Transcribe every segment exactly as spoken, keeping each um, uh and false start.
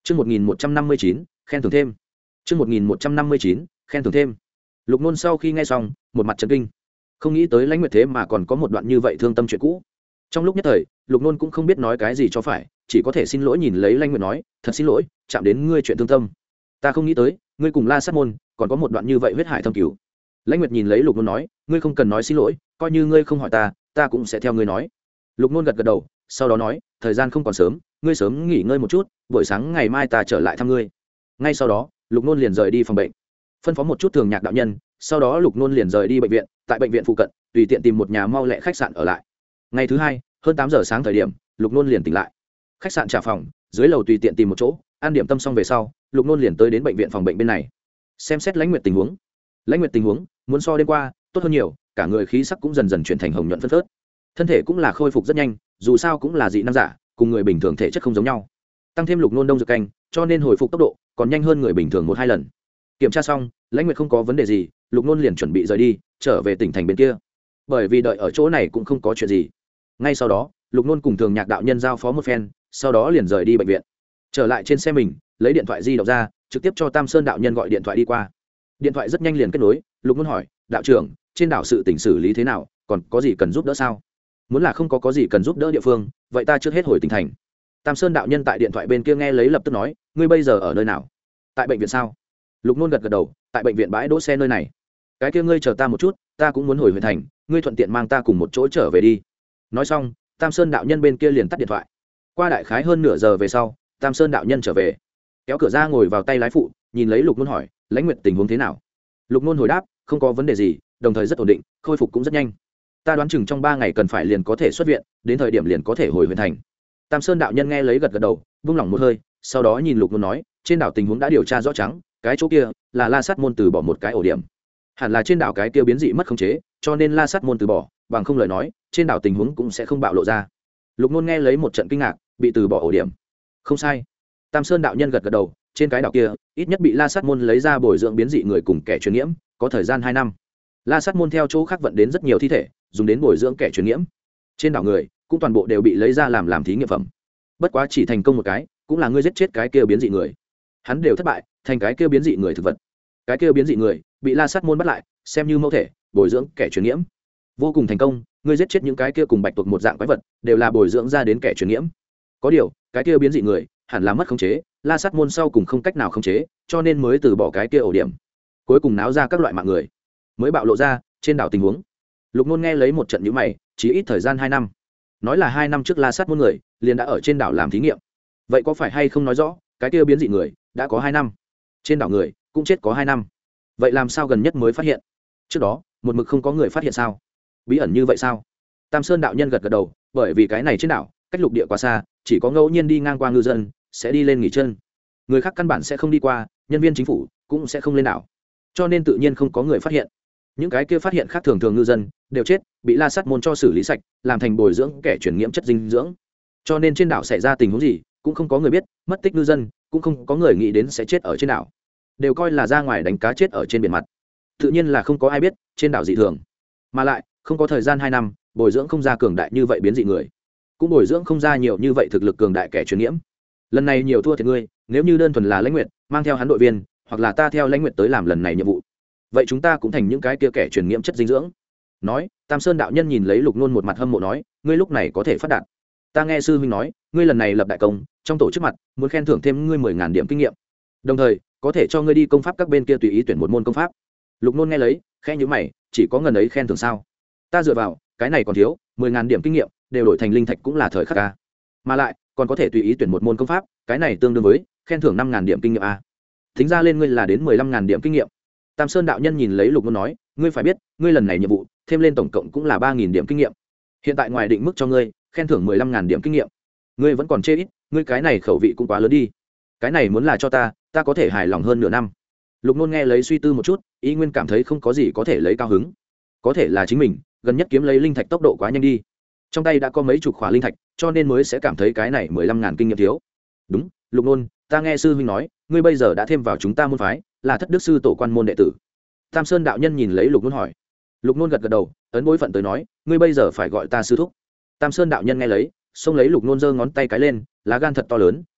Chương một nghìn một trăm năm mươi chín, khen thưởng thêm. Chương một nghìn một trăm năm mươi chín, khen thưởng thêm. Lục Nôn sau khi nghe xong, một mặt chấn kinh. Không nghĩ tới Lãnh Nguyệt thế mà còn có một đoạn như vậy thương tâm chuyện cũ. Trong lúc nhất thời, Lục Nôn cũng không biết nói cái gì cho phải, chỉ có thể xin lỗi nhìn lấy Lãnh Nguyệt nói, "Thật xin lỗi, chạm đến ngươi chuyện thương tâm. Ta không nghĩ tới, ngươi cùng La Sát môn còn có một đoạn như vậy huyết hải thâm cửu." Lãnh Nguyệt nhìn lấy Lục Nôn nói, "Ngươi không cần nói xin lỗi, coi như ngươi không hỏi ta, ta cũng sẽ theo ngươi nói." Lục Nôn gật gật đầu, sau đó nói, "Thời gian không còn sớm, ngươi sớm nghỉ ngơi một chút, buổi sáng ngày mai ta trở lại thăm ngươi." Ngay sau đó, Lục Nôn liền rời đi phòng bệnh, phân phó một chút Thường Nhạc đạo nhân, sau đó Lục Nôn liền rời đi bệnh viện, tại bệnh viện phụ cận, tùy tiện tìm một nhà mau lẹ khách sạn ở lại. Ngày thứ hai, hơn tám giờ sáng thời điểm, Lục Nôn liền tỉnh lại. Khách sạn trả phòng, dưới lầu tùy tiện tìm một chỗ, ăn điểm tâm xong về sau, Lục Nôn liền tới đến bệnh viện phòng bệnh bên này, xem xét Lãnh Nguyệt tình huống. Lãnh Nguyệt tình huống muốn so đêm qua tốt hơn nhiều, cả người khí sắc cũng dần dần chuyển thành hồng nhuận phơn phớt, thân thể cũng là khôi phục rất nhanh, dù sao cũng là dị năng giả, cùng người bình thường thể chất không giống nhau, tăng thêm Lục Nôn đông dược canh, cho nên hồi phục tốc độ còn nhanh hơn người bình thường một hai lần. Kiểm tra xong, Lãnh Nguyệt không có vấn đề gì, Lục Nôn liền chuẩn bị rời đi, trở về tỉnh thành bên kia, bởi vì đợi ở chỗ này cũng không có chuyện gì. Ngay sau đó, Lục Nôn cùng Thường Nhạc đạo nhân giao phó một phen, sau đó liền rời đi bệnh viện. Trở lại trên xe mình, lấy điện thoại di động ra, trực tiếp cho Tam Sơn đạo nhân gọi điện thoại đi qua. Điện thoại rất nhanh liền kết nối, Lục Nôn hỏi, "Đạo trưởng, trên đảo sự tình xử lý thế nào, còn có gì cần giúp đỡ sao?" "Muốn là không có có gì cần giúp đỡ địa phương, vậy ta trước hết hồi tỉnh thành." Tam Sơn đạo nhân tại điện thoại bên kia nghe lấy lập tức nói, "Ngươi bây giờ ở nơi nào?" "Tại bệnh viện sao?" Lục Nôn gật gật đầu, "Tại bệnh viện bãi đỗ xe nơi này." "Cái kia ngươi chờ ta một chút, ta cũng muốn hồi huyện thành, ngươi thuận tiện mang ta cùng một chỗ trở về đi." Nói xong, Tam Sơn đạo nhân bên kia liền tắt điện thoại. Qua đại khái hơn nửa giờ về sau, Tam Sơn đạo nhân trở về, kéo cửa ra ngồi vào tay lái phụ, nhìn lấy Lục Nôn hỏi, "Lãnh Nguyệt tình huống thế nào?" Lục Nôn hồi đáp, "Không có vấn đề gì, đồng thời rất ổn định, khôi phục cũng rất nhanh. Ta đoán chừng trong ba ngày cần phải liền có thể xuất viện, đến thời điểm liền có thể hồi huyện thành." Tam Sơn đạo nhân nghe lấy gật gật đầu, buông lỏng một hơi, sau đó nhìn Lục Nôn nói, "Trên đảo tình huống đã điều tra rõ trắng, cái chỗ kia là La Sát môn từ bỏ một cái ổ điểm. Hẳn là trên đảo cái kia biến dị mất khống chế, cho nên La Sát môn từ bỏ, bằng không lời nói, trên đảo tình huống cũng sẽ không bạo lộ ra." Lục Nôn nghe lấy một trận kinh ngạc, bị từ bỏ ổ điểm. Không sai. Tam Sơn đạo nhân gật gật đầu, trên cái đảo kia, ít nhất bị La Sát môn lấy ra bồi dưỡng biến dị người cùng kẻ truyền nhiễm, có thời gian hai năm. La Sát môn theo chỗ khác vận đến rất nhiều thi thể, dùng đến bồi dưỡng kẻ truyền nhiễm. Trên đảo người, cũng toàn bộ đều bị lấy ra làm làm thí nghiệm phẩm. Bất quá chỉ thành công một cái, cũng là ngươi giết chết cái kia biến dị người. Hắn đều thất bại, thành cái kia biến dị người thực vật. Cái kia biến dị người bị La Sát môn bắt lại, xem như mẫu thể, bồi dưỡng kẻ truyền nhiễm. Vô cùng thành công, ngươi giết chết những cái kia cùng bạch tuộc một dạng quái vật, đều là bồi dưỡng ra đến kẻ truyền nhiễm. Có điều, cái kia biến dị người hẳn là mất khống chế, La Sát môn sau cùng không cách nào khống chế, cho nên mới từ bỏ cái kia ổ điểm. Cuối cùng náo ra các loại mạng người, mới bạo lộ ra trên đảo tình huống. Lục Nôn nghe lấy một trận nhíu mày, chỉ ít thời gian hai năm. Nói là hai năm trước La Sát môn người liền đã ở trên đảo làm thí nghiệm. Vậy có phải hay không nói rõ, cái kia biến dị người đã có hai năm, trên đảo người cũng chết có hai năm. Vậy làm sao gần nhất mới phát hiện? Trước đó, một mực không có người phát hiện sao? Bí ẩn như vậy sao? Tam Sơn đạo nhân gật gật đầu, bởi vì cái này trên đảo, cách lục địa quá xa, chỉ có ngẫu nhiên đi ngang qua ngư dân sẽ đi lên nghỉ chân, người khác căn bản sẽ không đi qua, nhân viên chính phủ cũng sẽ không lên đảo, cho nên tự nhiên không có người phát hiện. Những cái kia phát hiện khác thường thường ngư dân đều chết, bị La Sát môn cho xử lý sạch, làm thành bồi dưỡng kẻ truyền nhiễm chất dinh dưỡng, cho nên trên đảo xảy ra tình huống gì cũng không có người biết, mất tích ngư dân cũng không có người nghĩ đến sẽ chết ở trên đảo, đều coi là ra ngoài đánh cá chết ở trên biển mặt. Tự nhiên là không có ai biết trên đảo dị thường, mà lại không có thời gian hai năm, bồi dưỡng không ra cường đại như vậy biến dị người, cũng bồi dưỡng không ra nhiều như vậy thực lực cường đại kẻ truyền nhiễm. Lần này nhiều thua thiệt ngươi, nếu như đơn thuần là Lãnh Nguyệt mang theo hắn đội viên, hoặc là ta theo Lãnh Nguyệt tới làm lần này nhiệm vụ, vậy chúng ta cũng thành những cái kia kẻ truyền nhiễm chất dinh dưỡng. Nói, Tam Sơn đạo nhân nhìn lấy Lục Nôn một mặt hâm mộ nói, ngươi lúc này có thể phát đạt. Ta nghe sư huynh nói, ngươi lần này lập đại công, trong tổ chức mặt muốn khen thưởng thêm ngươi mười ngàn điểm kinh nghiệm, đồng thời có thể cho ngươi đi công pháp các bên kia tùy ý tuyển một môn công pháp. Lục Nôn nghe lấy, khẽ nhíu mày, chỉ có ngần ấy khen thưởng sao? Ta dựa vào, cái này còn thiếu, mười ngàn điểm kinh nghiệm đều đổi thành linh thạch cũng là thời khắc a. Mà lại, còn có thể tùy ý tuyển một môn công pháp, cái này tương đương với khen thưởng năm ngàn điểm kinh nghiệm a. Tính ra lên ngươi là đến mười lăm ngàn điểm kinh nghiệm. Tam Sơn đạo nhân nhìn lấy Lục Nôn nói, ngươi phải biết, ngươi lần này nhiệm vụ thêm lên tổng cộng cũng là ba nghìn điểm kinh nghiệm. Hiện tại ngoài định mức cho ngươi, khen thưởng mười lăm ngàn điểm kinh nghiệm. Ngươi vẫn còn chê ít, ngươi cái này khẩu vị cũng quá lớn đi. Cái này muốn là cho ta, ta có thể hài lòng hơn nửa năm. Lục Nôn nghe lấy suy tư một chút, ý nguyên cảm thấy không có gì có thể lấy cao hứng. Có thể là chính mình, gần nhất kiếm lấy linh thạch tốc độ quá nhanh đi. Trong tay đã có mấy chục khỏa linh thạch, cho nên mới sẽ cảm thấy cái này mười lăm ngàn kinh nghiệm thiếu. Đúng, Lục Nôn, ta nghe sư huynh nói, ngươi bây giờ đã thêm vào chúng ta môn phái, là Thất Đức sư tổ quan môn đệ tử. Tam Sơn đạo nhân nhìn lấy Lục Nôn hỏi. Lục Nôn gật gật đầu, ấn bối phận tới nói, ngươi bây giờ phải gọi ta sư thúc. Tam Sơn đạo nhân nghe lấy, xông lấy Lục Nôn giơ ngón tay cái lên, lá gan thật to lớn,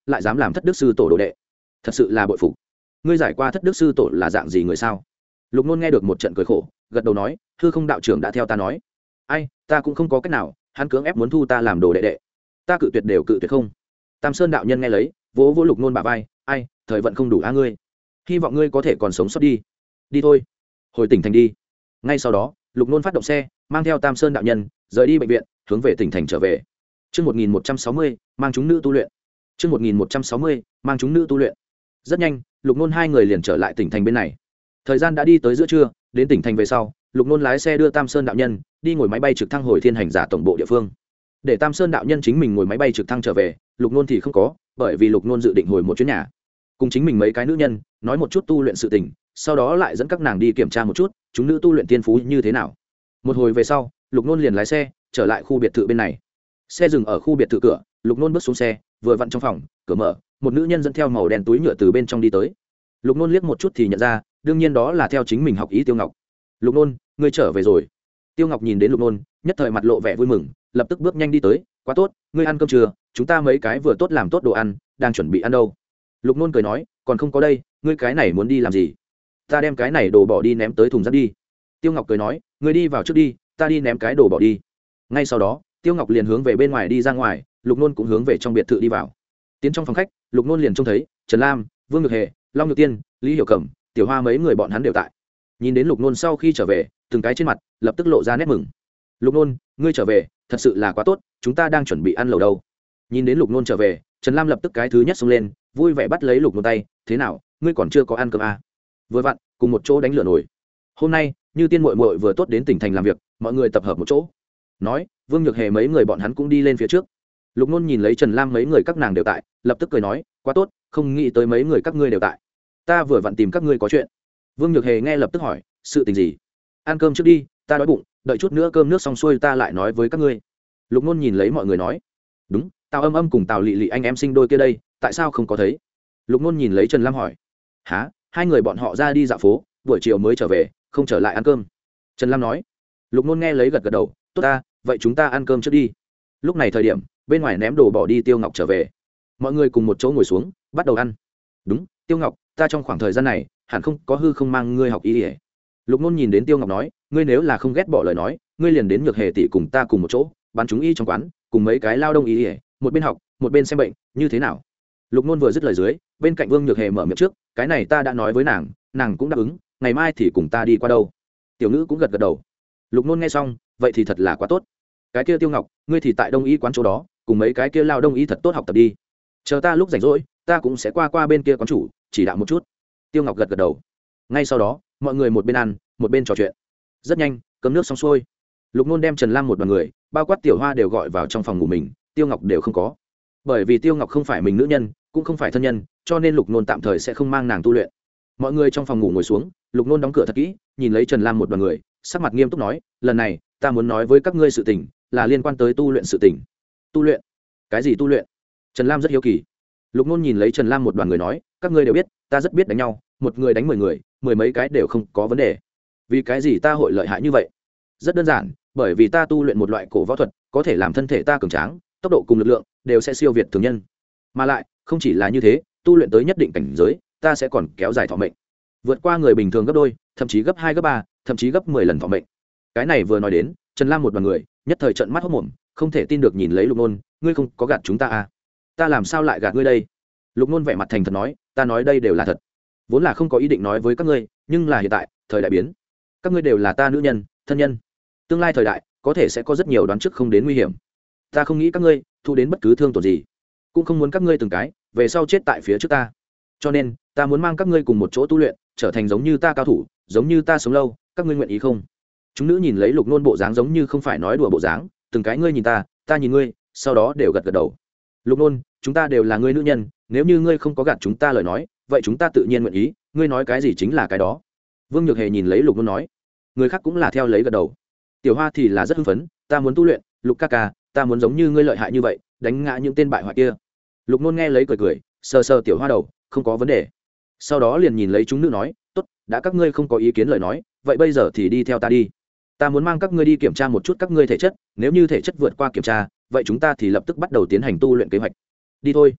lại dám làm thất đức sư tổ đồ đệ, thật sự là bội phục. Ngươi giải qua thất đức sư tổ là dạng gì người sao? Lục Nôn nghe được một trận cười khổ, gật đầu nói, hư không đạo trưởng đã theo ta nói. Ai, ta cũng không có cách nào, hắn cưỡng ép muốn thu ta làm đồ đệ đệ, ta cự tuyệt đều cự tuyệt không. Tam Sơn đạo nhân nghe lấy, vỗ vỗ Lục Nôn bả vai, ai, thời vận không đủ a ngươi, hy vọng ngươi có thể còn sống sót đi. Đi thôi, hồi tỉnh thành đi. Ngay sau đó, Lục Nôn phát động xe, mang theo Tam Sơn đạo nhân rời đi bệnh viện, hướng về tỉnh thành trở về. Chương một nghìn một trăm sáu mươi, mang chúng nữ tu luyện. Chương một nghìn một trăm sáu mươi, mang chúng nữ tu luyện. Rất nhanh, Lục Nôn hai người liền trở lại tỉnh thành bên này. Thời gian đã đi tới giữa trưa, đến tỉnh thành về sau, Lục Nôn lái xe đưa Tam Sơn đạo nhân đi ngồi máy bay trực thăng hồi Thiên Hành Giả tổng bộ địa phương. Để Tam Sơn đạo nhân chính mình ngồi máy bay trực thăng trở về, Lục Nôn thì không có, bởi vì Lục Nôn dự định hồi một chuyến nhà, cùng chính mình mấy cái nữ nhân nói một chút tu luyện sự tình, sau đó lại dẫn các nàng đi kiểm tra một chút chúng nữ tu luyện tiên phú như thế nào. Một hồi về sau, Lục Nôn liền lái xe trở lại khu biệt thự bên này. Xe dừng ở khu biệt thự cửa, Lục Nôn bước xuống xe, vừa vặn trong phòng cửa mở, một nữ nhân dẫn theo màu đen túi nhựa từ bên trong đi tới. Lục Nôn liếc một chút thì nhận ra, đương nhiên đó là theo chính mình học ý Tiêu Ngọc. Lục Nôn, ngươi trở về rồi. Tiêu Ngọc nhìn đến Lục Nôn, nhất thời mặt lộ vẻ vui mừng, lập tức bước nhanh đi tới, quá tốt, ngươi ăn cơm chưa? Chúng ta mấy cái vừa tốt làm tốt đồ ăn, đang chuẩn bị ăn đâu. Lục Nôn cười nói, còn không có đây, ngươi cái này muốn đi làm gì? Ta đem cái này đồ bỏ đi ném tới thùng rác đi. Tiêu Ngọc cười nói, ngươi đi vào trước đi, ta đi ném cái đồ bỏ đi. Ngay sau đó, Tiêu Ngọc liền hướng về bên ngoài đi ra ngoài, Lục Nôn cũng hướng về trong biệt thự đi vào. Tiến trong phòng khách, Lục Nôn liền trông thấy Trần Lam, Vương Nhược Hề, Long Nhược Tiên, Lý Hiểu Cẩm, Tiểu Hoa mấy người bọn hắn đều tại. Nhìn đến Lục Nôn sau khi trở về, từng cái trên mặt lập tức lộ ra nét mừng. Lục Nôn, ngươi trở về, thật sự là quá tốt, chúng ta đang chuẩn bị ăn lẩu đâu. Nhìn đến Lục Nôn trở về, Trần Lam lập tức cái thứ nhất xông lên, vui vẻ bắt lấy Lục Nôn tay, thế nào, ngươi còn chưa có ăn cơm à? Vừa vặn, cùng một chỗ đánh lửa nổi. Hôm nay, Như Tiên muội muội vừa tốt đến tỉnh thành làm việc, mọi người tập hợp một chỗ. Nói, Vương Nhược Hề mấy người bọn hắn cũng đi lên phía trước. Lục Nôn nhìn lấy Trần Lam mấy người các nàng đều tại, lập tức cười nói, quá tốt, không nghĩ tới mấy người các ngươi đều tại. Ta vừa vặn tìm các ngươi có chuyện. Vương Nhược Hề nghe lập tức hỏi, sự tình gì? Ăn cơm trước đi, ta đói bụng, đợi chút nữa cơm nước xong xuôi ta lại nói với các ngươi. Lục Nôn nhìn lấy mọi người nói, đúng, Tào Âm Âm cùng Tào Lị Lị anh em sinh đôi kia đây, tại sao không có thấy? Lục Nôn nhìn lấy Trần Lam hỏi, há, hai người bọn họ ra đi dạo phố, buổi chiều mới trở về, không trở lại ăn cơm. Trần Lam nói. Lục Nôn nghe lấy gật gật đầu, tốt ta, vậy chúng ta ăn cơm trước đi. Lúc này thời điểm, bên ngoài ném đồ bỏ đi Tiêu Ngọc trở về, mọi người cùng một chỗ ngồi xuống, bắt đầu ăn. Đúng, Tiêu Ngọc, ta trong khoảng thời gian này hẳn không có hư không mang ngươi học y ỉa. Lục Nôn nhìn đến Tiêu Ngọc nói, ngươi nếu là không ghét bỏ lời nói, ngươi liền đến Nhược Hề tỷ cùng ta cùng một chỗ bán chúng y trong quán, cùng mấy cái lao đông y ỉa, một bên học một bên xem bệnh, như thế nào? Lục Nôn vừa dứt lời dưới, bên cạnh Vương Nhược Hề mở miệng trước, cái này ta đã nói với nàng, nàng cũng đáp ứng, ngày mai thì cùng ta đi qua đâu. Tiểu Nữ cũng gật gật đầu. Lục Nôn nghe xong, vậy thì thật là quá tốt. Cái kia Tiêu Ngọc, ngươi thì tại đông y quán chỗ đó, cùng mấy cái kia lao đông y thật tốt học tập đi. Chờ ta lúc rảnh rỗi, ta cũng sẽ qua qua bên kia quán chủ, chỉ đạo một chút. Tiêu Ngọc gật gật đầu. Ngay sau đó, mọi người một bên ăn, một bên trò chuyện. Rất nhanh, cơm nước xong xuôi. Lục Nôn đem Trần Lam một đoàn người, bao quát Tiểu Hoa đều gọi vào trong phòng ngủ mình, Tiêu Ngọc đều không có. Bởi vì Tiêu Ngọc không phải mình nữ nhân, cũng không phải thân nhân, cho nên Lục Nôn tạm thời sẽ không mang nàng tu luyện. Mọi người trong phòng ngủ ngồi xuống, Lục Nôn đóng cửa thật kỹ, nhìn lấy Trần Lam một đoàn người, sắc mặt nghiêm túc nói, lần này ta muốn nói với các ngươi sự tình, là liên quan tới tu luyện sự tình. Tu luyện? Cái gì tu luyện? Trần Lam rất hiếu kỳ. Lục Nôn nhìn lấy Trần Lam một đoàn người nói, các ngươi đều biết, ta rất biết đánh nhau, một người đánh mười người, mười mấy cái đều không có vấn đề. Vì cái gì ta hội lợi hại như vậy? Rất đơn giản, bởi vì ta tu luyện một loại cổ võ thuật, có thể làm thân thể ta cường tráng, tốc độ cùng lực lượng đều sẽ siêu việt thường nhân. Mà lại, không chỉ là như thế, tu luyện tới nhất định cảnh giới, ta sẽ còn kéo dài thọ mệnh, vượt qua người bình thường gấp đôi, thậm chí gấp hai gấp ba, thậm chí gấp mười lần thọ mệnh. Cái này vừa nói đến, Trần Lam một đoàn người nhất thời trợn mắt hốt mồm, không thể tin được nhìn lấy Lục Nôn, ngươi không có gạt chúng ta à? Ta làm sao lại gạt ngươi đây? Lục Nôn vẻ mặt thành thật nói, ta nói đây đều là thật. Vốn là không có ý định nói với các ngươi, nhưng là hiện tại, thời đại biến, các ngươi đều là ta nữ nhân, thân nhân. Tương lai thời đại, có thể sẽ có rất nhiều đoán trước không đến nguy hiểm. Ta không nghĩ các ngươi thu đến bất cứ thương tổn gì, cũng không muốn các ngươi từng cái về sau chết tại phía trước ta. Cho nên, ta muốn mang các ngươi cùng một chỗ tu luyện, trở thành giống như ta cao thủ, giống như ta sống lâu, các ngươi nguyện ý không? Chúng nữ nhìn lấy Lục Nôn bộ dáng giống như không phải nói đùa bộ dáng, từng cái ngươi nhìn ta, ta nhìn ngươi, sau đó đều gật gật đầu. Lục Nôn, chúng ta đều là ngươi nữ nhân, nếu như ngươi không có gạt chúng ta lời nói, vậy chúng ta tự nhiên nguyện ý, ngươi nói cái gì chính là cái đó. Vương Nhược Hề nhìn lấy Lục Nôn nói, người khác cũng là theo lấy gật đầu. Tiểu Hoa thì là rất hưng phấn, ta muốn tu luyện, Lục ca ca, ta muốn giống như ngươi lợi hại như vậy, đánh ngã những tên bại hoại kia. Lục Nôn nghe lấy cười cười, sờ sờ Tiểu Hoa đầu, không có vấn đề. Sau đó liền nhìn lấy chúng nữ nói, tốt, đã các ngươi không có ý kiến lời nói, vậy bây giờ thì đi theo ta đi. Ta muốn mang các ngươi đi kiểm tra một chút các ngươi thể chất, nếu như thể chất vượt qua kiểm tra, vậy chúng ta thì lập tức bắt đầu tiến hành tu luyện kế hoạch. Đi thôi.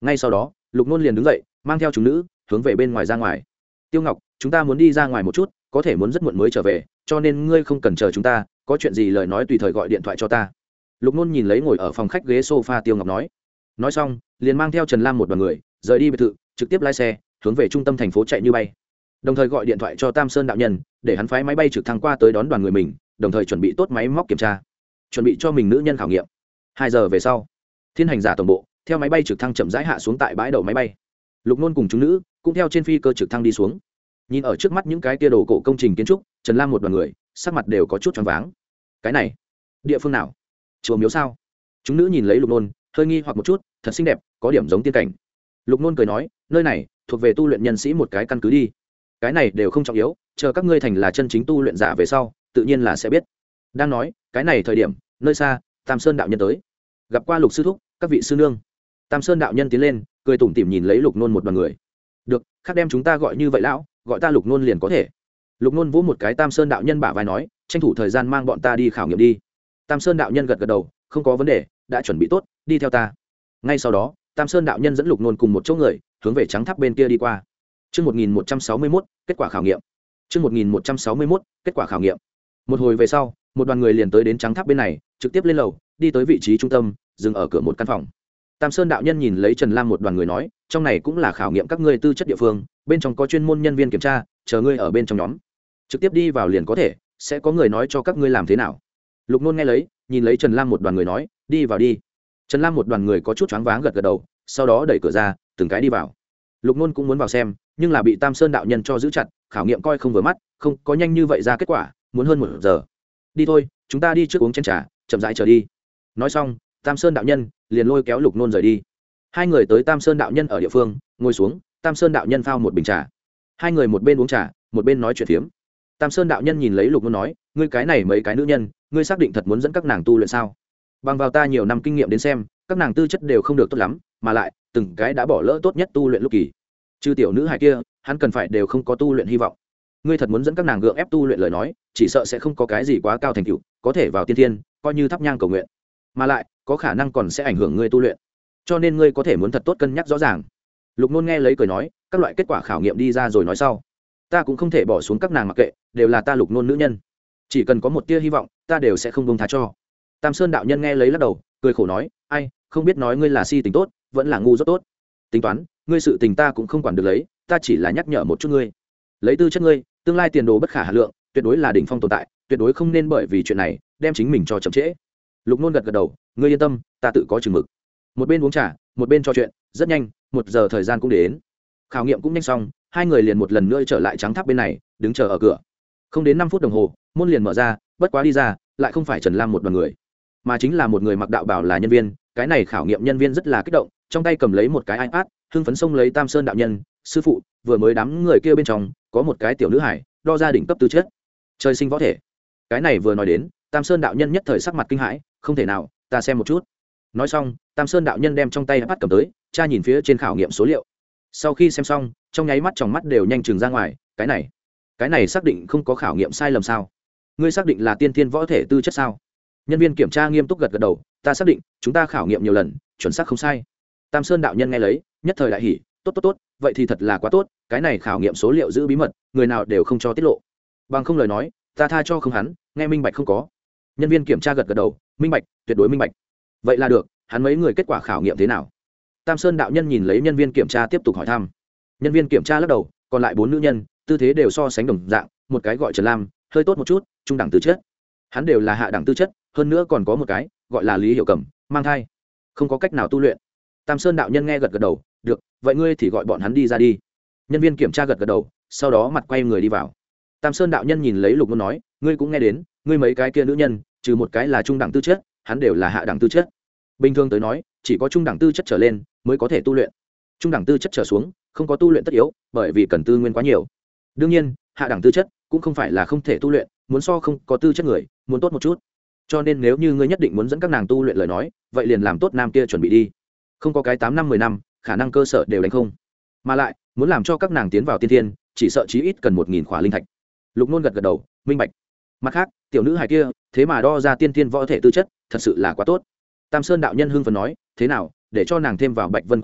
ngay sau đó lục nôn liền đứng dậy mang theo chúng nữ hướng về bên ngoài ra ngoài. Tiêu Ngọc, chúng ta muốn đi ra ngoài một chút, có thể muốn rất muộn mới trở về, cho nên ngươi không cần chờ chúng ta, có chuyện gì lời nói tùy thời gọi điện thoại cho ta. Lục nôn nhìn lấy ngồi ở phòng khách ghế sofa Tiêu Ngọc nói. Nói xong liền mang theo Trần Lam một đoàn người rời đi biệt thự, trực tiếp lái xe hướng về trung tâm thành phố chạy như bay, đồng thời gọi điện thoại cho Tam Sơn đạo nhân để hắn phái máy bay trực thăng qua tới đón đoàn người mình, đồng thời chuẩn bị tốt máy móc kiểm tra, chuẩn bị cho mình nữ nhân khảo nghiệm. Hai giờ về sau, Thiên Hành Giả tổng bộ theo máy bay trực thăng chậm rãi hạ xuống tại bãi đậu máy bay. Lục nôn cùng chúng nữ cũng theo trên phi cơ trực thăng đi xuống. Nhìn ở trước mắt những cái tia đồ cổ công trình kiến trúc, Trần Lam một đoàn người sắc mặt đều có chút choáng váng. Cái này địa phương nào? Chùa miếu sao? Chúng nữ nhìn lấy Lục nôn hơi nghi hoặc một chút, thật xinh đẹp, có điểm giống tiên cảnh. Lục nôn cười nói, nơi này thuộc về tu luyện nhân sĩ một cái căn cứ đi, cái này đều không trọng yếu, chờ các ngươi thành là chân chính tu luyện giả về sau tự nhiên là sẽ biết. Đang nói cái này thời điểm, nơi xa Tam Sơn đạo nhân tới, gặp qua Lục sư thúc, các vị sư nương. Tam Sơn đạo nhân tiến lên cười tủm tỉm nhìn lấy Lục nôn một đoàn người. Được, khác đem chúng ta gọi như vậy lão, gọi ta Lục nôn liền có thể. Lục nôn vỗ một cái Tam Sơn đạo nhân bả vai nói, tranh thủ thời gian mang bọn ta đi khảo nghiệm đi. Tam Sơn đạo nhân gật gật đầu, không có vấn đề, đã chuẩn bị tốt, đi theo ta. Ngay sau đó Tam Sơn đạo nhân dẫn Lục nôn cùng một chỗ người hướng về trắng tháp bên kia đi qua. Chương một nghìn một trăm sáu mươi mốt, kết quả khảo nghiệm. Chương một nghìn một trăm sáu mươi mốt, kết quả khảo nghiệm. Một hồi về sau, một đoàn người liền tới đến trắng tháp bên này, trực tiếp lên lầu, đi tới vị trí trung tâm, dừng ở cửa một căn phòng. Tam Sơn đạo nhân nhìn lấy Trần Lam một đoàn người nói, trong này cũng là khảo nghiệm các ngươi tư chất địa phương, bên trong có chuyên môn nhân viên kiểm tra, chờ ngươi ở bên trong nhóm, trực tiếp đi vào liền có thể, sẽ có người nói cho các ngươi làm thế nào. Lục nôn nghe lấy, nhìn lấy Trần Lam một đoàn người nói, đi vào đi. Trần Lam một đoàn người có chút choáng váng gật gật đầu, sau đó đẩy cửa ra, từng cái đi vào. Lục nôn cũng muốn vào xem, nhưng là bị Tam Sơn đạo nhân cho giữ chặt, khảo nghiệm coi không vừa mắt, không có nhanh như vậy ra kết quả, muốn hơn một giờ. Đi thôi, chúng ta đi trước uống chén trà, chậm rãi chờ đi. Nói xong, Tam Sơn đạo nhân liền lôi kéo Lục nôn rời đi. Hai người tới Tam Sơn đạo nhân ở địa phương, ngồi xuống, Tam Sơn đạo nhân phao một bình trà. Hai người một bên uống trà, một bên nói chuyện phiếm. Tam Sơn đạo nhân nhìn lấy Lục nôn nói, ngươi cái này mấy cái nữ nhân, ngươi xác định thật muốn dẫn các nàng tu luyện sao? Bằng vào ta nhiều năm kinh nghiệm đến xem, các nàng tư chất đều không được tốt lắm, mà lại từng cái đã bỏ lỡ tốt nhất tu luyện lúc kỳ. Trừ tiểu nữ hài kia, hắn cần phải đều không có tu luyện hy vọng. Ngươi thật muốn dẫn các nàng gượng ép tu luyện lời nói, chỉ sợ sẽ không có cái gì quá cao thành tựu, có thể vào tiên thiên, coi như thắp nhang cầu nguyện, mà lại có khả năng còn sẽ ảnh hưởng ngươi tu luyện. Cho nên ngươi có thể muốn thật tốt cân nhắc rõ ràng. Lục nôn nghe lấy cười nói, các loại kết quả khảo nghiệm đi ra rồi nói sau, ta cũng không thể bỏ xuống các nàng mặc kệ, đều là ta Lục nôn nữ nhân, chỉ cần có một tia hy vọng, ta đều sẽ không buông tha cho. Tam Sơn đạo nhân nghe lấy lắc đầu, cười khổ nói, ai, không biết nói ngươi là si tình tốt, vẫn là ngu dốt tốt. Tính toán, ngươi sự tình ta cũng không quản được lấy, ta chỉ là nhắc nhở một chút ngươi. Lấy tư chất ngươi, tương lai tiền đồ bất khả hà lượng, tuyệt đối là đỉnh phong tồn tại, tuyệt đối không nên bởi vì chuyện này đem chính mình cho chậm trễ. Lục nôn gật gật đầu, ngươi yên tâm, ta tự có chừng mực. Một bên uống trà, một bên trò chuyện, rất nhanh, một giờ thời gian cũng đến. Khảo nghiệm cũng nhanh xong, hai người liền một lần nữa trở lại trắng tháp bên này, đứng chờ ở cửa. Không đến năm phút đồng hồ, môn liền mở ra, bất quá đi ra, lại không phải Trần Lam một đoàn người, mà chính là một người mặc đạo bào là nhân viên. Cái này khảo nghiệm nhân viên rất là kích động, trong tay cầm lấy một cái iPad, hưng phấn xông lấy Tam Sơn đạo nhân, sư phụ, vừa mới đám người kia bên trong có một cái tiểu nữ hải, đo ra đỉnh cấp tư chất, trời sinh võ thể. Cái này vừa nói đến, Tam Sơn đạo nhân nhất thời sắc mặt kinh hãi, không thể nào, ta xem một chút. Nói xong, Tam Sơn đạo nhân đem trong tay iPad cầm tới, tra nhìn phía trên khảo nghiệm số liệu. Sau khi xem xong, trong nháy mắt tròng mắt đều nhanh chừng ra ngoài, cái này, cái này xác định không có khảo nghiệm sai lầm sao? Ngươi xác định là tiên thiên võ thể tư chất sao? Nhân viên kiểm tra nghiêm túc gật gật đầu, ta xác định, chúng ta khảo nghiệm nhiều lần, chuẩn xác không sai. Tam Sơn đạo nhân nghe lấy, nhất thời đại hỉ, tốt tốt tốt, vậy thì thật là quá tốt, cái này khảo nghiệm số liệu giữ bí mật, người nào đều không cho tiết lộ. Bằng không lời nói, ta tha cho không hắn, nghe minh bạch không có. Nhân viên kiểm tra gật gật đầu, minh bạch, tuyệt đối minh bạch. Vậy là được, hắn mấy người kết quả khảo nghiệm thế nào? Tam Sơn đạo nhân nhìn lấy nhân viên kiểm tra tiếp tục hỏi thăm. Nhân viên kiểm tra lắc đầu, còn lại bốn nữ nhân, tư thế đều so sánh đồng dạng, một cái gọi Trần Lam, hơi tốt một chút, trung đẳng tư chất. Hắn đều là hạ đẳng tư chất, hơn nữa còn có một cái, gọi là Lý Hiểu Cẩm, mang thai, không có cách nào tu luyện. Tam Sơn đạo nhân nghe gật gật đầu, được, vậy ngươi thì gọi bọn hắn đi ra đi. Nhân viên kiểm tra gật gật đầu, sau đó mặt quay người đi vào. Tam Sơn đạo nhân nhìn lấy Lục nôn nói, ngươi cũng nghe đến, ngươi mấy cái kia nữ nhân, trừ một cái là trung đẳng tư chất, hắn đều là hạ đẳng tư chất. Bình thường tới nói, chỉ có trung đẳng tư chất trở lên mới có thể tu luyện, trung đẳng tư chất trở xuống không có tu luyện tất yếu, bởi vì cần tư nguyên quá nhiều. Đương nhiên, hạ đẳng tư chất cũng không phải là không thể tu luyện, muốn so không có tư chất người muốn tốt một chút. Cho nên nếu như ngươi nhất định muốn dẫn các nàng tu luyện lời nói, vậy liền làm tốt nam kia chuẩn bị đi. Không có cái tám năm mười năm, khả năng cơ sở đều đánh không. Mà lại, muốn làm cho các nàng tiến vào tiên thiên, chỉ sợ chí ít cần một nghìn khỏa linh thạch. Lục nôn gật gật đầu, minh bạch. Mặt khác, tiểu nữ hài kia, thế mà đo ra tiên thiên võ thể tư chất, thật sự là quá tốt. Tam Sơn đạo nhân hưng phấn nói, thế nào, để cho nàng thêm vào Bạch Vân Quan a,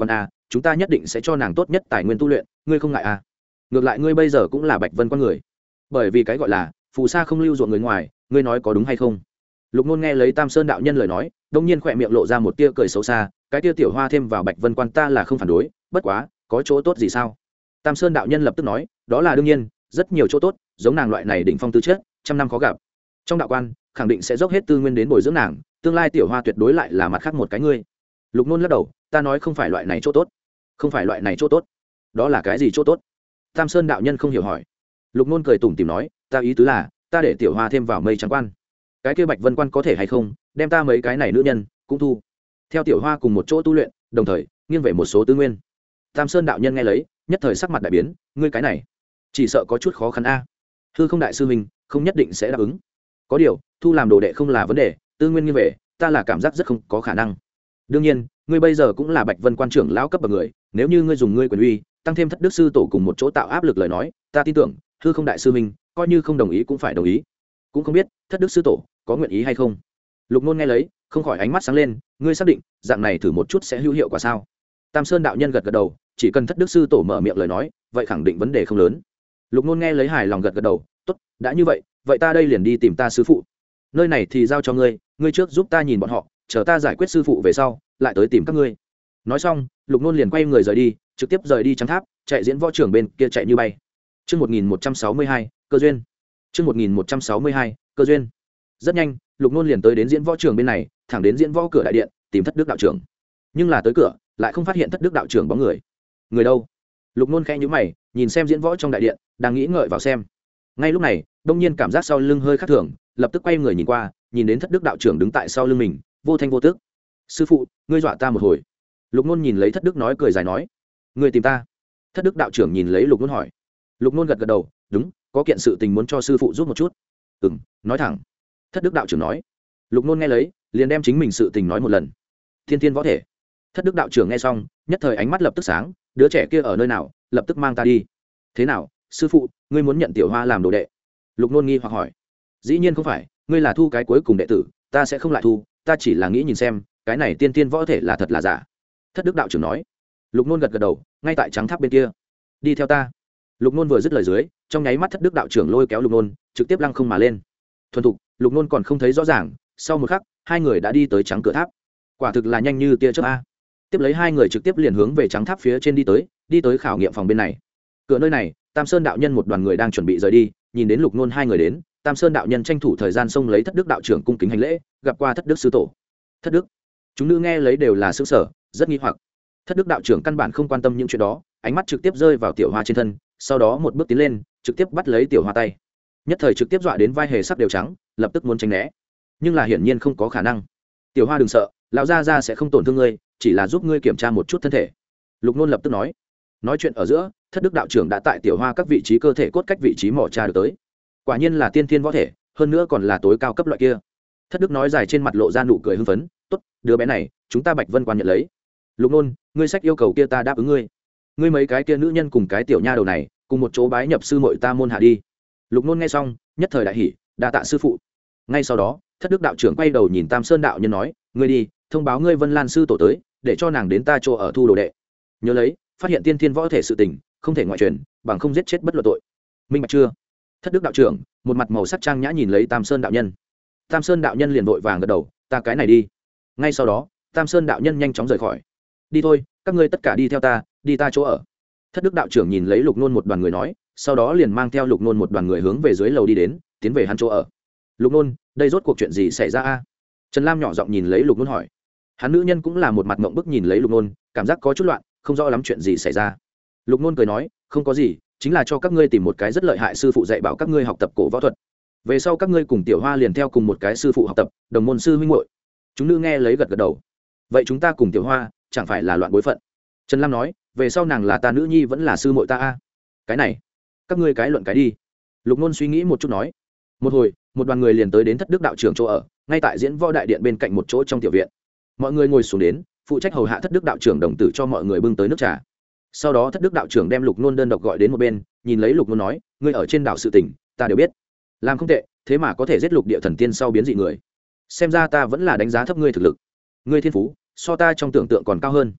chúng ta nhất định sẽ cho nàng tốt nhất tài nguyên tu luyện, ngươi không ngại à? Ngược lại ngươi bây giờ cũng là Bạch Vân Quan người, bởi vì cái gọi là phù sa không lưu ruộng người ngoài, ngươi nói có đúng hay không? Lục Nôn nghe lấy Tam Sơn đạo nhân lời nói, đông nhiên khỏe miệng lộ ra một tia cười xấu xa, cái tia tiểu hoa thêm vào Bạch Vân Quan ta là không phản đối, bất quá có chỗ tốt gì sao? Tam Sơn đạo nhân lập tức nói, đó là đương nhiên, rất nhiều chỗ tốt, giống nàng loại này đỉnh phong tư chất, trăm năm khó gặp. Trong đạo quan, khẳng định sẽ dốc hết tư nguyên đến bồi dưỡng nàng, tương lai tiểu hoa tuyệt đối lại là mặt khác một cái ngươi. Lục Nôn lắc đầu, ta nói không phải loại này chỗ tốt, không phải loại này chỗ tốt, đó là cái gì chỗ tốt? Tam Sơn đạo nhân không hiểu hỏi. Lục Nôn cười tủm tỉm nói, ta ý tứ là, ta để tiểu hoa thêm vào mây trắng quan, cái kia Bạch Vân Quan có thể hay không, đem ta mấy cái này nữ nhân cũng thu, theo tiểu hoa cùng một chỗ tu luyện, đồng thời nghiêng về một số tư nguyên. Tam Sơn đạo nhân nghe lấy, nhất thời sắc mặt đại biến, ngươi cái này chỉ sợ có chút khó khăn a. Hư Không đại sư huynh không nhất định sẽ đáp ứng, có điều thu làm đồ đệ không là vấn đề, tư nguyên như vậy ta là cảm giác rất không có khả năng. Đương nhiên ngươi bây giờ cũng là Bạch Vân Quan trưởng lão cấp bậc người, nếu như ngươi dùng ngươi quyền uy tăng thêm thất đức sư tổ cùng một chỗ tạo áp lực lời nói, ta tin tưởng Hư Không đại sư huynh coi như không đồng ý cũng phải đồng ý. Cũng không biết thất đức sư tổ có nguyện ý hay không. Lục Nôn nghe lấy không khỏi ánh mắt sáng lên, ngươi xác định dạng này thử một chút sẽ hữu hiệu quả sao? Tam Sơn đạo nhân gật gật đầu, chỉ cần thất đức sư tổ mở miệng lời nói, vậy khẳng định vấn đề không lớn. Lục Nôn nghe lấy hài lòng gật gật đầu, tốt, đã như vậy, vậy ta đây liền đi tìm ta sư phụ. Nơi này thì giao cho ngươi, ngươi trước giúp ta nhìn bọn họ, chờ ta giải quyết sư phụ về sau, lại tới tìm các ngươi. Nói xong, Lục Nôn liền quay người rời đi, trực tiếp rời đi Trắng Tháp, chạy diễn võ trường bên kia chạy như bay. Chương một nghìn một trăm sáu mươi hai, cơ duyên. Chương một nghìn một trăm sáu mươi hai, cơ duyên. Rất nhanh, Lục Nôn liền tới đến diễn võ trường bên này, thẳng đến diễn võ cửa đại điện, tìm Thất Đức đạo trưởng. Nhưng là tới cửa, lại không phát hiện Thất Đức đạo trưởng bóng người. Người đâu? Lục Nôn khẽ nhíu mày, nhìn xem diễn võ trong đại điện, đang nghĩ ngợi vào xem. Ngay lúc này, đông nhiên cảm giác sau lưng hơi khác thường, lập tức quay người nhìn qua, nhìn đến Thất Đức đạo trưởng đứng tại sau lưng mình, vô thanh vô tức. Sư phụ, ngươi dọa ta một hồi. Lục Nôn nhìn lấy Thất Đức nói cười dài nói, ngươi tìm ta? Thất Đức đạo trưởng nhìn lấy Lục Nôn hỏi. Lục Nôn gật gật đầu, đúng, có kiện sự tình muốn cho sư phụ giúp một chút. Ừm, nói thẳng. Thất Đức đạo trưởng nói. Lục Nôn nghe lấy, liền đem chính mình sự tình nói một lần. Thiên Thiên võ thể. Thất Đức đạo trưởng nghe xong, nhất thời ánh mắt lập tức sáng, đứa trẻ kia ở nơi nào, lập tức mang ta đi. Thế nào, sư phụ, ngươi muốn nhận tiểu hoa làm đồ đệ? Lục Nôn nghi hoặc hỏi. Dĩ nhiên không phải, ngươi là thu cái cuối cùng đệ tử, ta sẽ không lại thu, ta chỉ là nghĩ nhìn xem, cái này tiên tiên võ thể là thật là giả. Thất Đức đạo trưởng nói. Lục Nôn gật gật đầu, ngay tại Trắng Tháp bên kia. Đi theo ta. Lục Nôn vừa dứt lời dưới, trong nháy mắt Thất Đức đạo trưởng lôi kéo Lục Nôn, trực tiếp lăng không mà lên. Thuần thục, Lục Nôn còn không thấy rõ ràng, sau một khắc, hai người đã đi tới Trắng Cửa Tháp. Quả thực là nhanh như tia chớp a. Tiếp lấy hai người trực tiếp liền hướng về Trắng Tháp phía trên đi tới, đi tới khảo nghiệm phòng bên này. Cửa nơi này, Tam Sơn đạo nhân một đoàn người đang chuẩn bị rời đi, nhìn đến Lục Nôn hai người đến, Tam Sơn đạo nhân tranh thủ thời gian xông lấy Thất Đức đạo trưởng cung kính hành lễ, gặp qua Thất Đức sư tổ. Thất Đức. Chúng nữ nghe lấy đều là sửng sở, rất nghi hoặc. Thất Đức đạo trưởng căn bản không quan tâm những chuyện đó, ánh mắt trực tiếp rơi vào tiểu hoa trên thân, sau đó một bước tiến lên, trực tiếp bắt lấy tiểu hoa tay. Nhất thời trực tiếp dọa đến vai hề sắc đều trắng, lập tức muốn tránh né. Nhưng là hiển nhiên không có khả năng. Tiểu hoa đừng sợ, lão gia gia sẽ không tổn thương ngươi, chỉ là giúp ngươi kiểm tra một chút thân thể. Lục Nôn lập tức nói. Nói chuyện ở giữa, Thất Đức đạo trưởng đã tại tiểu hoa các vị trí cơ thể cốt cách vị trí mỏ tra được tới. Quả nhiên là tiên thiên võ thể, hơn nữa còn là tối cao cấp loại kia. Thất Đức nói dài trên mặt lộ ra nụ cười hưng phấn, tốt, đứa bé này, chúng ta Bạch Vân Quan nhận lấy. Lục Nôn, ngươi sách yêu cầu kia ta đáp ứng ngươi. Ngươi mấy cái kia nữ nhân cùng cái tiểu nha đầu này, cùng một chỗ bái nhập sư muội ta môn hạ đi. Lục Nôn nghe xong, nhất thời đại hỉ, đa tạ sư phụ. Ngay sau đó, Thất Đức đạo trưởng quay đầu nhìn Tam Sơn đạo nhân nói, ngươi đi, thông báo ngươi Vân Lan sư tổ tới, để cho nàng đến ta chỗ ở thu đồ đệ. Nhớ lấy, phát hiện tiên thiên võ thể sự tình, không thể ngoại truyền, bằng không giết chết bất luận tội. Minh bạch chưa? Thất Đức đạo trưởng, một mặt màu sắc trang nhã nhìn lấy Tam Sơn đạo nhân. Tam Sơn đạo nhân liền vội vàng gật đầu, ta cái này đi. Ngay sau đó, Tam Sơn đạo nhân nhanh chóng rời khỏi. Đi thôi, các ngươi tất cả đi theo ta, đi ta chỗ ở. Thất Đức đạo trưởng nhìn lấy Lục Nôn một đoàn người nói, sau đó liền mang theo Lục Nôn một đoàn người hướng về dưới lầu đi đến, tiến về hắn chỗ ở. Lục Nôn, đây rốt cuộc chuyện gì xảy ra a? Trần Lam nhỏ giọng nhìn lấy Lục Nôn hỏi. Hắn nữ nhân cũng là một mặt ngậm bức nhìn lấy Lục Nôn, cảm giác có chút loạn, không rõ lắm chuyện gì xảy ra. Lục Nôn cười nói, không có gì, chính là cho các ngươi tìm một cái rất lợi hại sư phụ dạy bảo các ngươi học tập cổ võ thuật. Về sau các ngươi cùng Tiểu Hoa liền theo cùng một cái sư phụ học tập, đồng môn sư huynh muội. Chúng nữ nghe lấy gật gật đầu. Vậy chúng ta cùng Tiểu Hoa, chẳng phải là loạn bối phận? Trần Lam nói, về sau nàng là ta nữ nhi vẫn là sư muội ta a. Cái này, các ngươi cái luận cái đi. Lục Nôn suy nghĩ một chút nói. Một hồi, một đoàn người liền tới đến Thất Đức đạo trưởng chỗ ở, ngay tại diễn võ đại điện bên cạnh một chỗ trong tiểu viện. Mọi người ngồi xuống đến, phụ trách hầu hạ Thất Đức đạo trưởng đồng tử cho mọi người bưng tới nước trà. Sau đó Thất Đức đạo trưởng đem Lục Nôn đơn độc gọi đến một bên, nhìn lấy Lục Nôn nói, ngươi ở trên đảo sự tình, ta đều biết, làm không tệ, thế mà có thể giết lục địa thần tiên sau biến dị người, xem ra ta vẫn là đánh giá thấp ngươi thực lực, ngươi thiên phú so ta trong tưởng tượng còn cao hơn.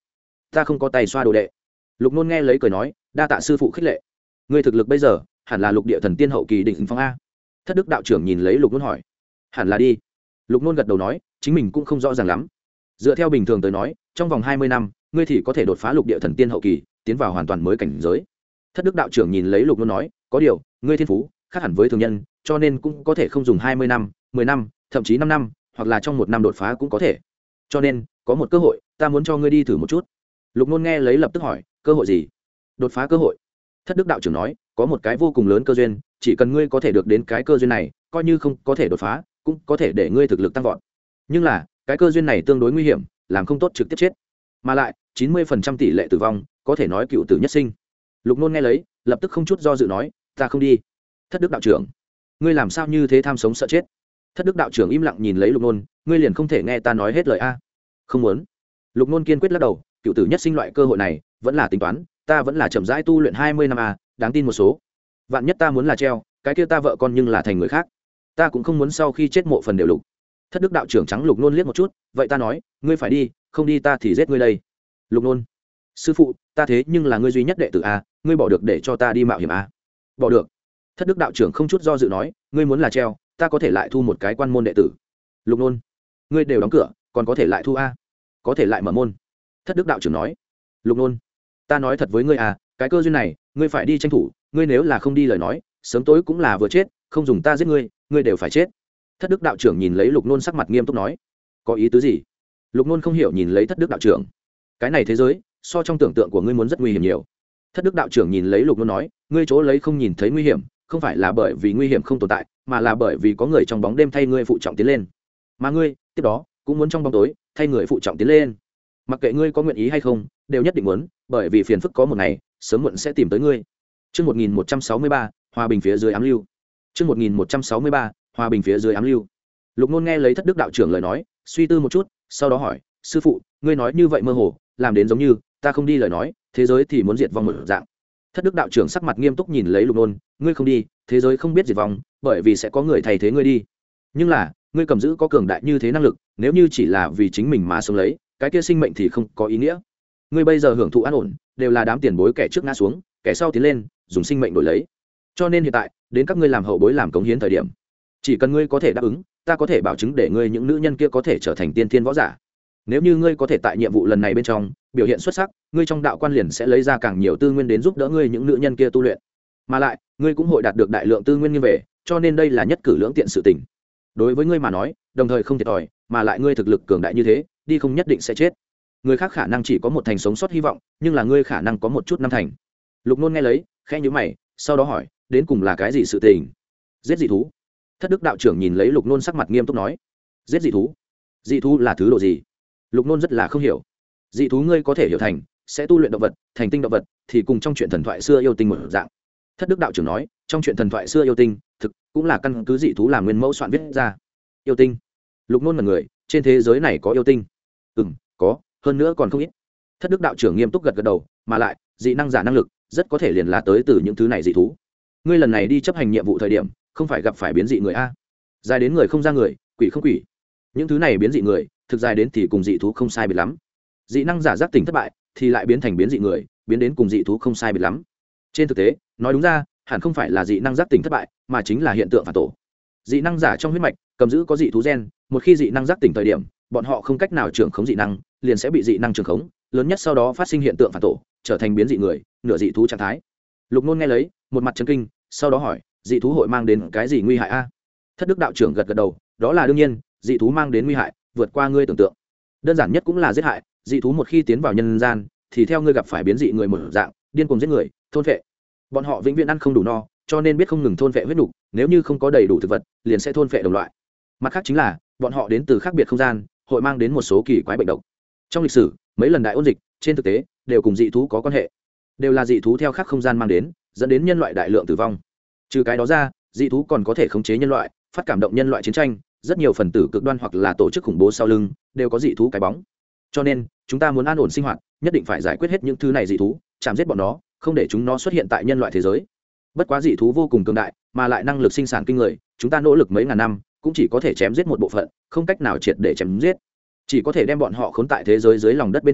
ta không có tay xoa đồ đệ. Lục Nôn nghe lấy cười nói, đa tạ sư phụ khích lệ. Ngươi thực lực bây giờ hẳn là lục địa thần tiên hậu kỳ đỉnh phong a. Thất đức đạo trưởng nhìn lấy Lục Nôn hỏi. Hẳn là đi. Lục Nôn gật đầu nói, chính mình cũng không rõ ràng lắm. Dựa theo bình thường tới nói, trong vòng hai mươi năm ngươi thì có thể đột phá lục địa thần tiên hậu kỳ, tiến vào hoàn toàn mới cảnh giới. Thất đức đạo trưởng nhìn lấy Lục Nôn nói, có điều ngươi thiên phú khác hẳn với thường nhân, cho nên cũng có thể không dùng hai mươi năm, mười năm, thậm chí năm năm, hoặc là trong một năm đột phá cũng có thể. Cho nên có một cơ hội, ta muốn cho ngươi đi thử một chút. Lục Nôn nghe lấy lập tức hỏi, cơ hội gì? Đột phá cơ hội. Thất đức đạo trưởng nói, có một cái vô cùng lớn cơ duyên, chỉ cần ngươi có thể được đến cái cơ duyên này, coi như không có thể đột phá cũng có thể để ngươi thực lực tăng vọt. Nhưng là cái cơ duyên này tương đối nguy hiểm, làm không tốt trực tiếp chết, mà lại chín mươi phần trăm tỷ lệ tử vong, có thể nói cựu tử nhất sinh. Lục Nôn nghe lấy lập tức không chút do dự nói, ta không đi. Thất đức đạo trưởng, ngươi làm sao như thế tham sống sợ chết? Thất đức đạo trưởng im lặng nhìn lấy Lục Nôn, ngươi liền không thể nghe ta nói hết lời a? Không muốn. Lục Nôn kiên quyết lắc đầu, cựu tử nhất sinh loại cơ hội này vẫn là tính toán, ta vẫn là chậm rãi tu luyện hai mươi năm a, đáng tin một số. Vạn nhất ta muốn là treo, cái kia ta vợ con nhưng là thành người khác, ta cũng không muốn sau khi chết mộ phần đều lục. Thất đức đạo trưởng trắng Lục Nôn liếc một chút, vậy ta nói, ngươi phải đi, không đi ta thì giết ngươi đây. Lục Nôn, sư phụ, ta thế nhưng là ngươi duy nhất đệ tử a, ngươi bỏ được để cho ta đi mạo hiểm a? Bỏ được. Thất đức đạo trưởng không chút do dự nói, ngươi muốn là treo, ta có thể lại thu một cái quan môn đệ tử. Lục Nôn, ngươi đều đóng cửa, còn có thể lại thu a? Có thể lại mở môn. Thất đức đạo trưởng nói. Lục Nôn, ta nói thật với ngươi à, cái cơ duyên này ngươi phải đi tranh thủ, ngươi nếu là không đi lời nói, sớm tối cũng là vừa chết, không dùng ta giết ngươi, ngươi đều phải chết. Thất đức đạo trưởng nhìn lấy Lục Nôn sắc mặt nghiêm túc nói, có ý tứ gì? Lục Nôn không hiểu nhìn lấy Thất đức đạo trưởng, cái này thế giới so trong tưởng tượng của ngươi muốn rất nguy hiểm nhiều. Thất đức đạo trưởng nhìn lấy Lục Nôn nói, ngươi chỗ lấy không nhìn thấy nguy hiểm, không phải là bởi vì nguy hiểm không tồn tại, mà là bởi vì có người trong bóng đêm thay ngươi phụ trọng tiến lên, mà ngươi tiếp đó cũng muốn trong bóng tối thay người phụ trọng tiến lên. Mặc kệ ngươi có nguyện ý hay không, đều nhất định muốn, bởi vì phiền phức có một ngày sớm muộn sẽ tìm tới ngươi. Chương một nghìn một trăm sáu mươi ba, hòa bình phía dưới ám lưu. Chương một nghìn một trăm sáu mươi ba, hòa bình phía dưới ám lưu. Lục Nôn nghe lấy Thất đức đạo trưởng lời nói, suy tư một chút, sau đó hỏi, sư phụ, ngươi nói như vậy mơ hồ, làm đến giống như ta không đi lời nói, thế giới thì muốn diệt vong một dạng. Thất đức đạo trưởng sắc mặt nghiêm túc nhìn lấy Lục Nôn, ngươi không đi, thế giới không biết diệt vong, bởi vì sẽ có người thay thế ngươi đi. Nhưng là, ngươi cầm giữ có cường đại như thế năng lực, nếu như chỉ là vì chính mình mà sống lấy, cái kia sinh mệnh thì không có ý nghĩa. Ngươi bây giờ hưởng thụ an ổn, đều là đám tiền bối kẻ trước ngã xuống, kẻ sau tiến lên, dùng sinh mệnh đổi lấy. Cho nên hiện tại, đến các ngươi làm hậu bối làm cống hiến thời điểm, chỉ cần ngươi có thể đáp ứng, ta có thể bảo chứng để ngươi những nữ nhân kia có thể trở thành tiên thiên võ giả. Nếu như ngươi có thể tại nhiệm vụ lần này bên trong biểu hiện xuất sắc, ngươi trong đạo quan liền sẽ lấy ra càng nhiều tư nguyên đến giúp đỡ ngươi những nữ nhân kia tu luyện, mà lại ngươi cũng hội đạt được đại lượng tư nguyên như về, cho nên đây là nhất cử lưỡng tiện sự tình. Đối với ngươi mà nói, đồng thời không thiệt thòi, mà lại ngươi thực lực cường đại như thế, đi không nhất định sẽ chết. Người khác khả năng chỉ có một thành sống sót hy vọng, nhưng là ngươi khả năng có một chút năm thành. Lục Nôn nghe lấy khẽ nhíu mày, sau đó hỏi, đến cùng là cái gì sự tình? Giết dị thú. Thất đức đạo trưởng nhìn lấy Lục Nôn sắc mặt nghiêm túc nói, giết dị thú? Dị thú là thứ độ gì? Lục Nôn rất là không hiểu. Dị thú ngươi có thể hiểu thành sẽ tu luyện động vật, thành tinh động vật, thì cùng trong chuyện thần thoại xưa yêu tinh một dạng. Thất đức đạo trưởng nói, trong chuyện thần thoại xưa yêu tinh thực cũng là căn cứ dị thú làm nguyên mẫu soạn viết ra. Yêu tinh? Lục Nôn là người, trên thế giới này có yêu tinh? Ừm, có, hơn nữa còn không ít. Thất đức đạo trưởng nghiêm túc gật gật đầu, mà lại dị năng giả năng lực rất có thể liền là tới từ những thứ này dị thú. Ngươi lần này đi chấp hành nhiệm vụ thời điểm, không phải gặp phải biến dị người a? Dài đến người không ra người, quỷ không quỷ. Những thứ này biến dị người, thực dài đến thì cùng dị thú không sai biệt lắm. Dị năng giả giác tỉnh thất bại, thì lại biến thành biến dị người, biến đến cùng dị thú không sai biệt lắm. Trên thực tế, nói đúng ra, hẳn không phải là dị năng giác tỉnh thất bại, mà chính là hiện tượng phản tổ. Dị năng giả trong huyết mạch cầm giữ có dị thú gen, một khi dị năng giác tỉnh thời điểm, bọn họ không cách nào trưởng khống dị năng, liền sẽ bị dị năng trưởng khống, lớn nhất sau đó phát sinh hiện tượng phản tổ, trở thành biến dị người, nửa dị thú trạng thái. Lục Nôn nghe lấy, một mặt chấn kinh, sau đó hỏi, dị thú hội mang đến cái gì nguy hại a? Thất đức đạo trưởng gật gật đầu, đó là đương nhiên, dị thú mang đến nguy hại vượt qua ngươi tưởng tượng. Đơn giản nhất cũng là giết hại, dị thú một khi tiến vào nhân gian, thì theo ngươi gặp phải biến dị người một dạng, điên cuồng giết người, thôn phệ. Bọn họ vĩnh viễn ăn không đủ no, cho nên biết không ngừng thôn phệ huyết nục, nếu như không có đầy đủ thực vật, liền sẽ thôn phệ đồng loại. Mặt khác chính là, bọn họ đến từ khác biệt không gian, hội mang đến một số kỳ quái bệnh độc. Trong lịch sử, mấy lần đại ôn dịch, trên thực tế đều cùng dị thú có quan hệ, đều là dị thú theo khác không gian mang đến, dẫn đến nhân loại đại lượng tử vong. Trừ cái đó ra, dị thú còn có thể khống chế nhân loại, phát cảm động nhân loại chiến tranh, rất nhiều phần tử cực đoan hoặc là tổ chức khủng bố sau lưng đều có dị thú cái bóng. Cho nên chúng ta muốn an ổn sinh hoạt, nhất định phải giải quyết hết những thứ này dị thú, chạm giết bọn nó, không để chúng nó xuất hiện tại nhân loại thế giới. Bất quá dị thú vô cùng cường đại, mà lại năng lực sinh sản kinh người, chúng ta nỗ lực mấy ngàn năm cũng chỉ có thể chém giết một bộ phận, không cách nào triệt để chém giết, chỉ có thể đem bọn họ khốn tại thế giới dưới lòng đất bên trong,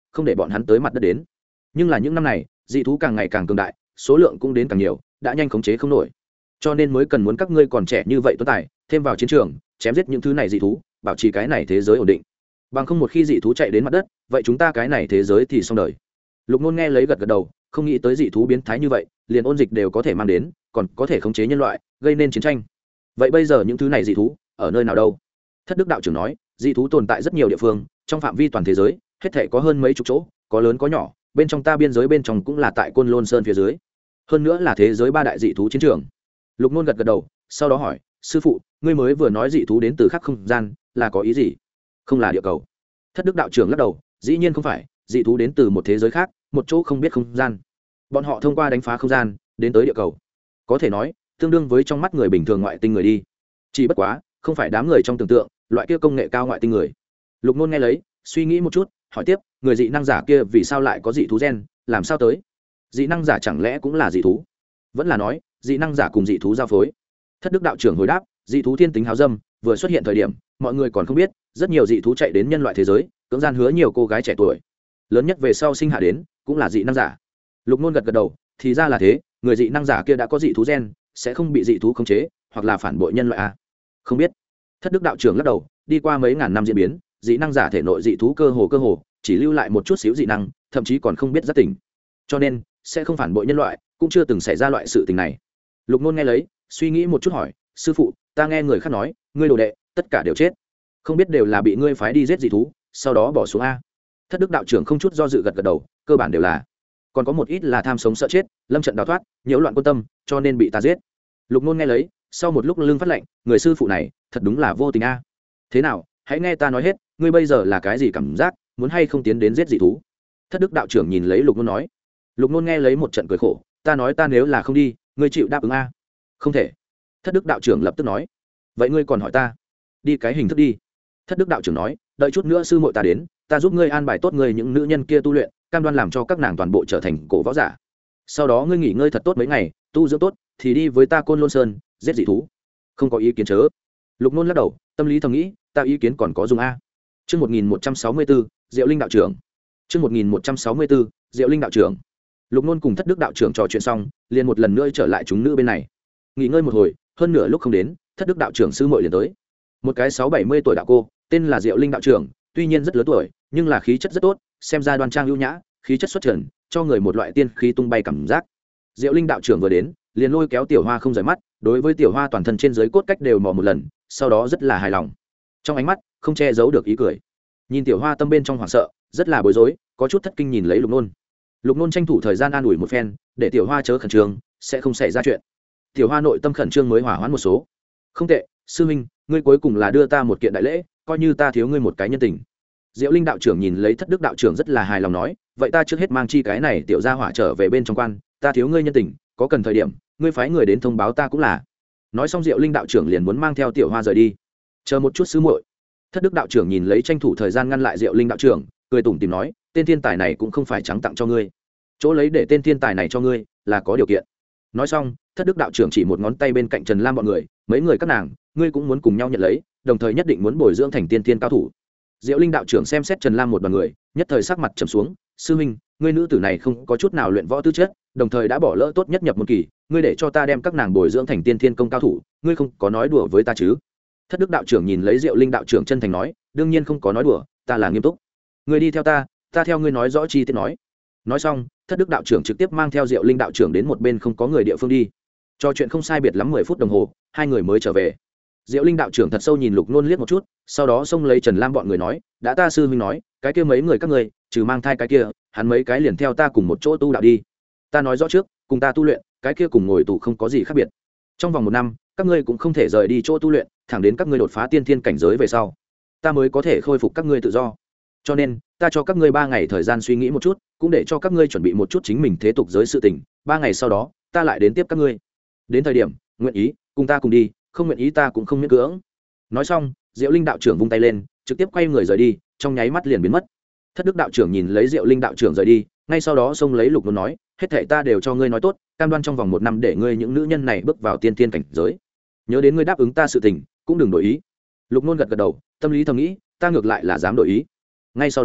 không để bọn hắn tới mặt đất đến. Nhưng là những năm này dị thú càng ngày càng cường đại, số lượng cũng đến càng nhiều, đã nhanh khống chế không nổi, cho nên mới cần muốn các ngươi còn trẻ như vậy tuấn tài thêm vào chiến trường, chém giết những thứ này dị thú, bảo trì cái này thế giới ổn định. Bằng không một khi dị thú chạy đến mặt đất, vậy chúng ta cái này thế giới thì xong đời. Lục Nôn nghe lấy gật gật đầu, không nghĩ tới dị thú biến thái như vậy, liền ôn dịch đều có thể mang đến, còn có thể khống chế nhân loại, gây nên chiến tranh. Vậy bây giờ những thứ này dị thú ở nơi nào đâu? Thất Đức đạo trưởng nói, dị thú tồn tại rất nhiều địa phương, trong phạm vi toàn thế giới, hết thảy có hơn mấy chục chỗ, có lớn có nhỏ, bên trong ta biên giới bên trong cũng là tại Côn Lôn Sơn phía dưới. Hơn nữa là thế giới ba đại dị thú chiến trường. Lục Nôn gật gật đầu, sau đó hỏi, sư phụ, ngươi mới vừa nói dị thú đến từ khác không gian, là có ý gì? Không là địa cầu. Thất Đức đạo trưởng lắc đầu, dĩ nhiên không phải, dị thú đến từ một thế giới khác, một chỗ không biết không gian. Bọn họ thông qua đánh phá không gian đến tới địa cầu, có thể nói tương đương với trong mắt người bình thường ngoại tinh người đi, chỉ bất quá không phải đám người trong tưởng tượng loại kia công nghệ cao ngoại tinh người. Lục Nôn nghe lấy suy nghĩ một chút, hỏi tiếp, người dị năng giả kia vì sao lại có dị thú gen, làm sao tới? Dị năng giả chẳng lẽ cũng là dị thú? Vẫn là nói dị năng giả cùng dị thú giao phối? Thất Đức đạo trưởng hồi đáp, dị thú thiên tính háo dâm, vừa xuất hiện thời điểm mọi người còn không biết, rất nhiều dị thú chạy đến nhân loại thế giới, cưỡng gian hứa nhiều cô gái trẻ tuổi, lớn nhất về sau sinh hạ đến cũng là dị năng giả. Lục Nôn gật gật đầu, thì ra là thế, người dị năng giả kia đã có dị thú gen, sẽ không bị dị thú khống chế hoặc là phản bội nhân loại à? Không biết. Thất Đức đạo trưởng lắc đầu, đi qua mấy ngàn năm diễn biến, dị năng giả thể nội dị thú cơ hồ cơ hồ chỉ lưu lại một chút xíu dị năng, thậm chí còn không biết giác tỉnh, cho nên sẽ không phản bội nhân loại, cũng chưa từng xảy ra loại sự tình này. Lục Nôn nghe lấy suy nghĩ một chút hỏi, sư phụ, ta nghe người khác nói ngươi đồ đệ tất cả đều chết, không biết đều là bị ngươi phái đi giết dị thú sau đó bỏ xuống a? Thất Đức đạo trưởng không chút do dự gật gật đầu, cơ bản đều là, còn có một ít là tham sống sợ chết, lâm trận đào thoát, nhiễu loạn quân tâm, cho nên bị ta giết. Lục Nôn nghe lấy sau một lúc lưng phát lạnh, người sư phụ này thật đúng là vô tình a. Thế nào, hãy nghe ta nói hết, ngươi bây giờ là cái gì cảm giác, muốn hay không tiến đến giết dị thú? Thất Đức đạo trưởng nhìn lấy Lục Nôn nói. Lục Nôn nghe lấy một trận cười khổ, ta nói ta nếu là không đi, ngươi chịu đáp ứng a? Không thể. Thất Đức đạo trưởng lập tức nói, vậy ngươi còn hỏi ta đi cái hình thức đi. Thất Đức đạo trưởng nói, đợi chút nữa sư muội ta đến, ta giúp ngươi an bài tốt người những nữ nhân kia tu luyện, cam đoan làm cho các nàng toàn bộ trở thành cổ võ giả. Sau đó ngươi nghỉ ngơi thật tốt mấy ngày, tu dưỡng tốt thì đi với ta Côn Lôn Sơn giết dị thú. Không có ý kiến chớ? Lục Nôn lắc đầu, tâm lý thầm nghĩ, ta ý kiến còn có dùng a. Chương một nghìn một trăm sáu mươi bốn, Diệu Linh đạo trưởng. Chương một nghìn một trăm sáu mươi bốn, Diệu Linh đạo trưởng. Lục Nôn cùng Thất Đức đạo trưởng trò chuyện xong, liền một lần nữa trở lại chúng nữ bên này. Nghỉ ngơi một hồi, hơn nửa lúc không đến, Thất Đức đạo trưởng sư muội liền tới. Một cái sáu bảy mươi tuổi đạo cô, tên là Diệu Linh đạo trưởng, tuy nhiên rất lớn tuổi, nhưng là khí chất rất tốt, xem ra đoan trang ưu nhã, khí chất xuất trần, cho người một loại tiên khí tung bay cảm giác. Diệu Linh đạo trưởng vừa đến, liền lôi kéo Tiểu Hoa không rời mắt, đối với Tiểu Hoa toàn thân trên dưới cốt cách đều mò một lần, sau đó rất là hài lòng, trong ánh mắt không che giấu được ý cười. Nhìn Tiểu Hoa tâm bên trong hoảng sợ, rất là bối rối, có chút thất kinh nhìn lấy Lục Nôn. Lục Nôn tranh thủ thời gian an ủi một phen, để Tiểu Hoa chớ khẩn trương, sẽ không xảy ra chuyện. Tiểu Hoa nội tâm khẩn trương mới hỏa hoãn một số. Không tệ, sư huynh, ngươi cuối cùng là đưa ta một kiện đại lễ, coi như ta thiếu ngươi một cái nhân tình. Diệu Linh đạo trưởng nhìn lấy Thất Đức đạo trưởng rất là hài lòng nói, vậy ta trước hết mang chi cái này tiểu gia hỏa trở về bên trong quan, ta thiếu ngươi nhân tình, có cần thời điểm ngươi phái người đến thông báo ta cũng là. Nói xong Diệu Linh đạo trưởng liền muốn mang theo Tiểu Hoa rời đi. Chờ một chút sư muội. Thất Đức đạo trưởng nhìn lấy tranh thủ thời gian ngăn lại Diệu Linh đạo trưởng, cười tủm tỉm nói, tên thiên tài này cũng không phải trắng tặng cho ngươi, chỗ lấy để tên thiên tài này cho ngươi là có điều kiện. Nói xong Thất Đức đạo trưởng chỉ một ngón tay bên cạnh Trần Lam bọn người, mấy người các nàng, ngươi cũng muốn cùng nhau nhận lấy, đồng thời nhất định muốn bồi dưỡng thành tiên thiên cao thủ. Diệu Linh đạo trưởng xem xét Trần Lam một đoàn người, nhất thời sắc mặt trầm xuống, sư huynh, ngươi nữ tử này không có chút nào luyện võ tư chất, đồng thời đã bỏ lỡ tốt nhất nhập môn kỳ, ngươi để cho ta đem các nàng bồi dưỡng thành tiên thiên công cao thủ, ngươi không có nói đùa với ta chứ? Thất Đức đạo trưởng nhìn lấy Diệu Linh đạo trưởng chân thành nói, đương nhiên không có nói đùa, ta là nghiêm túc. Ngươi đi theo ta, ta theo ngươi nói rõ chi tiết nói. Nói xong Thất Đức đạo trưởng trực tiếp mang theo Diệu Linh đạo trưởng đến một bên không có người địa phương đi. Trò chuyện không sai biệt lắm mười phút đồng hồ, hai người mới trở về. Diệu Linh đạo trưởng thật sâu nhìn Lục Nôn liếc một chút, sau đó xông lấy Trần Lam bọn người nói, đã ta sư huynh nói, cái kia mấy người các ngươi, trừ mang thai cái kia, hắn mấy cái liền theo ta cùng một chỗ tu đạo đi. Ta nói rõ trước, cùng ta tu luyện, cái kia cùng ngồi tù không có gì khác biệt. Trong vòng một năm, các ngươi cũng không thể rời đi chỗ tu luyện, thẳng đến các ngươi đột phá tiên thiên cảnh giới về sau, ta mới có thể khôi phục các ngươi tự do. Cho nên, ta cho các ngươi ba ngày thời gian suy nghĩ một chút, cũng để cho các ngươi chuẩn bị một chút chính mình thế tục giới sự tình, ba ngày sau đó, ta lại đến tiếp các ngươi. Đến thời điểm, nguyện ý, cùng ta cùng đi, không nguyện ý ta cũng không miễn cưỡng. Nói xong Diệu Linh đạo trưởng vung tay lên, trực tiếp quay người rời đi, trong nháy mắt liền biến mất. Thất Đức đạo trưởng nhìn lấy Diệu Linh đạo trưởng rời đi, ngay sau đó xông lấy Lục Nôn nói, hết thảy ta đều cho ngươi nói tốt, cam đoan trong vòng một năm để ngươi những nữ nhân này bước vào tiên thiên cảnh giới. Nhớ đến ngươi đáp ứng ta sự tình, cũng đừng đổi ý. Lục Nôn gật gật đầu, tâm lý thầm nghĩ, ta ngược lại là dám đổi ý. Ngay sau đó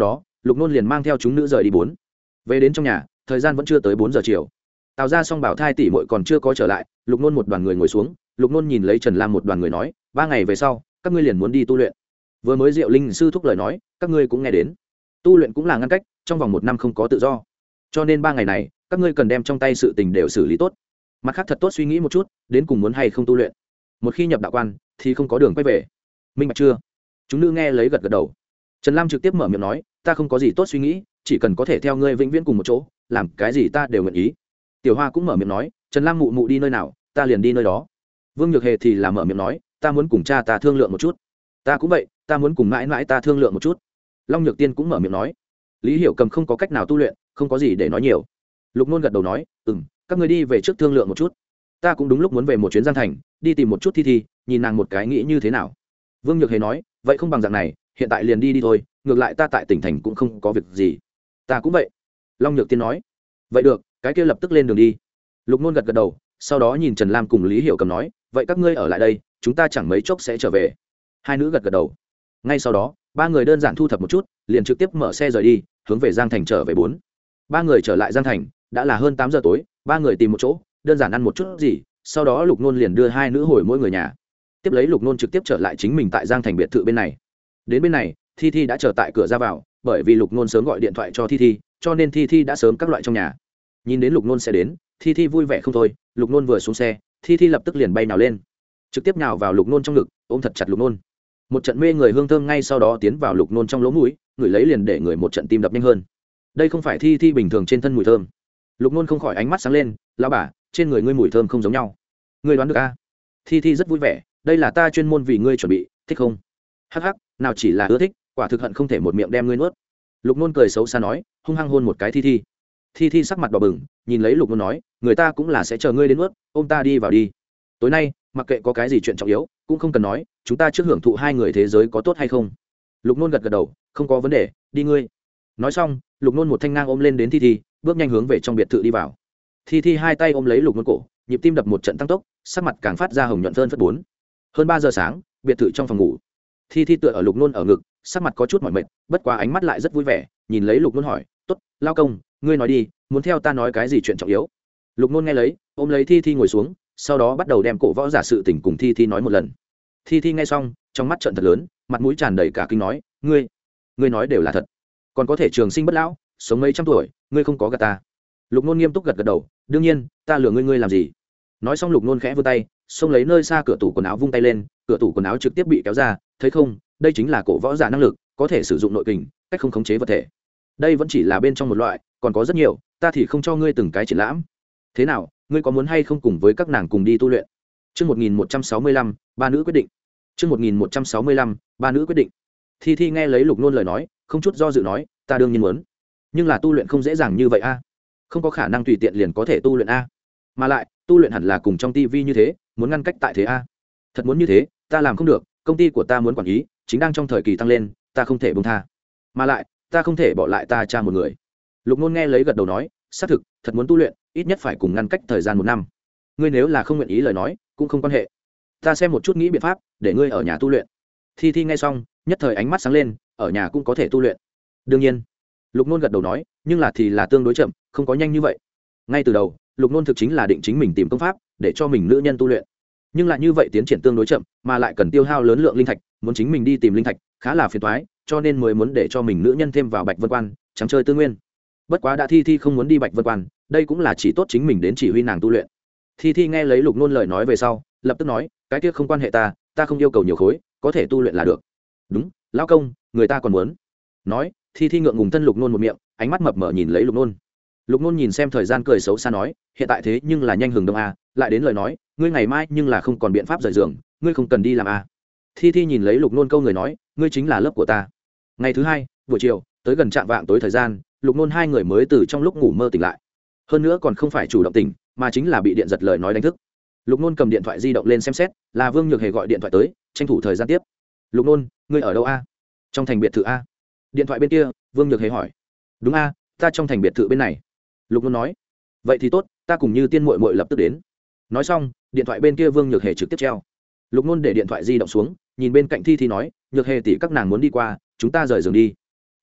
lục nôn liền mang theo chúng nữ rời đi bốn. Về đến trong nhà thời gian vẫn chưa tới bốn giờ chiều. Tào ra xong bảo thai tỷ muội còn chưa có trở lại, lục nôn một đoàn người ngồi xuống, lục nôn nhìn lấy Trần Lam một đoàn người nói, ba ngày về sau các ngươi liền muốn đi tu luyện. Vừa mới Diệu Linh sư thúc lời nói các ngươi cũng nghe đến, tu luyện cũng là ngăn cách, trong vòng một năm không có tự do, cho nên ba ngày này các ngươi cần đem trong tay sự tình đều xử lý tốt, mặt khác thật tốt suy nghĩ một chút đến cùng muốn hay không tu luyện. Một khi nhập đạo quan thì không có đường quay về, minh bạch chưa? Chúng nữ nghe lấy gật gật đầu. Trần Lam trực tiếp mở miệng nói, ta không có gì tốt suy nghĩ, chỉ cần có thể theo ngươi vĩnh viễn cùng một chỗ, làm cái gì ta đều nguyện ý. Tiểu Hoa cũng mở miệng nói, Trần Lam mụ mụ đi nơi nào ta liền đi nơi đó. Vương Nhược Hề thì là mở miệng nói, ta muốn cùng cha ta thương lượng một chút. Ta cũng vậy, ta muốn cùng mãi mãi ta thương lượng một chút. Long Nhược Tiên cũng mở miệng nói. Lý Hiểu Cầm không có cách nào tu luyện, không có gì để nói nhiều. Lục Nôn gật đầu nói, ừm, các ngươi đi về trước thương lượng một chút, ta cũng đúng lúc muốn về một chuyến Giang Thành, đi tìm một chút Thi Thi, nhìn nàng một cái nghĩ như thế nào. Vương Nhược Hề nói, vậy không bằng dạng này, hiện tại liền đi đi thôi, ngược lại ta tại tỉnh thành cũng không có việc gì. Ta cũng vậy. Long Nhược Tiên nói, vậy được, cái kia lập tức lên đường đi. Lục Nôn gật gật đầu, sau đó nhìn Trần Lam cùng Lý Hiểu Cầm nói, vậy các ngươi ở lại đây, chúng ta chẳng mấy chốc sẽ trở về. Hai nữ gật gật đầu. Ngay sau đó ba người đơn giản thu thập một chút, liền trực tiếp mở xe rời đi, hướng về Giang Thành trở về bốn. Ba người trở lại Giang Thành đã là hơn tám giờ tối, ba người tìm một chỗ đơn giản ăn một chút gì, sau đó Lục Nôn liền đưa hai nữ hồi mỗi người nhà. Tiếp lấy Lục Nôn trực tiếp trở lại chính mình tại Giang Thành biệt thự bên này. Đến bên này Thi Thi đã chờ tại cửa ra vào, bởi vì Lục Nôn sớm gọi điện thoại cho Thi Thi, cho nên Thi Thi đã sớm các loại trong nhà. Nhìn đến Lục Nôn sẽ đến, Thi Thi vui vẻ không thôi. Lục Nôn vừa xuống xe, Thi Thi lập tức liền bay nào lên, trực tiếp nhào vào Lục Nôn trong ngực, ôm thật chặt Lục Nôn. Một trận mê người hương thơm ngay sau đó tiến vào Lục Nôn trong lỗ mũi, người lấy liền để người một trận tim đập nhanh hơn. Đây không phải Thi Thi bình thường trên thân mùi thơm. Lục Nôn không khỏi ánh mắt sáng lên, lão bà, trên người ngươi mùi thơm không giống nhau, ngươi đoán được a? À? Thi Thi rất vui vẻ, đây là ta chuyên môn vì ngươi chuẩn bị, thích không? Hắc hắc, nào chỉ là ưa thích, quả thực hận không thể một miệng đem ngươi nuốt. Lục Nôn cười xấu xa nói, hung hăng hôn một cái Thi Thi. Thi Thi sắc mặt đỏ bừng, nhìn lấy Lục Nôn nói, người ta cũng là sẽ chờ ngươi đến nuốt, ôm ta đi vào đi. Tối nay mặc kệ có cái gì chuyện trọng yếu cũng không cần nói, chúng ta trước hưởng thụ hai người thế giới có tốt hay không? Lục Nôn gật gật đầu, không có vấn đề, đi ngươi. Nói xong Lục Nôn một thanh ngang ôm lên đến Thi Thi, bước nhanh hướng về trong biệt thự đi vào. Thi Thi hai tay ôm lấy Lục Nôn cổ, nhịp tim đập một trận tăng tốc, sắc mặt càng phát ra hồng nhuận hơn phất bốn. Hơn ba giờ sáng, biệt thự trong phòng ngủ, Thi Thi tựa ở Lục Nôn ở ngực, sắc mặt có chút mỏi mệt, bất quá ánh mắt lại rất vui vẻ, nhìn lấy Lục Nôn hỏi, "Tốt, lao công, ngươi nói đi, muốn theo ta nói cái gì chuyện trọng yếu?" Lục Nôn nghe lấy, ôm lấy Thi Thi ngồi xuống, sau đó bắt đầu đem cổ võ giả sự tình cùng Thi Thi nói một lần. Thi Thi nghe xong, trong mắt trợn thật lớn, mặt mũi tràn đầy cả kinh nói, "Ngươi, ngươi nói đều là thật, còn có thể trường sinh bất lão, sống mấy trăm tuổi, ngươi không có gạt ta?" Lục Nôn nghiêm túc gật gật đầu, "Đương nhiên, ta lừa ngươi, ngươi làm gì?" Nói xong Lục Nôn khẽ vươn tay, xông lấy nơi xa cửa tủ quần áo vung tay lên, cửa tủ quần áo trực tiếp bị kéo ra, thấy không, đây chính là cổ võ giả năng lực, có thể sử dụng nội kình, cách không khống chế vật thể. Đây vẫn chỉ là bên trong một loại, còn có rất nhiều, ta thì không cho ngươi từng cái triển lãm. Thế nào, ngươi có muốn hay không cùng với các nàng cùng đi tu luyện? Chương một nghìn một trăm sáu mươi lăm, ba nữ quyết định. Chương một nghìn một trăm sáu mươi lăm, ba nữ quyết định. Thi Thi nghe lấy Lục Nôn lời nói, không chút do dự nói, ta đương nhiên muốn, nhưng là tu luyện không dễ dàng như vậy a, không có khả năng tùy tiện liền có thể tu luyện a, mà lại tu luyện hẳn là cùng trong tivi như thế, muốn ngăn cách tại thế a, thật muốn như thế, ta làm không được, công ty của ta muốn quản lý, chính đang trong thời kỳ tăng lên, ta không thể buông tha, mà lại ta không thể bỏ lại ta cha một người. Lục Nôn nghe lấy gật đầu nói, xác thực, thật muốn tu luyện, ít nhất phải cùng ngăn cách thời gian một năm. Ngươi nếu là không nguyện ý lời nói, cũng không quan hệ, ta xem một chút nghĩ biện pháp để ngươi ở nhà tu luyện. Thi Thi nghe xong, nhất thời ánh mắt sáng lên, ở nhà cũng có thể tu luyện. Đương nhiên. Lục Nôn gật đầu nói, nhưng là thì là tương đối chậm, không có nhanh như vậy. Ngay từ đầu, Lục Nôn thực chính là định chính mình tìm công pháp để cho mình nữ nhân tu luyện, nhưng lại như vậy tiến triển tương đối chậm, mà lại cần tiêu hao lớn lượng linh thạch, muốn chính mình đi tìm linh thạch khá là phiền toái, cho nên mới muốn để cho mình nữ nhân thêm vào Bạch Vân Quan, trắng chơi tư nguyên. Bất quá đã Thi Thi không muốn đi Bạch Vân Quan, đây cũng là chỉ tốt chính mình đến chỉ huy nàng tu luyện. Thi Thi nghe lấy Lục Nôn lời nói về sau, lập tức nói, cái kia không quan hệ ta, ta không yêu cầu nhiều khối, có thể tu luyện là được. Đúng, lão công, người ta còn muốn. Nói, Thi Thi ngượng ngùng thân Lục Nôn một miệng, ánh mắt mập mờ nhìn lấy Lục Nôn. Lục Nôn nhìn xem thời gian cười xấu xa nói, hiện tại thế nhưng là nhanh hừng đông a, lại đến lời nói, ngươi ngày mai nhưng là không còn biện pháp rời giường, ngươi không cần đi làm a. Thi Thi nhìn lấy Lục Nôn câu người nói, ngươi chính là lớp của ta. Ngày thứ hai buổi chiều, tới gần trạm vạng tối thời gian, Lục Nôn hai người mới từ trong lúc ngủ mơ tỉnh lại, hơn nữa còn không phải chủ động tỉnh, mà chính là bị điện giật lời nói đánh thức. Lục Nôn cầm điện thoại di động lên xem xét, là Vương Nhược Hề gọi điện thoại tới, tranh thủ thời gian tiếp. Lục Nôn, ngươi ở đâu a? Trong thành biệt thự a. Điện thoại bên kia, Vương Nhược Hề hỏi. Đúng a, ta trong thành biệt thự bên này. Lục Nôn nói. Vậy thì tốt, ta cùng Như Tiên muội muội lập tức đến. Nói xong, điện thoại bên kia Vương Nhược Hề trực tiếp treo. Lục Nôn để điện thoại di động xuống, nhìn bên cạnh Thi Thi nói, Nhược Hề tỷ các nàng muốn đi qua, chúng ta rời giường đi.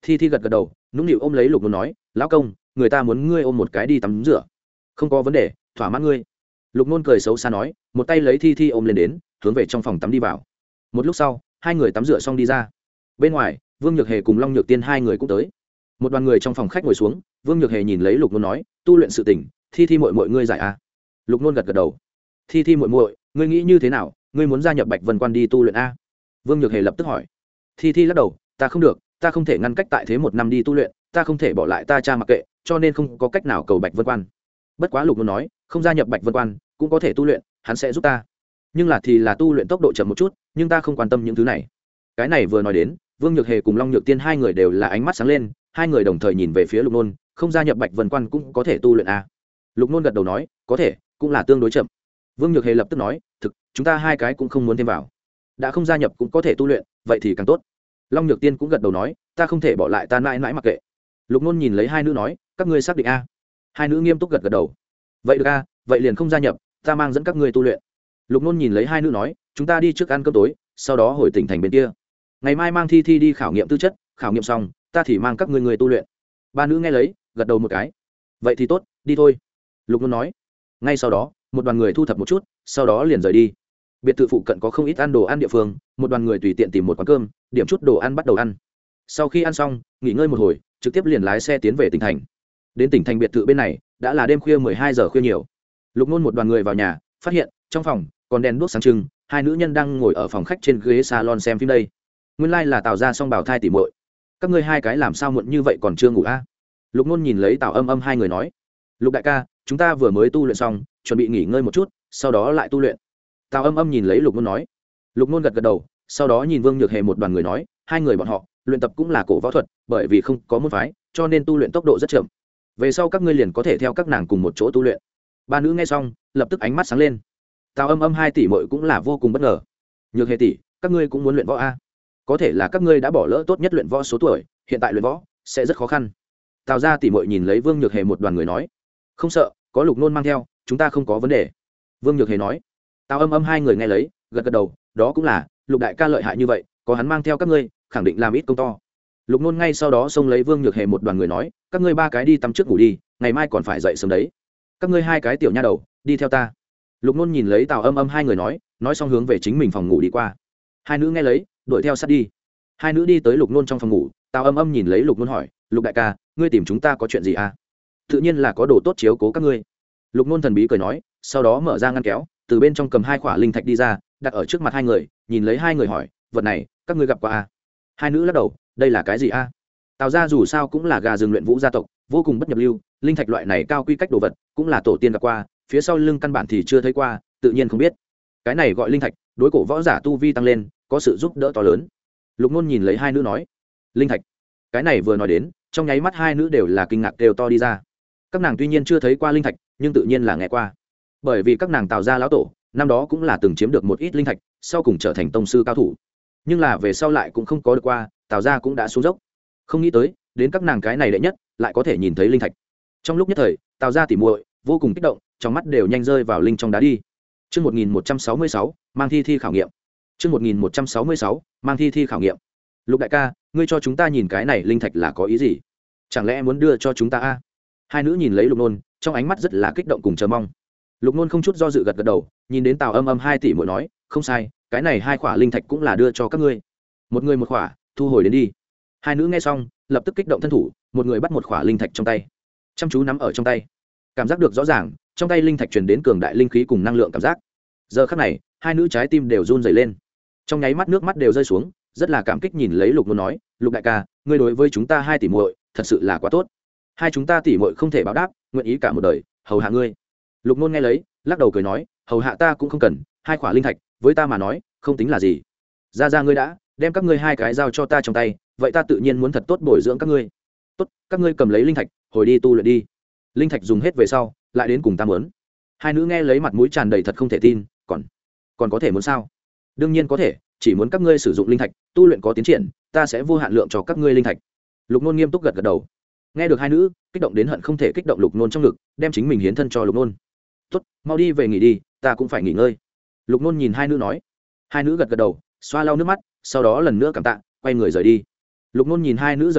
thi thi gật gật đầu, nũng nịu ôm lấy lục nôn nói, lão công, người ta muốn ngươi ôm một cái đi tắm rửa. Không có vấn đề, thỏa mãn ngươi. Lục nôn cười xấu xa nói, một tay lấy thi thi ôm lên đến, hướng về trong phòng tắm đi vào. Một lúc sau, hai người tắm rửa xong đi ra. Bên ngoài, Vương Nhược Hề cùng Long Nhược Tiên hai người cũng tới. Một đoàn người trong phòng khách ngồi xuống, Vương Nhược Hề nhìn lấy Lục nôn nói, tu luyện sự tỉnh, thi thi muội muội ngươi giải a. Lục nôn gật gật đầu. Thi thi muội muội, ngươi nghĩ như thế nào, ngươi muốn gia nhập Bạch Vân Quan đi tu luyện a? Vương Nhược Hề lập tức hỏi. Thi thi lắc đầu, ta không được, ta không thể ngăn cách tại thế một năm đi tu luyện, ta không thể bỏ lại ta cha mặc kệ, cho nên không có cách nào cầu Bạch Vân Quan. Bất quá Lục nôn nói, không gia nhập Bạch Vân Quan cũng có thể tu luyện, hắn sẽ giúp ta. Nhưng là thì là tu luyện tốc độ chậm một chút, nhưng ta không quan tâm những thứ này. Cái này vừa nói đến, Vương Nhược Hề cùng Long Nhược Tiên hai người đều là ánh mắt sáng lên, hai người đồng thời nhìn về phía Lục nôn, không gia nhập Bạch Vân Quan cũng có thể tu luyện a? Lục nôn gật đầu nói, có thể, cũng là tương đối chậm. Vương Nhược Hề lập tức nói, thực, chúng ta hai cái cũng không muốn thêm vào, đã không gia nhập cũng có thể tu luyện, vậy thì càng tốt. Long Nhược Tiên cũng gật đầu nói, ta không thể bỏ lại ta mãi mãi mặc kệ. Lục nôn nhìn lấy hai nữ nói, các ngươi xác định a? Hai nữ nghiêm túc gật gật đầu. Vậy được a, vậy liền không gia nhập, ta mang dẫn các ngươi tu luyện. Lục nôn nhìn lấy hai nữ nói, chúng ta đi trước ăn cơm tối, sau đó hồi tỉnh thành bên kia, ngày mai mang thi thi đi khảo nghiệm tư chất, khảo nghiệm xong ta thì mang các ngươi người tu luyện. Ba nữ nghe lấy gật đầu một cái, vậy thì tốt, đi thôi. Lục nôn nói. Ngay sau đó một đoàn người thu thập một chút, sau đó liền rời đi. Biệt thự phụ cận có không ít ăn đồ ăn địa phương, một đoàn người tùy tiện tìm một quán cơm, điểm chút đồ ăn bắt đầu ăn. Sau khi ăn xong nghỉ ngơi một hồi, trực tiếp liền lái xe tiến về tỉnh thành. Đến tỉnh thành biệt thự bên này đã là đêm khuya mười hai giờ khuya nhiều. Lục nôn một đoàn người vào nhà, phát hiện trong phòng còn đèn đuốc sáng trưng, hai nữ nhân đang ngồi ở phòng khách trên ghế salon xem phim đây. Nguyên lai là Tào gia song bào thai tỉ muội. Các ngươi hai cái làm sao muộn như vậy còn chưa ngủ a? Lục nôn nhìn lấy Tào Âm Âm hai người nói. Lục đại ca, chúng ta vừa mới tu luyện xong, chuẩn bị nghỉ ngơi một chút, sau đó lại tu luyện. Tào Âm Âm nhìn lấy Lục nôn nói. Lục nôn gật gật đầu, sau đó nhìn Vương Nhược Hề một đoàn người nói, hai người bọn họ luyện tập cũng là cổ võ thuật, bởi vì không có môn phái, cho nên tu luyện tốc độ rất chậm. Về sau các ngươi liền có thể theo các nàng cùng một chỗ tu luyện. Ba nữ nghe xong lập tức ánh mắt sáng lên. Tào Âm Âm hai tỷ muội cũng là vô cùng bất ngờ. Nhược Hề tỷ, các ngươi cũng muốn luyện võ a? Có thể là các ngươi đã bỏ lỡ tốt nhất luyện võ số tuổi, hiện tại luyện võ sẽ rất khó khăn. Tào gia tỷ muội nhìn lấy Vương Nhược Hề một đoàn người nói, không sợ, có Lục nôn mang theo, chúng ta không có vấn đề. Vương Nhược Hề nói. Tào Âm Âm hai người nghe lấy gật gật đầu, đó cũng là, Lục đại ca lợi hại như vậy, có hắn mang theo các ngươi, khẳng định làm ít công to. Lục nôn ngay sau đó xông lấy Vương Nhược Hề một đoàn người nói, các ngươi ba cái đi tắm trước ngủ đi, ngày mai còn phải dậy sớm đấy. Các ngươi hai cái tiểu nha đầu, đi theo ta. Lục nôn nhìn lấy Tào Âm Âm hai người nói, nói xong hướng về chính mình phòng ngủ đi qua. Hai nữ nghe lấy đuổi theo sát đi. Hai nữ đi tới Lục nôn trong phòng ngủ, Tào Âm Âm nhìn lấy Lục nôn hỏi, Lục đại ca, ngươi tìm chúng ta có chuyện gì à? Tự nhiên là có đồ tốt chiếu cố các ngươi. Lục nôn thần bí cười nói, sau đó mở ra ngăn kéo, từ bên trong cầm hai quả linh thạch đi ra, đặt ở trước mặt hai người, nhìn lấy hai người hỏi, vật này các ngươi gặp qua à? Hai nữ lắc đầu, đây là cái gì a? À? Tào gia dù sao cũng là gà rừng luyện vũ gia tộc, vô cùng bất nhập lưu, linh thạch loại này cao quy cách đồ vật cũng là tổ tiên gặp qua, phía sau lưng căn bản thì chưa thấy qua, tự nhiên không biết. Cái này gọi linh thạch, đối cổ võ giả tu vi tăng lên có sự giúp đỡ to lớn. Lục nôn nhìn lấy hai nữ nói, linh thạch. Cái này vừa nói đến, trong nháy mắt hai nữ đều là kinh ngạc đều to đi ra. Các nàng tuy nhiên chưa thấy qua linh thạch, nhưng tự nhiên là nghe qua, bởi vì các nàng Tào gia lão tổ năm đó cũng là từng chiếm được một ít linh thạch, sau cùng trở thành tông sư cao thủ, nhưng là về sau lại cũng không có được qua, Tào gia cũng đã xuống dốc. Không nghĩ tới đến các nàng cái này đệ nhất lại có thể nhìn thấy linh thạch. Trong lúc nhất thời Tào gia tỉ muội vô cùng kích động, trong mắt đều nhanh rơi vào linh trong đá đi. Chương một nghìn một trăm sáu mươi sáu, mang thi thi khảo nghiệm. Chương một nghìn một trăm sáu mươi sáu, mang thi thi khảo nghiệm. Lục đại ca, ngươi cho chúng ta nhìn cái này linh thạch là có ý gì? Chẳng lẽ muốn đưa cho chúng ta a? Hai nữ nhìn lấy Lục nôn, trong ánh mắt rất là kích động cùng chờ mong. Lục nôn không chút do dự gật gật đầu, nhìn đến Tào Âm Âm hai tỷ muội nói, không sai, cái này hai khỏa linh thạch cũng là đưa cho các ngươi. Một người một khỏa, thu hồi đến đi. Hai nữ nghe xong lập tức kích động thân thủ, một người bắt một khỏa linh thạch trong tay, chăm chú nắm ở trong tay, cảm giác được rõ ràng trong tay linh thạch truyền đến cường đại linh khí cùng năng lượng cảm giác. Giờ khắc này hai nữ trái tim đều run rẩy lên, trong nháy mắt nước mắt đều rơi xuống, rất là cảm kích nhìn lấy Lục nôn nói, Lục đại ca, ngươi đối với chúng ta hai tỷ muội thật sự là quá tốt, hai chúng ta tỷ muội không thể báo đáp, nguyện ý cả một đời hầu hạ ngươi. Lục nôn nghe lấy lắc đầu cười nói, hầu hạ ta cũng không cần, hai khỏa linh thạch với ta mà nói không tính là gì. Ra ra ngươi đã đem các ngươi hai cái giao cho ta trong tay, vậy ta tự nhiên muốn thật tốt bồi dưỡng các ngươi. Tốt, các ngươi cầm lấy linh thạch hồi đi tu luyện đi, linh thạch dùng hết về sau lại đến cùng ta muốn. Hai nữ nghe lấy mặt mũi tràn đầy thật không thể tin, còn còn có thể muốn sao? Đương nhiên có thể, chỉ muốn các ngươi sử dụng linh thạch tu luyện có tiến triển, ta sẽ vô hạn lượng cho các ngươi linh thạch. Lục nôn nghiêm túc gật gật đầu. Nghe được hai nữ kích động đến hận không thể kích động Lục nôn trong ngực, đem chính mình hiến thân cho Lục nôn. Tốt, mau đi về nghỉ đi, ta cũng phải nghỉ ngơi. Lục nôn nhìn hai nữ nói. Hai nữ gật gật đầu, xoa lau nước mắt, sau đó lần nữa cảm tạ, quay người rời đi. Lục nôn nhìn hai nữ rời đi,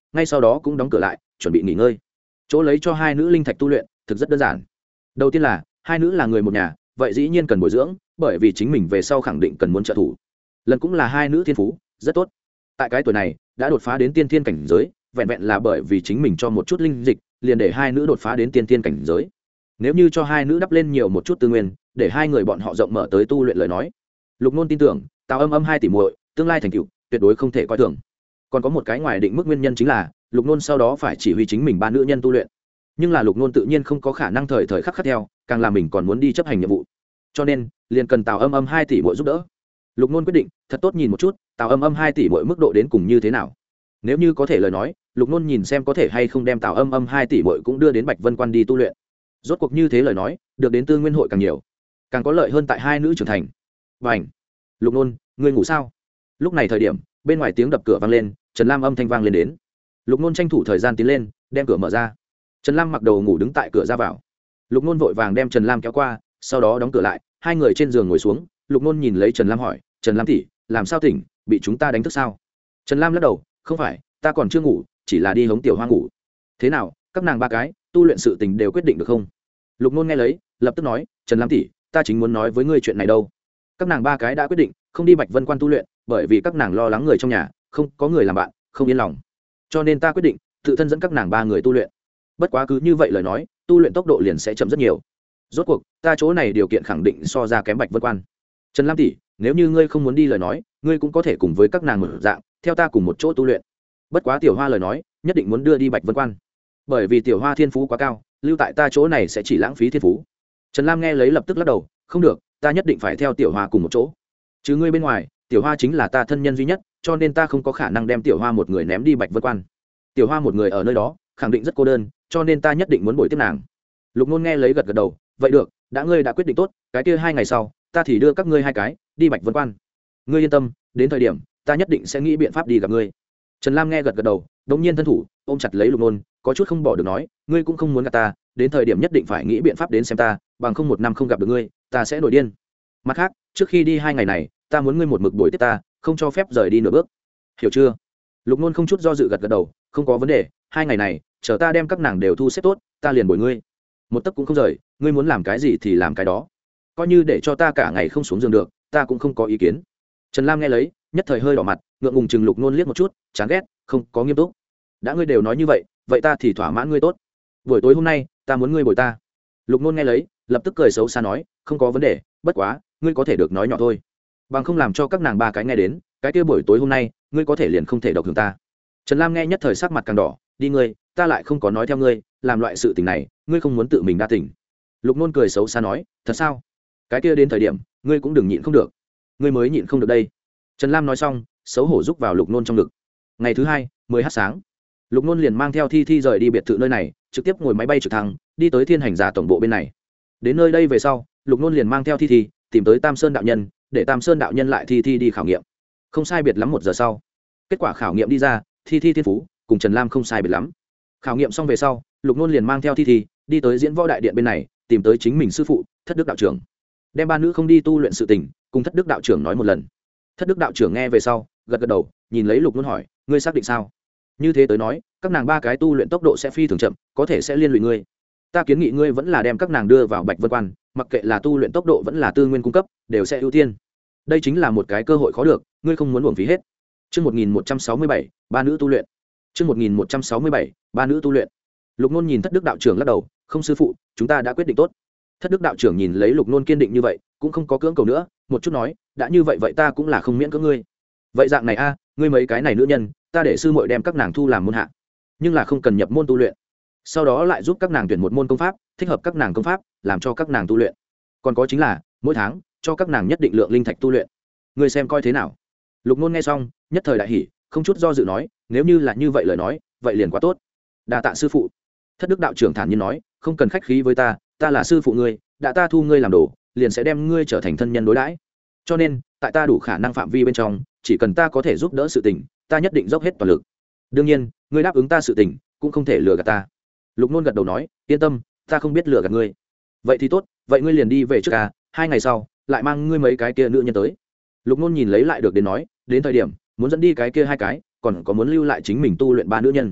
ngay sau đó cũng đóng cửa lại chuẩn bị nghỉ ngơi. Chỗ lấy cho hai nữ linh thạch tu luyện thực rất đơn giản. Đầu tiên là hai nữ là người một nhà, vậy dĩ nhiên cần bồi dưỡng, bởi vì chính mình về sau khẳng định cần muốn trợ thủ. Lần cũng là hai nữ thiên phú rất tốt, tại cái tuổi này đã đột phá đến tiên thiên cảnh giới, vẹn vẹn là bởi vì chính mình cho một chút linh dịch liền để hai nữ đột phá đến tiên thiên cảnh giới. Nếu như cho hai nữ đắp lên nhiều một chút tư nguyên, để hai người bọn họ rộng mở tới tu luyện lời nói, Lục Nôn tin tưởng Tào Âm Âm hai tỷ muội tương lai thành tựu tuyệt đối không thể coi thường. Còn có một cái ngoài định mức nguyên nhân chính là Lục Nôn sau đó phải chỉ huy chính mình ba nữ nhân tu luyện, nhưng là Lục Nôn tự nhiên không có khả năng thời thời khắc khắc theo, càng là mình còn muốn đi chấp hành nhiệm vụ, cho nên liền cần Tào Âm Âm hai tỷ muội giúp đỡ. Lục Nôn quyết định thật tốt nhìn một chút Tào Âm Âm hai tỷ muội mức độ đến cùng như thế nào. Nếu như có thể lời nói, Lục Nôn nhìn xem có thể hay không đem Tào Âm Âm hai tỷ muội cũng đưa đến Bạch Vân Quan đi tu luyện. Rốt cuộc như thế lời nói, được đến tư nguyên hội càng nhiều, càng có lợi hơn tại hai nữ trưởng thành. Bảnh, Lục Nôn, ngươi ngủ sao? Lúc này thời điểm, bên ngoài tiếng đập cửa vang lên, Trần Lam âm thanh vang lên đến. Lục Nôn tranh thủ thời gian tiến lên, đem cửa mở ra. Trần Lam mặc đồ ngủ đứng tại cửa ra vào. Lục Nôn vội vàng đem Trần Lam kéo qua, sau đó đóng cửa lại, hai người trên giường ngồi xuống. Lục Nôn nhìn lấy Trần Lam hỏi, Trần Lam tỷ, làm sao tỉnh, bị chúng ta đánh thức sao? Trần Lam lắc đầu, không phải, ta còn chưa ngủ, chỉ là đi hống tiểu hoa ngủ. Thế nào, các nàng ba cái tu luyện sự tình đều quyết định được không? Lục Nôn nghe lấy, lập tức nói, Trần Lam tỷ, ta chính muốn nói với ngươi chuyện này đâu. Các nàng ba cái đã quyết định không đi Bạch Vân Quan tu luyện, bởi vì các nàng lo lắng người trong nhà không có người làm bạn, không yên lòng, cho nên ta quyết định tự thân dẫn các nàng ba người tu luyện. Bất quá cứ như vậy lời nói, tu luyện tốc độ liền sẽ chậm rất nhiều. Rốt cuộc ta chỗ này điều kiện khẳng định so ra kém Bạch Vân Quan. Trần Lam tỷ, nếu như ngươi không muốn đi lời nói, ngươi cũng có thể cùng với các nàng một dạng theo ta cùng một chỗ tu luyện. Bất quá tiểu hoa lời nói, nhất định muốn đưa đi Bạch Vân Quan, bởi vì tiểu hoa thiên phú quá cao, lưu tại ta chỗ này sẽ chỉ lãng phí thiên phú. Trần Lam nghe lấy lập tức lắc đầu, không được, ta nhất định phải theo tiểu hoa cùng một chỗ. Chứ ngươi bên ngoài, tiểu hoa chính là ta thân nhân duy nhất, cho nên ta không có khả năng đem tiểu hoa một người ném đi Bạch Vân Quan. Tiểu hoa một người ở nơi đó khẳng định rất cô đơn, cho nên ta nhất định muốn bồi tiếp nàng. Lục Nôn nghe lấy gật gật đầu, vậy được, đã ngươi đã quyết định tốt, cái kia hai ngày sau ta thì đưa các ngươi hai cái đi Bạch Vân Quan. Ngươi yên tâm, đến thời điểm ta nhất định sẽ nghĩ biện pháp đi gặp ngươi. Trần Lam nghe gật gật đầu, đống nhiên thân thủ ôm chặt lấy Lục Nôn, có chút không bỏ được nói, ngươi cũng không muốn gặp ta, đến thời điểm nhất định phải nghĩ biện pháp đến xem ta, bằng không một năm không gặp được ngươi, ta sẽ nổi điên. Mặt khác, trước khi đi hai ngày này, ta muốn ngươi một mực bồi tiếp ta, không cho phép rời đi nửa bước, hiểu chưa? Lục Nôn không chút do dự gật gật đầu, không có vấn đề, hai ngày này chờ ta đem các nàng đều thu xếp tốt, ta liền bồi ngươi, một tấc cũng không rời, ngươi muốn làm cái gì thì làm cái đó, coi như để cho ta cả ngày không xuống giường được, ta cũng không có ý kiến. Trần Lam nghe lấy, nhất thời hơi đỏ mặt, ngượng ngùng chừng Lục Nôn liếc một chút, chán ghét, không có nghiêm túc. Đã ngươi đều nói như vậy, vậy ta thì thỏa mãn ngươi tốt. Buổi tối hôm nay, ta muốn ngươi bồi ta. Lục Nôn nghe lấy, lập tức cười xấu xa nói, không có vấn đề, bất quá, ngươi có thể được nói nhỏ thôi, bằng không làm cho các nàng ba cái nghe đến, cái kia buổi tối hôm nay, ngươi có thể liền không thể độc hưởng ta. Trần Lam nghe nhất thời sắc mặt càng đỏ, đi ngươi, ta lại không có nói theo ngươi, làm loại sự tình này, ngươi không muốn tự mình đa tình. Lục Nôn cười xấu xa nói, thật sao? Cái kia đến thời điểm, ngươi cũng đừng nhịn không được, ngươi mới nhịn không được đây. Trần Lam nói xong, xấu hổ rúc vào Lục Nôn trong ngực. Ngày thứ hai, mười h sáng, Lục Nôn liền mang theo Thi Thi rời đi biệt thự nơi này, trực tiếp ngồi máy bay trực thăng đi tới Thiên Hành Giả tổng bộ bên này. Đến nơi đây về sau, Lục Nôn liền mang theo Thi Thi tìm tới Tam Sơn đạo nhân, để Tam Sơn đạo nhân lại Thi Thi đi khảo nghiệm. Không sai biệt lắm một giờ sau, kết quả khảo nghiệm đi ra, Thi Thi thiên phú cùng Trần Lam không sai biệt lắm. Khảo nghiệm xong về sau, Lục Nôn liền mang theo Thi Thi đi tới Diễn Võ đại điện bên này, tìm tới chính mình sư phụ Thất Đức đạo trưởng, đem ba nữ không đi tu luyện sự tình cùng Thất Đức đạo trưởng nói một lần. Thất Đức đạo trưởng nghe về sau, gật gật đầu, nhìn lấy Lục Nôn hỏi, ngươi xác định sao? Như thế tới nói, các nàng ba cái tu luyện tốc độ sẽ phi thường chậm, có thể sẽ liên lụy ngươi. Ta kiến nghị ngươi vẫn là đem các nàng đưa vào Bạch Vân Quan, mặc kệ là tu luyện tốc độ vẫn là tư nguyên cung cấp, đều sẽ ưu tiên. Đây chính là một cái cơ hội khó được, ngươi không muốn uổng phí hết. Chương một nghìn một trăm sáu mươi bảy, ba nữ tu luyện. Chương một nghìn một trăm sáu mươi bảy, ba nữ tu luyện. Lục Nôn nhìn Thất Đức đạo trưởng lắc đầu, không sư phụ, chúng ta đã quyết định tốt. Thất Đức đạo trưởng nhìn lấy Lục Nôn kiên định như vậy, cũng không có cưỡng cầu nữa, một chút nói, đã như vậy vậy ta cũng là không miễn cưỡng ngươi. Vậy dạng này a, ngươi mấy cái này nữ nhân, ta để sư muội đem các nàng thu làm môn hạ, nhưng là không cần nhập môn tu luyện, sau đó lại giúp các nàng tuyển một môn công pháp thích hợp các nàng công pháp, làm cho các nàng tu luyện. Còn có chính là mỗi tháng cho các nàng nhất định lượng linh thạch tu luyện, ngươi xem coi thế nào? Lục Nôn nghe xong, nhất thời đại hỉ, không chút do dự nói, nếu như là như vậy lời nói, vậy liền quá tốt, đa tạ sư phụ. Thất Đức đạo trưởng thản nhiên nói, không cần khách khí với ta, ta là sư phụ ngươi, đã ta thu ngươi làm đồ, liền sẽ đem ngươi trở thành thân nhân đối đãi, cho nên tại ta đủ khả năng phạm vi bên trong, chỉ cần ta có thể giúp đỡ sự tình, ta nhất định dốc hết toàn lực. Đương nhiên, ngươi đáp ứng ta sự tình, cũng không thể lừa gạt ta. Lục Nôn gật đầu nói, yên tâm, ta không biết lừa gạt ngươi. Vậy thì tốt, vậy ngươi liền đi về trước à, hai ngày sau lại mang ngươi mấy cái kia nữ nhân tới. Lục Nôn nhìn lấy lại được đến nói, đến thời điểm muốn dẫn đi cái kia hai cái, còn có muốn lưu lại chính mình tu luyện ba nữ nhân.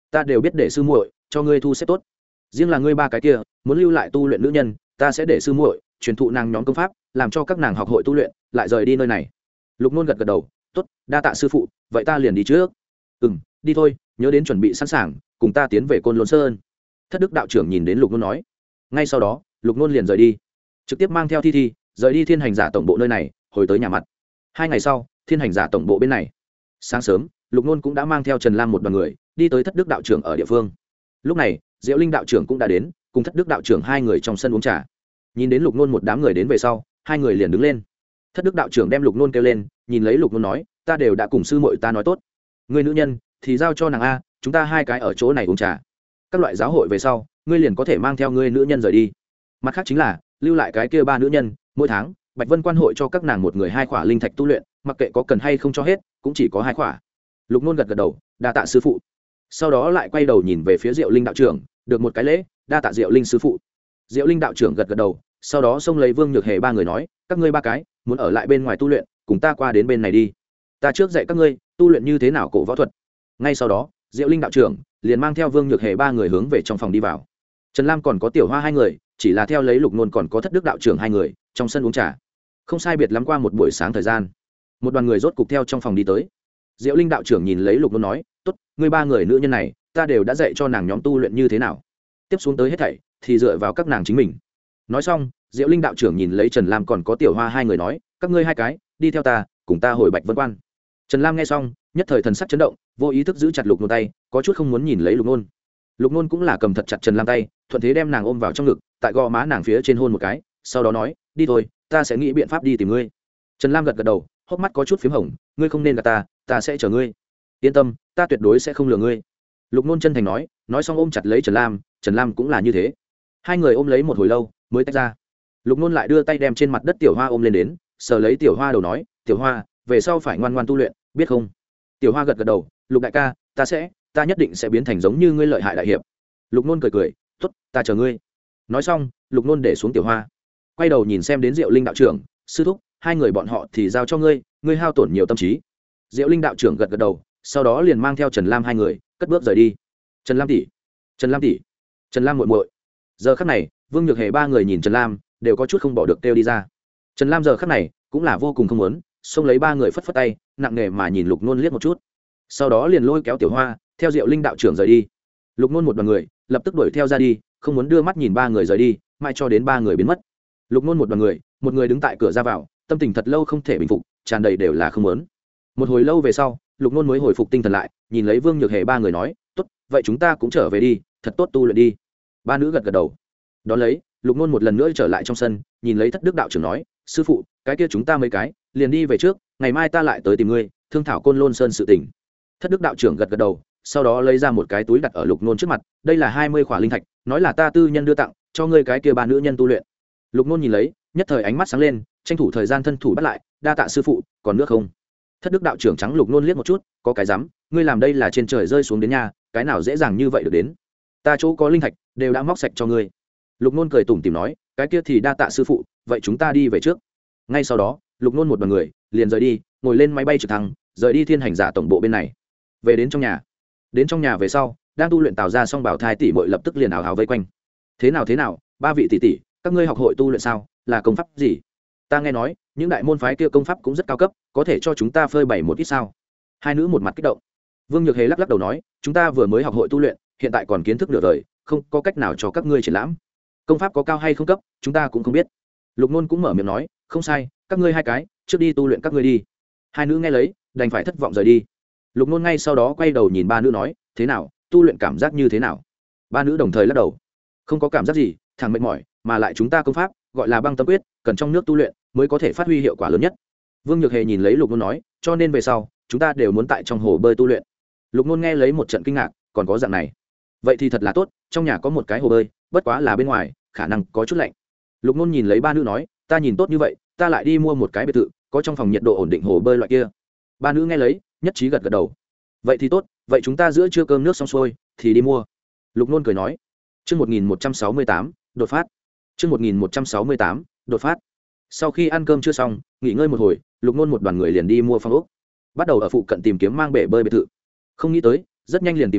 ta đều biết để sư muội cho ngươi thu xếp tốt. Riêng là ngươi ba cái kia muốn lưu lại tu luyện nữ nhân, ta sẽ để sư muội truyền thụ nàng nhóm công pháp, làm cho các nàng học hội tu luyện, lại rời đi nơi này. Lục Nôn gật gật đầu, tốt, đa tạ sư phụ, vậy ta liền đi trước. Ừm, đi thôi, nhớ đến chuẩn bị sẵn sàng, cùng ta tiến về Côn Lôn Sơn. Thất Đức đạo trưởng nhìn đến Lục Nôn nói. Ngay sau đó, Lục Nôn liền rời đi, trực tiếp mang theo Thi Thi rời đi Thiên Hành Giả tổng bộ nơi này, hồi tới nhà mặt. Hai ngày sau, Thiên Hành Giả tổng bộ bên này, sáng sớm, Lục Nôn cũng đã mang theo Trần Lam một đoàn người đi tới Thất Đức đạo trưởng ở địa phương. Lúc này, Diệu Linh đạo trưởng cũng đã đến, cùng Thất Đức đạo trưởng hai người trong sân uống trà. Nhìn đến Lục Nôn một đám người đến về sau, hai người liền đứng lên. Thất Đức đạo trưởng đem Lục Nôn kêu lên, nhìn lấy Lục Nôn nói, ta đều đã cùng sư muội ta nói tốt, người nữ nhân thì giao cho nàng a, chúng ta hai cái ở chỗ này uống trà. Các loại giáo hội về sau, ngươi liền có thể mang theo ngươi nữ nhân rời đi. Mặt khác chính là lưu lại cái kia ba nữ nhân, mỗi tháng Bạch Vân quan hội cho các nàng một người hai khỏa linh thạch tu luyện, mặc kệ có cần hay không cho hết, cũng chỉ có hai khỏa. Lục Nôn gật gật đầu, đa tạ sư phụ. Sau đó lại quay đầu nhìn về phía Diệu Linh đạo trưởng, được một cái lễ, đa tạ Diệu Linh sư phụ. Diệu Linh đạo trưởng gật gật đầu, sau đó xông lấy Vương Nhược Hề ba người nói, các ngươi ba cái muốn ở lại bên ngoài tu luyện, cùng ta qua đến bên này đi. Ta trước dạy các ngươi tu luyện như thế nào cổ võ thuật. Ngay sau đó, Diệu Linh đạo trưởng liền mang theo Vương Nhược Hề ba người hướng về trong phòng đi vào. Trần Lam còn có Tiểu Hoa hai người, chỉ là theo lấy Lục Nôn còn có Thất Đức đạo trưởng hai người, trong sân uống trà. Không sai biệt lắm qua một buổi sáng thời gian, một đoàn người rốt cục theo trong phòng đi tới. Diệu Linh đạo trưởng nhìn lấy Lục Nôn nói, tốt, ngươi ba người nữ nhân này, ta đều đã dạy cho nàng nhóm tu luyện như thế nào. Tiếp xuống tới hết thảy thì dựa vào các nàng chính mình. Nói xong, Diệu Linh đạo trưởng nhìn lấy Trần Lam còn có Tiểu Hoa hai người nói, các ngươi hai cái đi theo ta, cùng ta hồi Bạch Vân quan. Trần Lam nghe xong, nhất thời thần sắc chấn động, vô ý thức giữ chặt Lục Nôn tay, có chút không muốn nhìn lấy Lục Nôn. Lục Nôn cũng là cầm thật chặt Trần Lam tay, thuận thế đem nàng ôm vào trong ngực, tại gò má nàng phía trên hôn một cái, sau đó nói, đi thôi, ta sẽ nghĩ biện pháp đi tìm ngươi. Trần Lam gật gật đầu, hốc mắt có chút phím hồng, ngươi không nên gạt ta, ta sẽ chờ ngươi. Yên tâm, ta tuyệt đối sẽ không lừa ngươi. Lục Nôn chân thành nói, nói xong ôm chặt lấy Trần Lam, Trần Lam cũng là như thế. Hai người ôm lấy một hồi lâu, mới tách ra. Lục Nôn lại đưa tay đem trên mặt đất Tiểu Hoa ôm lên đến, sờ lấy Tiểu Hoa đầu nói, Tiểu Hoa, về sau phải ngoan ngoan tu luyện, biết không? Tiểu Hoa gật gật đầu, Lục đại ca, ta sẽ, ta nhất định sẽ biến thành giống như ngươi lợi hại đại hiệp. Lục Nôn cười cười, tốt, ta chờ ngươi. Nói xong, Lục Nôn để xuống Tiểu Hoa, quay đầu nhìn xem đến Diệu Linh đạo trưởng, sư thúc, hai người bọn họ thì giao cho ngươi, ngươi hao tổn nhiều tâm trí. Diệu Linh đạo trưởng gật gật đầu, sau đó liền mang theo Trần Lam hai người cất bước rời đi. Trần Lam tỷ, Trần Lam tỷ, Trần Lam muội muội. Giờ khắc này, Vương Nhược Hề ba người nhìn Trần Lam, đều có chút không bỏ được kêu đi ra. Trần Lam giờ khắc này cũng là vô cùng không muốn, xông lấy ba người phất phất tay, nặng nề mà nhìn Lục Nôn liếc một chút, sau đó liền lôi kéo Tiểu Hoa theo Diệu Linh đạo trưởng rời đi. Lục Nôn một đoàn người lập tức đuổi theo ra đi, không muốn đưa mắt nhìn ba người rời đi, mãi cho đến ba người biến mất. Lục Nôn một đoàn người, một người đứng tại cửa ra vào, tâm tình thật lâu không thể bình phục, tràn đầy đều là không muốn. Một hồi lâu về sau, Lục Nôn mới hồi phục tinh thần lại, nhìn lấy Vương Nhược Hề ba người nói, tốt, vậy chúng ta cũng trở về đi, thật tốt tu luyện đi. Ba nữ gật gật đầu. Đón lấy, Lục Nôn một lần nữa trở lại trong sân, nhìn lấy Thất Đức đạo trưởng nói, sư phụ, cái kia chúng ta mấy cái liền đi về trước, ngày mai ta lại tới tìm ngươi, thương thảo Côn Lôn Sơn sự tình. Thất Đức đạo trưởng gật gật đầu, sau đó lấy ra một cái túi đặt ở Lục Nôn trước mặt, đây là hai mươi khỏa linh thạch, nói là ta tư nhân đưa tặng cho ngươi cái kia ba nữ nhân tu luyện. Lục Nôn nhìn lấy, nhất thời ánh mắt sáng lên, tranh thủ thời gian thân thủ bắt lại, đa tạ sư phụ, còn nước không? Thất Đức đạo trưởng trắng Lục Nôn liếc một chút, có cái dám, ngươi làm đây là trên trời rơi xuống đến nhà, cái nào dễ dàng như vậy được đến? Ta chỗ có linh thạch đều đã móc sạch cho ngươi. Lục Nôn cười tủm tỉm nói, cái kia thì đa tạ sư phụ, vậy chúng ta đi về trước. Ngay sau đó, Lục Nôn một đoàn người liền rời đi, ngồi lên máy bay trực thăng, rời đi Thiên Hành Giả tổng bộ bên này. Về đến trong nhà, đến trong nhà về sau, đang tu luyện Tào ra xong Bảo Thai tỷ muội lập tức liền ảo hào vây quanh. Thế nào thế nào, ba vị tỷ tỷ, các ngươi học hội tu luyện sao? Là công pháp gì? Ta nghe nói, những đại môn phái kia công pháp cũng rất cao cấp, có thể cho chúng ta phơi bày một ít sao? Hai nữ một mặt kích động. Vương Nhược Hề lắc lắc đầu nói, chúng ta vừa mới học hội tu luyện, hiện tại còn kiến thức nửa đời, không có cách nào cho các ngươi triển lãm. Công pháp có cao hay không cấp, chúng ta cũng không biết. Lục Nôn cũng mở miệng nói, không sai, các ngươi hai cái trước đi tu luyện các ngươi đi. Hai nữ nghe lấy, đành phải thất vọng rời đi. Lục Nôn ngay sau đó quay đầu nhìn ba nữ nói, thế nào, tu luyện cảm giác như thế nào? Ba nữ đồng thời lắc đầu, không có cảm giác gì, thằng mệt mỏi, mà lại chúng ta công pháp gọi là băng tâm quyết, cần trong nước tu luyện mới có thể phát huy hiệu quả lớn nhất. Vương Nhược Hề nhìn lấy Lục Nôn nói, cho nên về sau chúng ta đều muốn tại trong hồ bơi tu luyện. Lục Nôn nghe lấy một trận kinh ngạc, còn có dạng này, vậy thì thật là tốt, trong nhà có một cái hồ bơi, bất quá là bên ngoài khả năng có chút lạnh. Lục Nôn nhìn lấy ba nữ nói, ta nhìn tốt như vậy, ta lại đi mua một cái biệt thự, có trong phòng nhiệt độ ổn định hồ bơi loại kia. Ba nữ nghe lấy, nhất trí gật gật đầu. Vậy thì tốt, vậy chúng ta giữa trưa cơm nước xong xuôi thì đi mua. Lục Nôn cười nói. Chương một nghìn một trăm sáu mươi tám, đột phát. Chương một nghìn một trăm sáu mươi tám, đột phát. Sau khi ăn cơm chưa xong, nghỉ ngơi một hồi, Lục Nôn một đoàn người liền đi mua phòng ốc, bắt đầu ở phụ cận tìm kiếm mang bể bơi biệt thự. Không nghĩ tới, rất nhanh liền tìm tới,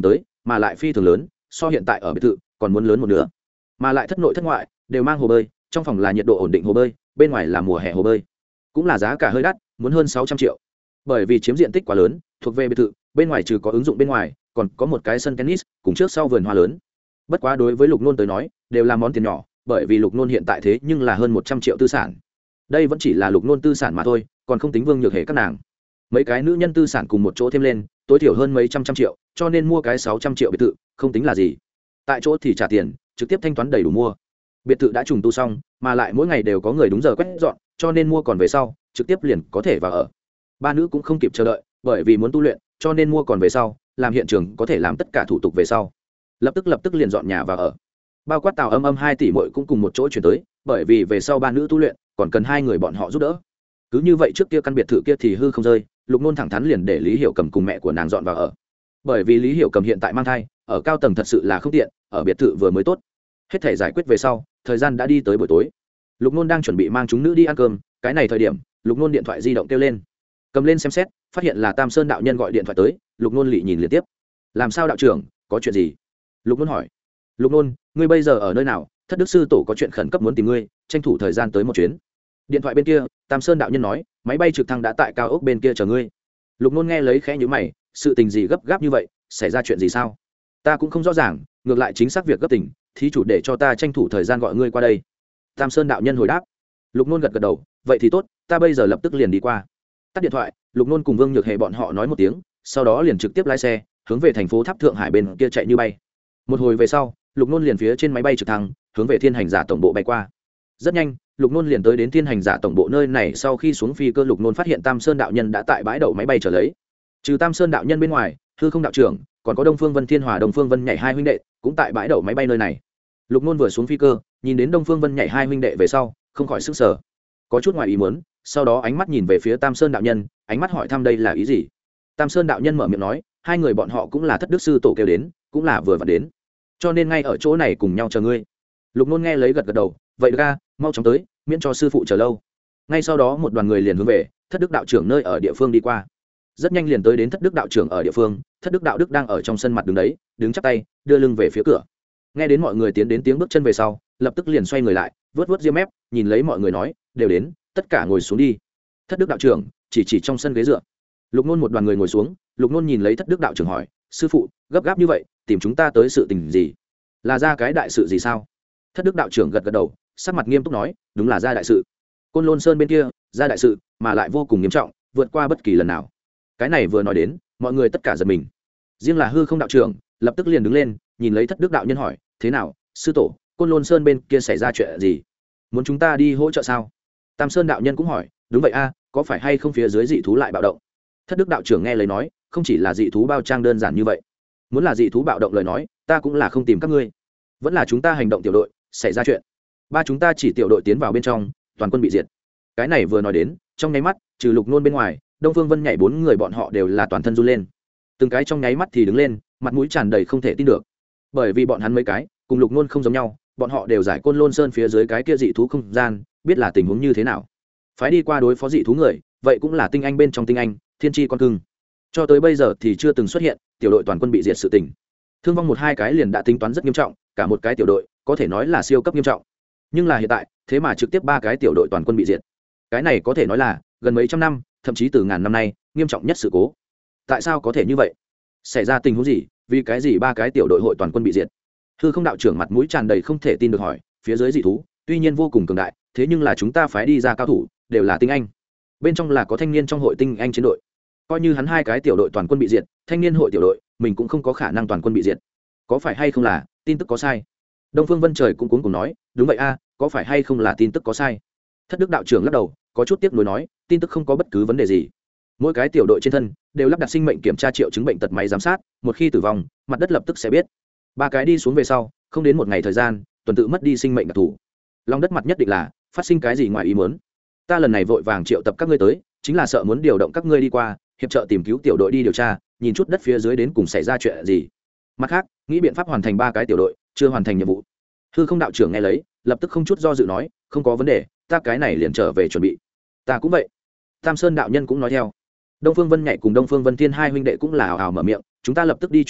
mà lại phi thường lớn, so hiện tại ở biệt thự còn muốn lớn một nửa, mà lại thất nội thất ngoại đều mang hồ bơi, trong phòng là nhiệt độ ổn định hồ bơi, bên ngoài là mùa hè hồ bơi, cũng là giá cả hơi đắt, muốn hơn sáu trăm triệu. Bởi vì chiếm diện tích quá lớn, thuộc về biệt thự, bên ngoài trừ có ứng dụng bên ngoài, còn có một cái sân tennis, cùng trước sau vườn hoa lớn. Bất quá đối với Lục Nôn tới nói, đều là món tiền nhỏ, bởi vì Lục Nôn hiện tại thế nhưng là hơn một trăm triệu tư sản. Đây vẫn chỉ là Lục Nôn tư sản mà thôi, còn không tính Vương Nhược Hề các nàng. Mấy cái nữ nhân tư sản cùng một chỗ thêm lên, tối thiểu hơn mấy trăm trăm triệu, cho nên mua cái sáu trăm triệu biệt thự, không tính là gì. Tại chỗ thì trả tiền, trực tiếp thanh toán đầy đủ mua. Biệt thự đã trùng tu xong, mà lại mỗi ngày đều có người đúng giờ quét dọn, cho nên mua còn về sau, trực tiếp liền có thể vào ở. Ba nữ cũng không kịp chờ đợi, bởi vì muốn tu luyện, cho nên mua còn về sau, làm hiện trường có thể làm tất cả thủ tục về sau, lập tức lập tức liền dọn nhà vào ở. Bao quát Tào Âm Âm hai tỷ muội cũng cùng một chỗ chuyển tới, bởi vì về sau ba nữ tu luyện, còn cần hai người bọn họ giúp đỡ. Cứ như vậy trước kia căn biệt thự kia thì hư không rơi, Lục Nôn thẳng thắn liền để Lý Hiểu Cầm cùng mẹ của nàng dọn vào ở. Bởi vì Lý Hiểu Cầm hiện tại mang thai, ở cao tầng thật sự là không tiện, ở biệt thự vừa mới tốt. Hết thể giải quyết về sau, thời gian đã đi tới buổi tối. Lục Nôn đang chuẩn bị mang chúng nữ đi ăn cơm, cái này thời điểm, Lục Nôn điện thoại di động kêu lên. Cầm lên xem xét, phát hiện là Tam Sơn đạo nhân gọi điện thoại tới, Lục Nôn lị nhìn liên tiếp. "Làm sao đạo trưởng, có chuyện gì?" Lục Nôn hỏi. "Lục Nôn, ngươi bây giờ ở nơi nào? Thất đức sư tổ có chuyện khẩn cấp muốn tìm ngươi, tranh thủ thời gian tới một chuyến." Điện thoại bên kia, Tam Sơn đạo nhân nói, "Máy bay trực thăng đã tại cao ốc bên kia chờ ngươi." Lục Nôn nghe lấy khẽ nhíu mày, sự tình gì gấp gáp như vậy, xảy ra chuyện gì sao? "Ta cũng không rõ ràng, ngược lại chính xác việc gấp tình, thí chủ để cho ta tranh thủ thời gian gọi ngươi qua đây." Tam Sơn đạo nhân hồi đáp. Lục Nôn gật gật đầu, "Vậy thì tốt, ta bây giờ lập tức liền đi qua." Tắt điện thoại, Lục Nôn cùng Vương Nhược Hề bọn họ nói một tiếng, sau đó liền trực tiếp lái xe hướng về thành phố Tháp Thượng Hải bên kia chạy như bay. Một hồi về sau, Lục Nôn liền phía trên máy bay trực thăng hướng về Thiên Hành Giả tổng bộ bay qua. Rất nhanh, Lục Nôn liền tới đến Thiên Hành Giả tổng bộ nơi này. Sau khi xuống phi cơ, Lục Nôn phát hiện Tam Sơn đạo nhân đã tại bãi đậu máy bay chờ lấy. Trừ Tam Sơn đạo nhân bên ngoài, Hư Không đạo trưởng, còn có Đông Phương Vân Thiên Hòa, Đông Phương Vân Nhảy hai huynh đệ cũng tại bãi đậu máy bay nơi này. Lục Nôn vừa xuống phi cơ, nhìn đến Đông Phương Vân Nhảy hai huynh đệ về sau, không khỏi sức sở, có chút ngoài ý muốn. Sau đó ánh mắt nhìn về phía Tam Sơn đạo nhân, ánh mắt hỏi thăm đây là ý gì. Tam Sơn đạo nhân mở miệng nói, hai người bọn họ cũng là thất đức sư tổ kêu đến, cũng là vừa vặn đến, cho nên ngay ở chỗ này cùng nhau chờ ngươi. Lục Nôn nghe lấy gật gật đầu, vậy được a, mau chóng tới, miễn cho sư phụ chờ lâu. Ngay sau đó một đoàn người liền hướng về thất đức đạo trưởng nơi ở địa phương đi qua. Rất nhanh liền tới đến thất đức đạo trưởng ở địa phương. Thất đức đạo đức đang ở trong sân mặt đứng đấy, đứng chắp tay, đưa lưng về phía cửa. Nghe đến mọi người tiến đến tiếng bước chân về sau, lập tức liền xoay người lại, vớt vớt ria mép, nhìn lấy mọi người nói, đều đến, tất cả ngồi xuống đi. Thất đức đạo trưởng chỉ chỉ trong sân ghế dựa. Lục Nôn một đoàn người ngồi xuống. Lục Nôn nhìn lấy thất đức đạo trưởng hỏi, sư phụ, gấp gáp như vậy, tìm chúng ta tới sự tình gì? Là ra cái đại sự gì sao? Thất đức đạo trưởng gật gật đầu, sắc mặt nghiêm túc nói, đúng là ra đại sự. Côn Lôn Sơn bên kia ra đại sự, mà lại vô cùng nghiêm trọng, vượt qua bất kỳ lần nào. Cái này vừa nói đến, mọi người tất cả giật mình. Riêng là Hư Không đạo trưởng lập tức liền đứng lên, nhìn lấy thất đức đạo nhân hỏi, thế nào, sư tổ, Côn Lôn Sơn bên kia xảy ra chuyện gì? Muốn chúng ta đi hỗ trợ sao? Tam Sơn đạo nhân cũng hỏi, đúng vậy a, có phải hay không phía dưới dị thú lại bạo động? Thất đức đạo trưởng nghe lấy nói, không chỉ là dị thú bao trang đơn giản như vậy, muốn là dị thú bạo động lời nói, ta cũng là không tìm các ngươi, vẫn là chúng ta hành động tiểu đội xảy ra chuyện. Ba chúng ta chỉ tiểu đội tiến vào bên trong, toàn quân bị diệt. Cái này vừa nói đến, trong nháy mắt, trừ Lục Nôn bên ngoài, Đông Phương Vân Nhảy bốn người bọn họ đều là toàn thân run lên, từng cái trong nháy mắt thì đứng lên, mặt mũi tràn đầy không thể tin được, bởi vì bọn hắn mấy cái cùng Lục Nôn không giống nhau, bọn họ đều giải Côn Lôn Sơn phía dưới cái kia dị thú không gian, biết là tình huống như thế nào, phái đi qua đối phó dị thú người, vậy cũng là tinh anh bên trong tinh anh, thiên tri con cưng. Cho tới bây giờ thì chưa từng xuất hiện tiểu đội toàn quân bị diệt sự tình, thương vong một hai cái liền đã tính toán rất nghiêm trọng, cả một cái tiểu đội có thể nói là siêu cấp nghiêm trọng. Nhưng là hiện tại, thế mà trực tiếp ba cái tiểu đội toàn quân bị diệt, cái này có thể nói là gần mấy trăm năm, thậm chí từ ngàn năm nay nghiêm trọng nhất sự cố. Tại sao có thể như vậy? Xảy ra tình huống gì? Vì cái gì ba cái tiểu đội hội toàn quân bị diệt? Hư Không đạo trưởng mặt mũi tràn đầy không thể tin được hỏi, phía dưới dị thú tuy nhiên vô cùng cường đại, thế nhưng là chúng ta phái đi ra cao thủ đều là tinh anh, bên trong là có thanh niên trong hội tinh anh chiến đội, coi như hắn hai cái tiểu đội toàn quân bị diệt, thanh niên hội tiểu đội mình cũng không có khả năng toàn quân bị diệt. Có phải hay không là tin tức có sai? Đông Phương Vân Trời cũng cuống cùng nói, đúng vậy a, có phải hay không là tin tức có sai? Thất đức đạo trưởng lắc đầu, có chút tiếc nuối nói, tin tức không có bất cứ vấn đề gì, mỗi cái tiểu đội trên thân đều lắp đặt sinh mệnh kiểm tra triệu chứng bệnh tật máy giám sát, một khi tử vong, mặt đất lập tức sẽ biết. Ba cái đi xuống về sau, không đến một ngày thời gian, tuần tự mất đi sinh mệnh đặc thù. Lòng đất mặt nhất định là phát sinh cái gì ngoài ý muốn. Ta lần này vội vàng triệu tập các ngươi tới, chính là sợ muốn điều động các ngươi đi qua, hiệp trợ tìm cứu tiểu đội đi điều tra, nhìn chút đất phía dưới đến cùng xảy ra chuyện gì. Mặt khác, nghĩ biện pháp hoàn thành ba cái tiểu đội chưa hoàn thành nhiệm vụ. Hư Không đạo trưởng nghe lấy, lập tức không chút do dự nói, không có vấn đề, ta cái này liền trở về chuẩn bị. Ta cũng vậy. Tam Sơn đạo nhân cũng nói theo. Đông Phương Vân Nhảy cùng Đông Phương Vân Thiên hai huynh đệ cũng là ảo ảo mở miệng, chúng ta lập tức đi chuẩn bị,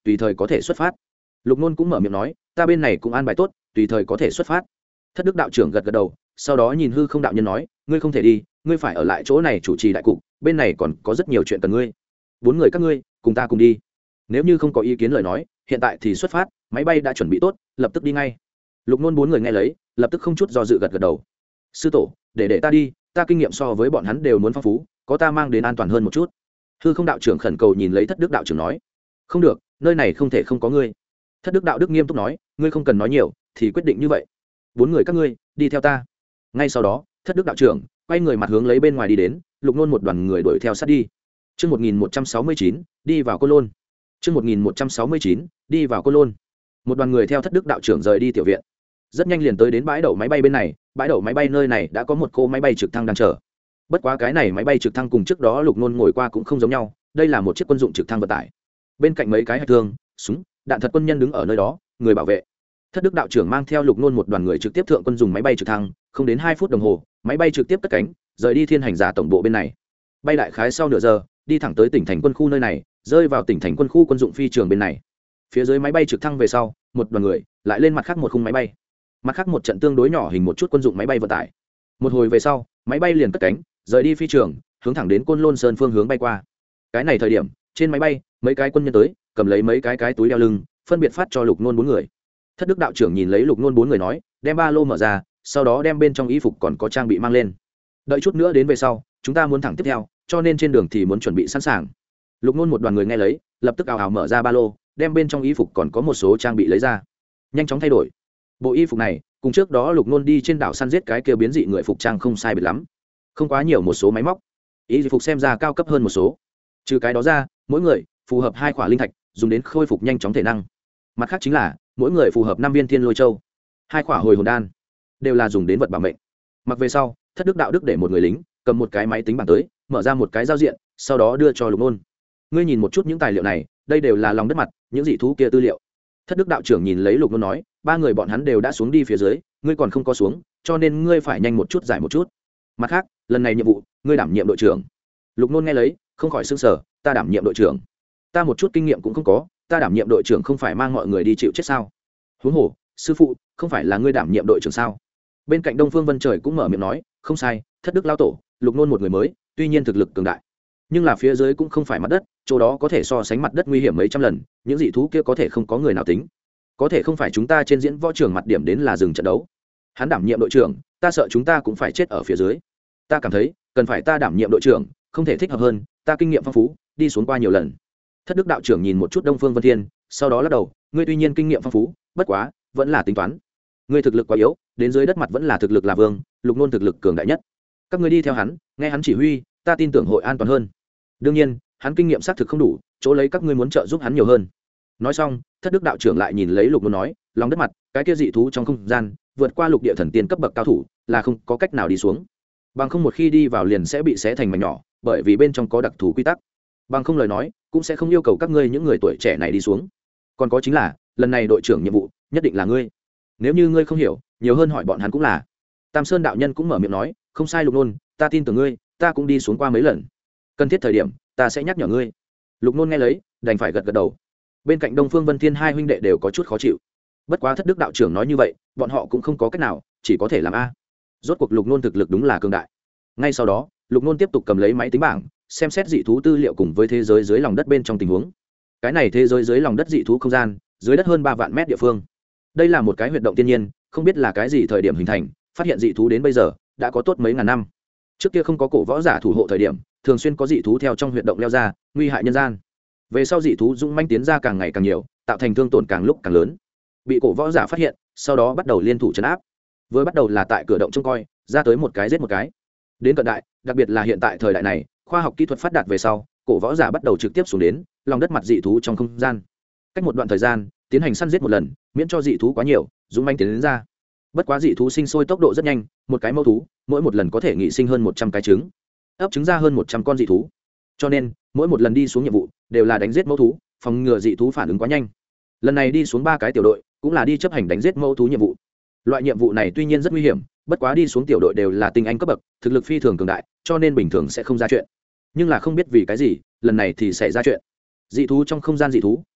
tùy thời có thể xuất phát. Lục Nôn cũng mở miệng nói, ta bên này cũng an bài tốt, tùy thời có thể xuất phát. Thất đức đạo trưởng gật gật đầu, sau đó nhìn hư không đạo nhân nói, ngươi không thể đi, ngươi phải ở lại chỗ này chủ trì đại cục, bên này còn có rất nhiều chuyện cần ngươi. Bốn người các ngươi cùng ta cùng đi. Nếu như không có ý kiến lời nói, hiện tại thì xuất phát, máy bay đã chuẩn bị tốt, lập tức đi ngay. Lục Nôn bốn người nghe lấy, lập tức không chút do dự gật gật đầu. Sư tổ, để để ta đi, ta kinh nghiệm so với bọn hắn đều muốn phong phú, có ta mang đến an toàn hơn một chút. Hư không đạo trưởng khẩn cầu nhìn lấy thất đức đạo trưởng nói. Không được, nơi này không thể không có ngươi. Thất đức đạo đức nghiêm túc nói, ngươi không cần nói nhiều, thì quyết định như vậy. Bốn người các ngươi đi theo ta. Ngay sau đó, thất đức đạo trưởng quay người mặt hướng lấy bên ngoài đi đến, Lục Nôn một đoàn người đuổi theo sát đi. Chương một nghìn một trăm sáu mươi chín, đi vào Côn Lôn. Chương một nghìn một trăm sáu mươi chín, đi vào Côn Lôn. Một đoàn người theo thất đức đạo trưởng rời đi tiểu viện. Rất nhanh liền tới đến bãi đậu máy bay bên này, bãi đậu máy bay nơi này đã có một cô máy bay trực thăng đang chờ. Bất quá cái này máy bay trực thăng cùng trước đó Lục Nôn ngồi qua cũng không giống nhau, đây là một chiếc quân dụng trực thăng vận tải. Bên cạnh mấy cái hạch thương, súng, đạn thật quân nhân đứng ở nơi đó, người bảo vệ. Thất đức đạo trưởng mang theo Lục Nôn một đoàn người trực tiếp thượng quân dùng máy bay trực thăng, không đến hai phút đồng hồ, máy bay trực tiếp cất cánh, rời đi Thiên Hành Giả tổng bộ bên này. Bay đại khái sau nửa giờ, đi thẳng tới tỉnh thành quân khu nơi này, rơi vào tỉnh thành quân khu quân dụng phi trường bên này. Phía dưới máy bay trực thăng về sau, một đoàn người lại lên mặt khác một khung máy bay. Mặt khác một trận tương đối nhỏ hình một chút quân dụng máy bay vận tải. Một hồi về sau, máy bay liền cất cánh, rời đi phi trường, hướng thẳng đến Côn Lôn Sơn phương hướng bay qua. Cái này thời điểm, trên máy bay, mấy cái quân nhân tới, cầm lấy mấy cái cái túi đeo lưng, phân biệt phát cho Lục Nôn bốn người. Thất đức đạo trưởng nhìn lấy Lục Nôn bốn người nói, đem ba lô mở ra, sau đó đem bên trong y phục còn có trang bị mang lên. Đợi chút nữa đến về sau, chúng ta muốn thẳng tiếp theo, cho nên trên đường thì muốn chuẩn bị sẵn sàng. Lục Nôn một đoàn người nghe lấy, lập tức ào ào mở ra ba lô, đem bên trong y phục còn có một số trang bị lấy ra, nhanh chóng thay đổi. Bộ y phục này cùng trước đó Lục Nôn đi trên đảo săn giết cái kia biến dị người phục trang không sai biệt lắm, không quá nhiều một số máy móc, y phục xem ra cao cấp hơn một số. Trừ cái đó ra, mỗi người phù hợp hai khỏa linh thạch, dùng đến khôi phục nhanh chóng thể năng. Mặt khác chính là mỗi người phù hợp năm viên thiên lôi châu, hai khỏa hồi hồn đan, đều là dùng đến vật bảo mệnh. Mặc về sau, thất đức đạo đức để một người lính cầm một cái máy tính bảng tới, mở ra một cái giao diện, sau đó đưa cho Lục Nôn. Ngươi nhìn một chút những tài liệu này, đây đều là lòng đất mặt những dị thú kia tư liệu. Thất đức đạo trưởng nhìn lấy Lục Nôn nói, ba người bọn hắn đều đã xuống đi phía dưới, ngươi còn không có xuống, cho nên ngươi phải nhanh một chút giải một chút. Mặt khác, lần này nhiệm vụ ngươi đảm nhiệm đội trưởng. Lục Nôn nghe lấy, không khỏi sững sờ, ta đảm nhiệm đội trưởng? Ta một chút kinh nghiệm cũng không có, ta đảm nhiệm đội trưởng không phải mang mọi người đi chịu chết sao? Huống hồ, sư phụ, không phải là ngươi đảm nhiệm đội trưởng sao? Bên cạnh Đông Phương Vân Trời cũng mở miệng nói, không sai, thất đức lao tổ, Lục Nôn một người mới, tuy nhiên thực lực cường đại, nhưng là phía dưới cũng không phải mặt đất, chỗ đó có thể so sánh mặt đất nguy hiểm mấy trăm lần, những dị thú kia có thể không có người nào tính, có thể không phải chúng ta trên diễn võ trường mặt điểm đến là dừng trận đấu. Hắn đảm nhiệm đội trưởng, ta sợ chúng ta cũng phải chết ở phía dưới. Ta cảm thấy cần phải ta đảm nhiệm đội trưởng, không thể thích hợp hơn, ta kinh nghiệm phong phú, đi xuống qua nhiều lần. Thất đức đạo trưởng nhìn một chút Đông Phương Vân Thiên, sau đó lắc đầu, ngươi tuy nhiên kinh nghiệm phong phú, bất quá vẫn là tính toán, ngươi thực lực quá yếu, đến dưới đất mặt vẫn là thực lực là vương, Lục Nôn thực lực cường đại nhất, các ngươi đi theo hắn, nghe hắn chỉ huy, ta tin tưởng hội an toàn hơn. Đương nhiên, hắn kinh nghiệm xác thực không đủ, chỗ lấy các ngươi muốn trợ giúp hắn nhiều hơn. Nói xong, thất đức đạo trưởng lại nhìn lấy Lục Nôn nói, lòng đất mặt, cái kia dị thú trong không gian, vượt qua lục địa thần tiên cấp bậc cao thủ, là không có cách nào đi xuống. Bằng không một khi đi vào liền sẽ bị xé thành mảnh nhỏ, bởi vì bên trong có đặc thù quy tắc. Bằng không lời nói, cũng sẽ không yêu cầu các ngươi những người tuổi trẻ này đi xuống. Còn có chính là, lần này đội trưởng nhiệm vụ nhất định là ngươi. Nếu như ngươi không hiểu, nhiều hơn hỏi bọn hắn cũng là. Tam Sơn đạo nhân cũng mở miệng nói, không sai Lục Nôn, ta tin tưởng ngươi, ta cũng đi xuống qua mấy lần. Cần thiết thời điểm, ta sẽ nhắc nhở ngươi. Lục Nôn nghe lấy, đành phải gật gật đầu. Bên cạnh Đông Phương Vân Thiên hai huynh đệ đều có chút khó chịu. Bất quá thất đức đạo trưởng nói như vậy, bọn họ cũng không có cách nào, chỉ có thể làm a. Rốt cuộc Lục Nôn thực lực đúng là cường đại. Ngay sau đó, Lục Nôn tiếp tục cầm lấy máy tính bảng, xem xét dị thú tư liệu cùng với thế giới dưới lòng đất bên trong tình huống. Cái này thế giới dưới lòng đất dị thú không gian, dưới đất hơn ba vạn mét địa phương. Đây là một cái huyệt động thiên nhiên, không biết là cái gì thời điểm hình thành, phát hiện dị thú đến bây giờ đã có tốt mấy ngàn năm. Trước kia không có cổ võ giả thủ hộ thời điểm, thường xuyên có dị thú theo trong huyệt động leo ra, nguy hại nhân gian. Về sau dị thú dũng manh tiến ra càng ngày càng nhiều, tạo thành thương tổn càng lúc càng lớn. Bị cổ võ giả phát hiện, sau đó bắt đầu liên thủ trấn áp. Vừa bắt đầu là tại cửa động trông coi, ra tới một cái giết một cái. Đến cận đại, đặc biệt là hiện tại thời đại này, khoa học kỹ thuật phát đạt về sau, cổ võ giả bắt đầu trực tiếp xuống đến lòng đất mặt dị thú trong không gian. Cách một đoạn thời gian, tiến hành săn giết một lần, miễn cho dị thú quá nhiều, dũng manh tiến đến ra. Bất quá dị thú sinh sôi tốc độ rất nhanh, một cái mẫu thú, mỗi một lần có thể nghị sinh hơn một trăm cái trứng, ấp trứng ra hơn một trăm con dị thú. Cho nên, mỗi một lần đi xuống nhiệm vụ, đều là đánh giết mẫu thú, phòng ngừa dị thú phản ứng quá nhanh. Lần này đi xuống ba cái tiểu đội, cũng là đi chấp hành đánh giết mẫu thú nhiệm vụ. Loại nhiệm vụ này tuy nhiên rất nguy hiểm, bất quá đi xuống tiểu đội đều là tinh anh cấp bậc, thực lực phi thường cường đại, cho nên bình thường sẽ không ra chuyện. Nhưng là không biết vì cái gì, lần này thì xảy ra chuyện. Dị thú trong không gian dị thú,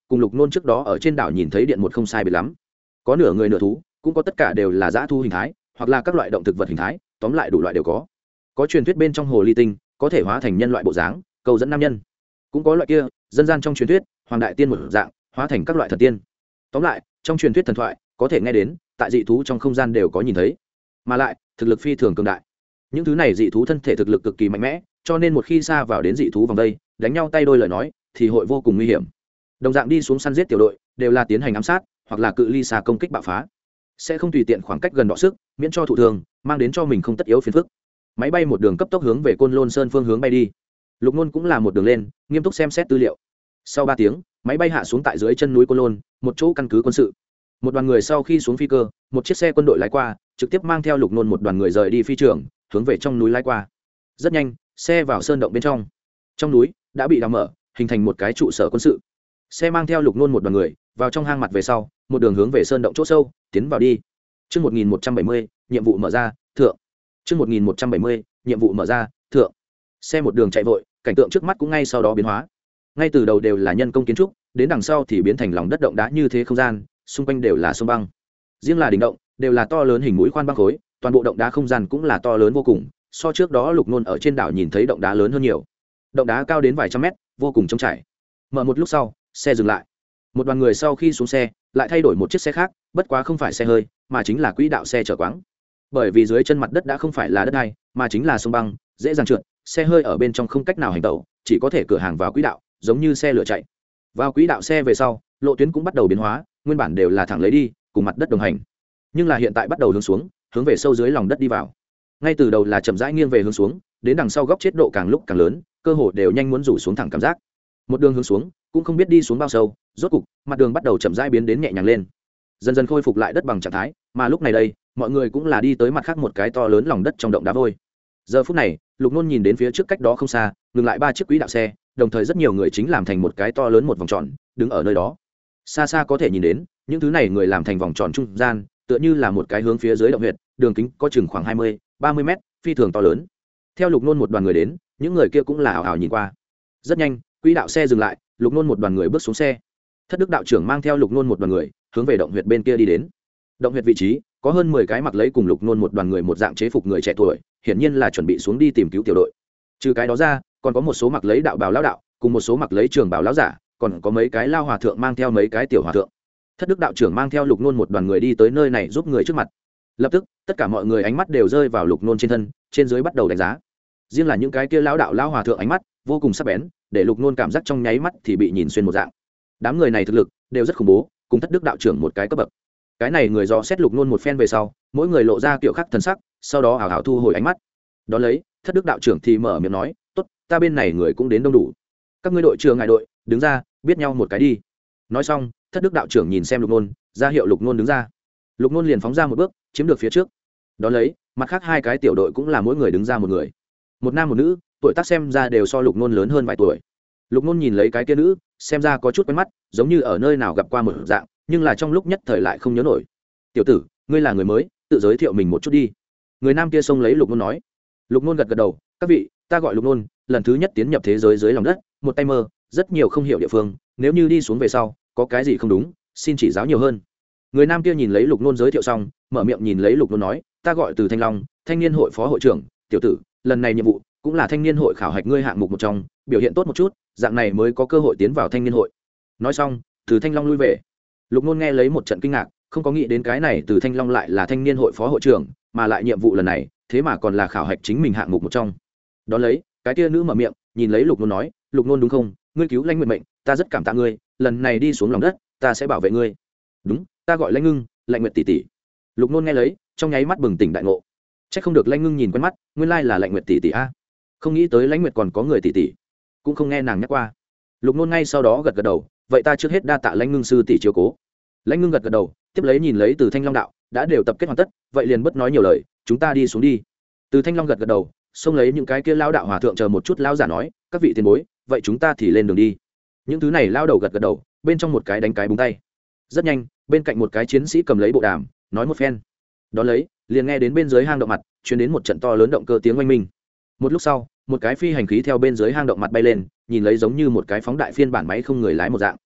cùng Lục Nôn trước đó ở trên đảo nhìn thấy điện một không sai biệt lắm, có nửa người nửa thú, cũng có tất cả đều là dã thu hình thái hoặc là các loại động thực vật hình thái, tóm lại đủ loại đều có. Có truyền thuyết bên trong hồ ly tinh có thể hóa thành nhân loại bộ dáng cầu dẫn nam nhân, cũng có loại kia dân gian trong truyền thuyết hoàng đại tiên một dạng hóa thành các loại thần tiên. Tóm lại trong truyền thuyết thần thoại có thể nghe đến, tại dị thú trong không gian đều có nhìn thấy, mà lại thực lực phi thường cường đại. Những thứ này dị thú thân thể thực lực cực kỳ mạnh mẽ, cho nên một khi xa vào đến dị thú vòng đây đánh nhau tay đôi lời nói thì hội vô cùng nguy hiểm. Đồng dạng đi xuống săn giết tiểu đội đều là tiến hành ám sát hoặc là cự ly xa công kích bạo phá, sẽ không tùy tiện khoảng cách gần đọ sức, miễn cho thụ thường mang đến cho mình không tất yếu phiền phức. Máy bay một đường cấp tốc hướng về Côn Lôn Sơn phương hướng bay đi. Lục Nôn cũng là một đường lên nghiêm túc xem xét tư liệu. Sau ba tiếng máy bay hạ xuống tại dưới chân núi Côn Lôn, một chỗ căn cứ quân sự. Một đoàn người sau khi xuống phi cơ, một chiếc xe quân đội lái qua, trực tiếp mang theo Lục Nôn một đoàn người rời đi phi trường, hướng về trong núi lái qua. Rất nhanh xe vào sơn động bên trong. Trong núi đã bị đào mở, hình thành một cái trụ sở quân sự. Xe mang theo Lục Nôn một đoàn người vào trong hang mặt về sau, một đường hướng về sơn động chỗ sâu tiến vào đi. Chương một nghìn một trăm bảy mươi, nhiệm vụ mở ra, thượng. Chương một nghìn một trăm bảy mươi, nhiệm vụ mở ra, thượng. Xe một đường chạy vội, cảnh tượng trước mắt cũng ngay sau đó biến hóa. Ngay từ đầu đều là nhân công kiến trúc, đến đằng sau thì biến thành lòng đất động đá như thế không gian, xung quanh đều là sông băng. Riêng là đỉnh động đều là to lớn hình mũi khoan băng khối, toàn bộ động đá không gian cũng là to lớn vô cùng, so trước đó Lục Nôn ở trên đảo nhìn thấy động đá lớn hơn nhiều. Động đá cao đến vài trăm mét, vô cùng trống trải. Mở một lúc sau, xe dừng lại. Một đoàn người sau khi xuống xe, lại thay đổi một chiếc xe khác, bất quá không phải xe hơi, mà chính là quỹ đạo xe chở quáng. Bởi vì dưới chân mặt đất đã không phải là đất đai, mà chính là sông băng, dễ dàng trượt, xe hơi ở bên trong không cách nào hành tẩu, chỉ có thể cửa hàng vào quỹ đạo, giống như xe lửa chạy. Vào quỹ đạo xe về sau, lộ tuyến cũng bắt đầu biến hóa, nguyên bản đều là thẳng lấy đi, cùng mặt đất đồng hành. Nhưng là hiện tại bắt đầu hướng xuống, hướng về sâu dưới lòng đất đi vào. Ngay từ đầu là chậm rãi nghiêng về hướng xuống, đến đằng sau góc chết độ càng lúc càng lớn, cơ hồ đều nhanh muốn rủ xuống thẳng cảm giác. Một đường hướng xuống, cũng không biết đi xuống bao sâu, rốt cục, mặt đường bắt đầu chậm rãi biến đến nhẹ nhàng lên. Dần dần khôi phục lại đất bằng trạng thái, mà lúc này đây, mọi người cũng là đi tới mặt khác một cái to lớn lòng đất trong động đá vôi. Giờ phút này, Lục Nôn nhìn đến phía trước cách đó không xa, ngừng lại ba chiếc quỹ đạo xe, đồng thời rất nhiều người chính làm thành một cái to lớn một vòng tròn, đứng ở nơi đó. Xa xa có thể nhìn đến, những thứ này người làm thành vòng tròn trung gian, tựa như là một cái hướng phía dưới động huyệt, đường kính có chừng khoảng hai mươi, ba mươi mét, phi thường to lớn. Theo Lục Nôn một đoàn người đến, những người kia cũng là ảo ảo nhìn qua. Rất nhanh, quỹ đạo xe dừng lại, Lục Nôn một đoàn người bước xuống xe. Thất Đức đạo trưởng mang theo Lục Nôn một đoàn người, hướng về động huyệt bên kia đi đến. Động huyệt vị trí có hơn mười cái mặc lấy cùng Lục Nôn một đoàn người một dạng chế phục người trẻ tuổi, hiển nhiên là chuẩn bị xuống đi tìm cứu tiểu đội. Trừ cái đó ra, còn có một số mặc lấy đạo bào lão đạo, cùng một số mặc lấy trường bào lão giả, còn có mấy cái lao hòa thượng mang theo mấy cái tiểu hòa thượng. Thất Đức đạo trưởng mang theo Lục Nôn một đoàn người đi tới nơi này giúp người trước mặt. Lập tức, tất cả mọi người ánh mắt đều rơi vào Lục Nôn trên thân, trên dưới bắt đầu đánh giá. Riêng là những cái kia lão đạo lão hòa thượng ánh mắt vô cùng sắc bén, để Lục Nôn cảm giác trong nháy mắt thì bị nhìn xuyên một dạng. Đám người này thực lực đều rất khủng bố, cùng Thất Đức đạo trưởng một cái cấp bậc. Cái này người dò xét Lục Nôn một phen về sau, mỗi người lộ ra kiểu khác thần sắc, sau đó hào hào thu hồi ánh mắt. Đó lấy, Thất Đức đạo trưởng thì mở miệng nói, "Tốt, ta bên này người cũng đến đông đủ. Các ngươi đội trưởng ngài đội, đứng ra, biết nhau một cái đi." Nói xong, Thất Đức đạo trưởng nhìn xem Lục Nôn, ra hiệu Lục Nôn đứng ra. Lục Nôn liền phóng ra một bước, chiếm được phía trước. Đó lấy, mặt khác hai cái tiểu đội cũng là mỗi người đứng ra một người. Một nam một nữ, tuổi tác xem ra đều so Lục Nôn lớn hơn vài tuổi. Lục Nôn nhìn lấy cái kia nữ, xem ra có chút quen mắt, giống như ở nơi nào gặp qua một dạng, nhưng là trong lúc nhất thời lại không nhớ nổi. "Tiểu tử, ngươi là người mới, tự giới thiệu mình một chút đi." Người nam kia xông lấy Lục Nôn nói. Lục Nôn gật gật đầu, "Các vị, ta gọi Lục Nôn, lần thứ nhất tiến nhập thế giới dưới lòng đất, một tay mơ, rất nhiều không hiểu địa phương, nếu như đi xuống về sau, có cái gì không đúng, xin chỉ giáo nhiều hơn." Người nam kia nhìn lấy Lục Nôn giới thiệu xong, mở miệng nhìn lấy Lục Nôn nói, "Ta gọi Từ Thanh Long, thanh niên hội phó hội trưởng, tiểu tử, lần này nhiệm vụ cũng là thanh niên hội khảo hạch ngươi hạng mục một trong, biểu hiện tốt một chút, dạng này mới có cơ hội tiến vào thanh niên hội." Nói xong, Từ Thanh Long lui về. Lục Nôn nghe lấy một trận kinh ngạc, không có nghĩ đến cái này Từ Thanh Long lại là thanh niên hội phó hội trưởng, mà lại nhiệm vụ lần này, thế mà còn là khảo hạch chính mình hạng mục một trong. Đó lấy, cái kia nữ mở miệng, nhìn lấy Lục Nôn nói, "Lục Nôn đúng không? Ngươi cứu Lãnh Nguyệt mệnh, ta rất cảm tạ ngươi, lần này đi xuống lòng đất, ta sẽ bảo vệ ngươi." "Đúng, ta gọi Lãnh Ngưng, Lãnh Nguyệt tỷ tỷ." Lục Nôn nghe lấy, trong nháy mắt bừng tỉnh đại ngộ. Chắc không được Lãnh Ngưng nhìn quen mắt, nguyên lai là Lãnh Nguyệt tỷ tỷ a. Không nghĩ tới Lãnh Nguyệt còn có người tỷ tỷ, cũng không nghe nàng nhắc qua. Lục Nôn ngay sau đó gật gật đầu, "Vậy ta trước hết đa tạ Lãnh Ngưng sư tỷ chiếu cố." Lãnh Ngưng gật gật đầu, tiếp lấy nhìn lấy Từ Thanh Long đạo, "Đã đều tập kết hoàn tất, vậy liền bất nói nhiều lời, chúng ta đi xuống đi." Từ Thanh Long gật gật đầu, xông lấy những cái kia lão đạo hòa thượng chờ một chút lão giả nói, "Các vị tiền bối, vậy chúng ta thì lên đường đi." Những thứ này lão đầu gật gật đầu, bên trong một cái đánh cái búng tay. Rất nhanh, bên cạnh một cái chiến sĩ cầm lấy bộ đàm, nói một phen. Đó lấy, liền nghe đến bên dưới hang động mặt, truyền đến một trận to lớn động cơ tiếng oanh minh. Một lúc sau, một cái phi hành khí theo bên dưới hang động mặt bay lên, nhìn lấy giống như một cái phóng đại phiên bản máy không người lái một dạng.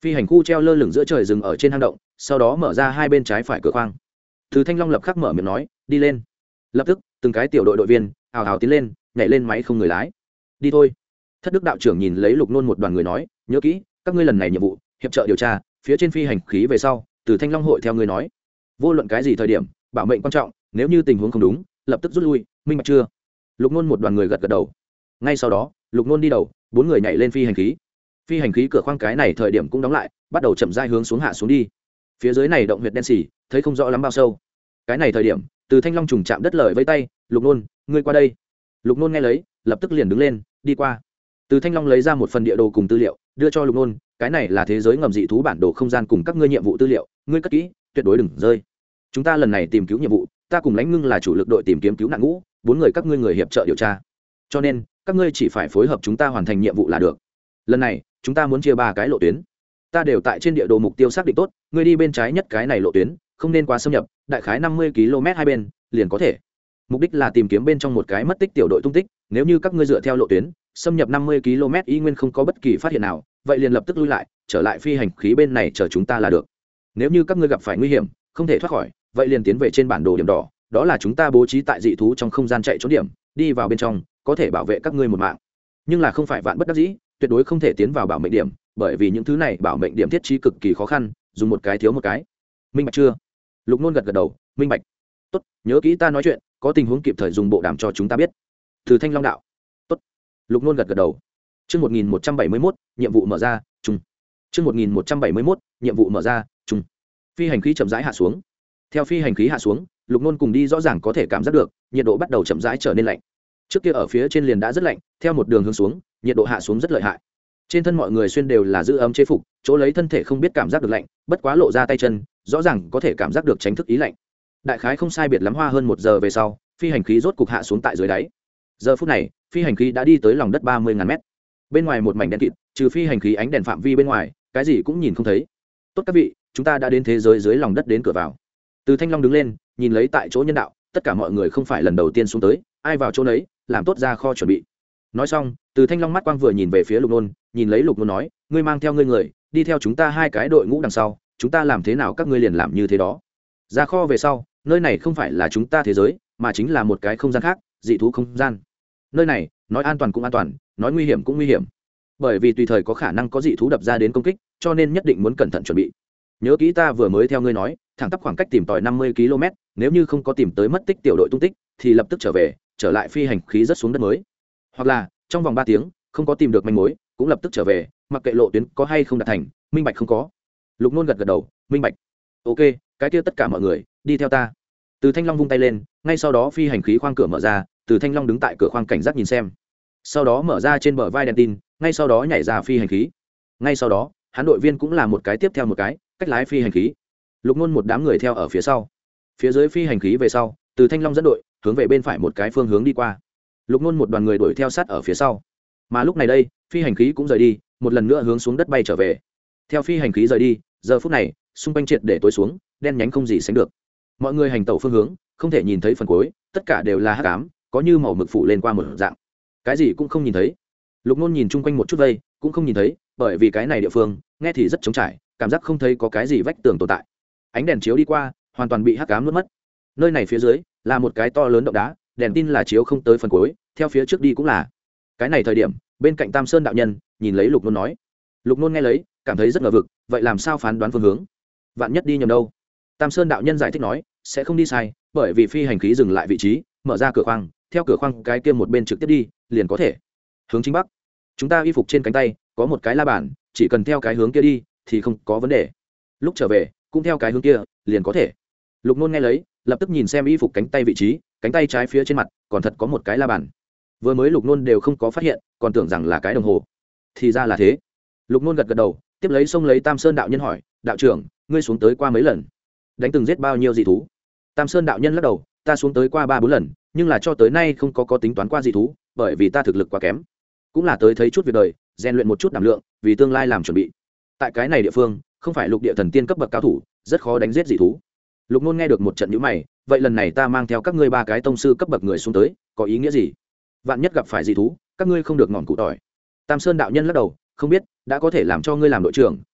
phi hành khu treo lơ lửng giữa trời rừng ở trên hang động, sau đó mở ra hai bên trái phải cửa khoang. Từ Thanh Long lập khắc mở miệng nói, đi lên. Lập tức từng cái tiểu đội đội viên ào ào tiến lên, nhảy lên máy không người lái. Đi thôi. Thất Đức đạo trưởng nhìn lấy Lục Nôn một đoàn người nói, nhớ kỹ, các ngươi lần này nhiệm vụ hiệp trợ điều tra phía trên phi hành khí về sau, từ Thanh Long hội theo ngươi nói, vô luận cái gì thời điểm bảo mệnh quan trọng, nếu như tình huống không đúng lập tức rút lui, minh bạch chưa? Lục Nôn một đoàn người gật gật đầu. Ngay sau đó Lục Nôn đi đầu, bốn người nhảy lên phi hành khí. Phi hành khí cửa khoang cái này thời điểm cũng đóng lại, bắt đầu chậm rãi hướng xuống hạ xuống đi. Phía dưới này động huyệt đen xì, thấy không rõ lắm bao sâu. Cái này thời điểm từ Thanh Long trùng chạm đất lời với tay, Lục Nôn, ngươi qua đây. Lục Nôn nghe lấy lập tức liền đứng lên đi qua. Từ Thanh Long lấy ra một phần địa đồ cùng tư liệu đưa cho Lục Nôn, cái này là thế giới ngầm dị thú bản đồ không gian cùng các ngươi nhiệm vụ tư liệu, ngươi cất kỹ, tuyệt đối đừng rơi. Chúng ta lần này tìm cứu nhiệm vụ, ta cùng Lãnh Ngưng là chủ lực đội tìm kiếm cứu nạn ngũ, bốn người các ngươi người hiệp trợ điều tra, cho nên các ngươi chỉ phải phối hợp chúng ta hoàn thành nhiệm vụ là được. Lần này chúng ta muốn chia ba cái lộ tuyến, ta đều tại trên địa đồ mục tiêu xác định tốt, ngươi đi bên trái nhất cái này lộ tuyến, không nên quá xâm nhập, đại khái năm mươi ki lô mét hai bên liền có thể. Mục đích là tìm kiếm bên trong một cái mất tích tiểu đội tung tích, nếu như các ngươi dựa theo lộ tuyến xâm nhập năm mươi ki lô mét y nguyên không có bất kỳ phát hiện nào, vậy liền lập tức lui lại, trở lại phi hành khí bên này chờ chúng ta là được. Nếu như các ngươi gặp phải nguy hiểm không thể thoát khỏi, vậy liền tiến về trên bản đồ điểm đỏ, đó là chúng ta bố trí tại dị thú trong không gian chạy trốn điểm, đi vào bên trong có thể bảo vệ các ngươi một mạng, nhưng là không phải vạn bất đắc dĩ, tuyệt đối không thể tiến vào bảo mệnh điểm, bởi vì những thứ này bảo mệnh điểm thiết trí cực kỳ khó khăn, dùng một cái thiếu một cái. Minh bạch chưa? Lục Nôn gật gật đầu, minh bạch. Tốt, nhớ kỹ ta nói chuyện, có tình huống kịp thời dùng bộ đàm cho chúng ta biết. Từ Thanh Long đạo. Tốt. Lục Nôn gật gật đầu. Chương một nghìn một trăm bảy mươi mốt, nhiệm vụ mở ra, trung. Chương một nghìn một trăm bảy mươi mốt, nhiệm vụ mở ra, trung. Phi hành khí chậm rãi hạ xuống. Theo phi hành khí hạ xuống, Lục Nôn cùng đi rõ ràng có thể cảm giác được, nhiệt độ bắt đầu chậm rãi trở nên lạnh. Trước kia ở phía trên liền đã rất lạnh, theo một đường hướng xuống, nhiệt độ hạ xuống rất lợi hại. Trên thân mọi người xuyên đều là giữ ấm chế phục, chỗ lấy thân thể không biết cảm giác được lạnh, bất quá lộ ra tay chân, rõ ràng có thể cảm giác được tránh thức ý lạnh. Đại khái không sai biệt lắm hoa hơn một giờ về sau, phi hành khí rốt cục hạ xuống tại dưới đáy. Giờ phút này, phi hành khí đã đi tới lòng đất ba mươi ngàn mét. Bên ngoài một mảnh đen kịt, trừ phi hành khí ánh đèn phạm vi bên ngoài, cái gì cũng nhìn không thấy. Tốt các vị, chúng ta đã đến thế giới dưới lòng đất đến cửa vào. Từ Thanh Long đứng lên, nhìn lấy tại chỗ nhân đạo, tất cả mọi người không phải lần đầu tiên xuống tới, ai vào chỗ nấy, làm tốt ra kho chuẩn bị. Nói xong, Từ Thanh Long mắt quang vừa nhìn về phía Lục Nôn, nhìn lấy Lục Nôn nói, ngươi mang theo ngươi người, đi theo chúng ta hai cái đội ngũ đằng sau, chúng ta làm thế nào các ngươi liền làm như thế đó. Ra kho về sau, nơi này không phải là chúng ta thế giới, mà chính là một cái không gian khác, dị thú không gian. Nơi này, nói an toàn cũng an toàn, nói nguy hiểm cũng nguy hiểm, bởi vì tùy thời có khả năng có dị thú đập ra đến công kích, cho nên nhất định muốn cẩn thận chuẩn bị. Nhớ kỹ ta vừa mới theo ngươi nói, thẳng tắp khoảng cách tìm tòi năm mươi ki lô mét, nếu như không có tìm tới mất tích tiểu đội tung tích, thì lập tức trở về, trở lại phi hành khí rất xuống đất mới. Hoặc là, trong vòng ba tiếng, không có tìm được manh mối, cũng lập tức trở về, mặc kệ lộ tuyến có hay không đạt thành, minh bạch không có. Lục Nôn gật gật đầu, minh bạch. Ok, cái kia tất cả mọi người, đi theo ta. Từ Thanh Long vung tay lên, ngay sau đó phi hành khí khoang cửa mở ra, Từ Thanh Long đứng tại cửa khoang cảnh giác nhìn xem. Sau đó mở ra trên bờ vai đèn tin, ngay sau đó nhảy ra phi hành khí. Ngay sau đó, hắn đội viên cũng làm một cái tiếp theo một cái, cách lái phi hành khí. Lục Nôn một đám người theo ở phía sau. Phía dưới phi hành khí về sau, Từ Thanh Long dẫn đội, hướng về bên phải một cái phương hướng đi qua. Lục Nôn một đoàn người đuổi theo sát ở phía sau. Mà lúc này đây, phi hành khí cũng rời đi, một lần nữa hướng xuống đất bay trở về. Theo phi hành khí rời đi, giờ phút này, xung quanh triệt để tối xuống, đen nhánh không gì sánh được. Mọi người hành tẩu phương hướng, không thể nhìn thấy phần cuối, tất cả đều là hắc ám, có như màu mực phủ lên qua một dạng. Cái gì cũng không nhìn thấy. Lục Nôn nhìn chung quanh một chút vây, cũng không nhìn thấy, bởi vì cái này địa phương, nghe thì rất trống trải, cảm giác không thấy có cái gì vách tường tồn tại. Ánh đèn chiếu đi qua, hoàn toàn bị hắc ám nuốt mất. Nơi này phía dưới là một cái to lớn động đá, đèn tin là chiếu không tới phần cuối, theo phía trước đi cũng là. Cái này thời điểm, bên cạnh Tam Sơn đạo nhân nhìn lấy Lục Nôn nói. Lục Nôn nghe lấy, cảm thấy rất ngờ vực, vậy làm sao phán đoán phương hướng? Vạn nhất đi nhầm đâu? Tam Sơn đạo nhân giải thích nói, sẽ không đi sai, bởi vì phi hành khí dừng lại vị trí, mở ra cửa khoang, theo cửa khoang cái kia một bên trực tiếp đi, liền có thể hướng chính bắc. Chúng ta y phục trên cánh tay có một cái la bàn, chỉ cần theo cái hướng kia đi thì không có vấn đề. Lúc trở về cũng theo cái hướng kia, liền có thể. Lục Nôn nghe lấy, lập tức nhìn xem y phục cánh tay vị trí, cánh tay trái phía trên mặt còn thật có một cái la bàn. Vừa mới Lục Nôn đều không có phát hiện, còn tưởng rằng là cái đồng hồ. Thì ra là thế. Lục Nôn gật gật đầu, tiếp lấy xông lấy Tam Sơn đạo nhân hỏi, đạo trưởng, ngươi xuống tới qua mấy lần? Đánh từng giết bao nhiêu dị thú? Tam Sơn đạo nhân lắc đầu, ta xuống tới qua ba bốn lần, nhưng là cho tới nay không có có tính toán qua dị thú, bởi vì ta thực lực quá kém, cũng là tới thấy chút việc đời, rèn luyện một chút đảm lượng, vì tương lai làm chuẩn bị. Tại cái này địa phương, không phải lục địa thần tiên cấp bậc cao thủ, rất khó đánh giết dị thú. Lục Nôn nghe được một trận nhíu mày, vậy lần này ta mang theo các ngươi ba cái tông sư cấp bậc người xuống tới, có ý nghĩa gì? Vạn nhất gặp phải dị thú, các ngươi không được ngọn cụ tỏi. Tam Sơn đạo nhân lắc đầu, không biết, đã có thể làm cho ngươi làm đội trưởng,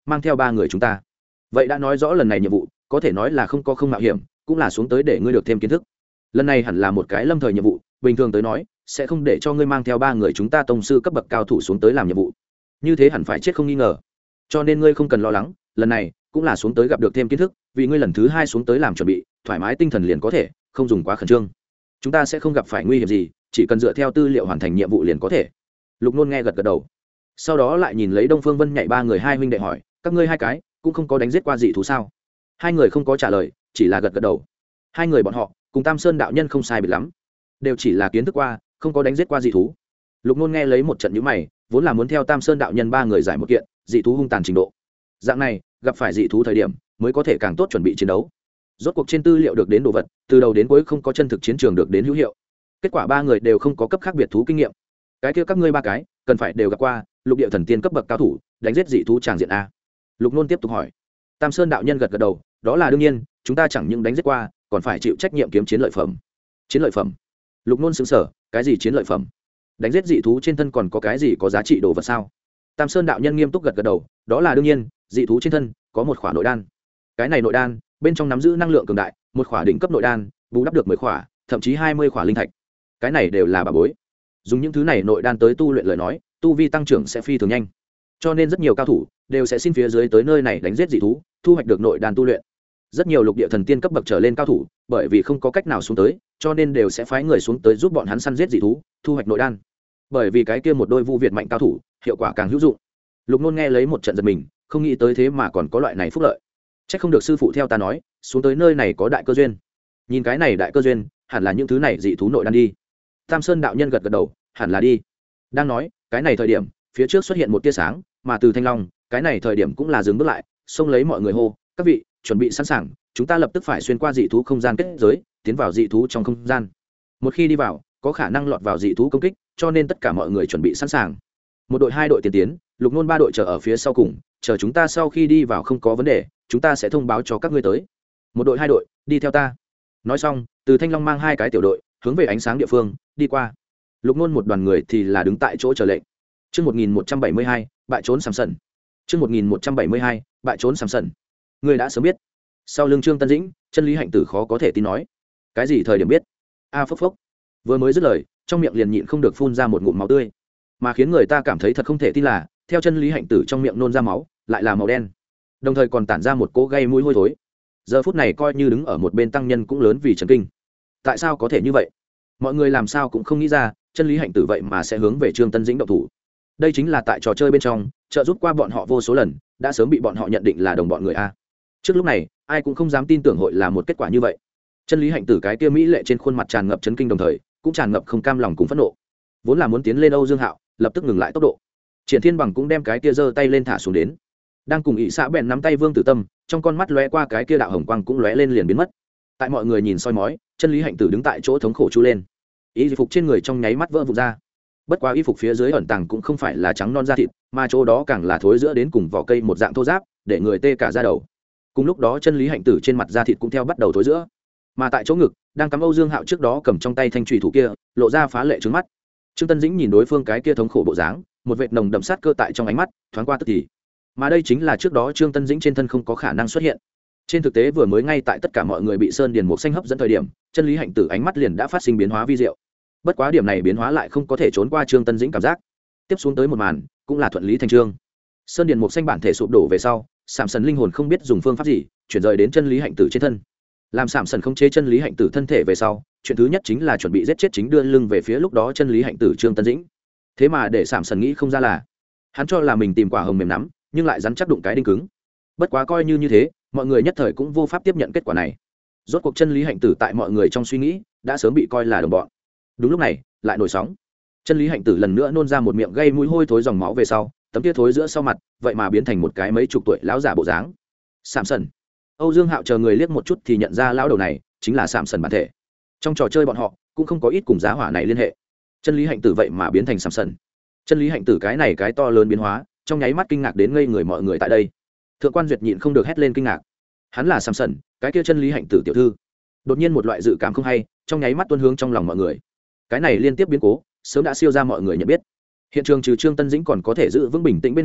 mang theo ba người chúng ta. Vậy đã nói rõ lần này nhiệm vụ có thể nói là không có không mạo hiểm, cũng là xuống tới để ngươi được thêm kiến thức. Lần này hẳn là một cái lâm thời nhiệm vụ, bình thường tới nói sẽ không để cho ngươi mang theo ba người chúng ta tông sư cấp bậc cao thủ xuống tới làm nhiệm vụ, như thế hẳn phải chết không nghi ngờ. Cho nên ngươi không cần lo lắng, lần này cũng là xuống tới gặp được thêm kiến thức, vì ngươi lần thứ hai xuống tới làm chuẩn bị, thoải mái tinh thần liền có thể, không dùng quá khẩn trương. Chúng ta sẽ không gặp phải nguy hiểm gì, chỉ cần dựa theo tư liệu hoàn thành nhiệm vụ liền có thể. Lục Nôn nghe gật gật đầu, sau đó lại nhìn lấy Đông Phương Vân nhảy ba người hai huynh đệ hỏi, các ngươi hai cái cũng không có đánh giết qua dị thú sao? Hai người không có trả lời, chỉ là gật gật đầu. Hai người bọn họ cùng Tam Sơn đạo nhân không sai biệt lắm, đều chỉ là kiến thức qua, không có đánh giết qua dị thú. Lục Nôn nghe lấy một trận nhíu mày, vốn là muốn theo Tam Sơn đạo nhân ba người giải một kiện dị thú hung tàn trình độ. Dạng này, gặp phải dị thú thời điểm, mới có thể càng tốt chuẩn bị chiến đấu. Rốt cuộc trên tư liệu được đến đồ vật, từ đầu đến cuối không có chân thực chiến trường được đến hữu hiệu. Kết quả ba người đều không có cấp khác biệt thú kinh nghiệm. Cái kia các ngươi ba cái, cần phải đều gặp qua lục địa thần tiên cấp bậc cao thủ, đánh giết dị thú tràng diện a? Lục Nôn tiếp tục hỏi. Tam Sơn đạo nhân gật gật đầu, đó là đương nhiên, chúng ta chẳng những đánh giết qua, còn phải chịu trách nhiệm kiếm chiến lợi phẩm. Chiến lợi phẩm? Lục Nôn sững sờ, cái gì chiến lợi phẩm? Đánh giết dị thú trên thân còn có cái gì có giá trị đồ vật sao? Tam Sơn đạo nhân nghiêm túc gật gật đầu, đó là đương nhiên, dị thú trên thân có một khỏa nội đan. Cái này nội đan bên trong nắm giữ năng lượng cường đại, một khỏa đỉnh cấp nội đan bù đắp được mười khỏa, thậm chí hai mươi khỏa linh thạch. Cái này đều là bảo bối. Dùng những thứ này nội đan tới tu luyện lời nói, tu vi tăng trưởng sẽ phi thường nhanh. Cho nên rất nhiều cao thủ đều sẽ xin phía dưới tới nơi này đánh giết dị thú, thu hoạch được nội đan tu luyện. Rất nhiều lục địa thần tiên cấp bậc trở lên cao thủ, bởi vì không có cách nào xuống tới, cho nên đều sẽ phái người xuống tới giúp bọn hắn săn giết dị thú, thu hoạch nội đan. Bởi vì cái kia một đôi vu việt mạnh cao thủ, hiệu quả càng hữu dụng. Lục Nôn nghe lấy một trận giật mình, không nghĩ tới thế mà còn có loại này phúc lợi. Chắc không được sư phụ theo ta nói, xuống tới nơi này có đại cơ duyên. Nhìn cái này đại cơ duyên, hẳn là những thứ này dị thú nội đan đi. Tam Sơn đạo nhân gật gật đầu, hẳn là đi. Đang nói, cái này thời điểm, phía trước xuất hiện một tia sáng, mà từ Thanh Long, cái này thời điểm cũng là dừng bước lại, xông lấy mọi người hô, các vị, chuẩn bị sẵn sàng, chúng ta lập tức phải xuyên qua dị thú không gian kết giới, tiến vào dị thú trong không gian. Một khi đi vào, có khả năng lọt vào dị thú công kích, cho nên tất cả mọi người chuẩn bị sẵn sàng. Một đội hai đội tiến tiến, Lục Nôn ba đội chờ ở phía sau cùng, chờ chúng ta sau khi đi vào không có vấn đề, chúng ta sẽ thông báo cho các ngươi tới. Một đội hai đội, đi theo ta. Nói xong, từ Thanh Long mang hai cái tiểu đội, hướng về ánh sáng địa phương đi qua. Lục Nôn một đoàn người thì là đứng tại chỗ chờ lệnh. Chương một nghìn một trăm bảy mươi hai, bại trốn sầm sần. Chương một nghìn một trăm bảy mươi hai, bại trốn sầm sần. Ngươi đã sớm biết. Sau lưng Trương Tân Dĩnh, chân lý hạnh tử khó có thể tin nói. Cái gì thời điểm biết? A à, phốc phốc. Vừa mới dứt lời, trong miệng liền nhịn không được phun ra một ngụm máu tươi. Mà khiến người ta cảm thấy thật không thể tin là, theo chân lý hạnh tử trong miệng nôn ra máu, lại là màu đen. Đồng thời còn tản ra một cỗ gây mũi hôi thối. Giờ phút này coi như đứng ở một bên tăng nhân cũng lớn vì chấn kinh. Tại sao có thể như vậy? Mọi người làm sao cũng không nghĩ ra, chân lý hạnh tử vậy mà sẽ hướng về Trương Tân Dĩnh động thủ. Đây chính là tại trò chơi bên trong, trợ giúp qua bọn họ vô số lần, đã sớm bị bọn họ nhận định là đồng bọn người a. Trước lúc này, ai cũng không dám tin tưởng hội là một kết quả như vậy. Chân lý hạnh tử cái kia mỹ lệ trên khuôn mặt tràn ngập chấn kinh, đồng thời cũng tràn ngập không cam lòng cùng phẫn nộ. Vốn là muốn tiến lên Âu Dương Hạo, lập tức ngừng lại tốc độ. Triển Thiên Bằng cũng đem cái kia giơ tay lên thả xuống đến. Đang cùng ỷ xã bèn nắm tay Vương Tử Tâm, trong con mắt lóe qua cái kia đạo hồng quang cũng lóe lên liền biến mất. Tại mọi người nhìn soi mói, chân lý hạnh tử đứng tại chỗ thống khổ chu lên. Y phục trên người trong nháy mắt vỡ vụn ra. Bất quá y phục phía dưới ẩn tàng cũng không phải là trắng non da thịt, mà chỗ đó càng là thối giữa đến cùng vỏ cây một dạng thô ráp, để người tê cả da đầu. Cùng lúc đó chân lý hạnh tử trên mặt da thịt cũng theo bắt đầu thối giữa. Mà tại chỗ ngực, đang cắm Âu Dương Hạo trước đó cầm trong tay thanh chùy thủ kia, lộ ra phá lệ trướng mắt. Trương Tân Dĩnh nhìn đối phương cái kia thống khổ bộ dáng, một vệt nồng đậm sát cơ tại trong ánh mắt thoáng qua tức thì. Mà đây chính là trước đó Trương Tân Dĩnh trên thân không có khả năng xuất hiện. Trên thực tế vừa mới ngay tại tất cả mọi người bị sơn điền mục xanh hấp dẫn thời điểm, chân lý hạnh tử ánh mắt liền đã phát sinh biến hóa vi diệu. Bất quá điểm này biến hóa lại không có thể trốn qua Trương Tân Dĩnh cảm giác. Tiếp xuống tới một màn, cũng là thuận lý thành trương. Sơn điền mục xanh bản thể sụp đổ về sau, Sạm Sần linh hồn không biết dùng phương pháp gì, chuyển rời đến chân lý hạnh tử trên thân. Làm Sạm Sần không chế chân lý hạnh tử thân thể về sau, chuyện thứ nhất chính là chuẩn bị giết chết chính đưa lưng về phía lúc đó chân lý hạnh tử Trương Tân Dĩnh. Thế mà để Sạm Sần nghĩ không ra là, hắn cho là mình tìm quả hồng mềm nắm, nhưng lại rắn chắc đụng cái đinh cứng. Bất quá coi như như thế, mọi người nhất thời cũng vô pháp tiếp nhận kết quả này. Rốt cuộc chân lý hạnh tử tại mọi người trong suy nghĩ đã sớm bị coi là đồng bọn. Đúng lúc này, lại nổi sóng. Chân lý hạnh tử lần nữa nôn ra một miệng gây mũi hôi thối dòng máu về sau, tấm kia thối giữa sau mặt, vậy mà biến thành một cái mấy chục tuổi lão giả bộ dáng. Sạm Sần. Âu Dương Hạo chờ người liếc một chút thì nhận ra lão đầu này chính là Sạm Sần bản thể. Trong trò chơi bọn họ cũng không có ít cùng giá hỏa này liên hệ. Chân lý hạnh tử vậy mà biến thành Sạm Sần. Chân lý hạnh tử cái này cái to lớn biến hóa, trong nháy mắt kinh ngạc đến ngây người mọi người tại đây. Thượng quan Duyệt nhịn không được hét lên kinh ngạc. Hắn là Sạm Sần, cái kia chân lý hạnh tử tiểu thư. Đột nhiên một loại dự cảm không hay, trong nháy mắt tuôn hướng trong lòng mọi người. Cái này liên tiếp biến cố, sớm đã siêu ra mọi người nhận biết. Hiện trường trừ Trương Tân Dĩnh còn có thể giữ vững bình tĩnh bên ngoài,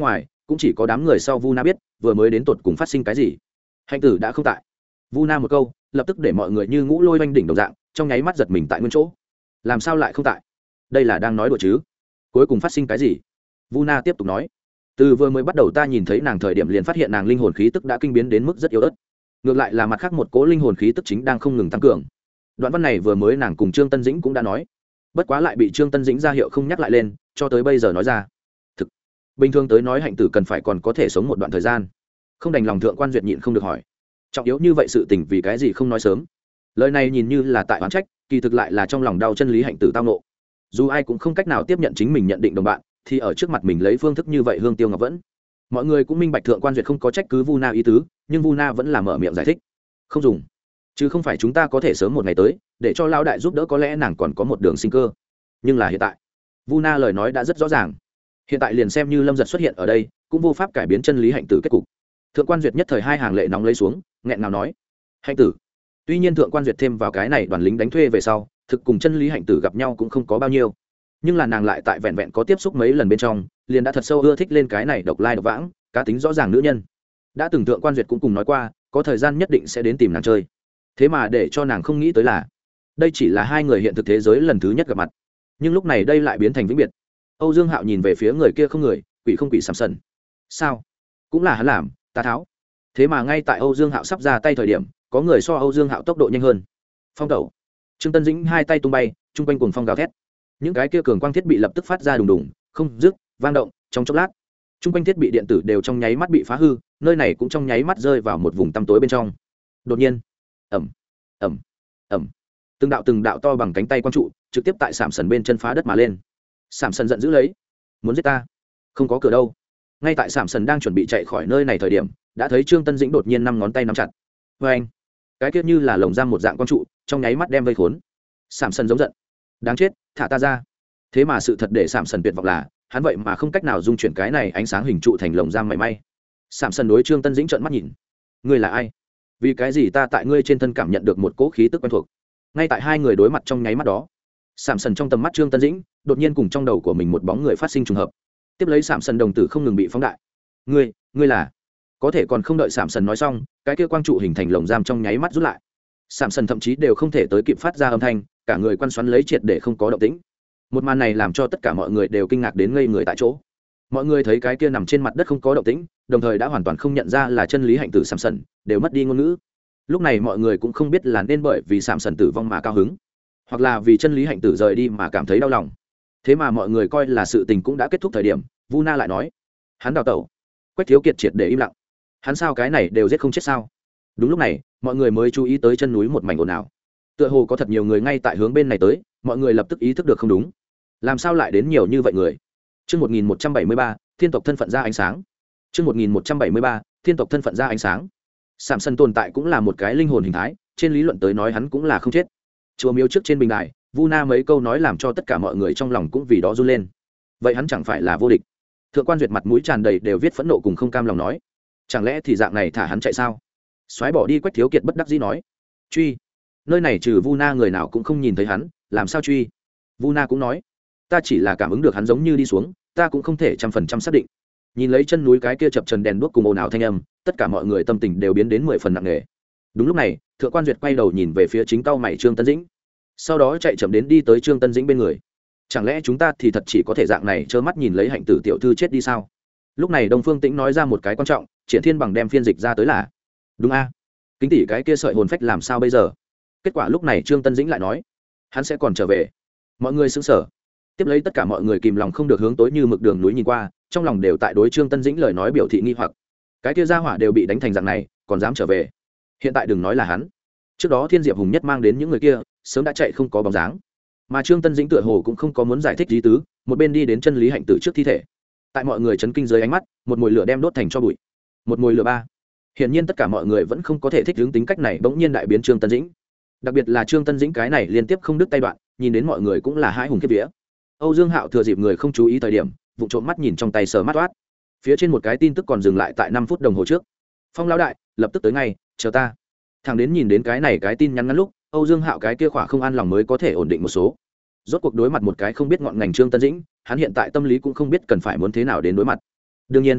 cũng chỉ có đám người sau vu na biết vừa mới đến tột cùng phát sinh cái gì. Hạnh tử đã không tại. Vu na một câu lập tức để mọi người như ngũ lôi oanh đỉnh đồng dạng trong nháy mắt giật mình tại nguyên chỗ. Làm sao lại không tại? Đây là đang nói đùa chứ? Cuối cùng phát sinh cái gì? Vu na tiếp tục nói, từ vừa mới bắt đầu ta nhìn thấy nàng thời điểm liền phát hiện nàng linh hồn khí tức đã kinh biến đến mức rất yếu ớt, ngược lại là mặt khác một cỗ linh hồn khí tức chính đang không ngừng tăng cường. Đoạn văn này vừa mới nàng cùng Trương Tân Dĩnh cũng đã nói, bất quá lại bị Trương Tân Dĩnh ra hiệu không nhắc lại lên, cho tới bây giờ nói ra. Thực bình thường tới nói Hạnh tử cần phải còn có thể sống một đoạn thời gian, không đành lòng Thượng Quan Duyệt nhịn không được hỏi, trọng yếu như vậy sự tình vì cái gì không nói sớm? Lời này nhìn như là tại oán trách, kỳ thực lại là trong lòng đau chân lý Hạnh tử tao nộ. Dù ai cũng không cách nào tiếp nhận chính mình nhận định đồng bạn, thì ở trước mặt mình lấy phương thức như vậy hương tiêu ngọc vẫn. Mọi người cũng minh bạch Thượng Quan Duyệt không có trách cứ Vu Na ý tứ, nhưng Vu Na vẫn là mở miệng giải thích, không dùng, chứ không phải chúng ta có thể sớm một ngày tới để cho lão đại giúp đỡ, có lẽ nàng còn có một đường sinh cơ. Nhưng là hiện tại, Vu Na lời nói đã rất rõ ràng, hiện tại liền xem như Lâm Giật xuất hiện ở đây cũng vô pháp cải biến chân lý Hạnh tử kết cục. Thượng Quan Duyệt nhất thời hai hàng lệ nóng lấy xuống, nghẹn ngào nói, Hạnh tử. Tuy nhiên Thượng Quan Duyệt thêm vào cái này đoàn lính đánh thuê về sau, thực cùng chân lý Hạnh tử gặp nhau cũng không có bao nhiêu, nhưng là nàng lại tại vẹn vẹn có tiếp xúc mấy lần bên trong liền đã thật sâu ưa thích lên cái này độc lai độc vãng cá tính rõ ràng nữ nhân. Đã từng Thượng Quan Duyệt cũng cùng nói qua có thời gian nhất định sẽ đến tìm nàng chơi, thế mà để cho nàng không nghĩ tới là đây chỉ là hai người hiện thực thế giới lần thứ nhất gặp mặt, nhưng lúc này đây lại biến thành vĩnh biệt. Âu Dương Hạo nhìn về phía người kia không người, quỷ không quỷ sàm sần. Sao? Cũng là hắn làm, ta tháo. Thế mà ngay tại Âu Dương Hạo sắp ra tay thời điểm, có người so Âu Dương Hạo tốc độ nhanh hơn. Phong tẩu. Trương Tân Dĩnh hai tay tung bay, trung quanh cuồng phong gào thét. Những cái kia cường quang thiết bị lập tức phát ra đùng đùng, không dứt, vang động, trong chốc lát, trung quanh thiết bị điện tử đều trong nháy mắt bị phá hư, nơi này cũng trong nháy mắt rơi vào một vùng tăm tối bên trong. Đột nhiên, ầm, ầm, ầm, từng đạo từng đạo to bằng cánh tay quang trụ, trực tiếp tại Sạm Sần bên chân phá đất mà lên. Sạm Sần giận dữ lấy, muốn giết ta? Không có cửa đâu. Ngay tại Sạm Sần đang chuẩn bị chạy khỏi nơi này thời điểm, đã thấy Trương Tân Dĩnh đột nhiên năm ngón tay nắm chặt. Với anh, cái kia như là lồng giam một dạng quang trụ, trong nháy mắt đem vây khốn. Sạm Sần giống giận, đáng chết, thả ta ra. Thế mà sự thật để Sạm Sần tuyệt vọng là hắn vậy mà không cách nào dung chuyển cái này ánh sáng hình trụ thành lồng giam mảy may. Sạm Sần đối Trương Tân Dĩnh trợn mắt nhìn, ngươi là ai? Vì cái gì ta tại ngươi trên thân cảm nhận được một cỗ khí tức quen thuộc? Ngay tại hai người đối mặt trong nháy mắt đó, Sạm Sần trong tầm mắt Trương Tân Dĩnh đột nhiên cùng trong đầu của mình một bóng người phát sinh trùng hợp. Tiếp lấy Sạm Sần đồng tử không ngừng bị phóng đại. ngươi ngươi là? Có thể còn không đợi Sạm Sần nói xong, cái kia quang trụ hình thành lồng giam trong nháy mắt rút lại. Sạm Sần thậm chí đều không thể tới kịp phát ra âm thanh, cả người quăn xoắn lấy triệt để không có động tĩnh. Một màn này làm cho tất cả mọi người đều kinh ngạc đến ngây người tại chỗ. Mọi người thấy cái kia nằm trên mặt đất không có động tĩnh, đồng thời đã hoàn toàn không nhận ra là chân lý Hạnh tử Sạm Sần, đều mất đi ngôn ngữ. Lúc này mọi người cũng không biết là nên bởi vì Sạm Sần tử vong mà cao hứng, hoặc là vì chân lý Hạnh tử rời đi mà cảm thấy đau lòng. Thế mà mọi người coi là sự tình cũng đã kết thúc thời điểm, Vu Na lại nói, hắn đào tẩu. Quách Thiếu Kiệt triệt để im lặng. Hắn sao cái này đều giết không chết sao? Đúng lúc này, mọi người mới chú ý tới chân núi một mảnh ồn ào. Tựa hồ có thật nhiều người ngay tại hướng bên này tới, mọi người lập tức ý thức được không đúng. Làm sao lại đến nhiều như vậy người? Chương một nghìn một trăm bảy mươi ba, thiên tộc thân phận ra ánh sáng. Chương một nghìn một trăm bảy mươi ba, thiên tộc thân phận ra ánh sáng. Sạm Sần tồn tại cũng là một cái linh hồn hình thái, trên lý luận tới nói hắn cũng là không chết. Chùa miếu trước trên bình đài, Vu Na mấy câu nói làm cho tất cả mọi người trong lòng cũng vì đó run lên. Vậy hắn chẳng phải là vô địch? Thượng Quan Duyệt mặt mũi tràn đầy đều viết phẫn nộ cùng không cam lòng nói, chẳng lẽ thì dạng này thả hắn chạy sao? Soái bỏ đi. Quách Thiếu Kiệt bất đắc dĩ nói, truy. Nơi này trừ Vu Na người nào cũng không nhìn thấy hắn, làm sao truy? Vu Na cũng nói, ta chỉ là cảm ứng được hắn giống như đi xuống, ta cũng không thể trăm phần trăm xác định. Nhìn lấy chân núi cái kia chập trần đèn đuốc cùng ồn ào thanh âm, tất cả mọi người tâm tình đều biến đến mười phần nặng nề. Đúng lúc này, Thượng Quan Duyệt quay đầu nhìn về phía chính cau mày Trương Tân Dĩnh, sau đó chạy chậm đến đi tới Trương Tân Dĩnh bên người. Chẳng lẽ chúng ta thì thật chỉ có thể dạng này trơ mắt nhìn lấy Hạnh tử tiểu thư chết đi sao? Lúc này Đông Phương Tĩnh nói ra một cái quan trọng, Triển Thiên Bằng đem phiên dịch ra tới là, đúng a? Kính tỷ cái kia sợi hồn phách làm sao bây giờ? Kết quả lúc này Trương Tân Dĩnh lại nói, hắn sẽ còn trở về. Mọi người sững sờ. Tiếp lấy tất cả mọi người kìm lòng không được hướng tối như mực đường núi nhìn qua, trong lòng đều tại đối Trương Tân Dĩnh lời nói biểu thị nghi hoặc. Cái kia gia hỏa đều bị đánh thành dạng này, còn dám trở về? Hiện tại đừng nói là hắn, trước đó Thiên Diệp Hùng nhất mang đến những người kia sớm đã chạy không có bóng dáng. Mà Trương Tân Dĩnh tựa hồ cũng không có muốn giải thích lý tứ, một bên đi đến chân lý Hạnh tử trước thi thể. Tại mọi người chấn kinh dưới ánh mắt, một mùi lửa đem đốt thành cho bụi. Một mùi lửa ba. Hiển nhiên tất cả mọi người vẫn không có thể thích ứng tính cách này bỗng nhiên đại biến Trương Tân Dĩnh. Đặc biệt là Trương Tân Dĩnh cái này liên tiếp không đứt tay đoạn, nhìn đến mọi người cũng là hãi hùng kiếp vía. Âu Dương Hạo thừa dịp người không chú ý thời điểm, vụ trộm mắt nhìn trong tay sờ mắt toát. Phía trên một cái tin tức còn dừng lại tại năm phút đồng hồ trước. Phong lão đại, lập tức tới ngay, chờ ta. Thằng đến nhìn đến cái này cái tin nhắn ngắn lúc, Âu Dương Hạo cái kia khỏa không an lòng mới có thể ổn định một số. Rốt cuộc đối mặt một cái không biết ngọn ngành Trương Tân Dĩnh, hắn hiện tại tâm lý cũng không biết cần phải muốn thế nào đến đối mặt. Đương nhiên,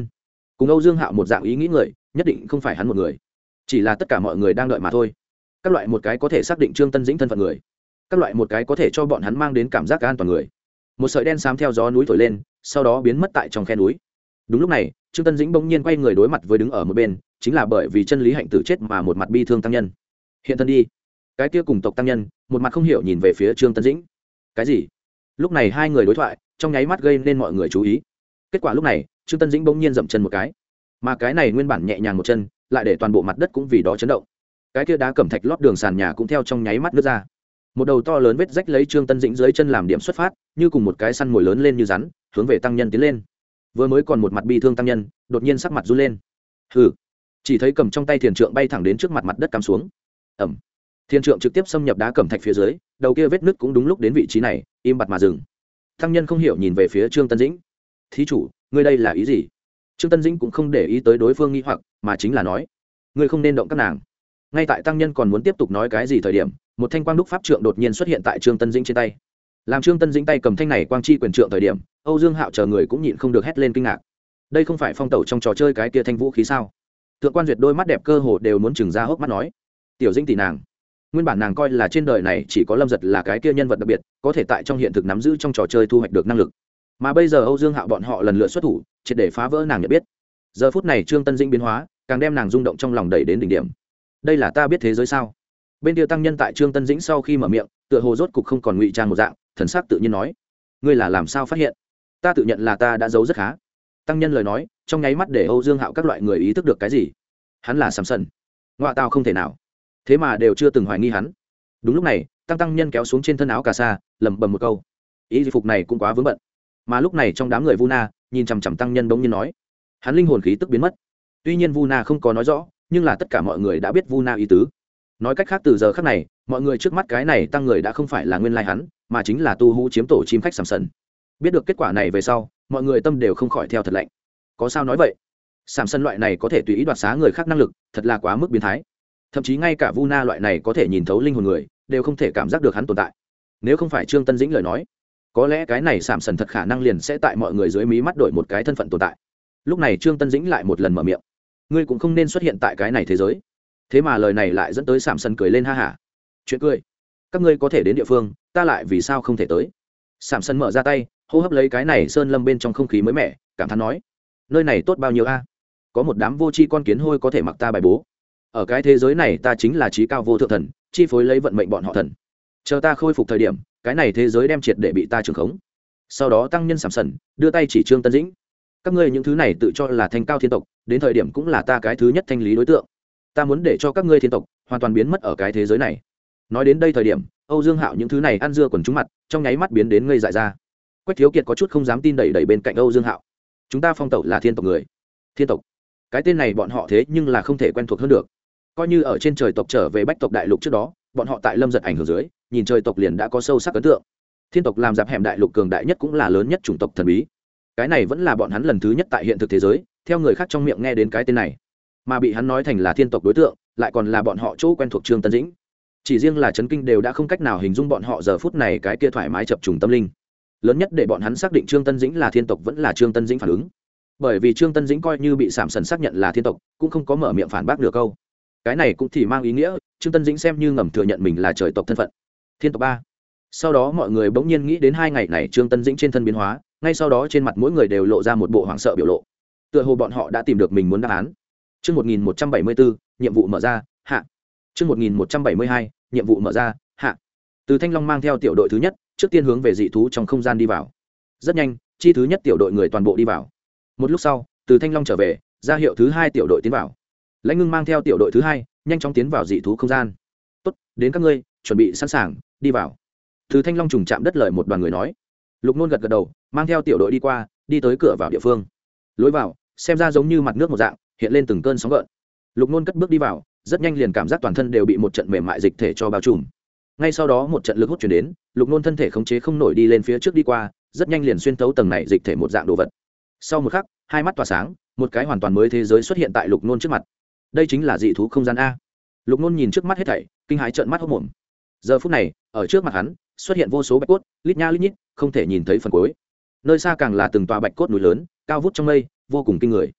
cùng Âu Dương Hạo một dạng ý nghĩ người nhất định không phải hắn một người, chỉ là tất cả mọi người đang đợi mà thôi. Các loại một cái có thể xác định Trương Tân Dĩnh thân phận người, các loại một cái có thể cho bọn hắn mang đến cảm giác an toàn người. Một sợi đen xám theo gió núi thổi lên, sau đó biến mất tại trong khe núi. Đúng lúc này, Trương Tân Dĩnh bỗng nhiên quay người đối mặt với đứng ở một bên, chính là bởi vì chân lý hạnh tử chết mà một mặt bi thương tăng nhân. Hiện thân đi. Cái kia cùng tộc tăng nhân, một mặt không hiểu nhìn về phía Trương Tân Dĩnh. Cái gì? Lúc này hai người đối thoại, trong nháy mắt gây nên mọi người chú ý. Kết quả lúc này, Trương Tân Dĩnh bỗng nhiên dậm chân một cái, mà cái này nguyên bản nhẹ nhàng một chân, lại để toàn bộ mặt đất cũng vì đó chấn động. Cái kia đá cẩm thạch lót đường sàn nhà cũng theo trong nháy mắt nứt ra. Một đầu to lớn vết rách lấy Trương Tân Dĩnh dưới chân làm điểm xuất phát, như cùng một cái săn mồi lớn lên như rắn, hướng về tăng nhân tiến lên. Vừa mới còn một mặt bi thương tăng nhân, đột nhiên sắc mặt run lên. Hừ. Chỉ thấy cầm trong tay thiền trượng bay thẳng đến trước mặt mặt đất cắm xuống. Ầm. Thiền trượng trực tiếp xâm nhập đá cẩm thạch phía dưới, đầu kia vết nứt cũng đúng lúc đến vị trí này, im bặt mà dừng. Tăng nhân không hiểu nhìn về phía Trương Tân Dĩnh. "Thí chủ, ngươi đây là ý gì?" Trương Tân Dĩnh cũng không để ý tới đối phương nghi hoặc, mà chính là nói: "Ngươi không nên động các nàng." Ngay tại tăng nhân còn muốn tiếp tục nói cái gì thời điểm, một thanh quang đúc pháp trượng đột nhiên xuất hiện tại Trương Tân Dĩnh trên tay. Làm Trương Tân Dĩnh tay cầm thanh này quang chi quyền trượng thời điểm, Âu Dương Hạo chờ người cũng nhịn không được hét lên kinh ngạc. Đây không phải phong tẩu trong trò chơi cái kia thanh vũ khí sao? Thượng quan Duyệt đôi mắt đẹp cơ hồ đều muốn chừng ra hốc mắt nói: "Tiểu Dĩnh tỷ nàng." Nguyên bản nàng coi là trên đời này chỉ có Lâm Giật là cái kia nhân vật đặc biệt, có thể tại trong hiện thực nắm giữ trong trò chơi thu hoạch được năng lực. Mà bây giờ Âu Dương Hạo bọn họ lần lượt xuất thủ, triệt để phá vỡ nàng nhận biết. Giờ phút này Trương Tân Dĩnh biến hóa, càng đem nàng rung động trong lòng đẩy đến đỉnh điểm. Đây là ta biết thế giới sao? Bên kia tăng nhân tại Trương Tân Dĩnh sau khi mở miệng, tựa hồ rốt cục không còn ngụy trang một dạng, thần sắc tự nhiên nói: "Ngươi là làm sao phát hiện?" "Ta tự nhận là ta đã giấu rất khá." Tăng nhân lời nói, trong nháy mắt để Âu Dương Hạo các loại người ý thức được cái gì. Hắn là sàm sần. Ngoại tao không thể nào. Thế mà đều chưa từng hoài nghi hắn. Đúng lúc này, tăng tăng nhân kéo xuống trên thân áo cà sa, lẩm bẩm một câu: "Ý phục này cũng quá vướng bận." Mà lúc này trong đám người Vu Na, nhìn chằm chằm tăng nhân bỗng nhiên nói: "Hắn linh hồn khí tức biến mất." Tuy nhiên Vu Na không có nói rõ, nhưng là tất cả mọi người đã biết Vu Na ý tứ. Nói cách khác từ giờ khắc này, mọi người trước mắt cái này tăng người đã không phải là nguyên lai hắn, mà chính là tu hú chiếm tổ chim khách sàm sần. Biết được kết quả này về sau, mọi người tâm đều không khỏi theo thật lạnh. Có sao nói vậy? Sàm sần loại này có thể tùy ý đoạt xá người khác năng lực, thật là quá mức biến thái. Thậm chí ngay cả Vu Na loại này có thể nhìn thấu linh hồn người, đều không thể cảm giác được hắn tồn tại. Nếu không phải Trương Tân Dĩnh lời nói, có lẽ cái này sàm sần thật khả năng liền sẽ tại mọi người dưới mí mắt đổi một cái thân phận tồn tại. Lúc này Trương Tân Dĩnh lại một lần mở miệng: "Ngươi cũng không nên xuất hiện tại cái này thế giới." Thế mà lời này lại dẫn tới sàm sần cười lên ha hả. "Chuyện cười? Các ngươi có thể đến địa phương, ta lại vì sao không thể tới?" Sàm sần mở ra tay, hô hấp lấy cái này sơn lâm bên trong không khí mới mẻ, cảm thán nói: "Nơi này tốt bao nhiêu a? Có một đám vô tri con kiến hôi có thể mặc ta bài bố. Ở cái thế giới này ta chính là trí cao vô thượng thần, chi phối lấy vận mệnh bọn họ thần. Chờ ta khôi phục thời điểm, cái này thế giới đem triệt để bị ta trường khống." Sau đó tăng nhân sàm sần đưa tay chỉ Trương Tân Dĩnh: "Các ngươi những thứ này tự cho là thanh cao thiên tộc, đến thời điểm cũng là ta cái thứ nhất thanh lý đối tượng. Ta muốn để cho các ngươi thiên tộc hoàn toàn biến mất ở cái thế giới này." Nói đến đây thời điểm, Âu Dương Hạo những thứ này ăn dưa quần chúng mặt, trong nháy mắt biến đến ngây dại ra. Quách Thiếu Kiệt có chút không dám tin đẩy đẩy bên cạnh Âu Dương Hạo: "Chúng ta phong tộc là thiên tộc người." Thiên tộc? Cái tên này bọn họ thế nhưng là không thể quen thuộc hơn được. Coi như ở trên trời tộc trở về Bách tộc đại lục trước đó, bọn họ tại Lâm Giật ảnh hưởng dưới, nhìn trời tộc liền đã có sâu sắc ấn tượng. Thiên tộc làm giáp hẻm đại lục cường đại nhất cũng là lớn nhất chủng tộc thần bí. Cái này vẫn là bọn hắn lần thứ nhất tại hiện thực thế giới, theo người khác trong miệng nghe đến cái tên này, mà bị hắn nói thành là thiên tộc đối tượng, lại còn là bọn họ chỗ quen thuộc Trương Tân Dĩnh. Chỉ riêng là chấn kinh đều đã không cách nào hình dung bọn họ giờ phút này cái kia thoải mái chập trùng tâm linh. Lớn nhất để bọn hắn xác định Trương Tân Dĩnh là thiên tộc vẫn là Trương Tân Dĩnh phản ứng. Bởi vì Trương Tân Dĩnh coi như bị sàm sần xác nhận là thiên tộc, cũng không có mở miệng phản bác được câu. Cái này cũng thì mang ý nghĩa, Trương Tân Dĩnh xem như ngầm thừa nhận mình là trời tộc thân phận. Thiên tộc ba. Sau đó mọi người bỗng nhiên nghĩ đến hai ngày này Trương Tân Dĩnh trên thân biến hóa, ngay sau đó trên mặt mỗi người đều lộ ra một bộ hoảng sợ biểu lộ. Tựa hồ bọn họ đã tìm được mình muốn đáp án. Chương một nghìn một trăm bảy mươi bốn, nhiệm vụ mở ra, hạ. Chương một nghìn một trăm bảy mươi hai, nhiệm vụ mở ra, hạ. Từ Thanh Long mang theo tiểu đội thứ nhất, trước tiên hướng về dị thú trong không gian đi vào. Rất nhanh, chi thứ nhất tiểu đội người toàn bộ đi vào. Một lúc sau, từ Thanh Long trở về, ra hiệu thứ hai tiểu đội tiến vào. Lãnh Ngưng mang theo tiểu đội thứ hai, nhanh chóng tiến vào dị thú không gian. "Tốt, đến các ngươi, chuẩn bị sẵn sàng, đi vào." Từ Thanh Long trùng chạm đất lời một đoàn người nói. Lục Nôn gật gật đầu, mang theo tiểu đội đi qua, đi tới cửa vào địa phương. Lối vào, xem ra giống như mặt nước một dạng, hiện lên từng cơn sóng gợn. Lục Nôn cất bước đi vào, rất nhanh liền cảm giác toàn thân đều bị một trận mềm mại dịch thể cho bao trùm. Ngay sau đó một trận lực hút truyền đến, Lục Nôn thân thể khống chế không nổi đi lên phía trước đi qua, rất nhanh liền xuyên thấu tầng này dịch thể một dạng đồ vật. Sau một khắc, hai mắt tỏa sáng, một cái hoàn toàn mới thế giới xuất hiện tại Lục Nôn trước mặt. Đây chính là dị thú không gian a. Lục Nôn nhìn trước mắt hết thảy, kinh hãi trợn mắt hốt mồm. Giờ phút này, ở trước mặt hắn, xuất hiện vô số bạch cốt, lít nha lít nhít, không thể nhìn thấy phần cuối. Nơi xa càng là từng tòa bạch cốt núi lớn, cao vút trong mây, vô cùng kinh người.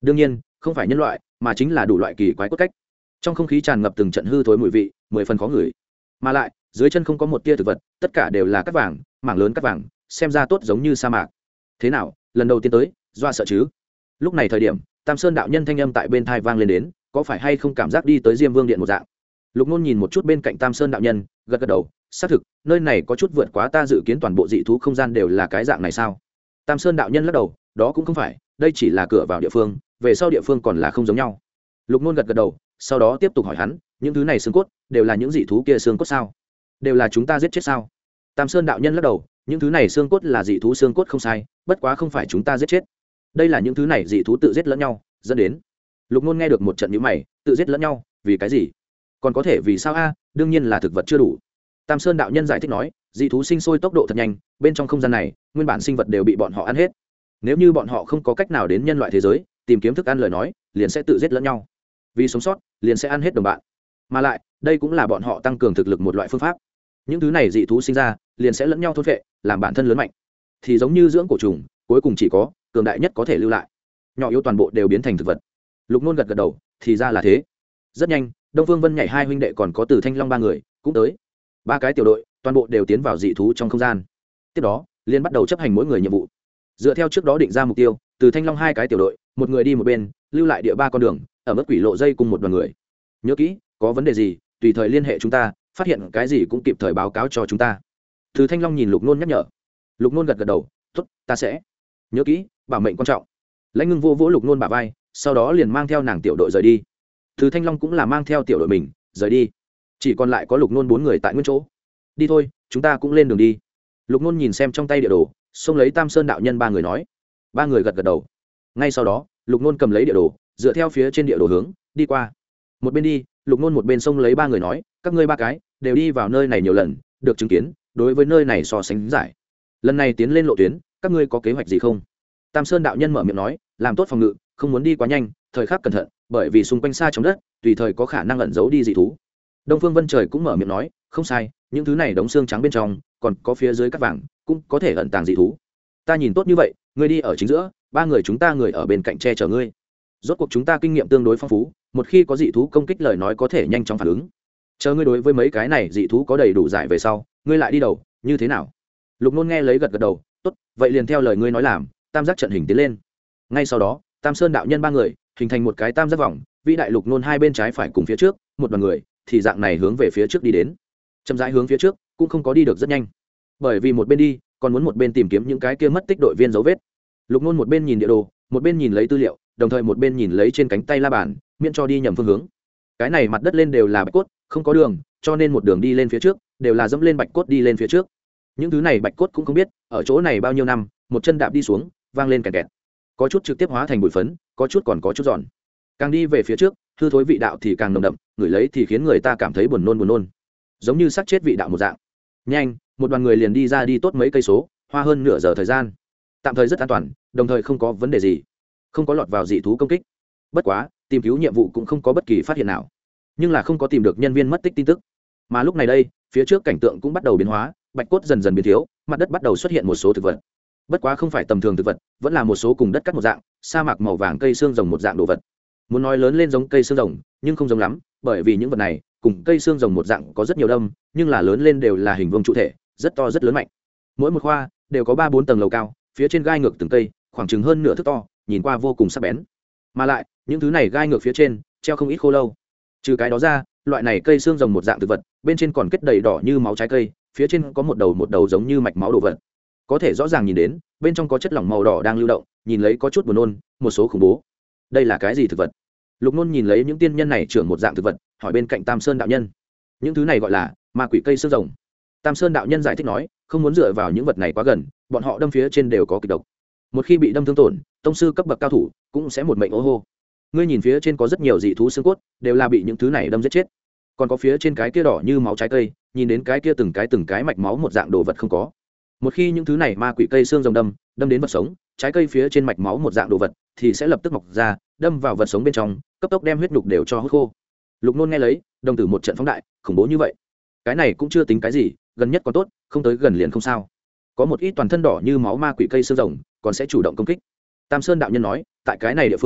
đương nhiên không phải nhân loại mà chính là đủ loại kỳ quái cốt cách. Trong không khí tràn ngập từng trận hư thối mùi vị mười phần khó ngửi, mà lại dưới chân không có một tia thực vật, tất cả đều là cát vàng, mảng lớn cát vàng, xem ra tốt giống như sa mạc. Thế nào, lần đầu tiên tới doa sợ chứ? Lúc này thời điểm Tam Sơn đạo nhân thanh âm tại bên thai vang lên đến, có phải hay không cảm giác đi tới Diêm Vương điện một dạng? Lục Nôn nhìn một chút bên cạnh Tam Sơn đạo nhân, gật gật đầu, xác thực nơi này có chút vượt quá ta dự kiến, toàn bộ dị thú không gian đều là cái dạng này sao? Tam Sơn đạo nhân lắc đầu, đó cũng không phải, đây chỉ là cửa vào địa phương, về sau địa phương còn là không giống nhau. Lục Nôn gật gật đầu, sau đó tiếp tục hỏi hắn, những thứ này xương cốt đều là những dị thú kia xương cốt sao? Đều là chúng ta giết chết sao? Tam Sơn đạo nhân lắc đầu, những thứ này xương cốt là dị thú xương cốt không sai, bất quá không phải chúng ta giết chết. Đây là những thứ này dị thú tự giết lẫn nhau dẫn đến. Lục Nôn nghe được một trận nhíu mày, tự giết lẫn nhau, vì cái gì? Còn có thể vì sao a? Đương nhiên là thực vật chưa đủ. Tam Sơn đạo nhân giải thích nói, dị thú sinh sôi tốc độ thật nhanh, bên trong không gian này, nguyên bản sinh vật đều bị bọn họ ăn hết. Nếu như bọn họ không có cách nào đến nhân loại thế giới tìm kiếm thức ăn lời nói, liền sẽ tự giết lẫn nhau. Vì sống sót, liền sẽ ăn hết đồng bạn. Mà lại, đây cũng là bọn họ tăng cường thực lực một loại phương pháp. Những thứ này dị thú sinh ra, liền sẽ lẫn nhau thôn phệ, làm bản thân lớn mạnh. Thì giống như dưỡng cổ trùng, cuối cùng chỉ có cường đại nhất có thể lưu lại, nhỏ yếu toàn bộ đều biến thành thực vật. Lục Nôn gật gật đầu, thì ra là thế. Rất nhanh, Đông Phương Vân nhảy hai huynh đệ còn có Từ Thanh Long ba người cũng tới. Ba cái tiểu đội, toàn bộ đều tiến vào dị thú trong không gian. Tiếp đó, liên bắt đầu chấp hành mỗi người nhiệm vụ. Dựa theo trước đó định ra mục tiêu, Từ Thanh Long hai cái tiểu đội, một người đi một bên, lưu lại địa ba con đường, ở mức quỷ lộ dây cùng một đoàn người. Nhớ kỹ, có vấn đề gì, tùy thời liên hệ chúng ta, phát hiện cái gì cũng kịp thời báo cáo cho chúng ta. Từ Thanh Long nhìn Lục Nôn nhắc nhở. Lục Nôn gật gật đầu, tốt, ta sẽ nhớ kỹ, bảo mệnh quan trọng. Lãnh Ngưng vô vỗ Lục Nôn bả vai, sau đó liền mang theo nàng tiểu đội rời đi. Từ Thanh Long cũng là mang theo tiểu đội mình rời đi, chỉ còn lại có Lục Nôn bốn người tại nguyên chỗ. Đi thôi, chúng ta cũng lên đường đi. Lục Nôn nhìn xem trong tay địa đồ, xông lấy Tam Sơn đạo nhân ba người nói. Ba người gật gật đầu. Ngay sau đó, Lục Nôn cầm lấy địa đồ, dựa theo phía trên địa đồ hướng đi qua. Một bên đi, Lục Nôn một bên xông lấy ba người nói, các ngươi ba cái đều đi vào nơi này nhiều lần, được chứng kiến đối với nơi này so sánh giải. Lần này tiến lên lộ tuyến, các ngươi có kế hoạch gì không? Tam Sơn đạo nhân mở miệng nói, làm tốt phòng ngự, không muốn đi quá nhanh, thời khắc cẩn thận, bởi vì xung quanh xa trong đất, tùy thời có khả năng ẩn giấu đi dị thú. Đông Phương Vân Trời cũng mở miệng nói, không sai, những thứ này đống xương trắng bên trong, còn có phía dưới cát vàng, cũng có thể ẩn tàng dị thú. Ta nhìn tốt như vậy, ngươi đi ở chính giữa, ba người chúng ta người ở bên cạnh che chở ngươi. Rốt cuộc chúng ta kinh nghiệm tương đối phong phú, một khi có dị thú công kích lời nói có thể nhanh chóng phản ứng. Chờ ngươi đối với mấy cái này dị thú có đầy đủ giải về sau, ngươi lại đi đầu, như thế nào? Lục Nôn nghe lấy gật gật đầu, tốt, vậy liền theo lời ngươi nói làm, tam giác trận hình tiến lên. Ngay sau đó, Tam Sơn đạo nhân ba người hình thành một cái tam giác vòng, vĩ đại Lục Nôn hai bên trái phải cùng phía trước, một đoàn người thì dạng này hướng về phía trước đi đến. Chậm rãi hướng phía trước, cũng không có đi được rất nhanh, bởi vì một bên đi, còn muốn một bên tìm kiếm những cái kia mất tích đội viên dấu vết. Lục Nôn một bên nhìn địa đồ, một bên nhìn lấy tư liệu, đồng thời một bên nhìn lấy trên cánh tay la bàn, miễn cho đi nhầm phương hướng. Cái này mặt đất lên đều là bạch cốt, không có đường, cho nên một đường đi lên phía trước đều là dẫm lên bạch cốt đi lên phía trước. Những thứ này bạch cốt cũng không biết ở chỗ này bao nhiêu năm, một chân đạp đi xuống, vang lên kẹt kẹt. Có chút trực tiếp hóa thành bụi phấn, có chút còn có chút giòn. Càng đi về phía trước, hư thối vị đạo thì càng nồng đậm, ngửi lấy thì khiến người ta cảm thấy buồn nôn buồn nôn, giống như xác chết vị đạo một dạng. Nhanh, một đoàn người liền đi ra đi tốt mấy cây số, hoa hơn nửa giờ thời gian. Tạm thời rất an toàn, đồng thời không có vấn đề gì, không có lọt vào dị thú công kích. Bất quá, tìm cứu nhiệm vụ cũng không có bất kỳ phát hiện nào, nhưng là không có tìm được nhân viên mất tích tin tức. Mà lúc này đây, phía trước cảnh tượng cũng bắt đầu biến hóa, bạch cốt dần dần biến thiếu, mặt đất bắt đầu xuất hiện một số thực vật. Bất quá không phải tầm thường thực vật, vẫn là một số cùng đất cắt một dạng, sa mạc màu vàng cây xương rồng một dạng đồ vật. Muốn nói lớn lên giống cây xương rồng, nhưng không giống lắm, bởi vì những vật này cùng cây xương rồng một dạng có rất nhiều đâm, nhưng là lớn lên đều là hình vuông trụ thể, rất to rất lớn mạnh. Mỗi một khoa đều có ba bốn tầng lầu cao, phía trên gai ngược từng cây, khoảng chừng hơn nửa thước to, nhìn qua vô cùng sắc bén. Mà lại, những thứ này gai ngược phía trên treo không ít khô lâu. Trừ cái đó ra, loại này cây xương rồng một dạng thực vật, bên trên còn kết đầy đỏ như máu trái cây, phía trên có một đầu một đầu giống như mạch máu đồ vật. Có thể rõ ràng nhìn đến, bên trong có chất lỏng màu đỏ đang lưu động, nhìn lấy có chút buồn nôn, một số khủng bố. Đây là cái gì thực vật? Lục Nôn nhìn lấy những tiên nhân này trưởng một dạng thực vật, hỏi bên cạnh Tam Sơn đạo nhân. Những thứ này gọi là ma quỷ cây xương rồng. Tam Sơn đạo nhân giải thích nói, không muốn dựa vào những vật này quá gần, bọn họ đâm phía trên đều có kịch độc. Một khi bị đâm thương tổn, tông sư cấp bậc cao thủ cũng sẽ một mệnh ô hô. Ngươi nhìn phía trên có rất nhiều dị thú xương cốt, đều là bị những thứ này đâm giết chết. Còn có phía trên cái kia đỏ như máu trái cây, nhìn đến cái kia từng cái từng cái mạch máu một dạng đồ vật không có. Một khi những thứ này ma quỷ cây xương rồng đâm, đâm đến vật sống, trái cây phía trên mạch máu một dạng đồ vật thì sẽ lập tức mọc ra, đâm vào vật sống bên trong, cấp tốc đem huyết nhục đều cho hút khô. Lục Nôn nghe lấy, đồng tử một trận phóng đại, khủng bố như vậy. Cái này cũng chưa tính cái gì, gần nhất còn tốt, không tới gần liền không sao. Có một ít toàn thân đỏ như máu ma quỷ cây xương rồng, còn sẽ chủ động công kích. Tam Sơn đạo nhân nói, tại cái này địa phương,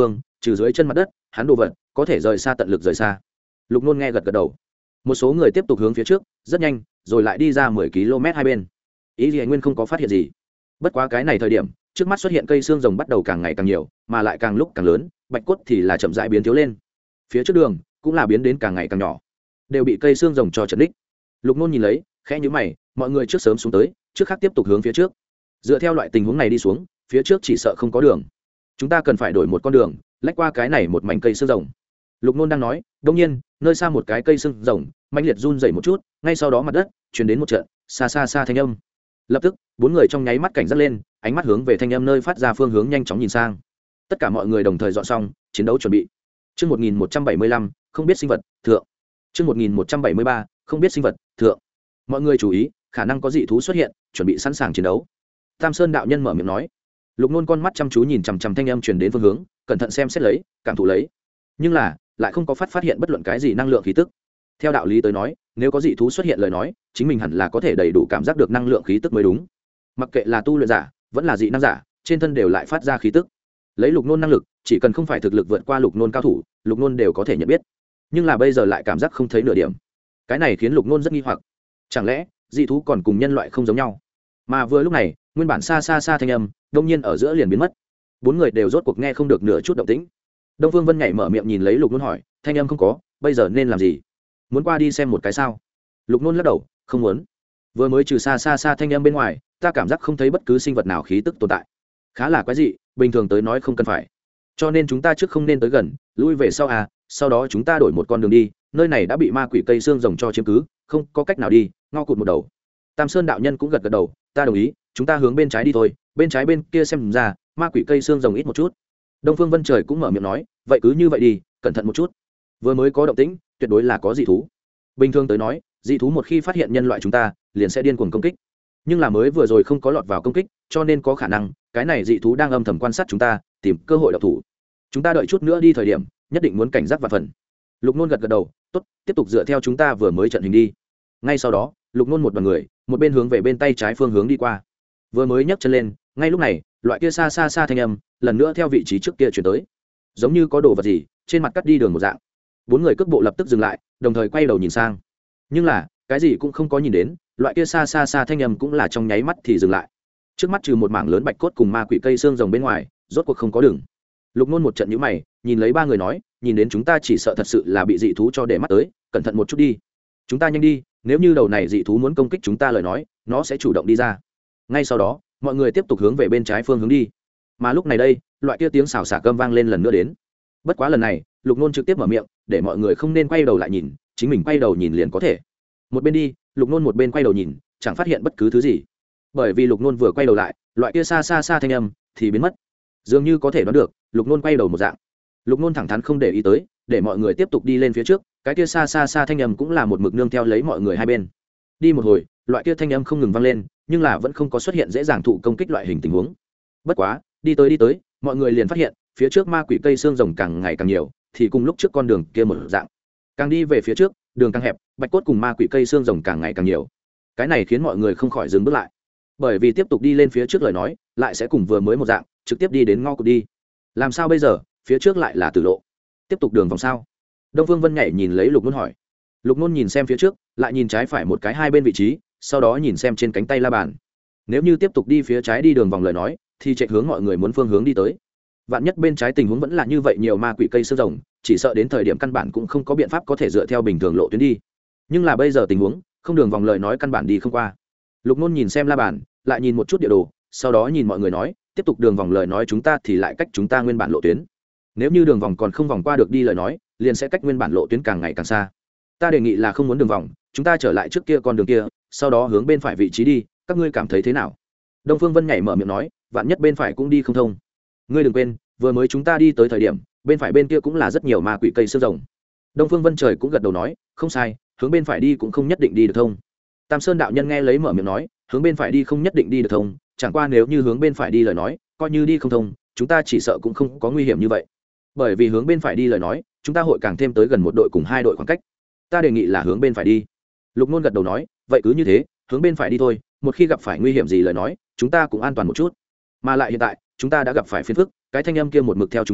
trừ dưới chân mặt đất hắn đồ vật có thể rời xa, tận lực rời xa. Lục Nôn nghe gật gật đầu. Một số người tiếp tục hướng phía trước rất nhanh, rồi lại đi ra mười ki lô mét hai bên. Ý gì nguyên không có phát hiện gì. Bất quá cái này thời điểm trước mắt xuất hiện cây xương rồng bắt đầu càng ngày càng nhiều, mà lại càng lúc càng lớn, bạch cốt thì là chậm rãi biến thiếu lên. Phía trước đường cũng là biến đến càng ngày càng nhỏ, đều bị cây xương rồng cho chật đích. Lục Nôn nhìn lấy khẽ nhíu mày, mọi người trước sớm xuống tới, trước khác tiếp tục hướng phía trước. Dựa theo loại tình huống này đi xuống, phía trước chỉ sợ không có đường, chúng ta cần phải đổi một con đường lách qua cái này một mảnh cây xương rồng. Lục Nôn đang nói, đông nhiên nơi xa một cái cây xương rồng mạnh liệt run rẩy một chút, ngay sau đó mặt đất truyền đến một trận xa xa xa thanh âm. Lập tức bốn người trong nháy mắt cảnh giác lên, ánh mắt hướng về thanh âm nơi phát ra phương hướng nhanh chóng nhìn sang. Tất cả mọi người đồng thời dọn xong chiến đấu chuẩn bị. Chương một nghìn một trăm bảy mươi lăm, không biết sinh vật thượng. Chương một nghìn một trăm bảy mươi ba, không biết sinh vật thượng. Mọi người chú ý, khả năng có dị thú xuất hiện, chuẩn bị sẵn sàng chiến đấu. Tam Sơn đạo nhân mở miệng nói. Lục Nôn con mắt chăm chú nhìn chằm chằm thanh âm truyền đến phương hướng, cẩn thận xem xét lấy, cảm thụ lấy. Nhưng là lại không có phát phát hiện bất luận cái gì năng lượng khí tức. Theo đạo lý tới nói, nếu có dị thú xuất hiện lời nói, chính mình hẳn là có thể đầy đủ cảm giác được năng lượng khí tức mới đúng. Mặc kệ là tu luyện giả vẫn là dị năng giả, trên thân đều lại phát ra khí tức. Lấy Lục Nôn năng lực, chỉ cần không phải thực lực vượt qua Lục Nôn cao thủ, Lục Nôn đều có thể nhận biết. Nhưng là bây giờ lại cảm giác không thấy nửa điểm. Cái này khiến Lục Nôn rất nghi hoặc. Chẳng lẽ dị thú còn cùng nhân loại không giống nhau? Mà vừa lúc này, nguyên bản xa xa xa thanh âm đông nhiên ở giữa liền biến mất. Bốn người đều rốt cuộc nghe không được nửa chút động tĩnh. Đông Phương Vân nhảy mở miệng nhìn lấy Lục Nôn hỏi, thanh âm không có, bây giờ nên làm gì? Muốn qua đi xem một cái sao? Lục Nôn lắc đầu, không muốn. Vừa mới trừ xa xa xa thanh âm bên ngoài, ta cảm giác không thấy bất cứ sinh vật nào khí tức tồn tại. Khá là quái dị, bình thường tới nói không cần phải. Cho nên chúng ta trước không nên tới gần, lui về sau à, sau đó chúng ta đổi một con đường đi, nơi này đã bị ma quỷ cây xương rồng cho chiếm cứ, không có cách nào đi, ngao cụt một đầu. Tam Sơn đạo nhân cũng gật gật đầu, ta đồng ý, chúng ta hướng bên trái đi thôi, bên trái bên kia xem ra ma quỷ cây xương rồng ít một chút. Đông Phương Vân Trời cũng mở miệng nói, vậy cứ như vậy đi, cẩn thận một chút. Vừa mới có động tĩnh, tuyệt đối là có dị thú. Bình thường tới nói, dị thú một khi phát hiện nhân loại chúng ta, liền sẽ điên cuồng công kích. Nhưng là mới vừa rồi không có lọt vào công kích, cho nên có khả năng cái này dị thú đang âm thầm quan sát chúng ta, tìm cơ hội động thủ. Chúng ta đợi chút nữa đi thời điểm, nhất định muốn cảnh giác và phần. Lục Nôn gật gật đầu, tốt, tiếp tục dựa theo chúng ta vừa mới trận hình đi. Ngay sau đó, Lục Nôn một đoàn người, một bên hướng về bên tay trái phương hướng đi qua. Vừa mới nhấc chân lên, ngay lúc này, loại kia xa xa xa thanh âm lần nữa theo vị trí trước kia chuyển tới, giống như có đồ vật gì trên mặt cắt đi đường một dạng. Bốn người cước bộ lập tức dừng lại, đồng thời quay đầu nhìn sang. Nhưng là cái gì cũng không có nhìn đến, loại kia xa xa xa thanh âm cũng là trong nháy mắt thì dừng lại. Trước mắt trừ một mảng lớn bạch cốt cùng ma quỷ cây xương rồng bên ngoài, rốt cuộc không có đường. Lục Nôn một trận nhíu mày, nhìn lấy ba người nói, nhìn đến chúng ta chỉ sợ thật sự là bị dị thú cho để mắt tới, cẩn thận một chút đi. Chúng ta nhanh đi, nếu như đầu này dị thú muốn công kích chúng ta lời nói, nó sẽ chủ động đi ra. Ngay sau đó, mọi người tiếp tục hướng về bên trái phương hướng đi. Mà lúc này đây, loại kia tiếng xào xạc cơm vang lên lần nữa đến. Bất quá lần này, Lục Nôn trực tiếp mở miệng, để mọi người không nên quay đầu lại nhìn, chính mình quay đầu nhìn liền có thể. Một bên đi, Lục Nôn một bên quay đầu nhìn, chẳng phát hiện bất cứ thứ gì. Bởi vì Lục Nôn vừa quay đầu lại, loại kia xa xa xa thanh âm thì biến mất. Dường như có thể đoán được, Lục Nôn quay đầu một dạng. Lục Nôn thẳng thắn không để ý tới, để mọi người tiếp tục đi lên phía trước, cái kia xa xa xa thanh âm cũng là một mực nương theo lấy mọi người hai bên. Đi một hồi, loại kia thanh âm không ngừng vang lên, nhưng là vẫn không có xuất hiện dễ dàng thụ công kích loại hình tình huống. Bất quá, đi tới đi tới, mọi người liền phát hiện, phía trước ma quỷ cây xương rồng càng ngày càng nhiều, thì cùng lúc trước con đường kia một dạng. Càng đi về phía trước, đường càng hẹp, bạch cốt cùng ma quỷ cây xương rồng càng ngày càng nhiều. Cái này khiến mọi người không khỏi dừng bước lại. Bởi vì tiếp tục đi lên phía trước lời nói, lại sẽ cùng vừa mới một dạng, trực tiếp đi đến ngõ cụt đi. Làm sao bây giờ, phía trước lại là tử lộ. Tiếp tục đường vòng sao? Đông Phương Vân nhảy nhìn lấy Lục Nôn hỏi. Lục Nôn nhìn xem phía trước, lại nhìn trái phải một cái hai bên vị trí, sau đó nhìn xem trên cánh tay la bàn. Nếu như tiếp tục đi phía trái đi đường vòng lời nói, thì chạy hướng mọi người muốn phương hướng đi tới. Vạn nhất bên trái tình huống vẫn là như vậy, nhiều ma quỷ cây xương rồng, chỉ sợ đến thời điểm căn bản cũng không có biện pháp có thể dựa theo bình thường lộ tuyến đi. Nhưng là bây giờ tình huống, không đường vòng lời nói căn bản đi không qua. Lục Nôn nhìn xem la bàn, lại nhìn một chút địa đồ, sau đó nhìn mọi người nói, tiếp tục đường vòng lời nói chúng ta thì lại cách chúng ta nguyên bản lộ tuyến. Nếu như đường vòng còn không vòng qua được đi lời nói, liền sẽ cách nguyên bản lộ tuyến càng ngày càng xa. Ta đề nghị là không muốn đường vòng, chúng ta trở lại trước kia con đường kia, sau đó hướng bên phải vị trí đi, các ngươi cảm thấy thế nào? Đông Phương Vân nhảy mở miệng nói, vạn nhất bên phải cũng đi không thông. Ngươi đừng quên, vừa mới chúng ta đi tới thời điểm, bên phải bên kia cũng là rất nhiều ma quỷ cây xương rồng. Đông Phương Vân Trời cũng gật đầu nói, không sai, hướng bên phải đi cũng không nhất định đi được thông. Tam Sơn đạo nhân nghe lấy mở miệng nói, hướng bên phải đi không nhất định đi được thông, chẳng qua nếu như hướng bên phải đi lời nói, coi như đi không thông, chúng ta chỉ sợ cũng không có nguy hiểm như vậy. Bởi vì hướng bên phải đi lời nói, chúng ta hội càng thêm tới gần một đội cùng hai đội khoảng cách. Ta đề nghị là hướng bên phải đi. Lục Nôn gật đầu nói, vậy cứ như thế, hướng bên phải đi thôi, một khi gặp phải nguy hiểm gì lời nói, chúng ta cũng an toàn một chút. Mà lại hiện tại, chúng ta đã gặp phải phiền phức, cái thanh âm kia một mực theo chúng ta,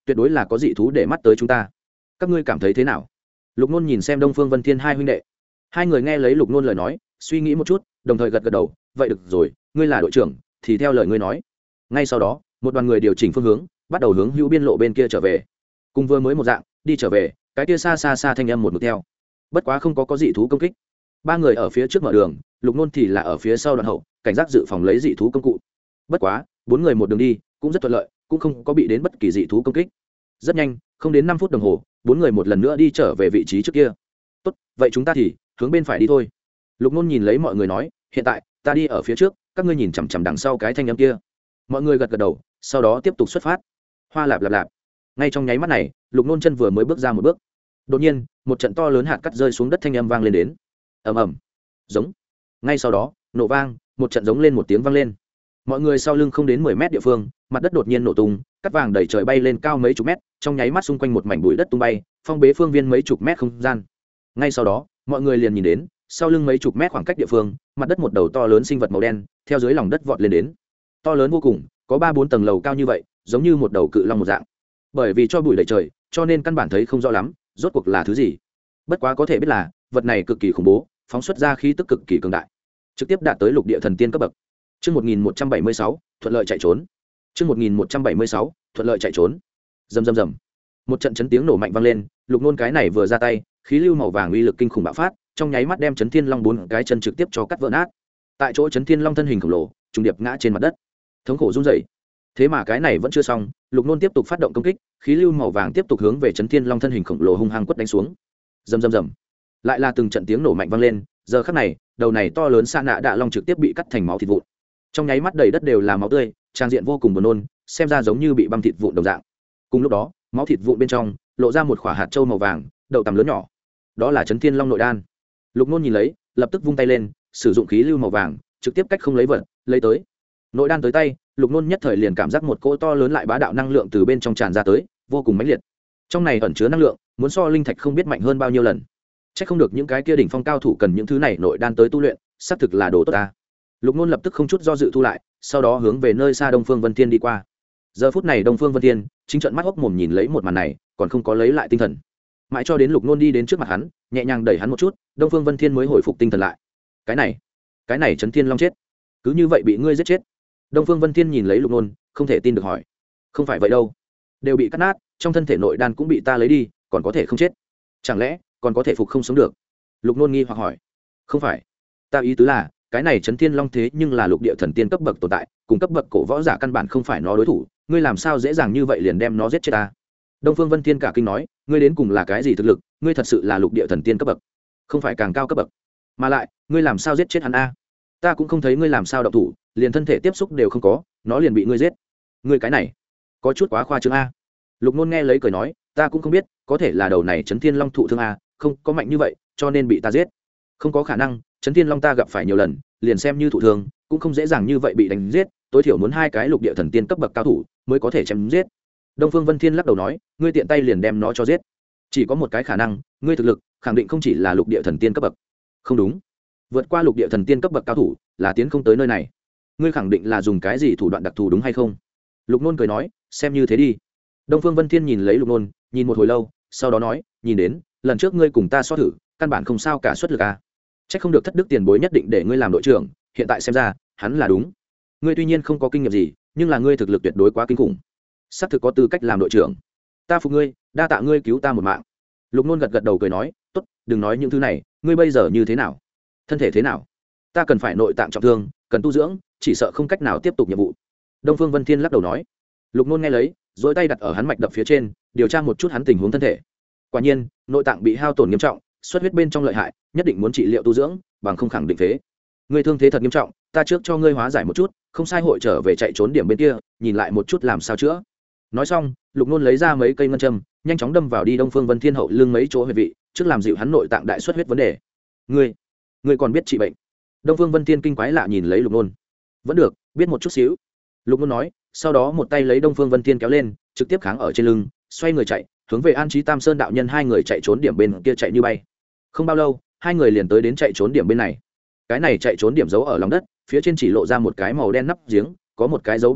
tuyệt đối là có dị thú để mắt tới chúng ta. Các ngươi cảm thấy thế nào? Lục Nôn nhìn xem Đông Phương Vân Thiên hai huynh đệ. Hai người nghe lấy Lục Nôn lời nói, suy nghĩ một chút, đồng thời gật gật đầu. Vậy được rồi, ngươi là đội trưởng, thì theo lời ngươi nói. Ngay sau đó, một đoàn người điều chỉnh phương hướng, bắt đầu hướng hữu biên lộ bên kia trở về. Cùng vừa mới một dạng, đi trở về, cái kia xa xa xa thanh âm một mực theo. Bất quá không có có dị thú công kích. Ba người ở phía trước mở đường, Lục Nôn thì là ở phía sau đoạn hậu, cảnh giác dự phòng lấy dị thú công cụ. Bất quá, bốn người một đường đi, cũng rất thuận lợi, cũng không có bị đến bất kỳ dị thú công kích. Rất nhanh, không đến năm phút đồng hồ, bốn người một lần nữa đi trở về vị trí trước kia. Tốt, vậy chúng ta thì hướng bên phải đi thôi. Lục Nôn nhìn lấy mọi người nói, hiện tại ta đi ở phía trước, các ngươi nhìn chằm chằm đằng sau cái thanh âm kia. Mọi người gật gật đầu, sau đó tiếp tục xuất phát. Hoa lạp lạp lạp. Ngay trong nháy mắt này, Lục Nôn chân vừa mới bước ra một bước, đột nhiên, một trận to lớn hạt cát rơi xuống đất thanh âm vang lên đến. Ầm ầm. Giống. Ngay sau đó, nổ vang, một trận giống lên một tiếng vang lên. Mọi người sau lưng không đến mười mét địa phương, mặt đất đột nhiên nổ tung, cát vàng đầy trời bay lên cao mấy chục mét, trong nháy mắt xung quanh một mảnh bụi đất tung bay, phong bế phương viên mấy chục mét không gian. Ngay sau đó, mọi người liền nhìn đến, sau lưng mấy chục mét khoảng cách địa phương, mặt đất một đầu to lớn sinh vật màu đen, theo dưới lòng đất vọt lên đến. To lớn vô cùng, có ba bốn tầng lầu cao như vậy, giống như một đầu cự long một dạng. Bởi vì cho bụi đầy trời, cho nên căn bản thấy không rõ lắm, rốt cuộc là thứ gì. Bất quá có thể biết là, vật này cực kỳ khủng bố, phóng xuất ra khí tức cực kỳ cường đại, trực tiếp đạt tới lục địa thần tiên cấp bậc. Chương một nghìn một trăm bảy mươi sáu, thuận lợi chạy trốn. Chương một nghìn một trăm bảy mươi sáu, thuận lợi chạy trốn. Rầm rầm rầm. Một trận chấn tiếng nổ mạnh vang lên, Lục Nôn cái này vừa ra tay, khí lưu màu vàng uy lực kinh khủng bạo phát, trong nháy mắt đem Chấn Thiên Long bốn cái chân trực tiếp cho cắt vỡ nát. Tại chỗ Chấn Thiên Long thân hình khổng lồ, trùng điệp ngã trên mặt đất, thống khổ run rẩy. Thế mà cái này vẫn chưa xong, Lục Nôn tiếp tục phát động công kích, khí lưu màu vàng tiếp tục hướng về Chấn Thiên Long thân hình khổng lồ hung hăng quất đánh xuống. Rầm rầm rầm. Lại là từng trận tiếng nổ mạnh vang lên, giờ khắc này, đầu này to lớn Sa Nạ Đạ Long trực tiếp bị cắt thành máu thịt vụn. Trong nháy mắt đầy đất đều là máu tươi, trang diện vô cùng buồn nôn, xem ra giống như bị băm thịt vụn đồng dạng. Cùng lúc đó, máu thịt vụn bên trong lộ ra một quả hạt châu màu vàng, đậu tằm lớn nhỏ. Đó là Chấn Thiên Long nội đan. Lục Nôn nhìn lấy, lập tức vung tay lên, sử dụng khí lưu màu vàng, trực tiếp cách không lấy vật, lấy tới. Nội đan tới tay, Lục Nôn nhất thời liền cảm giác một cỗ to lớn lại bá đạo năng lượng từ bên trong tràn ra tới, vô cùng mãnh liệt. Trong này ẩn chứa năng lượng, muốn so linh thạch không biết mạnh hơn bao nhiêu lần. Chắc không được những cái kia đỉnh phong cao thủ cần những thứ này nội đan tới tu luyện, xác thực là đồ tốt ta. Lục Nôn lập tức không chút do dự thu lại, sau đó hướng về nơi xa Đông Phương Vân Thiên đi qua. Giờ phút này Đông Phương Vân Thiên chính trợn mắt hốc mồm nhìn lấy một màn này, còn không có lấy lại tinh thần. Mãi cho đến Lục Nôn đi đến trước mặt hắn, nhẹ nhàng đẩy hắn một chút, Đông Phương Vân Thiên mới hồi phục tinh thần lại. Cái này, cái này Chấn Thiên Long chết, cứ như vậy bị ngươi giết chết? Đông Phương Vân Thiên nhìn lấy Lục Nôn, không thể tin được hỏi. Không phải vậy đâu, đều bị cắt nát, trong thân thể nội đan cũng bị ta lấy đi, còn có thể không chết? Chẳng lẽ còn có thể phục không sống được? Lục Nôn nghi hoặc hỏi. Không phải, ta ý tứ là, cái này Chấn Thiên Long thế nhưng là lục địa thần tiên cấp bậc tồn tại, cùng cấp bậc cổ võ giả căn bản không phải nó đối thủ, ngươi làm sao dễ dàng như vậy liền đem nó giết chết ta? Đông Phương Vân Thiên cả kinh nói, ngươi đến cùng là cái gì thực lực, ngươi thật sự là lục địa thần tiên cấp bậc, không phải càng cao cấp bậc? Mà lại, ngươi làm sao giết chết hắn a? Ta cũng không thấy ngươi làm sao động thủ, liền thân thể tiếp xúc đều không có, nó liền bị ngươi giết. Ngươi cái này, có chút quá khoa trương a. Lục Nôn nghe lấy cười nói, ta cũng không biết, có thể là đầu này Chấn Thiên Long thụ thương a, không có mạnh như vậy, cho nên bị ta giết. Không có khả năng, Chấn Thiên Long ta gặp phải nhiều lần, liền xem như thụ thương, cũng không dễ dàng như vậy bị đánh giết, tối thiểu muốn hai cái lục địa thần tiên cấp bậc cao thủ mới có thể chém giết. Đông Phương Vân Thiên lắc đầu nói, ngươi tiện tay liền đem nó cho giết. Chỉ có một cái khả năng, ngươi thực lực khẳng định không chỉ là lục địa thần tiên cấp bậc. Không đúng, vượt qua lục địa thần tiên cấp bậc cao thủ là tiến không tới nơi này. Ngươi khẳng định là dùng cái gì thủ đoạn đặc thù đúng hay không? Lục Nôn cười nói, xem như thế đi. Đông Phương Vân Thiên nhìn lấy Lục Nôn, nhìn một hồi lâu, sau đó nói, nhìn đến, lần trước ngươi cùng ta so thử, căn bản không sao cả suất lực a. Chắc không được thất đức tiền bối nhất định để ngươi làm đội trưởng, hiện tại xem ra, hắn là đúng. Ngươi tuy nhiên không có kinh nghiệm gì, nhưng là ngươi thực lực tuyệt đối quá kinh khủng, xác thực có tư cách làm đội trưởng. Ta phục ngươi, đa tạ ngươi cứu ta một mạng. Lục Nôn gật gật đầu cười nói, tốt, đừng nói những thứ này, ngươi bây giờ như thế nào, thân thể thế nào? Ta cần phải nội tạng trọng thương, cần tu dưỡng, chỉ sợ không cách nào tiếp tục nhiệm vụ. Đông Phương Vân Thiên lắc đầu nói. Lục Nôn nghe lấy, duỗi tay đặt ở hắn mạch đập phía trên, điều tra một chút hắn tình huống thân thể. Quả nhiên, nội tạng bị hao tổn nghiêm trọng, xuất huyết bên trong lợi hại, nhất định muốn trị liệu tu dưỡng, bằng không khẳng định phế. Ngươi thương thế thật nghiêm trọng, ta trước cho ngươi hóa giải một chút, không sai hội trở về chạy trốn điểm bên kia, nhìn lại một chút làm sao chữa. Nói xong, Lục Nôn lấy ra mấy cây ngân châm, nhanh chóng đâm vào đi Đông Phương Vân Thiên hậu lưng mấy chỗ huyệt vị, trước làm dịu hắn nội tạng đại xuất huyết vấn đề. Ngươi, ngươi còn biết trị bệnh? Đông Phương Vân Thiên kinh quái lạ nhìn lấy Lục Nôn. Vẫn được, biết một chút xíu. Lục Nôn nói, sau đó một tay lấy Đông Phương Vân Thiên kéo lên, trực tiếp kháng ở trên lưng, xoay người chạy, hướng về An Chí Tam Sơn đạo nhân hai người chạy trốn điểm bên kia chạy như bay. Không bao lâu, hai người liền tới đến chạy trốn điểm bên này. Cái này chạy trốn điểm giấu ở lòng đất, phía trên chỉ lộ ra một cái màu đen nắp giếng, có một cái dấu bàn tay,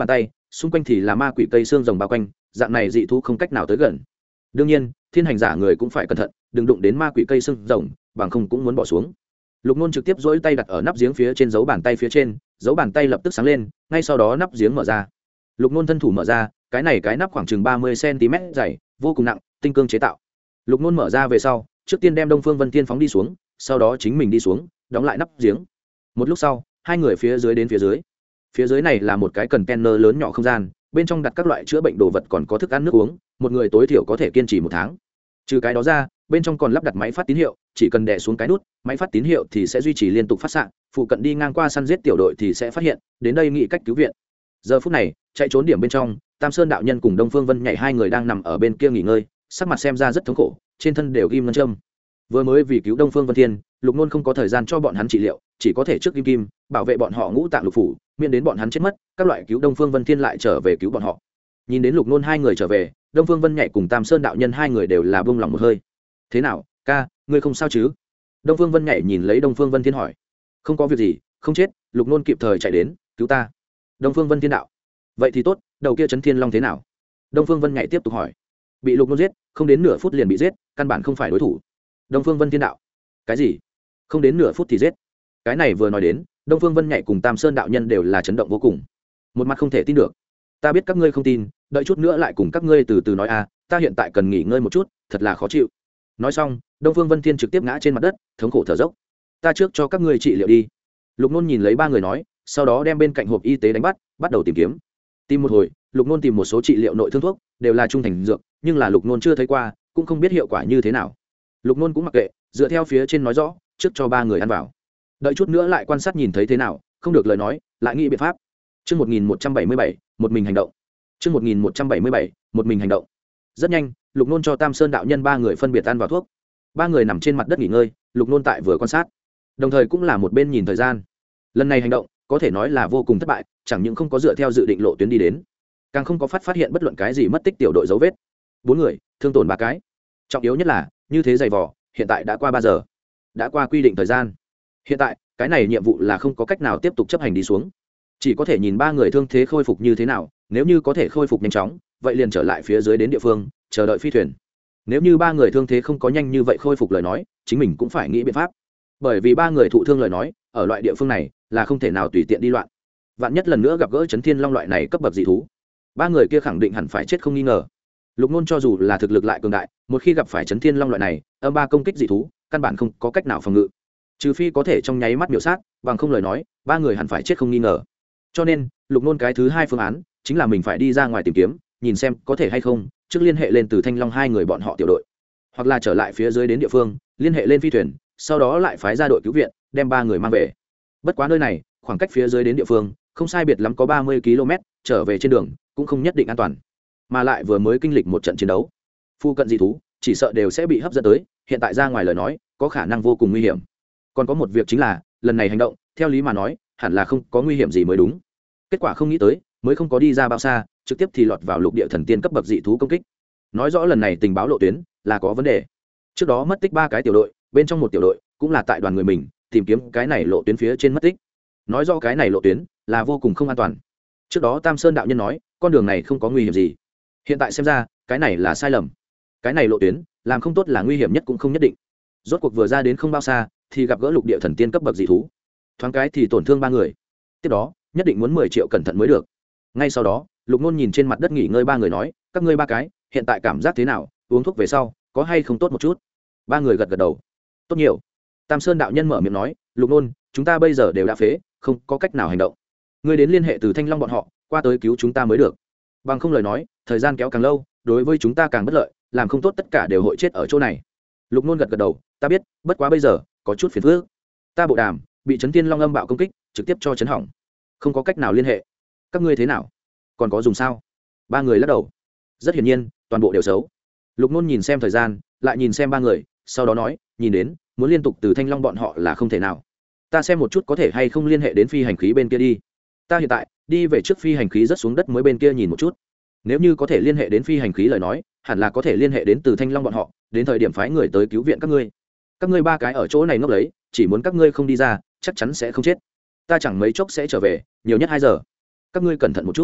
xung quanh thì là ma quỷ cây xương rồng bao quanh, dạng này dị thú không cách nào tới gần. Đương nhiên thiên hành giả người cũng phải cẩn thận, đừng đụng đến ma quỷ cây xương rồng, bằng không cũng muốn bỏ xuống. Lục Nôn trực tiếp duỗi tay đặt ở nắp giếng phía trên dấu bàn tay phía trên, dấu bàn tay lập tức sáng lên, ngay sau đó nắp giếng mở ra. Lục Nôn thân thủ mở ra, cái này cái nắp khoảng chừng ba mươi xăng-ti-mét dày, vô cùng nặng, tinh cương chế tạo. Lục Nôn mở ra về sau, trước tiên đem Đông Phương Vân Thiên phóng đi xuống, sau đó chính mình đi xuống, đóng lại nắp giếng. Một lúc sau, hai người phía dưới đến phía dưới. Phía dưới này là một cái container lớn nhỏ không gian, bên trong đặt các loại chữa bệnh đồ vật còn có thức ăn nước uống, một người tối thiểu có thể kiên trì một tháng. Trừ cái đó ra, bên trong còn lắp đặt máy phát tín hiệu, chỉ cần đè xuống cái nút, máy phát tín hiệu thì sẽ duy trì liên tục phát xạ, phụ cận đi ngang qua săn giết tiểu đội thì sẽ phát hiện, đến đây nghĩ cách cứu viện. Giờ phút này, chạy trốn điểm bên trong, Tam Sơn đạo nhân cùng Đông Phương Vân nhảy hai người đang nằm ở bên kia nghỉ ngơi, sắc mặt xem ra rất thống khổ, trên thân đều ghim ngân châm. Vừa mới vì cứu Đông Phương Vân Thiên, Lục Nôn không có thời gian cho bọn hắn trị liệu, chỉ có thể trước kim kim bảo vệ bọn họ ngũ tạng lục phủ, miễn đến bọn hắn chết mất, các loại cứu Đông Phương Vân Thiên lại trở về cứu bọn họ. Nhìn đến Lục Nôn hai người trở về, Đông Phương Vân nhảy cùng Tam Sơn đạo nhân hai người đều là buông lòng một hơi. Thế nào, ca, ngươi không sao chứ? Đông Phương Vân nhảy nhìn lấy Đông Phương Vân Thiên hỏi. Không có việc gì, không chết. Lục Nôn kịp thời chạy đến cứu ta. Đông Phương Vân Thiên đạo. Vậy thì tốt, đầu kia Chấn Thiên Long thế nào? Đông Phương Vân nhảy tiếp tục hỏi. Bị Lục Nôn giết, không đến nửa phút liền bị giết, căn bản không phải đối thủ. Đông Phương Vân Thiên đạo. Cái gì? Không đến nửa phút thì giết? Cái này vừa nói đến, Đông Phương Vân nhảy cùng Tam Sơn đạo nhân đều là chấn động vô cùng, một mặt không thể tin được. Ta biết các ngươi không tin, đợi chút nữa lại cùng các ngươi từ từ nói a, ta hiện tại cần nghỉ ngơi một chút, thật là khó chịu. Nói xong, Đông Phương Vân Thiên trực tiếp ngã trên mặt đất, thống khổ thở dốc. Ta trước cho các ngươi trị liệu đi. Lục Nôn nhìn lấy ba người nói, sau đó đem bên cạnh hộp y tế đánh bắt, bắt đầu tìm kiếm. Tìm một hồi, Lục Nôn tìm một số trị liệu nội thương thuốc, đều là trung thành dược, nhưng là Lục Nôn chưa thấy qua, cũng không biết hiệu quả như thế nào. Lục Nôn cũng mặc kệ, dựa theo phía trên nói rõ, trước cho ba người ăn vào. Đợi chút nữa lại quan sát nhìn thấy thế nào, không được lời nói, lại nghĩ biện pháp. Chương một nghìn một trăm bảy mươi bảy, một mình hành động. Chương một nghìn một trăm bảy mươi bảy, một mình hành động. Rất nhanh, Lục Nôn cho Tam Sơn đạo nhân ba người phân biệt ăn vào thuốc. Ba người nằm trên mặt đất nghỉ ngơi, Lục Nôn tại vừa quan sát, đồng thời cũng là một bên nhìn thời gian. Lần này hành động, có thể nói là vô cùng thất bại, chẳng những không có dựa theo dự định lộ tuyến đi đến, càng không có phát phát hiện bất luận cái gì mất tích tiểu đội dấu vết. Bốn người, thương tổn ba cái. Trọng yếu nhất là, như thế dày vò, hiện tại đã qua ba giờ, đã qua quy định thời gian. Hiện tại, cái này nhiệm vụ là không có cách nào tiếp tục chấp hành đi xuống, chỉ có thể nhìn ba người thương thế khôi phục như thế nào, nếu như có thể khôi phục nhanh chóng, vậy liền trở lại phía dưới đến địa phương, chờ đợi phi thuyền. Nếu như ba người thương thế không có nhanh như vậy khôi phục lời nói, chính mình cũng phải nghĩ biện pháp, bởi vì ba người thụ thương lời nói, ở loại địa phương này là không thể nào tùy tiện đi loạn. Vạn nhất lần nữa gặp gỡ Chấn Thiên Long loại này cấp bậc dị thú, ba người kia khẳng định hẳn phải chết không nghi ngờ. Lục Nôn cho dù là thực lực lại cường đại, một khi gặp phải Chấn Thiên Long loại này âm ba công kích dị thú, căn bản không có cách nào phòng ngự, trừ phi có thể trong nháy mắt miểu sát, bằng không lời nói, ba người hẳn phải chết không nghi ngờ. Cho nên, Lục Nôn cái thứ hai phương án chính là mình phải đi ra ngoài tìm kiếm, nhìn xem có thể hay không trước liên hệ lên từ Thanh Long hai người bọn họ tiểu đội, hoặc là trở lại phía dưới đến địa phương, liên hệ lên phi thuyền, sau đó lại phái ra đội cứu viện, đem ba người mang về. Bất quá nơi này, khoảng cách phía dưới đến địa phương, không sai biệt lắm có ba mươi ki lô mét, trở về trên đường cũng không nhất định an toàn, mà lại vừa mới kinh lịch một trận chiến đấu, phu cận dị thú chỉ sợ đều sẽ bị hấp dẫn tới, hiện tại ra ngoài lời nói, có khả năng vô cùng nguy hiểm. Còn có một việc chính là, lần này hành động, theo lý mà nói, hẳn là không có nguy hiểm gì mới đúng. Kết quả không nghĩ tới, mới không có đi ra bao xa, trực tiếp thì lọt vào lục địa thần tiên cấp bậc dị thú công kích. Nói rõ lần này tình báo lộ tuyến là có vấn đề. Trước đó mất tích ba cái tiểu đội, bên trong một tiểu đội cũng là tại đoàn người mình tìm kiếm cái này lộ tuyến phía trên mất tích. Nói rõ cái này lộ tuyến là vô cùng không an toàn. Trước đó Tam Sơn đạo nhân nói, con đường này không có nguy hiểm gì. Hiện tại xem ra, cái này là sai lầm. Cái này lộ tuyến, làm không tốt là nguy hiểm nhất cũng không nhất định. Rốt cuộc vừa ra đến không bao xa, thì gặp gỡ lục địa thần tiên cấp bậc dị thú. Thoáng cái thì tổn thương ba người. Tiếp đó, nhất định muốn mười triệu cẩn thận mới được. Ngay sau đó, Lục Nôn nhìn trên mặt đất nghỉ ngơi ba người nói, các ngươi ba cái, hiện tại cảm giác thế nào, uống thuốc về sau, có hay không tốt một chút? Ba người gật gật đầu. Tốt nhiều. Tam Sơn đạo nhân mở miệng nói, Lục Nôn, chúng ta bây giờ đều đã phế, không có cách nào hành động. Ngươi đến liên hệ từ Thanh Long bọn họ, qua tới cứu chúng ta mới được. Bằng không lời nói, thời gian kéo càng lâu, đối với chúng ta càng bất lợi, làm không tốt tất cả đều hội chết ở chỗ này. Lục Nôn gật gật đầu, ta biết, bất quá bây giờ có chút phiền phức. Ta bộ đàm bị Chấn Thiên Long âm bạo công kích, trực tiếp cho chấn hỏng, không có cách nào liên hệ. Các ngươi thế nào, còn có dùng sao? Ba người lắc đầu. Rất hiển nhiên, toàn bộ đều xấu. Lục Nôn nhìn xem thời gian, lại nhìn xem ba người, sau đó nói, nhìn đến muốn liên tục từ Thanh Long bọn họ là không thể nào. Ta xem một chút có thể hay không liên hệ đến phi hành khí bên kia đi. Ta hiện tại đi về trước phi hành khí rất xuống đất mới bên kia nhìn một chút. Nếu như có thể liên hệ đến phi hành khí lời nói, hẳn là có thể liên hệ đến từ Thanh Long bọn họ, đến thời điểm phái người tới cứu viện các ngươi. Các ngươi ba cái ở chỗ này ngốc lấy, chỉ muốn các ngươi không đi ra, chắc chắn sẽ không chết. Ta chẳng mấy chốc sẽ trở về, nhiều nhất hai giờ. Các ngươi cẩn thận một chút.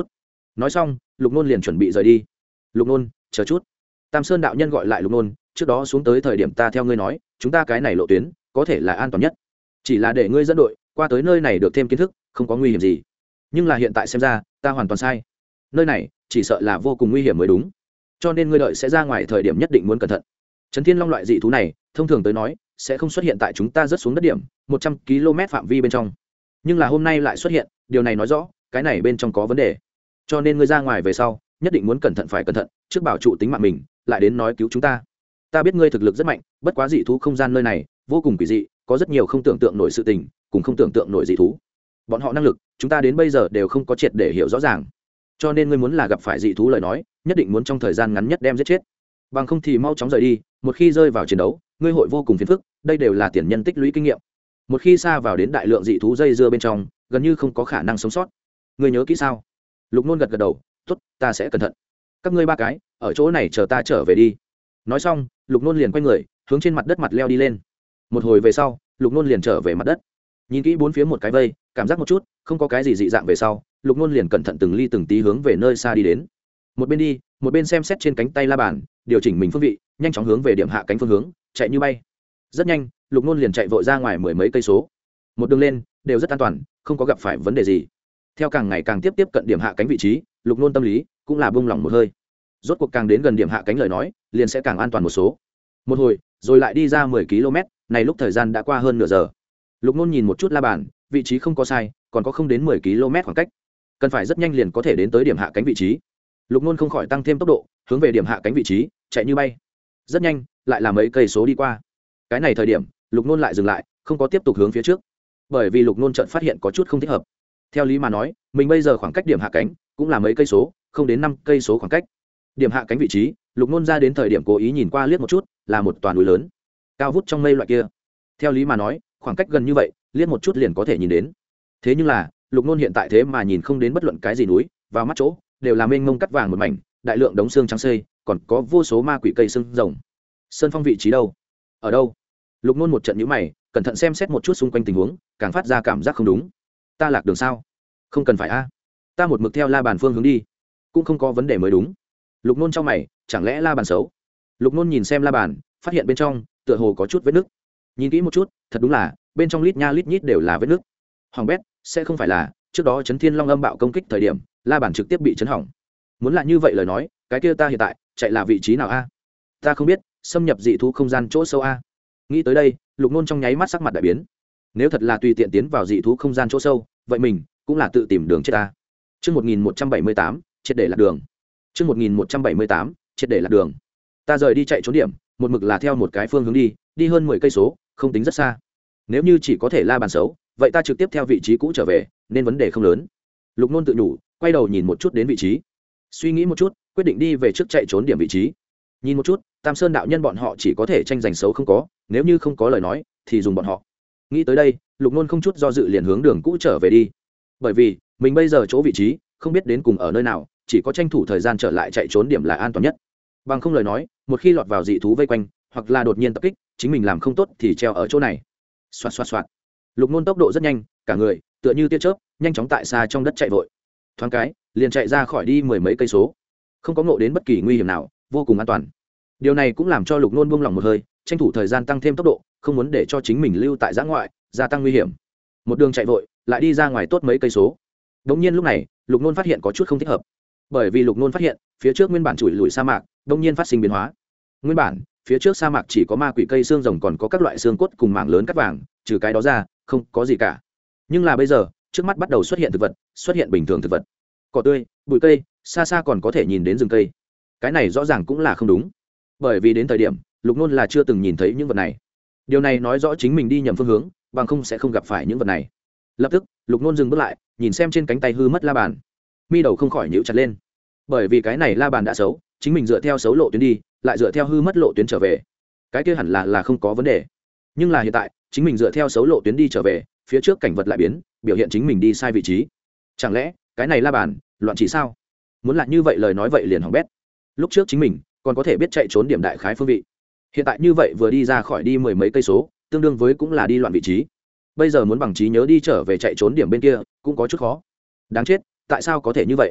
nói xong lục nôn liền chuẩn bị rời đi. Lục nôn, chờ chút. Tam Sơn đạo nhân gọi lại lục nôn, trước đó xuống tới thời điểm ta theo ngươi nói chúng ta cái này lộ tuyến có thể là an toàn nhất, chỉ là để ngươi dẫn đội qua tới nơi này được thêm kiến thức, không có nguy hiểm gì. Nhưng là hiện tại xem ra ta hoàn toàn sai, nơi này chỉ sợ là vô cùng nguy hiểm mới đúng, cho nên ngươi đợi sẽ ra ngoài thời điểm nhất định muốn cẩn thận. Trấn Thiên Long loại dị thú này thông thường tới nói sẽ không xuất hiện tại chúng ta rớt xuống đất điểm một trăm ki lô mét phạm vi bên trong, nhưng là hôm nay lại xuất hiện, điều này nói rõ cái này bên trong có vấn đề, cho nên ngươi ra ngoài về sau nhất định muốn cẩn thận, phải cẩn thận, trước bảo trụ tính mạng mình lại đến nói cứu chúng ta. Ta biết ngươi thực lực rất mạnh, bất quá dị thú không gian nơi này vô cùng quỷ dị, có rất nhiều không tưởng tượng nổi sự tình cùng không tưởng tượng nổi dị thú, bọn họ năng lực chúng ta đến bây giờ đều không có triệt để hiểu rõ ràng, cho nên ngươi muốn là gặp phải dị thú lời nói nhất định muốn trong thời gian ngắn nhất đem giết chết, bằng không thì mau chóng rời đi, một khi rơi vào chiến đấu ngươi hội vô cùng phiền phức, đây đều là tiền nhân tích lũy kinh nghiệm, một khi xa vào đến đại lượng dị thú dây dưa bên trong gần như không có khả năng sống sót. Ngươi nhớ kỹ sao? Lục Nôn gật gật đầu, tốt, ta sẽ cẩn thận. Các ngươi ba cái ở chỗ này chờ ta trở về đi. Nói xong Lục Nôn liền quay người hướng trên mặt đất mặt leo đi lên. Một hồi về sau Lục Nôn liền trở về mặt đất, nhìn kỹ bốn phía một cái vây, cảm giác một chút không có cái gì dị dạng về sau, Lục Nôn liền cẩn thận từng ly từng tí hướng về nơi xa đi đến. Một bên đi một bên xem xét trên cánh tay la bàn, điều chỉnh mình phương vị, nhanh chóng hướng về điểm hạ cánh phương hướng chạy như bay. Rất nhanh Lục Nôn liền chạy vội ra ngoài mười mấy cây số, một đường lên đều rất an toàn, không có gặp phải vấn đề gì. Theo càng ngày càng tiếp tiếp cận điểm hạ cánh vị trí, Lục Nôn tâm lý cũng là buông lỏng một hơi, rốt cuộc càng đến gần điểm hạ cánh lời nói liền sẽ càng an toàn một số. Một hồi rồi lại đi ra mười ki lô mét, này lúc thời gian đã qua hơn nửa giờ. Lục Nôn nhìn một chút la bàn, vị trí không có sai, còn có không đến mười ki lô mét khoảng cách, cần phải rất nhanh liền có thể đến tới điểm hạ cánh vị trí. Lục Nôn không khỏi tăng thêm tốc độ hướng về điểm hạ cánh vị trí chạy như bay. Rất nhanh lại là mấy cây số đi qua, cái này thời điểm Lục Nôn lại dừng lại, không có tiếp tục hướng phía trước, bởi vì Lục Nôn chợt phát hiện có chút không thích hợp. Theo lý mà nói mình bây giờ khoảng cách điểm hạ cánh cũng là mấy cây số, không đến năm cây số khoảng cách. Điểm hạ cánh vị trí Lục Nôn ra đến thời điểm cố ý nhìn qua liếc một chút, là một toàn núi lớn cao vút trong mây loại kia. Theo lý mà nói khoảng cách gần như vậy liếc một chút liền có thể nhìn đến, thế nhưng là Lục Nôn hiện tại thế mà nhìn không đến bất luận cái gì núi, vào mắt chỗ đều là mênh mông cắt vàng một mảnh, đại lượng đống xương trắng xây, còn có vô số ma quỷ cây xương rồng. Sơn phong vị trí đâu? Ở đâu? Lục Nôn một trận nhíu mày, cẩn thận xem xét một chút xung quanh tình huống, càng phát ra cảm giác không đúng. Ta lạc đường sao? Không cần phải a, ta một mực theo la bàn phương hướng đi, cũng không có vấn đề mới đúng. Lục Nôn trong mày, chẳng lẽ la bàn xấu? Lục Nôn nhìn xem la bàn, phát hiện bên trong tựa hồ có chút vết nứt. Nhìn kỹ một chút, thật đúng là bên trong lít nha lít nhít đều là vết nứt. Hoàng bét, sẽ không phải là trước đó Chấn Thiên Long âm bạo công kích thời điểm la bàn trực tiếp bị chấn hỏng? Muốn là như vậy lời nói, cái kia ta hiện tại chạy là vị trí nào a? Ta không biết, xâm nhập dị thú không gian chỗ sâu a. Nghĩ tới đây Lục Nôn trong nháy mắt sắc mặt đại biến, nếu thật là tùy tiện tiến vào dị thú không gian chỗ sâu vậy mình cũng là tự tìm đường chết ta. Chương một nghìn một trăm bảy mươi tám, triệt để lạc đường. Chương một nghìn một trăm bảy mươi tám, triệt để lạc đường. Ta rời đi chạy trốn điểm, một mực là theo một cái phương hướng đi, đi hơn mười cây số, không tính rất xa. Nếu như chỉ có thể la bàn xấu, vậy ta trực tiếp theo vị trí cũ trở về, nên vấn đề không lớn. Lục Nôn tự nhủ, quay đầu nhìn một chút đến vị trí. Suy nghĩ một chút, quyết định đi về trước chạy trốn điểm vị trí. Nhìn một chút, Tam Sơn đạo nhân bọn họ chỉ có thể tranh giành xấu không có, nếu như không có lời nói thì dùng bọn họ. Nghĩ tới đây, Lục Nôn không chút do dự liền hướng đường cũ trở về đi. Bởi vì, mình bây giờ chỗ vị trí không biết đến cùng ở nơi nào, chỉ có tranh thủ thời gian trở lại chạy trốn điểm là an toàn nhất. Bằng không lời nói, một khi lọt vào dị thú vây quanh, hoặc là đột nhiên tập kích, chính mình làm không tốt thì treo ở chỗ này. Xoạt xoạt xoạt. Lục Nôn tốc độ rất nhanh, cả người tựa như tia chớp, nhanh chóng tại xa trong đất chạy vội. Thoáng cái, liền chạy ra khỏi đi mười mấy cây số. Không có ngộ đến bất kỳ nguy hiểm nào, vô cùng an toàn. Điều này cũng làm cho Lục Nôn buông lòng một hơi, tranh thủ thời gian tăng thêm tốc độ, không muốn để cho chính mình lưu tại giã ngoại, gia tăng nguy hiểm. Một đường chạy vội, lại đi ra ngoài tốt mấy cây số. Đống nhiên lúc này, Lục Nôn phát hiện có chút không thích hợp. Bởi vì Lục Nôn phát hiện, phía trước nguyên bản chủi lủi sa mạc, đống nhiên phát sinh biến hóa. Nguyên bản, phía trước sa mạc chỉ có ma quỷ cây xương rồng còn có các loại xương cốt cùng mảng lớn cát vàng, trừ cái đó ra, không có gì cả. Nhưng là bây giờ, trước mắt bắt đầu xuất hiện thực vật, xuất hiện bình thường thực vật. Cỏ tươi, bụi cây, xa xa còn có thể nhìn đến rừng cây. Cái này rõ ràng cũng là không đúng. Bởi vì đến thời điểm, Lục Nôn là chưa từng nhìn thấy những vật này. Điều này nói rõ chính mình đi nhầm phương hướng, bằng không sẽ không gặp phải những vật này. Lập tức, Lục Nôn dừng bước lại, nhìn xem trên cánh tay hư mất la bàn, mi đầu không khỏi nhíu chặt lên. Bởi vì cái này la bàn đã xấu, chính mình dựa theo xấu lộ tuyến đi, lại dựa theo hư mất lộ tuyến trở về, cái kia hẳn là là không có vấn đề. Nhưng là hiện tại, chính mình dựa theo xấu lộ tuyến đi trở về, phía trước cảnh vật lại biến, biểu hiện chính mình đi sai vị trí. Chẳng lẽ cái này la bàn loạn chỉ sao? Muốn là như vậy lời nói vậy liền hỏng bét. Lúc trước chính mình còn có thể biết chạy trốn điểm đại khái phương vị, hiện tại như vậy vừa đi ra khỏi đi mười mấy cây số, tương đương với cũng là đi loạn vị trí. Bây giờ muốn bằng trí nhớ đi trở về chạy trốn điểm bên kia cũng có chút khó. Đáng chết, tại sao có thể như vậy?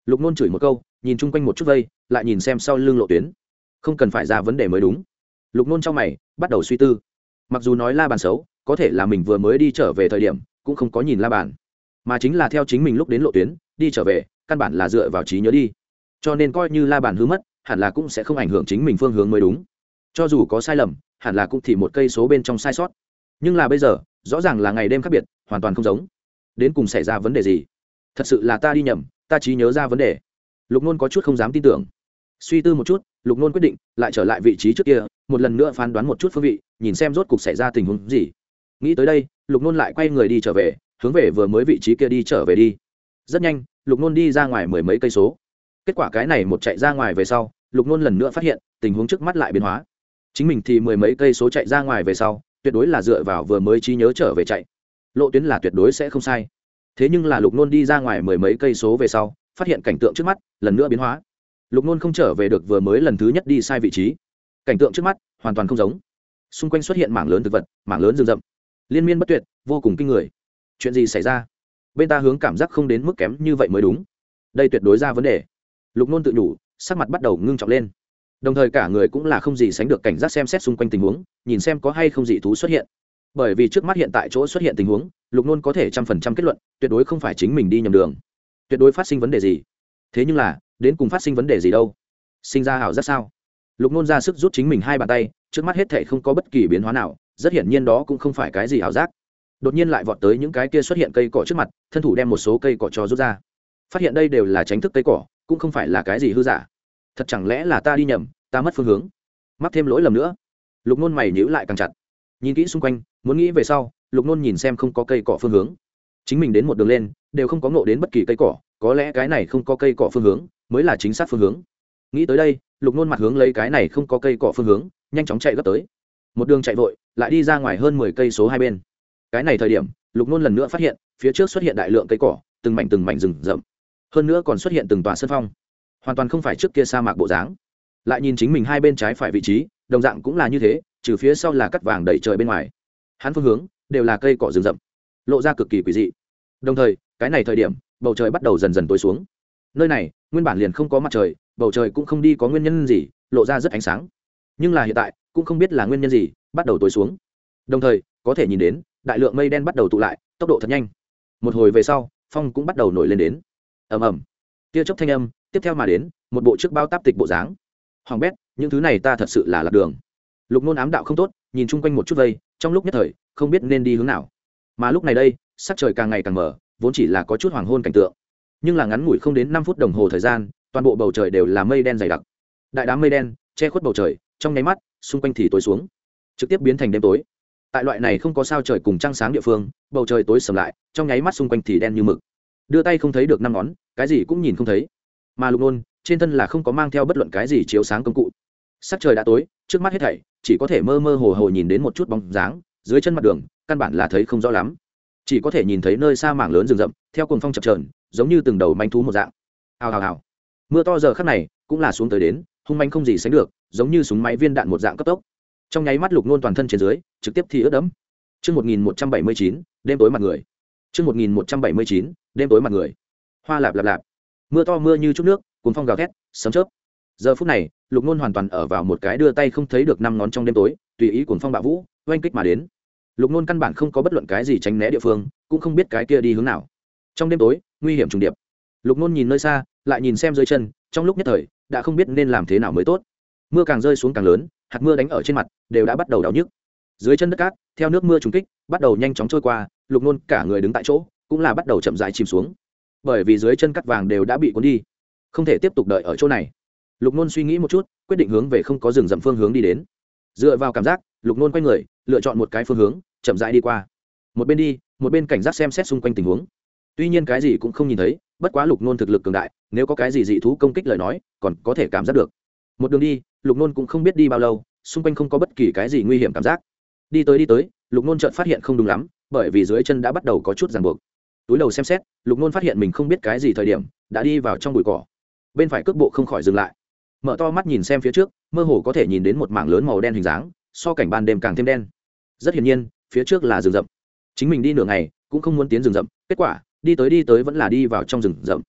Lục nôn chửi một câu, nhìn chung quanh một chút vây, lại nhìn xem sau lưng lộ tuyến, không cần phải ra vấn đề mới đúng. Lục nôn trong mày bắt đầu suy tư. Mặc dù nói la bàn xấu, có thể là mình vừa mới đi trở về thời điểm cũng không có nhìn la bàn, mà chính là theo chính mình lúc đến lộ tuyến đi trở về, căn bản là dựa vào trí nhớ đi, cho nên coi như la bàn hư mất, hẳn là cũng sẽ không ảnh hưởng chính mình phương hướng mới đúng. Cho dù có sai lầm, hẳn là cũng thì một cây số bên trong sai sót, nhưng là bây giờ rõ ràng là ngày đêm khác biệt, hoàn toàn không giống. Đến cùng xảy ra vấn đề gì? Thật sự là ta đi nhầm, ta trí nhớ ra vấn đề. Lục nôn có chút không dám tin tưởng. Suy tư một chút, Lục nôn quyết định lại trở lại vị trí trước kia, một lần nữa phán đoán một chút phương vị, nhìn xem rốt cục xảy ra tình huống gì. Nghĩ tới đây, Lục nôn lại quay người đi trở về, hướng về vừa mới vị trí kia đi trở về đi. Rất nhanh, Lục nôn đi ra ngoài mười mấy cây số. Kết quả cái này một chạy ra ngoài về sau, Lục nôn lần nữa phát hiện tình huống trước mắt lại biến hóa. Chính mình thì mười mấy cây số chạy ra ngoài về sau, tuyệt đối là dựa vào vừa mới trí nhớ trở về chạy, lộ tuyến là tuyệt đối sẽ không sai. Thế nhưng là Lục nôn đi ra ngoài mười mấy cây số về sau, phát hiện cảnh tượng trước mắt lần nữa biến hóa. Lục nôn không trở về được vừa mới lần thứ nhất đi sai vị trí, cảnh tượng trước mắt hoàn toàn không giống. Xung quanh xuất hiện mảng lớn thực vật, mảng lớn rừng rậm, liên miên bất tuyệt, vô cùng kinh người. Chuyện gì xảy ra? Bên ta hướng cảm giác không đến mức kém như vậy mới đúng, đây tuyệt đối ra vấn đề. Lục nôn tự nhủ, sắc mặt bắt đầu ngưng trọng lên, đồng thời cả người cũng là không gì sánh được cảnh giác xem xét xung quanh tình huống, nhìn xem có hay không dị thú xuất hiện. Bởi vì trước mắt hiện tại chỗ xuất hiện tình huống, Lục nôn có thể trăm phần trăm kết luận tuyệt đối không phải chính mình đi nhầm đường, tuyệt đối phát sinh vấn đề gì. Thế nhưng là đến cùng phát sinh vấn đề gì đâu? Sinh ra ảo giác sao? Lục nôn ra sức rút chính mình hai bàn tay, trước mắt hết thảy không có bất kỳ biến hóa nào, rất hiển nhiên đó cũng không phải cái gì ảo giác. Đột nhiên lại vọt tới những cái kia xuất hiện cây cỏ trước mặt, thân thủ đem một số cây cỏ cho rút ra, phát hiện đây đều là tránh thức cây cỏ, cũng không phải là cái gì hư giả. Thật chẳng lẽ là ta đi nhầm, ta mất phương hướng, mắc thêm lỗi lầm nữa? Lục nôn mày nhíu lại càng chặt, nhìn kỹ xung quanh, muốn nghĩ về sau. Lục nôn nhìn xem không có cây cỏ phương hướng, chính mình đến một đường lên đều không có ngộ đến bất kỳ cây cỏ, có lẽ cái này không có cây cỏ phương hướng mới là chính xác phương hướng. Nghĩ tới đây, Lục nôn mặt hướng lấy cái này không có cây cỏ phương hướng nhanh chóng chạy gấp tới, một đường chạy vội lại đi ra ngoài hơn mười cây số hai bên. Cái này thời điểm, Lục nôn lần nữa phát hiện phía trước xuất hiện đại lượng cây cỏ, từng mảnh từng mảnh rừng rậm, hơn nữa còn xuất hiện từng tòa sơn phong, hoàn toàn không phải trước kia sa mạc bộ dáng. Lại nhìn chính mình hai bên trái phải vị trí, đồng dạng cũng là như thế, trừ phía sau là cắt vàng đầy trời bên ngoài, hắn phương hướng đều là cây cỏ rừng rậm, lộ ra cực kỳ quỷ dị. Đồng thời cái này thời điểm, bầu trời bắt đầu dần dần tối xuống. Nơi này nguyên bản liền không có mặt trời, bầu trời cũng không đi có nguyên nhân gì, lộ ra rất ánh sáng, nhưng là hiện tại cũng không biết là nguyên nhân gì bắt đầu tối xuống. Đồng thời có thể nhìn đến đại lượng mây đen bắt đầu tụ lại, tốc độ thật nhanh. Một hồi về sau, phong cũng bắt đầu nổi lên đến. Ầm ầm, tia chớp thanh âm tiếp theo mà đến, một bộ trước bao táp tịch bộ dáng. Hoàng bét, những thứ này ta thật sự là lạc đường. Lục nôn ám đạo không tốt, nhìn chung quanh một chút vây, trong lúc nhất thời không biết nên đi hướng nào. Mà lúc này đây, sắc trời càng ngày càng mở, vốn chỉ là có chút hoàng hôn cảnh tượng, nhưng là ngắn ngủi không đến năm phút đồng hồ thời gian, toàn bộ bầu trời đều là mây đen dày đặc. Đại đám mây đen che khuất bầu trời, trong nháy mắt xung quanh thì tối xuống, trực tiếp biến thành đêm tối. Tại loại này không có sao trời cùng trăng sáng địa phương, bầu trời tối sầm lại, trong nháy mắt xung quanh thì đen như mực, đưa tay không thấy được năm ngón, cái gì cũng nhìn không thấy. Mà Lục nôn trên thân là không có mang theo bất luận cái gì chiếu sáng công cụ. Sắc trời đã tối, trước mắt hết thảy chỉ có thể mơ mơ hồ hồ nhìn đến một chút bóng dáng, dưới chân mặt đường căn bản là thấy không rõ lắm, chỉ có thể nhìn thấy nơi xa mảng lớn rừng rậm theo cuồng phong chập chờn, giống như từng đầu manh thú một dạng. Hào hào hào, mưa to giờ khắc này cũng là xuống tới đến, hung manh không gì sánh được, giống như súng máy viên đạn một dạng cấp tốc. Trong nháy mắt Lục nôn toàn thân trên dưới trực tiếp thì ướt đẫm. Chương một nghìn một trăm bảy mươi chín, đêm tối mặt người. Chương một nghìn một trăm bảy mươi chín, đêm tối mặt người. Hoa lạp lạp lạp, mưa to mưa như chút nước, cuồng phong gào thét, sấm chớp. Giờ phút này, Lục nôn hoàn toàn ở vào một cái đưa tay không thấy được năm ngón trong đêm tối, tùy ý cuồng phong bạo vũ oanh kích mà đến. Lục nôn căn bản không có bất luận cái gì tránh né địa phương, cũng không biết cái kia đi hướng nào. Trong đêm tối nguy hiểm trùng điệp, Lục nôn nhìn nơi xa, lại nhìn xem dưới chân, trong lúc nhất thời đã không biết nên làm thế nào mới tốt. Mưa càng rơi xuống càng lớn, hạt mưa đánh ở trên mặt đều đã bắt đầu đau nhức. Dưới chân đất cát theo nước mưa trùng kích bắt đầu nhanh chóng trôi qua, Lục nôn cả người đứng tại chỗ cũng là bắt đầu chậm rãi chìm xuống, bởi vì dưới chân cát vàng đều đã bị cuốn đi, không thể tiếp tục đợi ở chỗ này. Lục nôn suy nghĩ một chút, quyết định hướng về không có rừng rậm phương hướng đi đến. Dựa vào cảm giác, Lục nôn quay người, lựa chọn một cái phương hướng chậm rãi đi qua. Một bên đi, một bên cảnh giác xem xét xung quanh tình huống. Tuy nhiên cái gì cũng không nhìn thấy, bất quá Lục nôn thực lực cường đại, nếu có cái gì dị thú công kích lời nói, còn có thể cảm giác được. Một đường đi, Lục nôn cũng không biết đi bao lâu, xung quanh không có bất kỳ cái gì nguy hiểm cảm giác. Đi tới đi tới, Lục nôn chợt phát hiện không đúng lắm, bởi vì dưới chân đã bắt đầu có chút ràng buộc. Túi đầu xem xét, Lục nôn phát hiện mình không biết cái gì thời điểm đã đi vào trong bụi cỏ. Bên phải cước bộ không khỏi dừng lại, mở to mắt nhìn xem phía trước, mơ hồ có thể nhìn đến một mảng lớn màu đen hình dáng, so cảnh ban đêm càng thêm đen. Rất hiển nhiên, phía trước là rừng rậm. Chính mình đi nửa ngày cũng không muốn tiến rừng rậm, kết quả đi tới đi tới vẫn là đi vào trong rừng rậm.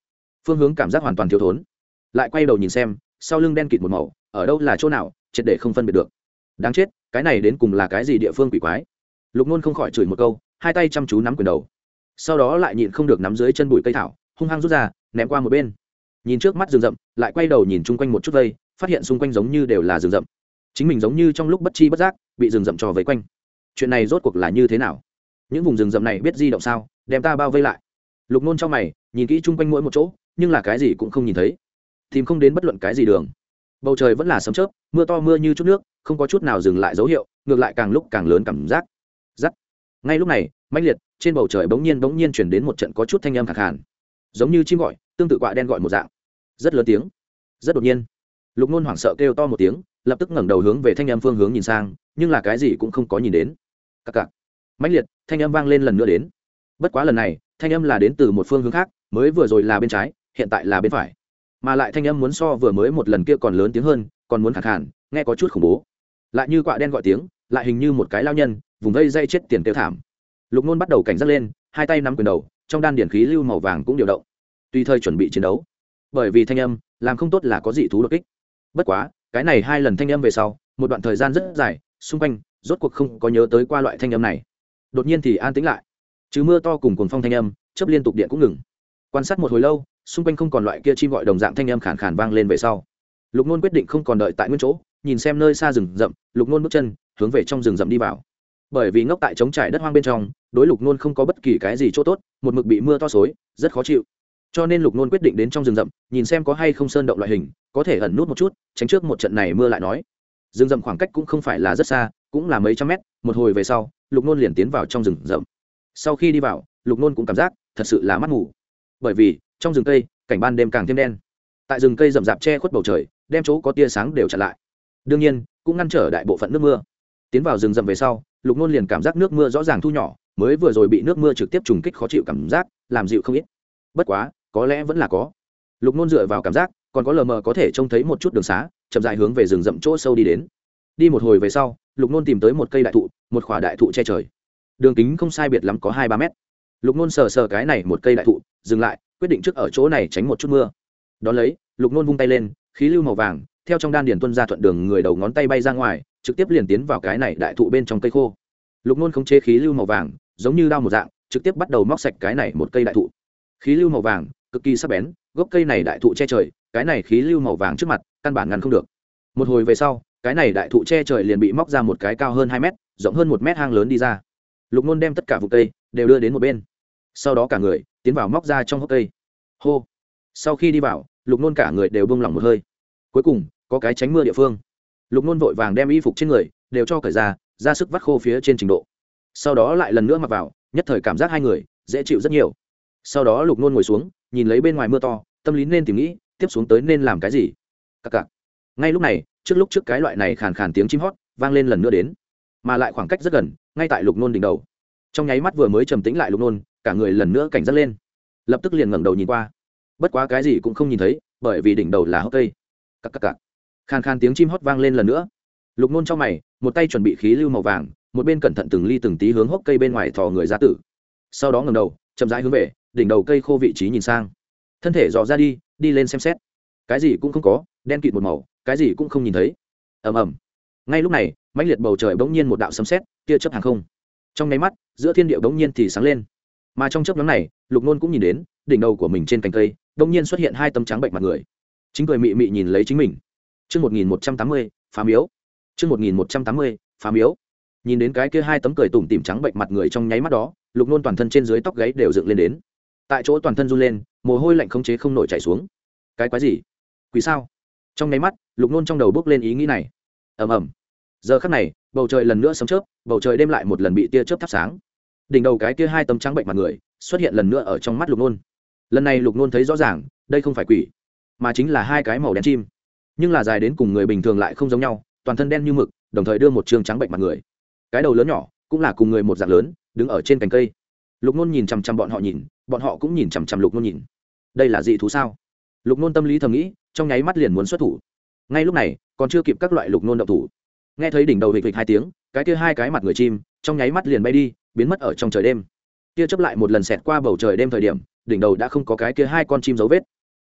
phương hướng cảm giác hoàn toàn thiếu thốn, lại quay đầu nhìn xem sau lưng đen kịt một màu, ở đâu là chỗ nào triệt để không phân biệt được. Đáng chết, cái này đến cùng là cái gì địa phương quỷ quái. Lục Nôn không khỏi chửi một câu, hai tay chăm chú nắm quyền đầu, sau đó lại nhịn không được nắm dưới chân bụi cây thảo hung hăng rút ra ném qua một bên. Nhìn trước mắt rừng rậm, lại quay đầu nhìn chung quanh một chút vây, phát hiện xung quanh giống như đều là rừng rậm, chính mình giống như trong lúc bất chi bất giác bị rừng rậm trò vây quanh. Chuyện này rốt cuộc là như thế nào? Những vùng rừng rậm này biết di động sao, đem ta bao vây lại. Lục Nôn trong mày nhìn kỹ chung quanh mỗi một chỗ, nhưng là cái gì cũng không nhìn thấy, tìm không đến bất luận cái gì đường. Bầu trời vẫn là sấm chớp, mưa to mưa như chút nước, không có chút nào dừng lại dấu hiệu, ngược lại càng lúc càng lớn cảm giác. Rắc. Ngay lúc này, mãnh liệt trên bầu trời bỗng nhiên bỗng nhiên chuyển đến một trận có chút thanh âm khàn khàn, giống như chim gọi, tương tự quạ đen gọi một dạng, rất lớn tiếng, rất đột nhiên. Lục Nôn hoảng sợ kêu to một tiếng, lập tức ngẩng đầu hướng về thanh âm phương hướng nhìn sang, nhưng là cái gì cũng không có nhìn đến. Cặc cặc. Mãnh liệt thanh âm vang lên lần nữa đến, bất quá lần này thanh âm là đến từ một phương hướng khác, mới vừa rồi là bên trái, hiện tại là bên phải, mà lại thanh âm muốn so vừa mới một lần kia còn lớn tiếng hơn, còn muốn khàn khàn, nghe có chút khủng bố. Lại như quạ đen gọi tiếng, lại hình như một cái lao nhân vùng vây dây chết tiền kêu thảm. Lục Nôn bắt đầu cảnh giác lên, hai tay nắm quyền đầu, trong đan điển khí lưu màu vàng cũng điều động, tùy thời chuẩn bị chiến đấu. Bởi vì thanh âm làm không tốt là có dị thú đột kích. Bất quá cái này hai lần thanh âm về sau, một đoạn thời gian rất dài, xung quanh rốt cuộc không có nhớ tới qua loại thanh âm này. Đột nhiên thì an tĩnh lại, chứ mưa to cùng cuồng phong thanh âm, chớp liên tục điện cũng ngừng. Quan sát một hồi lâu, xung quanh không còn loại kia chim gọi đồng dạng thanh âm khàn khàn vang lên về sau, Lục Nôn quyết định không còn đợi tại nguyên chỗ, nhìn xem nơi xa rừng rậm, Lục Nôn bước chân hướng về trong rừng rậm đi vào. Bởi vì ngốc tại trống trải đất hoang bên trong, đối Lục Nôn không có bất kỳ cái gì chỗ tốt, một mực bị mưa to xối, rất khó chịu. Cho nên Lục Nôn quyết định đến trong rừng rậm, nhìn xem có hay không sơn động loại hình, có thể ẩn nút một chút, tránh trước một trận này mưa lại nói. Rừng rậm khoảng cách cũng không phải là rất xa, cũng là mấy trăm mét, một hồi về sau, Lục Nôn liền tiến vào trong rừng rậm. Sau khi đi vào, Lục Nôn cũng cảm giác thật sự là mắt ngủ. Bởi vì trong rừng cây, cảnh ban đêm càng thêm đen. Tại rừng cây rậm rạp che khuất bầu trời, đem chỗ có tia sáng đều chặn lại. Đương nhiên, cũng ngăn trở đại bộ phận nước mưa. Tiến vào rừng rậm về sau, Lục Nôn liền cảm giác nước mưa rõ ràng thu nhỏ, mới vừa rồi bị nước mưa trực tiếp trùng kích khó chịu cảm giác, làm dịu không ít. Bất quá, có lẽ vẫn là có. Lục Nôn dựa vào cảm giác, còn có lờ mờ có thể trông thấy một chút đường xá, chậm rãi hướng về rừng rậm chỗ sâu đi đến. Đi một hồi về sau, Lục Nôn tìm tới một cây đại thụ, một khỏa đại thụ che trời. Đường kính không sai biệt lắm có hai ba mét. Lục Nôn sờ sờ cái này một cây đại thụ, dừng lại, quyết định trước ở chỗ này tránh một chút mưa. Đón lấy, Lục Nôn vung tay lên, khí lưu màu vàng theo trong đan điền tuôn ra thuận đường người đầu ngón tay bay ra ngoài, trực tiếp liền tiến vào cái này đại thụ bên trong cây khô. Lục Nôn khống chế khí lưu màu vàng, giống như đao một dạng, trực tiếp bắt đầu móc sạch cái này một cây đại thụ. Khí lưu màu vàng cực kỳ sắc bén, gốc cây này đại thụ che trời, cái này khí lưu màu vàng trước mặt, căn bản ngăn không được. Một hồi về sau, cái này đại thụ che trời liền bị móc ra một cái cao hơn hai mét, rộng hơn một mét hang lớn đi ra. Lục Nôn đem tất cả vụ cây đều đưa đến một bên, sau đó cả người tiến vào móc ra trong hốc cây. Hô. Sau khi đi vào, Lục Nôn cả người đều buông lỏng một hơi. Cuối cùng có cái tránh mưa địa phương, Lục Nôn vội vàng đem y phục trên người đều cho cởi ra, ra sức vắt khô phía trên trình độ, sau đó lại lần nữa mặc vào, nhất thời cảm giác hai người dễ chịu rất nhiều. Sau đó Lục Nôn ngồi xuống, nhìn lấy bên ngoài mưa to, tâm lý nên tìm nghĩ tiếp xuống tới nên làm cái gì. Cặc cặc. Ngay lúc này, trước lúc trước cái loại này khàn khàn tiếng chim hót vang lên lần nữa đến, mà lại khoảng cách rất gần, ngay tại Lục Nôn đỉnh đầu. Trong nháy mắt vừa mới trầm tĩnh lại Lục Nôn, cả người lần nữa cảnh giác lên, lập tức liền ngẩng đầu nhìn qua. Bất quá cái gì cũng không nhìn thấy, bởi vì đỉnh đầu là hốc cây. Cặc cặc cặc. Khàn khàn tiếng chim hót vang lên lần nữa. Lục Nôn trong mày, một tay chuẩn bị khí lưu màu vàng, một bên cẩn thận từng ly từng tí hướng hốc cây bên ngoài thò người ra tử. Sau đó ngẩng đầu, chậm rãi hướng về đỉnh đầu cây khô vị trí nhìn sang. Thân thể dò ra đi, đi lên xem xét. Cái gì cũng không có, đen kịt một màu, cái gì cũng không nhìn thấy. Ầm ầm. Ngay lúc này, mãnh liệt bầu trời bỗng nhiên một đạo sấm sét, tia chớp hàng không. Trong nháy mắt, giữa thiên địa bỗng nhiên thì sáng lên. Mà trong chớp nhoáng này, Lục Nôn cũng nhìn đến, đỉnh đầu của mình trên cành cây, bỗng nhiên xuất hiện hai tấm trắng bệnh mặt người. Chính cười mị mị nhìn lấy chính mình. Chương một nghìn một trăm tám mươi, phá miếu. Chương một nghìn một trăm tám mươi, phá miếu. Nhìn đến cái kia hai tấm cười tủm tỉm trắng bệnh mặt người trong nháy mắt đó, Lục Nôn toàn thân trên dưới tóc gáy đều dựng lên đến. Tại chỗ toàn thân run lên, mồ hôi lạnh khống chế không nổi chảy xuống. Cái quái gì? Quỷ sao? Trong nháy mắt, Lục Nôn trong đầu bước lên ý nghĩ này. Ầm ầm. Giờ khắc này, bầu trời lần nữa sấm chớp, bầu trời đêm lại một lần bị tia chớp thắp sáng. Đỉnh đầu cái kia hai tấm trắng bệnh mặt người xuất hiện lần nữa ở trong mắt Lục Nôn. Lần này Lục Nôn thấy rõ ràng, đây không phải quỷ, mà chính là hai cái màu đen chim, nhưng là dài đến cùng người bình thường lại không giống nhau, toàn thân đen như mực, đồng thời đưa một trương trắng bệnh mặt người. Cái đầu lớn nhỏ cũng là cùng người một dạng lớn, đứng ở trên cành cây. Lục Nôn nhìn chằm chằm bọn họ nhìn, bọn họ cũng nhìn chằm chằm Lục Nôn nhìn. Đây là dị thú sao? Lục Nôn tâm lý thầm nghĩ, trong nháy mắt liền muốn xuất thủ. Ngay lúc này, còn chưa kịp các loại Lục Nôn động thủ, nghe thấy đỉnh đầu hịch hịch hai tiếng, cái kia hai cái mặt người chim trong nháy mắt liền bay đi, biến mất ở trong trời đêm. Kia chớp lại một lần xẹt qua bầu trời đêm thời điểm, đỉnh đầu đã không có cái kia hai con chim dấu vết.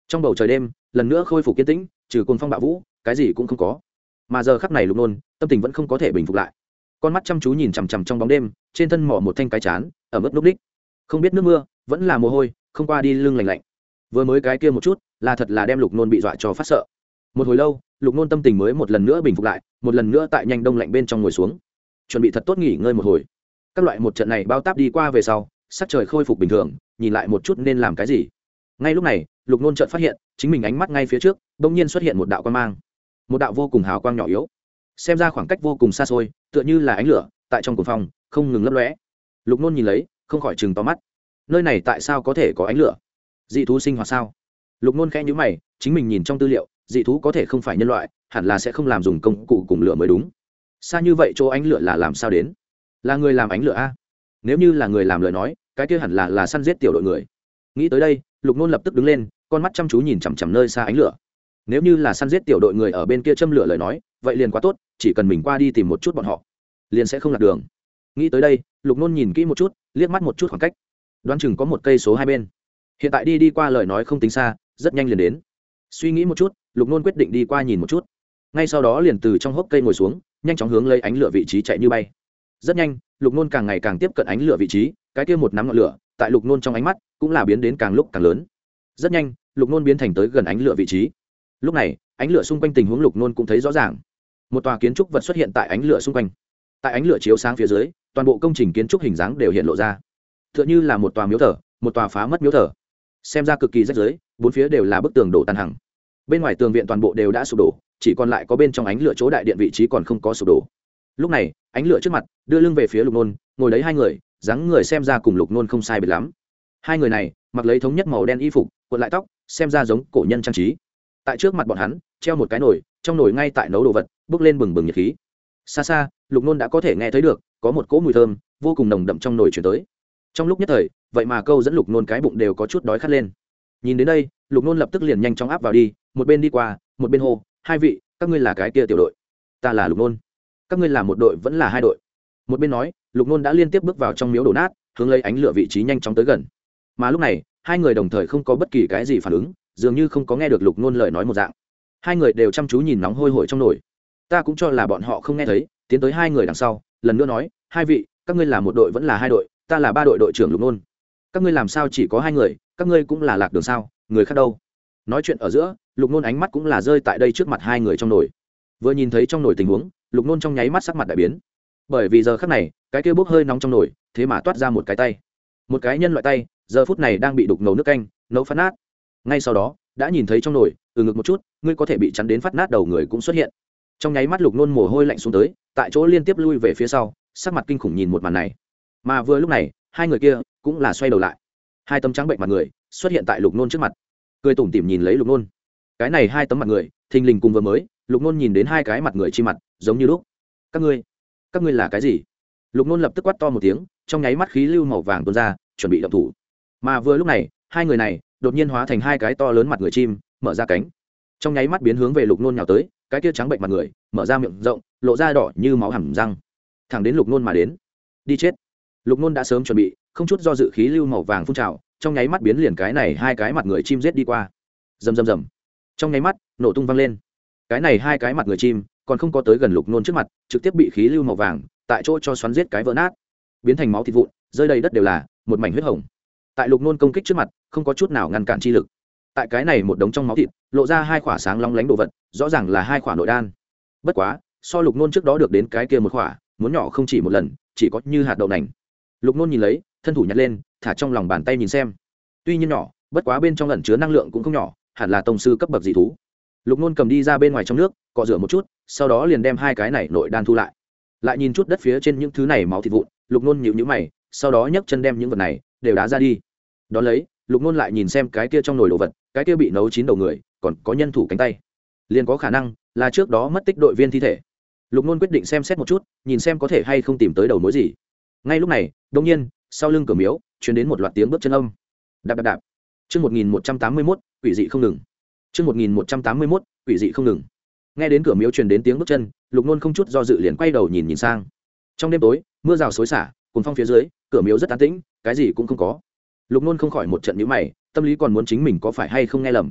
Trong bầu trời đêm lần nữa khôi phục kiên tĩnh, trừ cồn phong bạo vũ cái gì cũng không có. Mà giờ khắc này Lục Nôn tâm tình vẫn không có thể bình phục lại, con mắt chăm chú nhìn chằm chằm trong bóng đêm, trên thân mỏ một thanh cái chán ở mức núc ních, không biết nước mưa vẫn là mồ hôi không qua đi lưng lạnh lạnh. Vừa mới cái kia một chút là thật là đem Lục Nôn bị dọa cho phát sợ. Một hồi lâu Lục Nôn tâm tình mới một lần nữa bình phục lại, một lần nữa tại nhanh đông lạnh bên trong ngồi xuống, chuẩn bị thật tốt nghỉ ngơi một hồi. Các loại một trận này bao táp đi qua về sau, sắc trời khôi phục bình thường, nhìn lại một chút nên làm cái gì. Ngay lúc này Lục Nôn chợt phát hiện chính mình ánh mắt ngay phía trước bỗng nhiên xuất hiện một đạo quang mang, một đạo vô cùng hào quang nhỏ yếu, xem ra khoảng cách vô cùng xa xôi, tựa như là ánh lửa tại trong cuồng phong không ngừng lấp lóe. Lục Nôn nhìn lấy không khỏi chừng to mắt, nơi này tại sao có thể có ánh lửa? Dị thú sinh hoạt sao? Lục Nôn khẽ nhíu mày, chính mình nhìn trong tư liệu dị thú có thể không phải nhân loại, hẳn là sẽ không làm dùng công cụ cùng lửa mới đúng. Xa như vậy chỗ ánh lửa là làm sao đến? Là người làm ánh lửa a? Nếu như là người làm lời nói, cái kia hẳn là là săn giết tiểu đội người. Nghĩ tới đây Lục Nôn lập tức đứng lên, con mắt chăm chú nhìn chằm chằm nơi xa ánh lửa. Nếu như là săn giết tiểu đội người ở bên kia châm lửa lời nói, vậy liền quá tốt, chỉ cần mình qua đi tìm một chút bọn họ liền sẽ không lạc đường. Nghĩ tới đây Lục Nôn nhìn kỹ một chút, liếc mắt một chút khoảng cách, đoán chừng có một cây số hai bên, hiện tại đi đi qua lời nói không tính xa, rất nhanh liền đến. Suy nghĩ một chút Lục Nôn quyết định đi qua nhìn một chút, ngay sau đó liền từ trong hốc cây ngồi xuống, nhanh chóng hướng lấy ánh lửa vị trí chạy như bay. Rất nhanh Lục Nôn càng ngày càng tiếp cận ánh lửa vị trí, cái kia một nắm ngọn lửa tại Lục Nôn trong ánh mắt cũng là biến đến càng lúc càng lớn. Rất nhanh Lục Nôn biến thành tới gần ánh lửa vị trí. Lúc này ánh lửa xung quanh tình huống Lục Nôn cũng thấy rõ ràng, một tòa kiến trúc vật xuất hiện tại ánh lửa xung quanh. Tại ánh lửa chiếu sáng phía dưới, toàn bộ công trình kiến trúc hình dáng đều hiện lộ ra, tựa như là một tòa miếu thờ, một tòa phá mất miếu thờ, xem ra cực kỳ rách rưới, bốn phía đều là bức tường đổ tan hằng. Bên ngoài tường viện toàn bộ đều đã sụp đổ, chỉ còn lại có bên trong ánh lửa chỗ đại điện vị trí còn không có sụp đổ. Lúc này ánh lửa trước mặt đưa lưng về phía Lục Nôn, ngồi lấy hai người, dáng người xem ra cùng Lục Nôn không sai biệt lắm. Hai người này mặc lấy thống nhất màu đen y phục, cuộn lại tóc, xem ra giống cổ nhân trang trí. Tại trước mặt bọn hắn treo một cái nồi, trong nồi ngay tại nấu đồ vật, bốc lên bừng bừng nhiệt khí. Xa xa Lục Nôn đã có thể nghe thấy được có một cỗ mùi thơm vô cùng nồng đậm trong nồi chuyển tới. Trong lúc nhất thời vậy mà câu dẫn Lục Nôn cái bụng đều có chút đói khát lên. Nhìn đến đây Lục Nôn lập tức liền nhanh chóng áp vào đi, một bên đi qua một bên hô: hai vị, các ngươi là cái kia tiểu đội? Ta là Lục Nôn. Các ngươi là một đội vẫn là hai đội? Một bên nói Lục Nôn đã liên tiếp bước vào trong miếu đổ nát, hướng lấy ánh lửa vị trí nhanh chóng tới gần. Mà lúc này hai người đồng thời không có bất kỳ cái gì phản ứng, dường như không có nghe được Lục Nôn lời nói một dạng. Hai người đều chăm chú nhìn nóng hôi hổi trong nồi. Ta cũng cho là bọn họ không nghe thấy, tiến tới hai người đằng sau lần nữa nói: hai vị, các ngươi là một đội vẫn là hai đội? Ta là ba đội đội trưởng Lục Nôn. Các ngươi làm sao chỉ có hai người? Các ngươi cũng là lạc đường sao? Người khác đâu? Nói chuyện ở giữa Lục Nôn ánh mắt cũng là rơi tại đây trước mặt hai người trong nồi. Vừa nhìn thấy trong nồi tình huống, Lục Nôn trong nháy mắt sắc mặt đại biến, bởi vì giờ khắc này cái kia bốc hơi nóng trong nồi thế mà toát ra một cái tay, một cái nhân loại tay, giờ phút này đang bị đục nấu nước canh nấu phát nát. Ngay sau đó đã nhìn thấy trong nồi từ ngực một chút ngươi có thể bị chắn đến phát nát đầu người cũng xuất hiện. Trong nháy mắt Lục Nôn mồ hôi lạnh xuống tới, tại chỗ liên tiếp lui về phía sau, sắc mặt kinh khủng nhìn một màn này. Mà vừa lúc này hai người kia cũng là xoay đầu lại, hai tấm trắng bệnh mặt người xuất hiện tại Lục Nôn trước mặt, cười tủm tỉm nhìn lấy Lục Nôn. Cái này hai tấm mặt người thình lình cùng vừa mới Lục Nôn nhìn đến hai cái mặt người chi mặt giống như lúc. Các ngươi các ngươi là cái gì? Lục Nôn lập tức quát to một tiếng, trong nháy mắt khí lưu màu vàng tuôn ra, chuẩn bị động thủ. Mà vừa lúc này hai người này đột nhiên hóa thành hai cái to lớn mặt người chim, mở ra cánh, trong nháy mắt biến hướng về Lục Nôn nhào tới. Cái kia trắng bệnh mặt người mở ra miệng rộng, lộ ra đỏ như máu hàm răng, thẳng đến Lục Nôn mà đến. Đi chết! Lục Nôn đã sớm chuẩn bị, không chút do dự khí lưu màu vàng phun trào, trong nháy mắt biến liền cái này hai cái mặt người chim giết đi qua. Rầm rầm rầm, trong nháy mắt nổ tung vang lên. Cái này hai cái mặt người chim còn không có tới gần Lục Nôn trước mặt, trực tiếp bị khí lưu màu vàng tại chỗ cho xoắn giết cái vỡ nát, biến thành máu thịt vụn, rơi đầy đất đều là một mảnh huyết hồng. Tại Lục Nôn công kích trước mặt không có chút nào ngăn cản chi lực. Tại cái này một đống trong máu thịt lộ ra hai khỏa sáng long lánh đồ vật, rõ ràng là hai khỏa nội đan. Bất quá so Lục Nôn trước đó được đến cái kia một khỏa muốn nhỏ không chỉ một lần, chỉ có như hạt đậu nành. Lục Nôn nhìn lấy, thân thủ nhặt lên, thả trong lòng bàn tay nhìn xem. Tuy nhiên nhỏ, bất quá bên trong ẩn chứa năng lượng cũng không nhỏ, hẳn là tông sư cấp bậc dị thú. Lục Nôn cầm đi ra bên ngoài trong nước, cọ rửa một chút, sau đó liền đem hai cái này nội đan thu lại. Lại nhìn chút đất phía trên những thứ này máu thịt vụn, Lục Nôn nhíu nhíu mày, sau đó nhấc chân đem những vật này đều đá ra đi. Đón lấy Lục Nôn lại nhìn xem cái kia trong nồi đồ vật, cái kia bị nấu chín đầu người, còn có nhân thủ cánh tay, liền có khả năng là trước đó mất tích đội viên thi thể. Lục Nôn quyết định xem xét một chút, nhìn xem có thể hay không tìm tới đầu mối gì. Ngay lúc này đột nhiên sau lưng cửa miếu truyền đến một loạt tiếng bước chân âm, đạp đạp đạp. Chương một nghìn một trăm tám mươi mốt, quỷ dị không ngừng. Chương một nghìn một trăm tám mươi mốt, quỷ dị không ngừng. Nghe đến cửa miếu truyền đến tiếng bước chân, Lục Nôn không chút do dự liền quay đầu nhìn nhìn sang. Trong đêm tối mưa rào xối xả, cùng phong phía dưới cửa miếu rất an tĩnh, cái gì cũng không có. Lục Nôn không khỏi một trận nhíu mày, tâm lý còn muốn chính mình có phải hay không nghe lầm.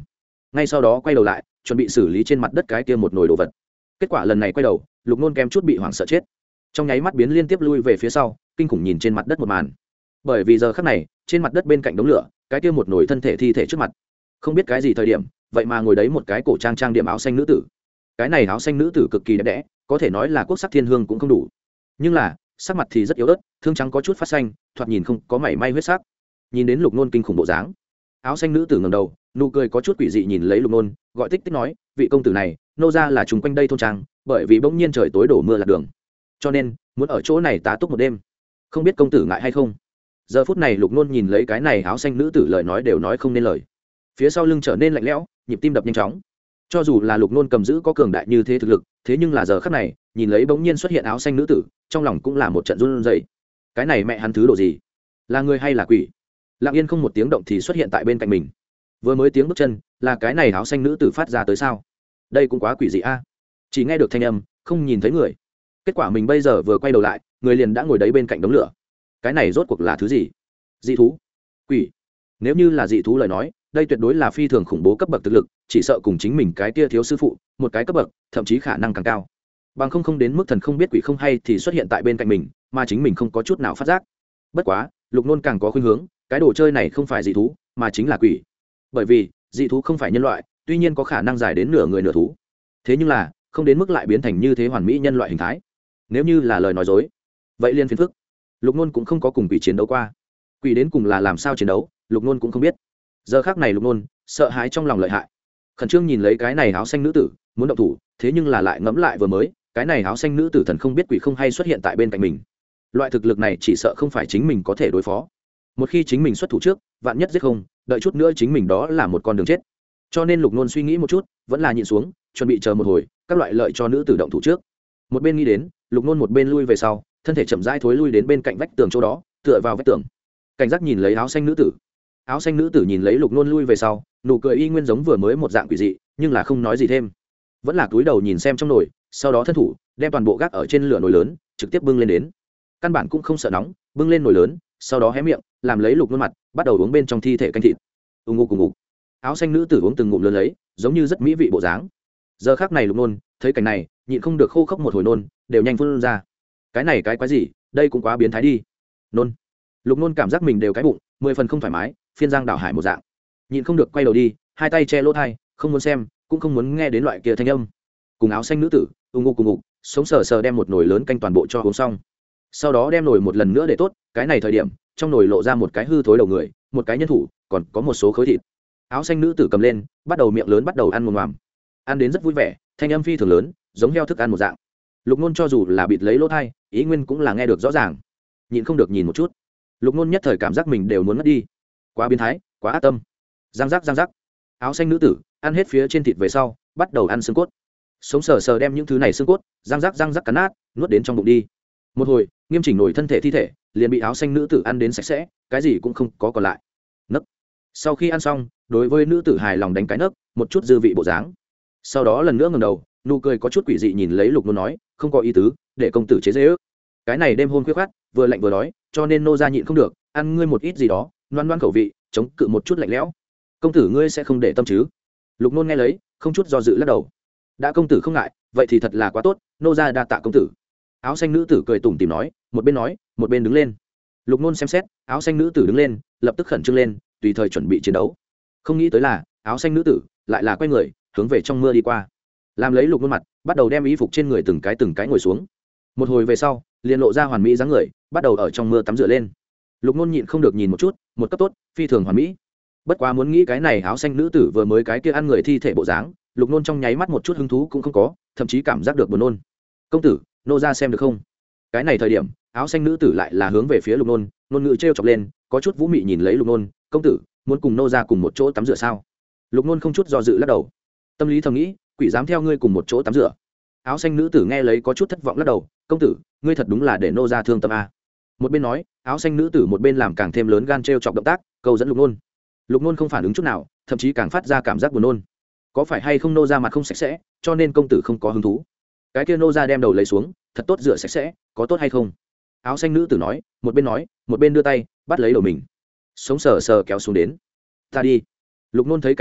ngay sau đó quay đầu lại chuẩn bị xử lý trên mặt đất cái kia một nồi đồ vật. Kết quả lần này quay đầu Lục Nôn kém chút bị hoảng sợ chết, trong nháy mắt biến liên tiếp lui về phía sau, kinh khủng nhìn trên mặt đất một màn. Bởi vì giờ khắc này trên mặt đất bên cạnh đống lửa cái kia một nồi thân thể thi thể trước mặt, không biết cái gì thời điểm vậy mà ngồi đấy một cái cổ trang trang điểm áo xanh nữ tử. Cái này áo xanh nữ tử cực kỳ đẹp đẽ, có thể nói là quốc sắc thiên hương cũng không đủ, nhưng là sắc mặt thì rất yếu ớt, thương trắng có chút phát xanh, thoạt nhìn không có mảy may huyết sắc. Nhìn đến Lục Nôn kinh khủng bộ dáng, áo xanh nữ tử ngẩng đầu, nụ cười có chút quỷ dị nhìn lấy Lục Nôn, gọi Tích Tích nói, vị công tử này nô ra là chung quanh đây thôn trang, bởi vì bỗng nhiên trời tối đổ mưa lạc đường, cho nên muốn ở chỗ này tá túc một đêm, không biết công tử ngại hay không. Giờ phút này Lục Nôn nhìn lấy cái này áo xanh nữ tử lời nói đều nói không nên lời, phía sau lưng trở nên lạnh lẽo, nhịp tim đập nhanh chóng. Cho dù là Lục Nôn cầm giữ có cường đại như thế thực lực, thế nhưng là giờ khắc này nhìn lấy bỗng nhiên xuất hiện áo xanh nữ tử, trong lòng cũng là một trận run rẩy. Cái này mẹ hắn thứ độ gì, là người hay là quỷ? Lặng yên không một tiếng động thì xuất hiện tại bên cạnh mình. Vừa mới tiếng bước chân là cái này áo xanh nữ tử phát ra tới sao? Đây cũng quá quỷ dị a. Chỉ nghe được thanh âm, không nhìn thấy người. Kết quả mình bây giờ vừa quay đầu lại, người liền đã ngồi đấy bên cạnh đống lửa. Cái này rốt cuộc là thứ gì? Dị thú? Quỷ? Nếu như là dị thú lời nói, đây tuyệt đối là phi thường khủng bố cấp bậc thực lực, chỉ sợ cùng chính mình cái kia thiếu sư phụ một cái cấp bậc, thậm chí khả năng càng cao. Bằng không không đến mức thần không biết quỷ không hay thì xuất hiện tại bên cạnh mình, mà chính mình không có chút nào phát giác. Bất quá, Lục Nôn càng có khuynh hướng, cái đồ chơi này không phải dị thú, mà chính là quỷ. Bởi vì, dị thú không phải nhân loại, tuy nhiên có khả năng dài đến nửa người nửa thú. Thế nhưng là, không đến mức lại biến thành như thế hoàn mỹ nhân loại hình thái. Nếu như là lời nói dối, vậy liên phiền phức. Lục Nôn cũng không có cùng quỷ chiến đấu qua. Quỷ đến cùng là làm sao chiến đấu, Lục Nôn cũng không biết. Giờ khắc này Lục Nôn sợ hãi trong lòng lợi hại, khẩn trương nhìn lấy cái này áo xanh nữ tử, muốn động thủ, thế nhưng là lại ngẫm lại vừa mới, cái này áo xanh nữ tử thần không biết quỷ không hay xuất hiện tại bên cạnh mình. Loại thực lực này chỉ sợ không phải chính mình có thể đối phó. Một khi chính mình xuất thủ trước, vạn nhất giết không, đợi chút nữa chính mình đó là một con đường chết. Cho nên Lục Nôn suy nghĩ một chút, vẫn là nhịn xuống, chuẩn bị chờ một hồi, các loại lợi cho nữ tử động thủ trước. Một bên nghĩ đến, Lục Nôn một bên lui về sau, thân thể chậm rãi thối lui đến bên cạnh vách tường chỗ đó, tựa vào vách tường, cảnh giác nhìn lấy áo xanh nữ tử. Áo xanh nữ tử nhìn lấy Lục Nôn lui về sau, nụ cười y nguyên giống vừa mới một dạng quỷ dị, nhưng là không nói gì thêm, vẫn là cúi đầu nhìn xem trong nồi, sau đó thân thủ đem toàn bộ gác ở trên lửa nồi lớn, trực tiếp bưng lên đến. Căn bản cũng không sợ nóng, bưng lên nồi lớn, sau đó hé miệng, làm lấy Lục Nôn mặt, bắt đầu uống bên trong thi thể canh thịt. Ù ngụ cùng ngụ. Áo xanh nữ tử uống từng ngụm lớn lấy, giống như rất mỹ vị bộ dáng. Giờ khắc này Lục Nôn thấy cảnh này, nhịn không được khô khốc một hồi nôn, đều nhanh phun ra. Cái này cái quái gì, đây cũng quá biến thái đi. Nôn. Lục Nôn cảm giác mình đều cái bụng, mười phần không thoải mái, phiên giang đảo hải một dạng. Nhịn không được quay đầu đi, hai tay che lỗ tai, không muốn xem, cũng không muốn nghe đến loại kia thanh âm. Cùng áo xanh nữ tử, ù ngụ cùng ngụ, sống sờ sờ đem một nồi lớn canh toàn bộ cho uống xong. Sau đó đem nồi một lần nữa để tốt, cái này thời điểm, trong nồi lộ ra một cái hư thối đầu người, một cái nhân thủ, còn có một số khối thịt. Áo xanh nữ tử cầm lên, bắt đầu miệng lớn bắt đầu ăn mồm mòm. Ăn đến rất vui vẻ, thanh âm phi thường lớn, giống heo thức ăn một dạng. Lục Nôn cho dù là bịt lấy lỗ tai, ý nguyên cũng là nghe được rõ ràng. Nhịn không được nhìn một chút. Lục Nôn nhất thời cảm giác mình đều muốn ngất đi. Quá biến thái, quá ác tâm. Giang giác giang giác. Áo xanh nữ tử ăn hết phía trên thịt về sau, bắt đầu ăn xương cốt. Sống sờ sờ đem những thứ này xương cốt, giang giác giang giác cắn nát, nuốt đến trong bụng đi. Một hồi, nghiêm chỉnh nổi thân thể thi thể, liền bị áo xanh nữ tử ăn đến sạch sẽ, cái gì cũng không có còn lại. Nấc. Sau khi ăn xong, đối với nữ tử hài lòng đánh cái nấc, một chút dư vị bộ dáng. Sau đó lần nữa ngẩng đầu, nụ cười có chút quỷ dị nhìn lấy Lục Nôn nói, không có ý tứ, để công tử chế giễu. Cái này đêm hôm khuya khoắt, vừa lạnh vừa đói, cho nên nô gia nhịn không được, ăn ngươi một ít gì đó, loan loan khẩu vị, chống cự một chút lạnh lẽo. Công tử ngươi sẽ không để tâm chứ? Lục Nôn nghe lấy, không chút do dự lắc đầu. Đã công tử không ngại, vậy thì thật là quá tốt, nô gia đa tạ công tử. Áo xanh nữ tử cười tủm tỉm nói, một bên nói, một bên đứng lên. Lục Nôn xem xét, áo xanh nữ tử đứng lên, lập tức khẩn trương lên, tùy thời chuẩn bị chiến đấu. Không nghĩ tới là, áo xanh nữ tử lại là quay người, hướng về trong mưa đi qua. Làm lấy Lục Nôn mặt, bắt đầu đem y phục trên người từng cái từng cái ngồi xuống. Một hồi về sau, liền lộ ra hoàn mỹ dáng người, bắt đầu ở trong mưa tắm rửa lên. Lục Nôn nhịn không được nhìn một chút, một cấp tốt, phi thường hoàn mỹ. Bất quá muốn nghĩ cái này áo xanh nữ tử vừa mới cái kia ăn người thi thể bộ dáng, Lục Nôn trong nháy mắt một chút hứng thú cũng không có, thậm chí cảm giác được buồn nôn. Công tử, nô ra xem được không? Cái này thời điểm, áo xanh nữ tử lại là hướng về phía Lục Nôn, nôn ngữ trêu chọc lên, có chút vũ mị nhìn lấy Lục Nôn, công tử, muốn cùng nô ra cùng một chỗ tắm rửa sao? Lục Nôn không chút do dự lắc đầu. Tâm lý thầm nghĩ, quỷ dám theo ngươi cùng một chỗ tắm rửa. Áo xanh nữ tử nghe lấy có chút thất vọng lắc đầu, công tử, ngươi thật đúng là để nô ra thương tâm a. Một bên nói, áo xanh nữ tử một bên làm càng thêm lớn gan trêu chọc động tác, câu dẫn Lục Nôn. Lục Nôn không phản ứng chút nào, thậm chí càng phát ra cảm giác buồn nôn. Có phải hay không nô ra mặt không sạch sẽ, cho nên công tử không có hứng thú? Cái kia nô ra đem đầu lấy xuống, thật tốt rửa sạch sẽ, có tốt hay không? Áo xanh nữ tử nói, một bên nói, một bên đưa tay bắt lấy đầu mình, sống sờ sờ kéo xuống đến. Ta đi. Lục Nôn thấy cảnh này,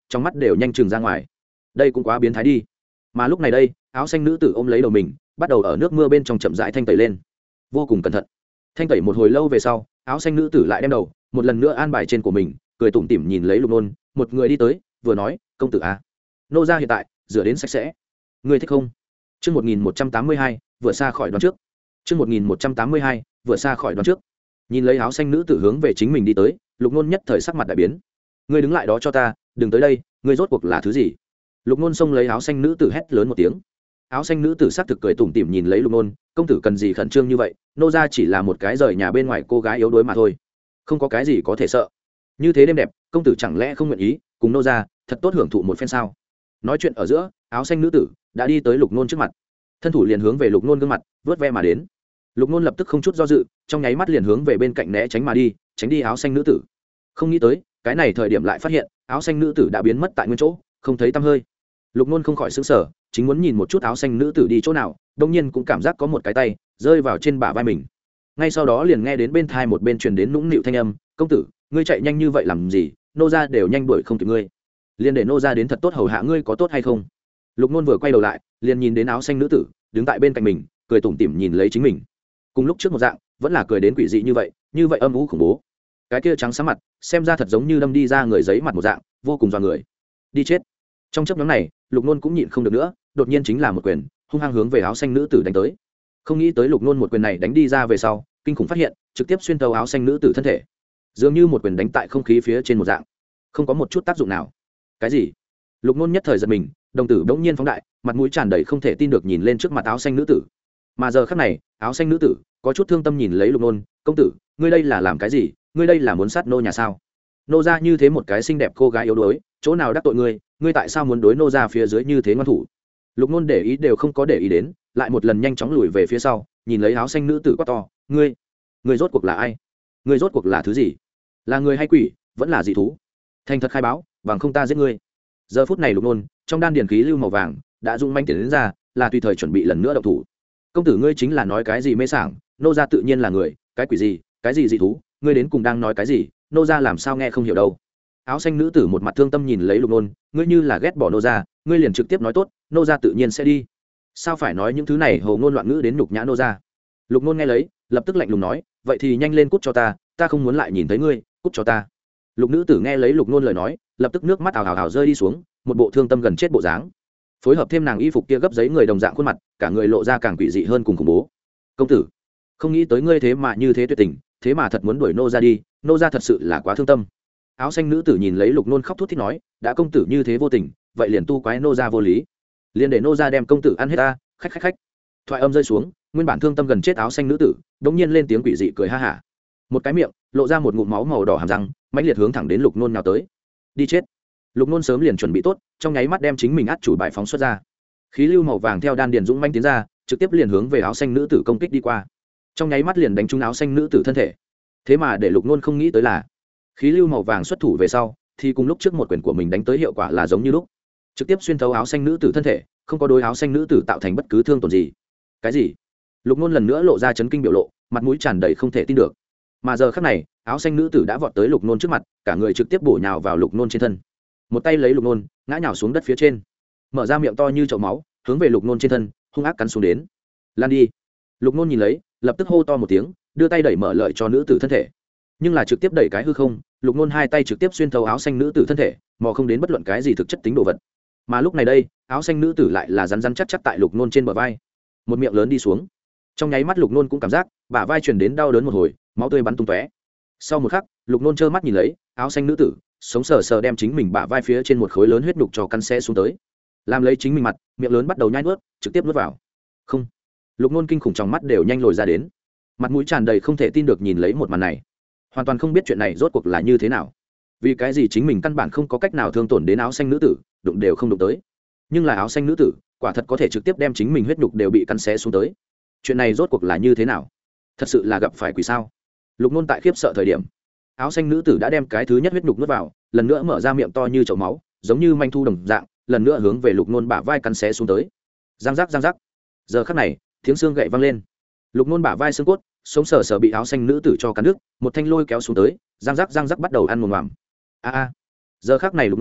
trong mắt đều nhanh chừng ra ngoài. Đây cũng quá biến thái đi. Mà lúc này đây, áo xanh nữ tử ôm lấy đầu mình, bắt đầu ở nước mưa bên trong chậm rãi thanh tẩy lên, vô cùng cẩn thận. Thanh tẩy một hồi lâu về sau, áo xanh nữ tử lại đem đầu một lần nữa an bài trên của mình, cười tủm tỉm nhìn lấy Lục Nôn, một người đi tới, vừa nói, công tử à, nô gia hiện tại rửa đến sạch sẽ, ngươi thích không? Chương một nghìn một trăm tám mươi hai, vừa xa khỏi đoán trước. Chương một nghìn một trăm tám mươi hai, vừa xa khỏi đoán trước. Nhìn lấy áo xanh nữ tử hướng về chính mình đi tới, Lục Nôn nhất thời sắc mặt đại biến. Ngươi đứng lại đó cho ta, đừng tới đây, ngươi rốt cuộc là thứ gì? Lục Nôn xông lấy áo xanh nữ tử hét lớn một tiếng. Áo xanh nữ tử sắc thực cười tủm tỉm nhìn lấy Lục Nôn, công tử cần gì khẩn trương như vậy, nô gia chỉ là một cái rời nhà bên ngoài cô gái yếu đuối mà thôi, không có cái gì có thể sợ. Như thế đêm đẹp, công tử chẳng lẽ không nguyện ý cùng nô gia thật tốt hưởng thụ một phen sao? Nói chuyện ở giữa, áo xanh nữ tử đã đi tới Lục Nôn trước mặt, thân thủ liền hướng về Lục Nôn gương mặt vớt ve mà đến. Lục Nôn lập tức không chút do dự, trong nháy mắt liền hướng về bên cạnh né tránh mà đi, tránh đi áo xanh nữ tử. Không nghĩ tới, cái này thời điểm lại phát hiện, áo xanh nữ tử đã biến mất tại nguyên chỗ, không thấy tăm hơi. Lục Nôn không khỏi sửng sở, chính muốn nhìn một chút áo xanh nữ tử đi chỗ nào, đột nhiên cũng cảm giác có một cái tay rơi vào trên bả vai mình. Ngay sau đó liền nghe đến bên tai một bên truyền đến nũng nịu thanh âm, "Công tử, ngươi chạy nhanh như vậy làm gì? Nô gia đều nhanh đuổi không kịp ngươi. Liền để nô gia đến thật tốt hầu hạ ngươi có tốt hay không?" Lục Nôn vừa quay đầu lại, liền nhìn đến áo xanh nữ tử đứng tại bên cạnh mình, cười tủm tỉm nhìn lấy chính mình. Cùng lúc trước một dạng, vẫn là cười đến quỷ dị như vậy, như vậy âm u khủng bố. Cái kia trắng sáng mặt, xem ra thật giống như đâm đi ra người giấy mặt một dạng, vô cùng dọa người. Đi chết. Trong chớp nhoáng này, Lục Nôn cũng nhịn không được nữa, đột nhiên chính là một quyền, hung hăng hướng về áo xanh nữ tử đánh tới. Không nghĩ tới Lục Nôn một quyền này đánh đi ra về sau, kinh khủng phát hiện, trực tiếp xuyên tấu áo xanh nữ tử thân thể, dường như một quyền đánh tại không khí phía trên một dạng, không có một chút tác dụng nào. Cái gì? Lục Nôn nhất thời giật mình, đồng tử bỗng nhiên phóng đại, mặt mũi tràn đầy không thể tin được nhìn lên trước mặt áo xanh nữ tử. Mà giờ khắc này, áo xanh nữ tử có chút thương tâm nhìn lấy Lục Nôn, "Công tử, ngươi đây là làm cái gì? Ngươi đây là muốn sát nô nhà sao? Nô gia như thế một cái xinh đẹp cô gái yếu đuối, chỗ nào đắc tội ngươi, ngươi tại sao muốn đối nô gia phía dưới như thế ngoan thủ?" Lục Nôn để ý đều không có để ý đến, lại một lần nhanh chóng lùi về phía sau, nhìn lấy áo xanh nữ tử quát to, "Ngươi, ngươi rốt cuộc là ai? Ngươi rốt cuộc là thứ gì? Là người hay quỷ, vẫn là dị thú? Thành thật khai báo, bằng không ta giết ngươi." Giờ phút này Lục Nôn, trong đan điền khí lưu màu vàng đã rung manh tiến đến ra, là tùy thời chuẩn bị lần nữa động thủ. "Công tử ngươi chính là nói cái gì mê sảng, nô gia tự nhiên là người, cái quỷ gì, cái gì dị thú, ngươi đến cùng đang nói cái gì, nô gia làm sao nghe không hiểu đâu." Áo xanh nữ tử một mặt thương tâm nhìn lấy Lục Nôn, "Ngươi như là ghét bỏ nô gia, ngươi liền trực tiếp nói tốt, nô gia tự nhiên sẽ đi. Sao phải nói những thứ này hồ ngôn loạn ngữ đến nhục nhã nô gia?" Lục Nôn nghe lấy, lập tức lạnh lùng nói, "Vậy thì nhanh lên cút cho ta, ta không muốn lại nhìn thấy ngươi, cút cho ta." Lục nữ tử nghe lấy Lục Nôn lời nói, lập tức nước mắt ào ào ào rơi đi xuống, một bộ thương tâm gần chết bộ dáng. Phối hợp thêm nàng y phục kia gấp giấy người đồng dạng khuôn mặt, cả người lộ ra càng quỷ dị hơn cùng khủng bố. "Công tử, không nghĩ tới ngươi thế mà như thế tuyệt tình, thế mà thật muốn đuổi nô gia đi, nô gia thật sự là quá thương tâm." Áo xanh nữ tử nhìn lấy Lục Nôn khóc thút thít nói, "Đã công tử như thế vô tình, vậy liền tu quái nô gia vô lý, liền để nô gia đem công tử ăn hết ta, khách khách khách." Thoại âm rơi xuống, nguyên bản thương tâm gần chết áo xanh nữ tử đột nhiên lên tiếng quỷ dị cười ha hả, một cái miệng lộ ra một ngụm máu màu đỏ hàm răng, mãnh liệt hướng thẳng đến Lục Nôn nhào tới. "Đi chết." Lục Nôn sớm liền chuẩn bị tốt, trong nháy mắt đem chính mình át chủ bài phóng xuất ra, khí lưu màu vàng theo đan điền dũng mãnh tiến ra, trực tiếp liền hướng về áo xanh nữ tử công kích đi qua, trong nháy mắt liền đánh trúng áo xanh nữ tử thân thể. Thế mà để Lục Nôn không nghĩ tới là, khí lưu màu vàng xuất thủ về sau, thì cùng lúc trước một quyền của mình đánh tới hiệu quả là giống như lúc, trực tiếp xuyên thấu áo xanh nữ tử thân thể, không có đối áo xanh nữ tử tạo thành bất cứ thương tổn gì. Cái gì? Lục Nôn lần nữa lộ ra chấn kinh biểu lộ, mặt mũi tràn đầy không thể tin được. Mà giờ khắc này, áo xanh nữ tử đã vọt tới Lục Nôn trước mặt, cả người trực tiếp bổ nhào vào Lục Nôn trên thân, một tay lấy Lục Nôn ngã nhào xuống đất phía trên, mở ra miệng to như chậu máu, hướng về Lục Nôn trên thân hung ác cắn xuống đến. "Lan đi." Lục Nôn nhìn lấy, lập tức hô to một tiếng, đưa tay đẩy mở lợi cho nữ tử thân thể, nhưng là trực tiếp đẩy cái hư không. Lục Nôn hai tay trực tiếp xuyên thấu áo xanh nữ tử thân thể, mò không đến bất luận cái gì thực chất tính đồ vật. Mà lúc này đây, áo xanh nữ tử lại là rắn rắn chắc chắc tại Lục Nôn trên bờ vai, một miệng lớn đi xuống. Trong nháy mắt Lục Nôn cũng cảm giác bả vai truyền đến đau đớn một hồi, máu tươi bắn tung tóe. Sau một khắc, Lục Nôn trơ mắt nhìn lấy áo xanh nữ tử sống sờ sờ đem chính mình bả vai phía trên một khối lớn huyết nhục cho căn xé xuống tới, làm lấy chính mình mặt miệng lớn bắt đầu nhai nuốt, trực tiếp nuốt vào. Không. Lục Nôn kinh khủng trong mắt đều nhanh lồi ra đến, mặt mũi tràn đầy không thể tin được nhìn lấy một màn này, hoàn toàn không biết chuyện này rốt cuộc là như thế nào. Vì cái gì chính mình căn bản không có cách nào thương tổn đến áo xanh nữ tử, đụng đều không đụng tới, nhưng là áo xanh nữ tử quả thật có thể trực tiếp đem chính mình huyết nhục đều bị căn xé xuống tới. Chuyện này rốt cuộc là như thế nào? Thật sự là gặp phải quỷ sao? Lục Nôn tại khiếp sợ thời điểm, áo xanh nữ tử đã đem cái thứ nhất huyết nhục nuốt vào, lần nữa mở ra miệng to như chậu máu, giống như manh thu đồng dạng, lần nữa hướng về Lục Nôn bả vai căn xé xuống tới. Giang giác giang giác. Giờ khắc này, tiếng xương gậy vang lên. Lục Nôn bả vai xương cốt sống sờ sờ bị áo xanh nữ tử cho cắn đứt, một thanh lôi kéo xuống tới, giang giác giang giác bắt đầu ăn mồm mòm. A a. Giờ khắc này Lục Nôn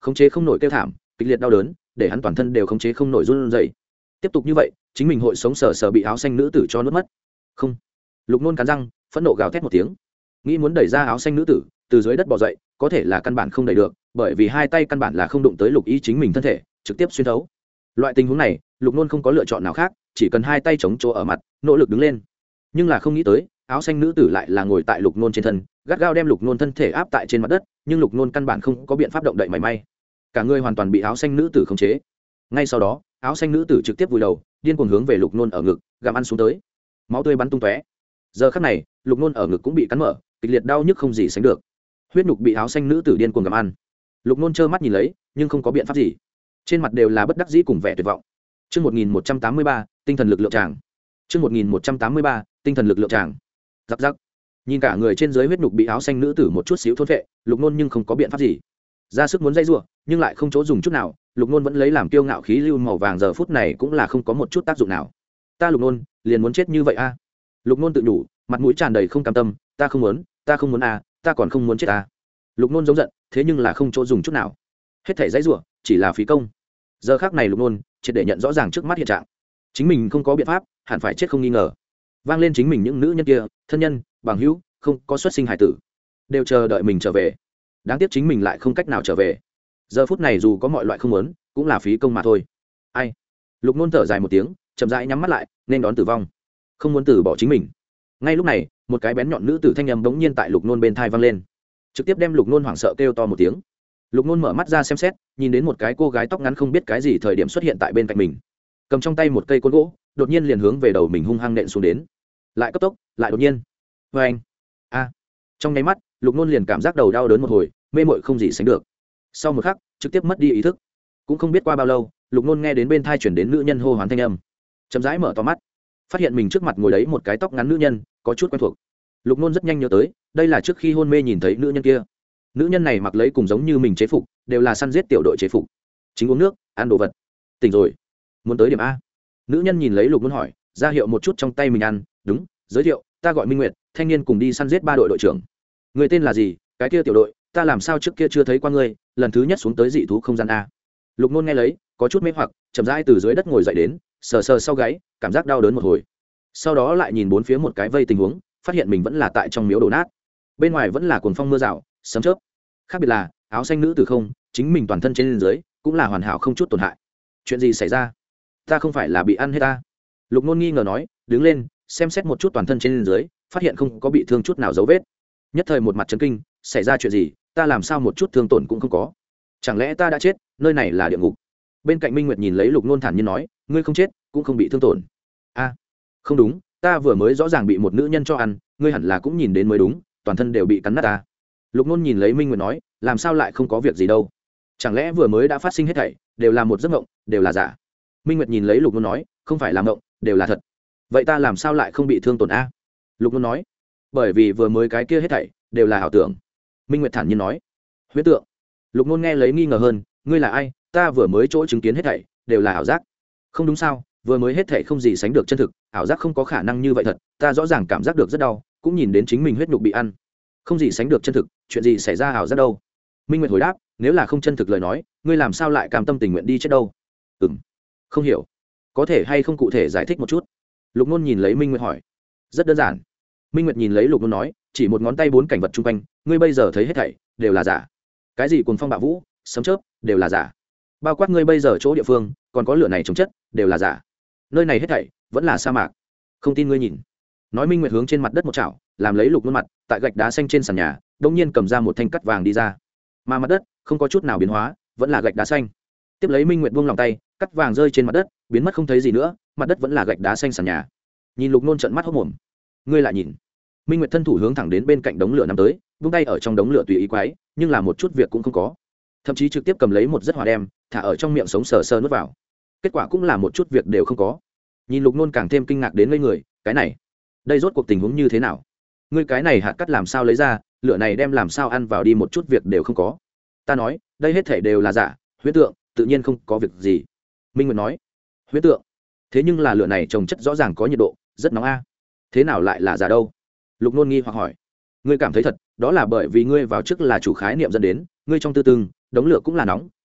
khống chế không nổi kêu thảm kịch liệt đau đớn để hắn toàn thân đều khống chế không nổi run rẩy. Tiếp tục như vậy chính mình hội sống sờ sờ bị áo xanh nữ tử cho nuốt mất. Không. Lục Nôn cắn răng phẫn nộ gào thét một tiếng, nghĩ muốn đẩy ra áo xanh nữ tử từ dưới đất bò dậy, có thể là căn bản không đẩy được, bởi vì hai tay căn bản là không đụng tới Lục Y chính mình thân thể, trực tiếp xuyên thấu. Loại tình huống này Lục Nôn không có lựa chọn nào khác, chỉ cần hai tay chống chỗ ở mặt nỗ lực đứng lên. Nhưng là không nghĩ tới áo xanh nữ tử lại là ngồi tại Lục Nôn trên thân, gắt gao đem Lục Nôn thân thể áp tại trên mặt đất, nhưng Lục Nôn căn bản không có biện pháp động đậy mảy may, cả người hoàn toàn bị áo xanh nữ tử khống chế. Ngay sau đó áo xanh nữ tử trực tiếp vùi đầu điên cuồng hướng về Lục Nôn ở ngực gặm ăn xuống tới, máu tươi bắn tung tóe. Giờ khắc này Lục Nôn ở ngực cũng bị cắn mở, kịch liệt đau nhức không gì sánh được, huyết nhục bị áo xanh nữ tử điên cuồng gặm ăn. Lục Nôn trơ mắt nhìn lấy nhưng không có biện pháp gì, trên mặt đều là bất đắc dĩ cùng vẻ tuyệt vọng. Chương một nghìn một trăm tám mươi ba, tinh thần lực lượng tràng. Chương một nghìn một trăm tám mươi ba, tinh thần lực lượng tràng. Giặc giặc. Nhìn cả người trên dưới huyết nhục bị áo xanh nữ tử một chút xíu thôn phệ, Lục Nôn nhưng không có biện pháp gì. Ra sức muốn dây rủa, nhưng lại không chỗ dùng chút nào, Lục Nôn vẫn lấy làm kiêu ngạo khí lưu màu vàng giờ phút này cũng là không có một chút tác dụng nào. Ta Lục Nôn, liền muốn chết như vậy a. À? Lục Nôn tự nhủ, mặt mũi tràn đầy không cam tâm, ta không muốn, ta không muốn a, à, ta còn không muốn chết a. À. Lục Nôn giống giận, thế nhưng là không chỗ dùng chút nào. Hết thảy dãy rủa, chỉ là phí công. Giờ khắc này Lục Nôn triệt để nhận rõ ràng trước mắt hiện trạng, chính mình không có biện pháp, hẳn phải chết không nghi ngờ. Vang lên chính mình những nữ nhân kia, thân nhân, bằng hữu, không có xuất sinh hải tử, đều chờ đợi mình trở về. Đáng tiếc chính mình lại không cách nào trở về. Giờ phút này dù có mọi loại không muốn, cũng là phí công mà thôi. Ai? Lục Nôn thở dài một tiếng, chậm rãi nhắm mắt lại, nên đón tử vong. Không muốn từ bỏ chính mình. Ngay lúc này, một cái bén nhọn nữ tử thanh âm bỗng nhiên tại Lục Nôn bên tai vang lên, trực tiếp đem Lục Nôn hoảng sợ kêu to một tiếng. Lục Nôn mở mắt ra xem xét, nhìn đến một cái cô gái tóc ngắn không biết cái gì thời điểm xuất hiện tại bên cạnh mình, cầm trong tay một cây côn gỗ, đột nhiên liền hướng về đầu mình hung hăng nện xuống đến. Lại cấp tốc, lại đột nhiên. Vê anh. A. Trong nháy mắt, Lục Nôn liền cảm giác đầu đau đớn một hồi, mê mội không gì sánh được. Sau một khắc, trực tiếp mất đi ý thức. Cũng không biết qua bao lâu, Lục Nôn nghe đến bên tai chuyển đến nữ nhân hô hoán thanh âm, chậm rãi mở to mắt, phát hiện mình trước mặt ngồi đấy một cái tóc ngắn nữ nhân, có chút quen thuộc. Lục Nôn rất nhanh nhớ tới, đây là trước khi hôn mê nhìn thấy nữ nhân kia. Nữ nhân này mặc lấy cùng giống như mình chế phục, đều là săn giết tiểu đội chế phục, chính uống nước, ăn đồ vật. Tỉnh rồi, muốn tới điểm a. Nữ nhân nhìn lấy Lục Nôn hỏi, ra hiệu một chút trong tay mình ăn. Đúng, giới thiệu, ta gọi Minh Nguyệt, thanh niên cùng đi săn giết ba đội đội trưởng. Người tên là gì? Cái kia tiểu đội, ta làm sao trước kia chưa thấy qua ngươi, lần thứ nhất xuống tới dị thú không gian a. Lục Nôn nghe lấy, có chút mê hoặc, chậm rãi từ dưới đất ngồi dậy đến, sờ sờ sau gáy, cảm giác đau đớn một hồi. Sau đó lại nhìn bốn phía một cái vây tình huống, phát hiện mình vẫn là tại trong miếu đổ nát. Bên ngoài vẫn là cuồng phong mưa rào, sấm chớp. Khác biệt là, áo xanh nữ tử không, chính mình toàn thân trên dưới cũng là hoàn hảo không chút tổn hại. Chuyện gì xảy ra? Ta không phải là bị ăn hết ta? Lục Nôn nghi ngờ nói, đứng lên, xem xét một chút toàn thân trên dưới, phát hiện không có bị thương chút nào dấu vết. Nhất thời một mặt chấn kinh, xảy ra chuyện gì, ta làm sao một chút thương tổn cũng không có? Chẳng lẽ ta đã chết, nơi này là địa ngục? Bên cạnh Minh Nguyệt nhìn lấy Lục Nôn thản nhiên nói, ngươi không chết, cũng không bị thương tổn. A, không đúng, ta vừa mới rõ ràng bị một nữ nhân cho ăn, ngươi hẳn là cũng nhìn đến mới đúng, toàn thân đều bị cắn nát ta. Lục Nôn nhìn lấy Minh Nguyệt nói, làm sao lại không có việc gì đâu? Chẳng lẽ vừa mới đã phát sinh hết thảy, đều là một giấc mộng, đều là giả? Minh Nguyệt nhìn lấy Lục Nôn nói, không phải là mộng, đều là thật. Vậy ta làm sao lại không bị thương tổn a? Lục Nôn nói, bởi vì vừa mới cái kia hết thảy đều là ảo tưởng. Minh Nguyệt thản nhiên nói, huyễn tượng. Lục Nôn nghe lấy nghi ngờ hơn, ngươi là ai? Ta vừa mới chỗ chứng kiến hết thảy đều là ảo giác. Không đúng sao? Vừa mới hết thảy không gì sánh được chân thực, ảo giác không có khả năng như vậy thật, ta rõ ràng cảm giác được rất đau, cũng nhìn đến chính mình huyết nhục bị ăn. Không gì sánh được chân thực, chuyện gì xảy ra ảo giác đâu? Minh Nguyệt hồi đáp, nếu là không chân thực lời nói, ngươi làm sao lại cam tâm tình nguyện đi chết đâu? Ừm, không hiểu, có thể hay không cụ thể giải thích một chút? Lục Nôn nhìn lấy Minh Nguyệt hỏi. Rất đơn giản. Minh Nguyệt nhìn lấy Lục Nôn nói, chỉ một ngón tay bốn cảnh vật chung quanh, ngươi bây giờ thấy hết thảy đều là giả. Cái gì cuồng phong bạo vũ, sấm chớp, đều là giả. Bao quát ngươi bây giờ chỗ địa phương, còn có lửa này chống chất, đều là giả. Nơi này hết thảy vẫn là sa mạc. Không tin ngươi nhìn. Nói Minh Nguyệt hướng trên mặt đất một chảo, làm lấy Lục Nôn mặt, tại gạch đá xanh trên sàn nhà, đột nhiên cầm ra một thanh cắt vàng đi ra. Mà mặt đất không có chút nào biến hóa, vẫn là gạch đá xanh. Tiếp lấy Minh Nguyệt buông lòng tay, cắt vàng rơi trên mặt đất, biến mất không thấy gì nữa, mặt đất vẫn là gạch đá xanh sàn nhà. Nhìn Lục Nôn trợn mắt hốt mồm. Ngươi lại nhìn. Minh Nguyệt thân thủ hướng thẳng đến bên cạnh đống lửa nằm tới, vung tay ở trong đống lửa tùy ý quái, nhưng là một chút việc cũng không có. Thậm chí trực tiếp cầm lấy một rất hỏa đem, thả ở trong miệng sống sờ sờ nuốt vào. Kết quả cũng là một chút việc đều không có. Nhìn Lục Nôn càng thêm kinh ngạc đến ngây người, cái này, đây rốt cuộc tình huống như thế nào? Ngươi cái này hạt cắt làm sao lấy ra, lửa này đem làm sao ăn vào đi, một chút việc đều không có. Ta nói, đây hết thảy đều là giả, huyễn tượng, tự nhiên không có việc gì. Minh Nguyệt nói, huyễn tượng? Thế nhưng là lửa này trồng chất rõ ràng có nhiệt độ, rất nóng a. Thế nào lại là giả đâu? Lục Nôn nghi hoặc hỏi. Ngươi cảm thấy thật, đó là bởi vì ngươi vào trước là chủ khái niệm dẫn đến, ngươi trong tư tương, đống lửa cũng là nóng,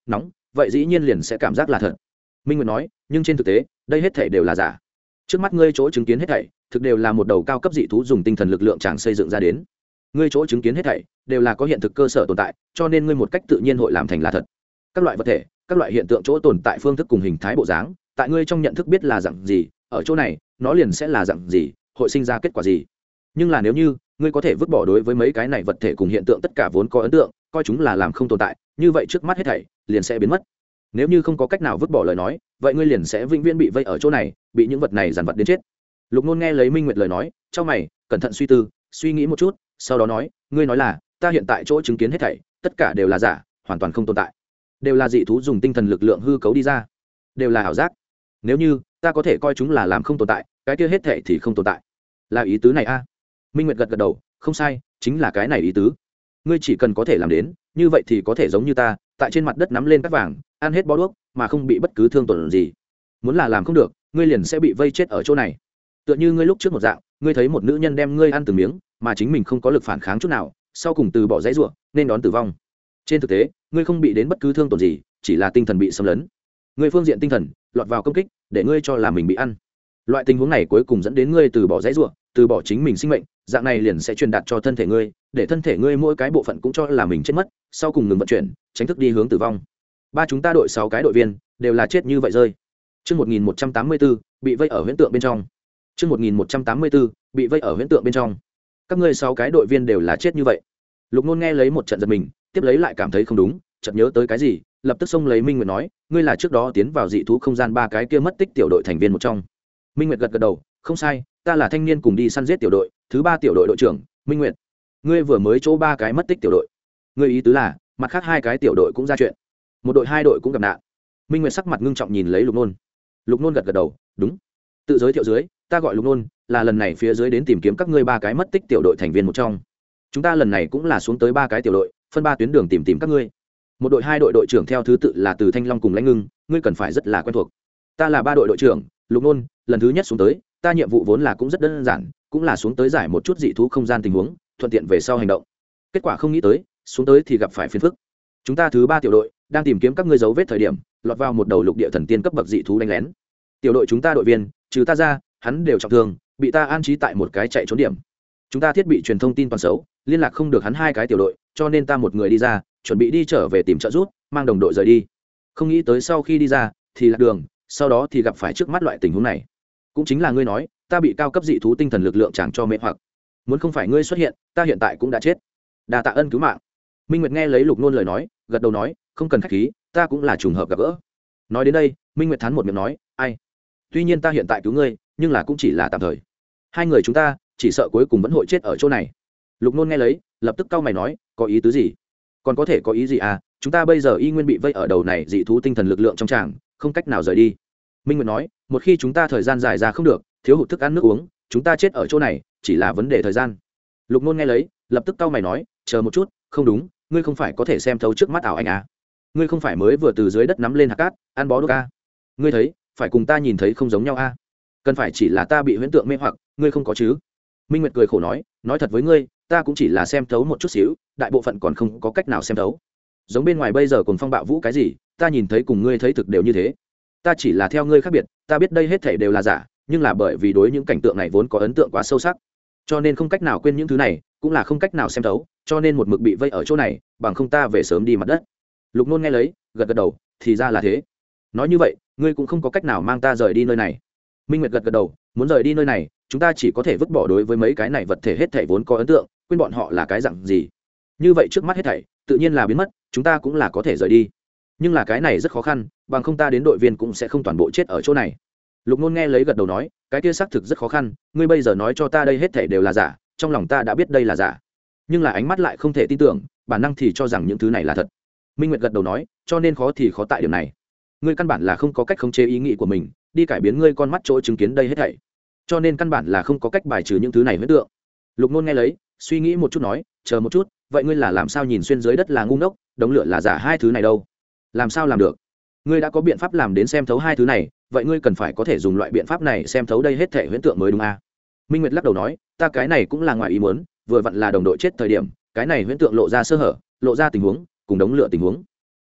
nóng vậy dĩ nhiên liền sẽ cảm giác là thật. Minh Nguyệt nói, nhưng trên thực tế đây hết thảy đều là giả. Trước mắt ngươi chỗ chứng kiến hết thảy thực đều là một đầu cao cấp dị thú dùng tinh thần lực lượng chẳng xây dựng ra đến. Ngươi chỗ chứng kiến hết thảy đều là có hiện thực cơ sở tồn tại, cho nên ngươi một cách tự nhiên hội làm thành là thật. Các loại vật thể, các loại hiện tượng chỗ tồn tại phương thức cùng hình thái bộ dáng, tại ngươi trong nhận thức biết là dạng gì, ở chỗ này nó liền sẽ là dạng gì, hội sinh ra kết quả gì. Nhưng là nếu như ngươi có thể vứt bỏ đối với mấy cái này vật thể cùng hiện tượng tất cả vốn có ấn tượng, coi chúng là làm không tồn tại, như vậy trước mắt hết thảy liền sẽ biến mất. Nếu như không có cách nào vứt bỏ lời nói, vậy ngươi liền sẽ vĩnh viễn bị vây ở chỗ này, bị những vật này dằn vặt đến chết. Lục Nôn nghe lấy Minh Nguyệt lời nói, trong mày cẩn thận suy tư, suy nghĩ một chút, sau đó nói, ngươi nói là ta hiện tại chỗ chứng kiến hết thảy tất cả đều là giả, hoàn toàn không tồn tại, đều là dị thú dùng tinh thần lực lượng hư cấu đi ra, đều là ảo giác. Nếu như ta có thể coi chúng là làm không tồn tại, cái kia hết thảy thì không tồn tại, là ý tứ này a? À? Minh Nguyệt gật gật đầu, không sai, chính là cái này ý tứ. Ngươi chỉ cần có thể làm đến như vậy thì có thể giống như ta tại trên mặt đất nắm lên cát vàng, ăn hết bó đuốc mà không bị bất cứ thương tổn gì. Muốn là làm không được, ngươi liền sẽ bị vây chết ở chỗ này. Tựa như ngươi lúc trước một dạng, ngươi thấy một nữ nhân đem ngươi ăn từng miếng mà chính mình không có lực phản kháng chút nào, sau cùng từ bỏ dãy ruộng nên đón tử vong. Trên thực tế ngươi không bị đến bất cứ thương tổn gì, chỉ là tinh thần bị xâm lấn. Ngươi phương diện tinh thần lọt vào công kích để ngươi cho là mình bị ăn. Loại tình huống này cuối cùng dẫn đến ngươi từ bỏ dãy ruộng, từ bỏ chính mình sinh mệnh, dạng này liền sẽ truyền đạt cho thân thể ngươi, để thân thể ngươi mỗi cái bộ phận cũng cho là mình chết mất, sau cùng ngừng vận chuyển, tránh thức đi hướng tử vong. Ba chúng ta đội sáu cái đội viên đều là chết như vậy rơi. Chương một nghìn một trăm tám mươi tư bị vây ở huyễn tượng bên trong. Chương một nghìn một trăm tám mươi tư bị vây ở huyễn tượng bên trong. Các ngươi sáu cái đội viên đều là chết như vậy. Lục Nôn nghe lấy một trận giật mình, tiếp lấy lại cảm thấy không đúng, chợt nhớ tới cái gì, lập tức xông lấy Minh Nguyệt nói, ngươi là trước đó tiến vào dị thú không gian ba cái kia mất tích tiểu đội thành viên một trong. Minh Nguyệt gật gật đầu, không sai, ta là thanh niên cùng đi săn giết tiểu đội thứ ba tiểu đội đội trưởng Minh Nguyệt. Ngươi vừa mới chỗ ba cái mất tích tiểu đội, ngươi ý tứ là mặt khác hai cái tiểu đội cũng ra chuyện, một đội hai đội cũng gặp nạn? Minh Nguyệt sắc mặt ngưng trọng nhìn lấy Lục Nôn. Lục Nôn gật gật đầu, đúng. Tự giới thiệu dưới, ta gọi Lục Nôn, là lần này phía dưới đến tìm kiếm các ngươi ba cái mất tích tiểu đội thành viên một trong. Chúng ta lần này cũng là xuống tới ba cái tiểu đội, phân ba tuyến đường tìm tìm các ngươi. Một đội hai đội đội trưởng theo thứ tự là Từ Thanh Long cùng Lãnh Ngưng, ngươi cần phải rất là quen thuộc. Ta là ba đội đội trưởng Lục Nôn, lần thứ nhất xuống tới, ta nhiệm vụ vốn là cũng rất đơn giản, cũng là xuống tới giải một chút dị thú không gian tình huống, thuận tiện về sau hành động. Kết quả không nghĩ tới, xuống tới thì gặp phải phiền phức. Chúng ta thứ ba tiểu đội đang tìm kiếm các ngươi dấu vết thời điểm, lọt vào một đầu lục địa thần tiên cấp bậc dị thú đánh lén. Tiểu đội chúng ta đội viên, trừ ta ra, hắn đều trọng thương, bị ta an trí tại một cái chạy trốn điểm. Chúng ta thiết bị truyền thông tin toàn xấu, liên lạc không được hắn hai cái tiểu đội, cho nên ta một người đi ra, chuẩn bị đi trở về tìm trợ giúp, mang đồng đội rời đi. Không nghĩ tới sau khi đi ra, thì lạc đường, sau đó thì gặp phải trước mắt loại tình huống này. Cũng chính là ngươi nói, ta bị cao cấp dị thú tinh thần lực lượng chẳng cho mê hoặc. Muốn không phải ngươi xuất hiện, ta hiện tại cũng đã chết. Đa tạ ân cứu mạng. Minh Nguyệt nghe lấy Lục Nôn lời nói, gật đầu nói, không cần khách khí, ta cũng là trùng hợp gặp gỡ. Nói đến đây, Minh Nguyệt thán một miệng nói, ai? Tuy nhiên ta hiện tại cứu ngươi, nhưng là cũng chỉ là tạm thời. Hai người chúng ta, chỉ sợ cuối cùng vẫn hội chết ở chỗ này. Lục Nôn nghe lấy, lập tức cau mày nói, có ý tứ gì? Còn có thể có ý gì à? Chúng ta bây giờ y nguyên bị vây ở đầu này dị thú tinh thần lực lượng trong tràng, không cách nào rời đi. Minh Nguyệt nói, một khi chúng ta thời gian dài ra không được, thiếu hụt thức ăn nước uống, chúng ta chết ở chỗ này chỉ là vấn đề thời gian. Lục Nôn nghe lấy, lập tức cau mày nói, chờ một chút, không đúng, ngươi không phải có thể xem thấu trước mắt ảo ảnh à? Ngươi không phải mới vừa từ dưới đất nắm lên hạt cát, ăn bó đuốc à? Ngươi thấy, phải cùng ta nhìn thấy không giống nhau à? Cần phải chỉ là ta bị huyễn tượng mê hoặc, ngươi không có chứ? Minh Nguyệt cười khổ nói, nói thật với ngươi, ta cũng chỉ là xem thấu một chút xíu, đại bộ phận còn không có cách nào xem thấu. Giống bên ngoài bây giờ còn phong bạo vũ cái gì, ta nhìn thấy cùng ngươi thấy thực đều như thế. Ta chỉ là theo ngươi khác biệt, ta biết đây hết thảy đều là giả, nhưng là bởi vì đối những cảnh tượng này vốn có ấn tượng quá sâu sắc, cho nên không cách nào quên những thứ này, cũng là không cách nào xem thấu, cho nên một mực bị vây ở chỗ này, bằng không ta về sớm đi mặt đất. Lục Nôn nghe lấy, gật gật đầu, thì ra là thế. Nói như vậy, ngươi cũng không có cách nào mang ta rời đi nơi này. Minh Nguyệt gật gật đầu, muốn rời đi nơi này, chúng ta chỉ có thể vứt bỏ đối với mấy cái này vật thể hết thảy vốn có ấn tượng, quên bọn họ là cái dạng gì. Như vậy trước mắt hết thảy, tự nhiên là biến mất, chúng ta cũng là có thể rời đi. Nhưng là cái này rất khó khăn, bằng không ta đến đội viên cũng sẽ không toàn bộ chết ở chỗ này. Lục Nôn nghe lấy gật đầu nói, cái kia xác thực rất khó khăn, ngươi bây giờ nói cho ta đây hết thảy đều là giả, trong lòng ta đã biết đây là giả, nhưng là ánh mắt lại không thể tin tưởng, bản năng thì cho rằng những thứ này là thật. Minh Nguyệt gật đầu nói, cho nên khó thì khó tại điểm này, ngươi căn bản là không có cách khống chế ý nghĩ của mình, đi cải biến ngươi con mắt chỗ chứng kiến đây hết thảy, cho nên căn bản là không có cách bài trừ những thứ này huyễn tượng. Lục Nôn nghe lấy, suy nghĩ một chút nói, chờ một chút, vậy ngươi là làm sao nhìn xuyên dưới đất là ngu ngốc, đống lửa là giả hai thứ này đâu? Làm sao làm được? Ngươi đã có biện pháp làm đến xem thấu hai thứ này, vậy ngươi cần phải có thể dùng loại biện pháp này xem thấu đây hết thể huyễn tượng mới đúng à? Minh Nguyệt lắc đầu nói, ta cái này cũng là ngoài ý muốn, vừa vặn là đồng đội chết thời điểm, cái này huyễn tượng lộ ra sơ hở, lộ ra tình huống, cùng đống lửa tình huống.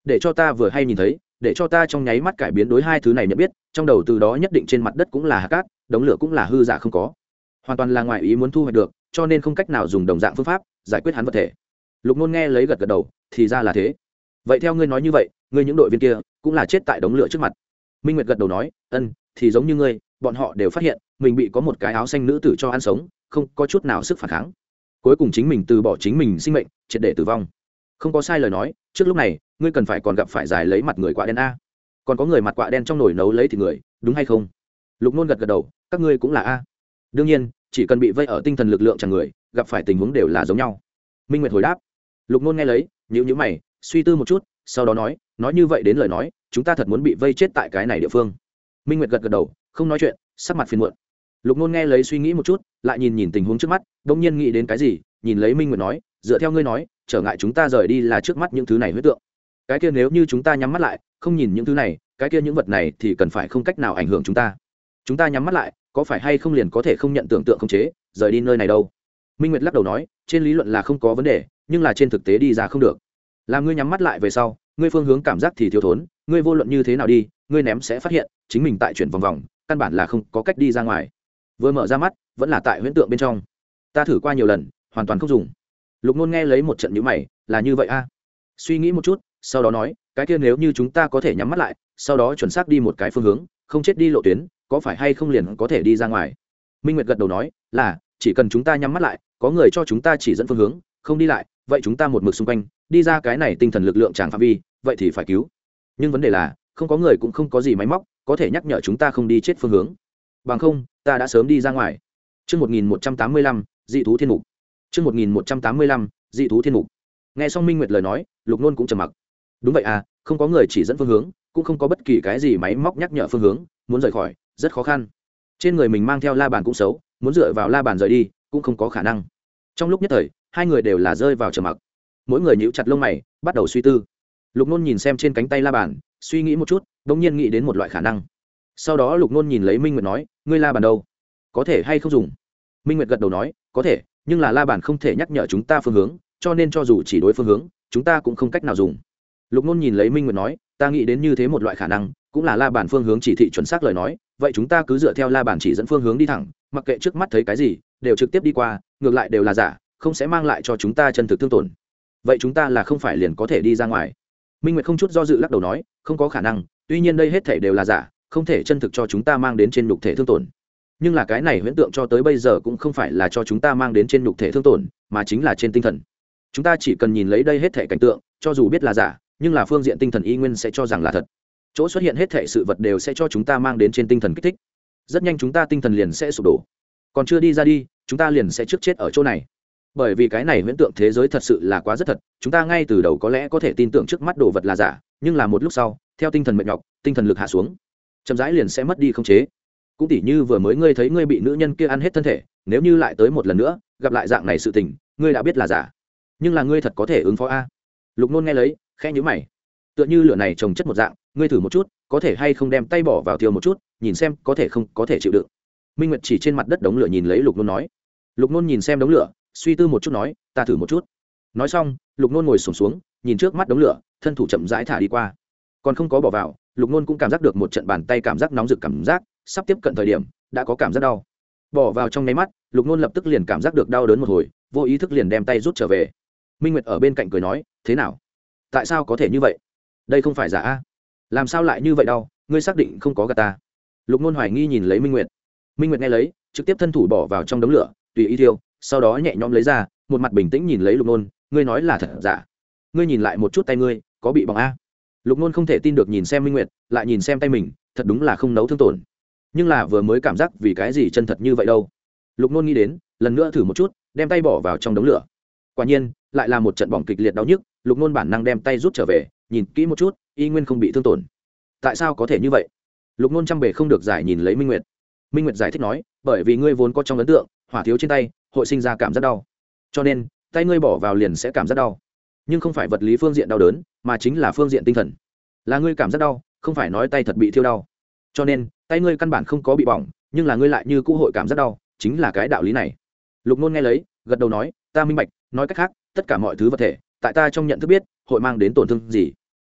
để cho ta vừa hay nhìn thấy, để cho ta trong nháy mắt cải biến đối hai thứ này nhận biết, trong đầu từ đó nhất định trên mặt đất cũng là hạt cát, đống lửa cũng là hư giả không có, hoàn toàn là ngoài ý muốn thu hoạch được, cho nên không cách nào dùng đồng dạng phương pháp giải quyết hắn vật thể. Lục Nôn nghe lấy gật gật đầu, thì ra là thế. Vậy theo ngươi nói như vậy, ngươi những đội viên kia cũng là chết tại đống lửa trước mặt. Minh Nguyệt gật đầu nói, ân, thì giống như ngươi, bọn họ đều phát hiện mình bị có một cái áo xanh nữ tử cho ăn sống, không có chút nào sức phản kháng, cuối cùng chính mình từ bỏ chính mình sinh mệnh, triệt để tử vong. Không có sai lời nói, trước lúc này ngươi cần phải còn gặp phải giải lấy mặt người quạ đen a, còn có người mặt quạ đen trong nồi nấu lấy thịt người, đúng hay không? Lục Nôn gật gật đầu, các ngươi cũng là a. Đương nhiên, chỉ cần bị vây ở tinh thần lực lượng chẳng người, gặp phải tình huống đều là giống nhau. Minh Nguyệt hồi đáp. Lục Nôn nghe lấy, nhíu nhíu mày, suy tư một chút, sau đó nói, nói như vậy đến lời nói, chúng ta thật muốn bị vây chết tại cái này địa phương. Minh Nguyệt gật gật đầu, không nói chuyện, sắc mặt phiền muộn. Lục Nôn nghe lấy suy nghĩ một chút, lại nhìn nhìn tình huống trước mắt, đột nhiên nghĩ đến cái gì, nhìn lấy Minh Nguyệt nói, dựa theo ngươi nói, trở ngại chúng ta rời đi là trước mắt những thứ này huyết tượng. Cái kia nếu như chúng ta nhắm mắt lại, không nhìn những thứ này, cái kia những vật này thì cần phải không cách nào ảnh hưởng chúng ta. Chúng ta nhắm mắt lại, có phải hay không liền có thể không nhận tưởng tượng khống chế, rời đi nơi này đâu? Minh Nguyệt lắc đầu nói, trên lý luận là không có vấn đề, nhưng là trên thực tế đi ra không được. Làm ngươi nhắm mắt lại về sau, ngươi phương hướng cảm giác thì thiếu thốn, ngươi vô luận như thế nào đi, ngươi ném sẽ phát hiện chính mình tại chuyển vòng vòng, căn bản là không có cách đi ra ngoài. Vừa mở ra mắt, vẫn là tại huyễn tượng bên trong. Ta thử qua nhiều lần, hoàn toàn không dùng. Lục Nôn nghe lấy một trận nhíu mày, là như vậy a? À? Suy nghĩ một chút, sau đó nói, cái kia nếu như chúng ta có thể nhắm mắt lại, sau đó chuẩn xác đi một cái phương hướng, không chết đi lộ tuyến, có phải hay không liền có thể đi ra ngoài? Minh Nguyệt gật đầu nói, là, chỉ cần chúng ta nhắm mắt lại, có người cho chúng ta chỉ dẫn phương hướng, không đi lại, vậy chúng ta một mực xung quanh, đi ra cái này tinh thần lực lượng tràn phạm vi, vậy thì phải cứu. Nhưng vấn đề là, không có người cũng không có gì máy móc có thể nhắc nhở chúng ta không đi chết phương hướng. Bằng không, ta đã sớm đi ra ngoài. Chương một nghìn một trăm tám mươi lăm, dị thú thiên mục. Chương một nghìn một trăm tám mươi lăm, dị thú thiên mục. Nghe xong Minh Nguyệt lời nói, Lục Nôn cũng trầm mặc. Đúng vậy à, không có người chỉ dẫn phương hướng, cũng không có bất kỳ cái gì máy móc nhắc nhở phương hướng, muốn rời khỏi rất khó khăn. Trên người mình mang theo la bàn cũng xấu, muốn dựa vào la bàn rời đi cũng không có khả năng. Trong lúc nhất thời, hai người đều là rơi vào trầm mặc. Mỗi người nhíu chặt lông mày, bắt đầu suy tư. Lục Nôn nhìn xem trên cánh tay la bàn, suy nghĩ một chút, đột nhiên nghĩ đến một loại khả năng. Sau đó Lục Nôn nhìn lấy Minh Nguyệt nói, ngươi la bàn đâu? Có thể hay không dùng? Minh Nguyệt gật đầu nói, có thể, nhưng là la bàn không thể nhắc nhở chúng ta phương hướng, cho nên cho dù chỉ đối phương hướng, chúng ta cũng không cách nào dùng. Lục Nôn nhìn lấy Minh Nguyệt nói, ta nghĩ đến như thế một loại khả năng, cũng là la bàn phương hướng chỉ thị chuẩn xác lời nói, vậy chúng ta cứ dựa theo la bàn chỉ dẫn phương hướng đi thẳng, mặc kệ trước mắt thấy cái gì, đều trực tiếp đi qua, ngược lại đều là giả, không sẽ mang lại cho chúng ta chân thực thương tổn. Vậy chúng ta là không phải liền có thể đi ra ngoài? Minh Nguyệt không chút do dự lắc đầu nói, không có khả năng, tuy nhiên đây hết thảy đều là giả, không thể chân thực cho chúng ta mang đến trên nhục thể thương tổn. Nhưng là cái này huyễn tượng cho tới bây giờ cũng không phải là cho chúng ta mang đến trên nhục thể thương tổn, mà chính là trên tinh thần. Chúng ta chỉ cần nhìn lấy đây hết thảy cảnh tượng, cho dù biết là giả, nhưng là phương diện tinh thần y nguyên sẽ cho rằng là thật. Chỗ xuất hiện hết thảy sự vật đều sẽ cho chúng ta mang đến trên tinh thần kích thích. Rất nhanh chúng ta tinh thần liền sẽ sụp đổ. Còn chưa đi ra đi, chúng ta liền sẽ trước chết ở chỗ này. Bởi vì cái này huyễn tượng thế giới thật sự là quá rất thật, chúng ta ngay từ đầu có lẽ có thể tin tưởng trước mắt đồ vật là giả, nhưng là một lúc sau, theo tinh thần mệt nhọc, tinh thần lực hạ xuống, chậm rãi liền sẽ mất đi khống chế. Cũng tỉ như vừa mới ngươi thấy ngươi bị nữ nhân kia ăn hết thân thể, nếu như lại tới một lần nữa, gặp lại dạng này sự tình, ngươi đã biết là giả, nhưng là ngươi thật có thể ứng phó a? Lục Nôn nghe lấy, khẽ nhíu mày. Tựa như lửa này trồng chất một dạng, ngươi thử một chút, có thể hay không đem tay bỏ vào thiêu một chút, nhìn xem có thể không có thể chịu đựng. Minh Nguyệt chỉ trên mặt đất đống lửa nhìn lấy Lục Nôn nói. Lục Nôn nhìn xem đống lửa, suy tư một chút nói, ta thử một chút. Nói xong, Lục Nôn ngồi xổm xuống, nhìn trước mắt đống lửa, thân thủ chậm rãi thả đi qua. Còn không có bỏ vào, Lục Nôn cũng cảm giác được một trận bàn tay cảm giác nóng rực cảm giác, sắp tiếp cận thời điểm, đã có cảm giác đau. Bỏ vào trong nháy mắt, Lục Nôn lập tức liền cảm giác được đau đớn một hồi, vô ý thức liền đem tay rút trở về. Minh Nguyệt ở bên cạnh cười nói, thế nào? Tại sao có thể như vậy? Đây không phải giả a? Làm sao lại như vậy đau? Ngươi xác định không có gạt ta? Lục Nôn hoài nghi nhìn lấy Minh Nguyệt. Minh Nguyệt nghe lấy, trực tiếp thân thủ bỏ vào trong đống lửa, tùy ý thiêu, sau đó nhẹ nhõm lấy ra, một mặt bình tĩnh nhìn lấy Lục Nôn, ngươi nói là thật giả? Ngươi nhìn lại một chút tay ngươi, có bị bỏng a? Lục Nôn không thể tin được nhìn xem Minh Nguyệt, lại nhìn xem tay mình, thật đúng là không nấu thương tổn. Nhưng là vừa mới cảm giác vì cái gì chân thật như vậy đâu? Lục Nôn nghĩ đến, lần nữa thử một chút, đem tay bỏ vào trong đống lửa. Quả nhiên, lại là một trận bỏng kịch liệt đau nhức, Lục Nôn bản năng đem tay rút trở về, nhìn kỹ một chút, y nguyên không bị thương tổn. Tại sao có thể như vậy? Lục Nôn trăm bề không được giải nhìn lấy Minh Nguyệt. Minh Nguyệt giải thích nói, bởi vì ngươi vốn có trong ấn tượng, hỏa thiếu trên tay, hội sinh ra cảm giác đau. Cho nên, tay ngươi bỏ vào liền sẽ cảm giác đau. Nhưng không phải vật lý phương diện đau đớn, mà chính là phương diện tinh thần. Là ngươi cảm giác đau, không phải nói tay thật bị thiêu đau. Cho nên, tay ngươi căn bản không có bị bỏng, nhưng là ngươi lại như cũ hội cảm giác đau, chính là cái đạo lý này. Lục Nôn nghe lấy, gật đầu nói, ta minh bạch, nói cách khác, tất cả mọi thứ vật thể, tại ta trong nhận thức biết, hội mang đến tổn thương gì.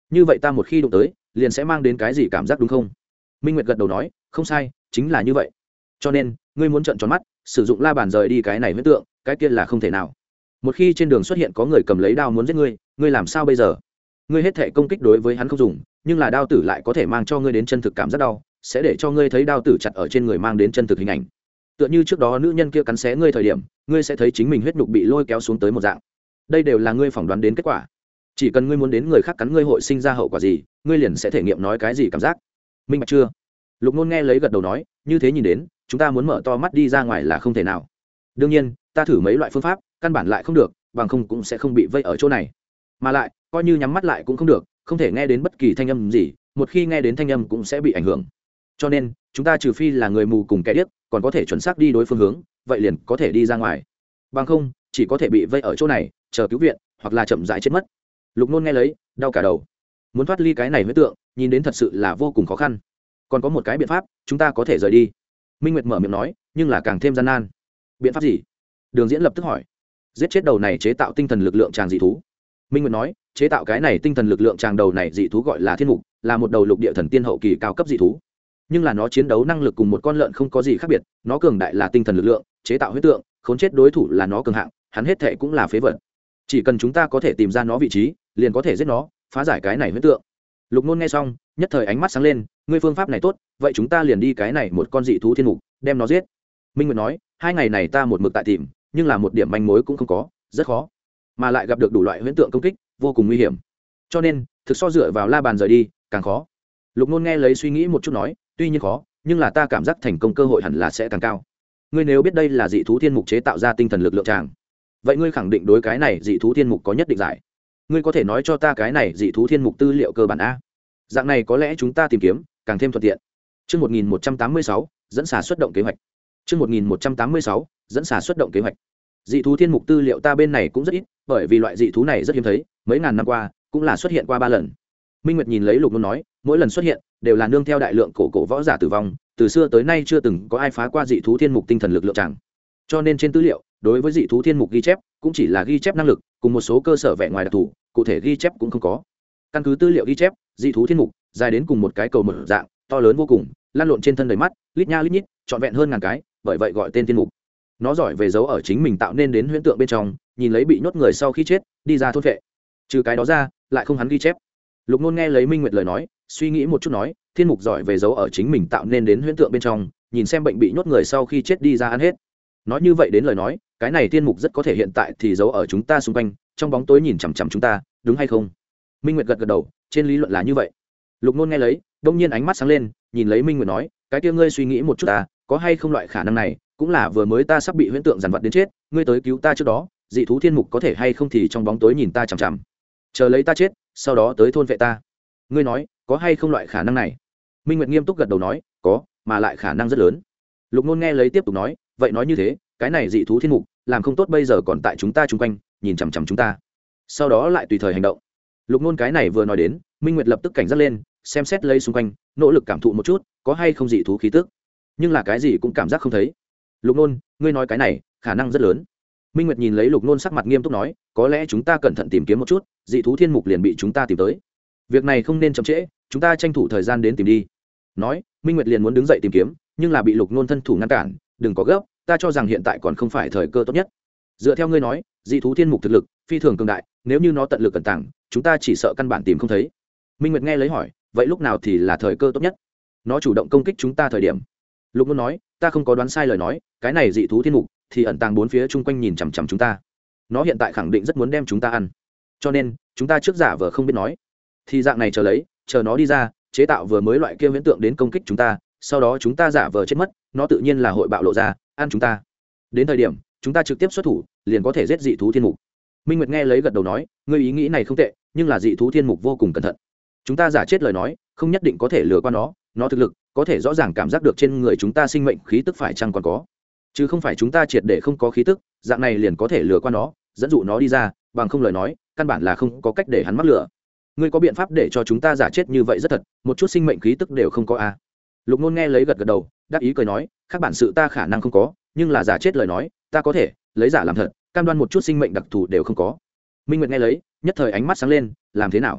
như vậy ta một khi đụng tới liền sẽ mang đến cái gì cảm giác đúng không? Minh Nguyệt gật đầu nói, không sai, chính là như vậy. Cho nên ngươi muốn trợn tròn mắt sử dụng la bàn rời đi cái này huyễn tượng, cái kia là không thể nào. Một khi trên đường xuất hiện có người cầm lấy đao muốn giết ngươi, ngươi làm sao bây giờ? Ngươi hết thể công kích đối với hắn không dùng, nhưng là đao tử lại có thể mang cho ngươi đến chân thực cảm giác đau, sẽ để cho ngươi thấy đao tử chặt ở trên người mang đến chân thực hình ảnh. Tựa như trước đó nữ nhân kia cắn xé ngươi thời điểm, ngươi sẽ thấy chính mình huyết nhục bị lôi kéo xuống tới một dạng. Đây đều là ngươi phỏng đoán đến kết quả. Chỉ cần ngươi muốn đến người khác cắn ngươi hội sinh ra hậu quả gì, ngươi liền sẽ thể nghiệm nói cái gì cảm giác. Minh bạch chưa? Lục Nôn nghe lấy gật đầu nói, như thế nhìn đến, chúng ta muốn mở to mắt đi ra ngoài là không thể nào. Đương nhiên, ta thử mấy loại phương pháp, căn bản lại không được, bằng không cũng sẽ không bị vây ở chỗ này. Mà lại, coi như nhắm mắt lại cũng không được, không thể nghe đến bất kỳ thanh âm gì, một khi nghe đến thanh âm cũng sẽ bị ảnh hưởng. Cho nên, chúng ta trừ phi là người mù cùng kẻ điếc, còn có thể chuẩn xác đi đối phương hướng, vậy liền có thể đi ra ngoài. Bằng không, chỉ có thể bị vây ở chỗ này, chờ cứu viện, hoặc là chậm rãi chết mất. Lục Nôn nghe lấy, đau cả đầu. Muốn thoát ly cái này huyễn tượng, nhìn đến thật sự là vô cùng khó khăn. Còn có một cái biện pháp, chúng ta có thể rời đi. Minh Nguyệt mở miệng nói, nhưng là càng thêm gian nan. Biện pháp gì? Đường Diễn lập tức hỏi. Giết chết đầu này chế tạo tinh thần lực lượng tràng dị thú. Minh Nguyệt nói, chế tạo cái này tinh thần lực lượng tràng đầu này dị thú gọi là thiên mục, là một đầu lục địa thần tiên hậu kỳ cao cấp dị thú. Nhưng là nó chiến đấu năng lực cùng một con lợn không có gì khác biệt, nó cường đại là tinh thần lực lượng, chế tạo huyết tượng, khốn chết đối thủ là nó cường hạng, hắn hết thệ cũng là phế vật. Chỉ cần chúng ta có thể tìm ra nó vị trí, liền có thể giết nó, phá giải cái này huyết tượng. Lục Nôn nghe xong, nhất thời ánh mắt sáng lên, ngươi phương pháp này tốt, vậy chúng ta liền đi cái này một con dị thú thiên mục, đem nó giết. Minh Nguyệt nói, hai ngày này ta một mực tại tìm, nhưng là một điểm manh mối cũng không có, rất khó, mà lại gặp được đủ loại huyễn tượng công kích, vô cùng nguy hiểm. Cho nên, thực so dựa vào la bàn rời đi, càng khó. Lục Nôn nghe lấy suy nghĩ một chút nói, tuy nhiên khó, nhưng là ta cảm giác thành công cơ hội hẳn là sẽ càng cao. Ngươi nếu biết đây là dị thú thiên mục chế tạo ra tinh thần lực lượng tràng, vậy ngươi khẳng định đối cái này dị thú thiên mục có nhất định giải. Ngươi có thể nói cho ta cái này dị thú thiên mục tư liệu cơ bản a? Dạng này có lẽ chúng ta tìm kiếm càng thêm thuận tiện. Chương một nghìn một trăm tám mươi sáu, dẫn xà xuất động kế hoạch. Chương một nghìn một trăm tám mươi sáu, dẫn xà xuất động kế hoạch. Dị thú thiên mục tư liệu ta bên này cũng rất ít, bởi vì loại dị thú này rất hiếm thấy, mấy ngàn năm qua cũng là xuất hiện qua ba lần. Minh Nguyệt nhìn lấy Lục Nôn nói, mỗi lần xuất hiện đều là nương theo đại lượng cổ cổ võ giả tử vong, từ xưa tới nay chưa từng có ai phá qua dị thú thiên mục tinh thần lực lượng chẳng. Cho nên trên tư liệu, đối với dị thú thiên mục ghi chép, cũng chỉ là ghi chép năng lực, cùng một số cơ sở vẻ ngoài đặc thù, cụ thể ghi chép cũng không có. Căn cứ tư liệu ghi chép, dị thú thiên mục dài đến cùng một cái cầu mở dạng, to lớn vô cùng, lan lộn trên thân đầy mắt, lít nha lít nhít, trọn vẹn hơn ngàn cái, bởi vậy gọi tên thiên mục. Nó giỏi về giấu ở chính mình tạo nên đến huyễn tượng bên trong, nhìn lấy bị nhốt người sau khi chết, đi ra thôn vệ. Trừ cái đó ra, lại không hắn ghi chép. Lục Nôn nghe lấy Minh Nguyệt lời nói, suy nghĩ một chút nói, thiên mục giỏi về giấu ở chính mình tạo nên đến huyễn tượng bên trong, nhìn xem bệnh bị nhốt người sau khi chết đi ra ăn hết. Nói như vậy đến lời nói, cái này thiên mục rất có thể hiện tại thì giấu ở chúng ta xung quanh, trong bóng tối nhìn chằm chằm chúng ta, đúng hay không? Minh Nguyệt gật gật đầu, trên lý luận là như vậy. Lục Nôn nghe lấy, đông nhiên ánh mắt sáng lên, nhìn lấy Minh Nguyệt nói, cái kia ngươi suy nghĩ một chút ta, có hay không loại khả năng này, cũng là vừa mới ta sắp bị huyễn tượng giàn vật đến chết, ngươi tới cứu ta trước đó, dị thú thiên mục có thể hay không thì trong bóng tối nhìn ta chằm chằm, chờ lấy ta chết, sau đó tới thôn vệ ta. Ngươi nói, có hay không loại khả năng này? Minh Nguyệt nghiêm túc gật đầu nói, có, mà lại khả năng rất lớn. Lục Nôn nghe lấy tiếp tục nói, vậy nói như thế, cái này dị thú thiên mục làm không tốt bây giờ còn tại chúng ta chung quanh, nhìn chằm chằm chúng ta, sau đó lại tùy thời hành động. Lục Nôn cái này vừa nói đến, Minh Nguyệt lập tức cảnh giác lên, xem xét lấy xung quanh, nỗ lực cảm thụ một chút, có hay không dị thú khí tức, nhưng là cái gì cũng cảm giác không thấy. Lục Nôn, ngươi nói cái này khả năng rất lớn. Minh Nguyệt nhìn lấy Lục Nôn sắc mặt nghiêm túc nói, có lẽ chúng ta cẩn thận tìm kiếm một chút, dị thú thiên mục liền bị chúng ta tìm tới. Việc này không nên chậm trễ, chúng ta tranh thủ thời gian đến tìm đi. Nói, Minh Nguyệt liền muốn đứng dậy tìm kiếm, nhưng là bị Lục Nôn thân thủ ngăn cản, đừng có gấp, ta cho rằng hiện tại còn không phải thời cơ tốt nhất. Dựa theo ngươi nói, dị thú thiên mục thực lực phi thường cường đại, nếu như nó tận lực cẩn tàng, chúng ta chỉ sợ căn bản tìm không thấy. Minh Nguyệt nghe lấy hỏi, vậy lúc nào thì là thời cơ tốt nhất? Nó chủ động công kích chúng ta thời điểm. Lục Nôn nói, ta không có đoán sai lời nói, cái này dị thú thiên mục thì ẩn tàng bốn phía chung quanh nhìn chằm chằm chúng ta. Nó hiện tại khẳng định rất muốn đem chúng ta ăn, cho nên chúng ta trước giả vờ không biết nói, thì dạng này chờ lấy, chờ nó đi ra, chế tạo vừa mới loại kia huyễn tượng đến công kích chúng ta, sau đó chúng ta giả vờ chết mất, nó tự nhiên là hội bạo lộ ra, ăn chúng ta. Đến thời điểm chúng ta trực tiếp xuất thủ, liền có thể giết dị thú thiên mục. Minh Nguyệt nghe lấy gật đầu nói, ngươi ý nghĩ này không tệ, nhưng là dị thú thiên mục vô cùng cẩn thận, chúng ta giả chết lời nói, không nhất định có thể lừa qua nó, nó thực lực có thể rõ ràng cảm giác được trên người chúng ta sinh mệnh khí tức phải chăng còn có, chứ không phải chúng ta triệt để không có khí tức, dạng này liền có thể lừa qua nó, dẫn dụ nó đi ra, bằng không lời nói, căn bản là không có cách để hắn mắc lừa. Ngươi có biện pháp để cho chúng ta giả chết như vậy rất thật, một chút sinh mệnh khí tức đều không có a? À? Lục Nôn nghe lấy gật gật đầu, đáp ý cười nói, các bản sự ta khả năng không có, nhưng là giả chết lời nói, ta có thể lấy giả làm thật, cam đoan một chút sinh mệnh đặc thù đều không có. Minh Nguyệt nghe lấy, nhất thời ánh mắt sáng lên, làm thế nào?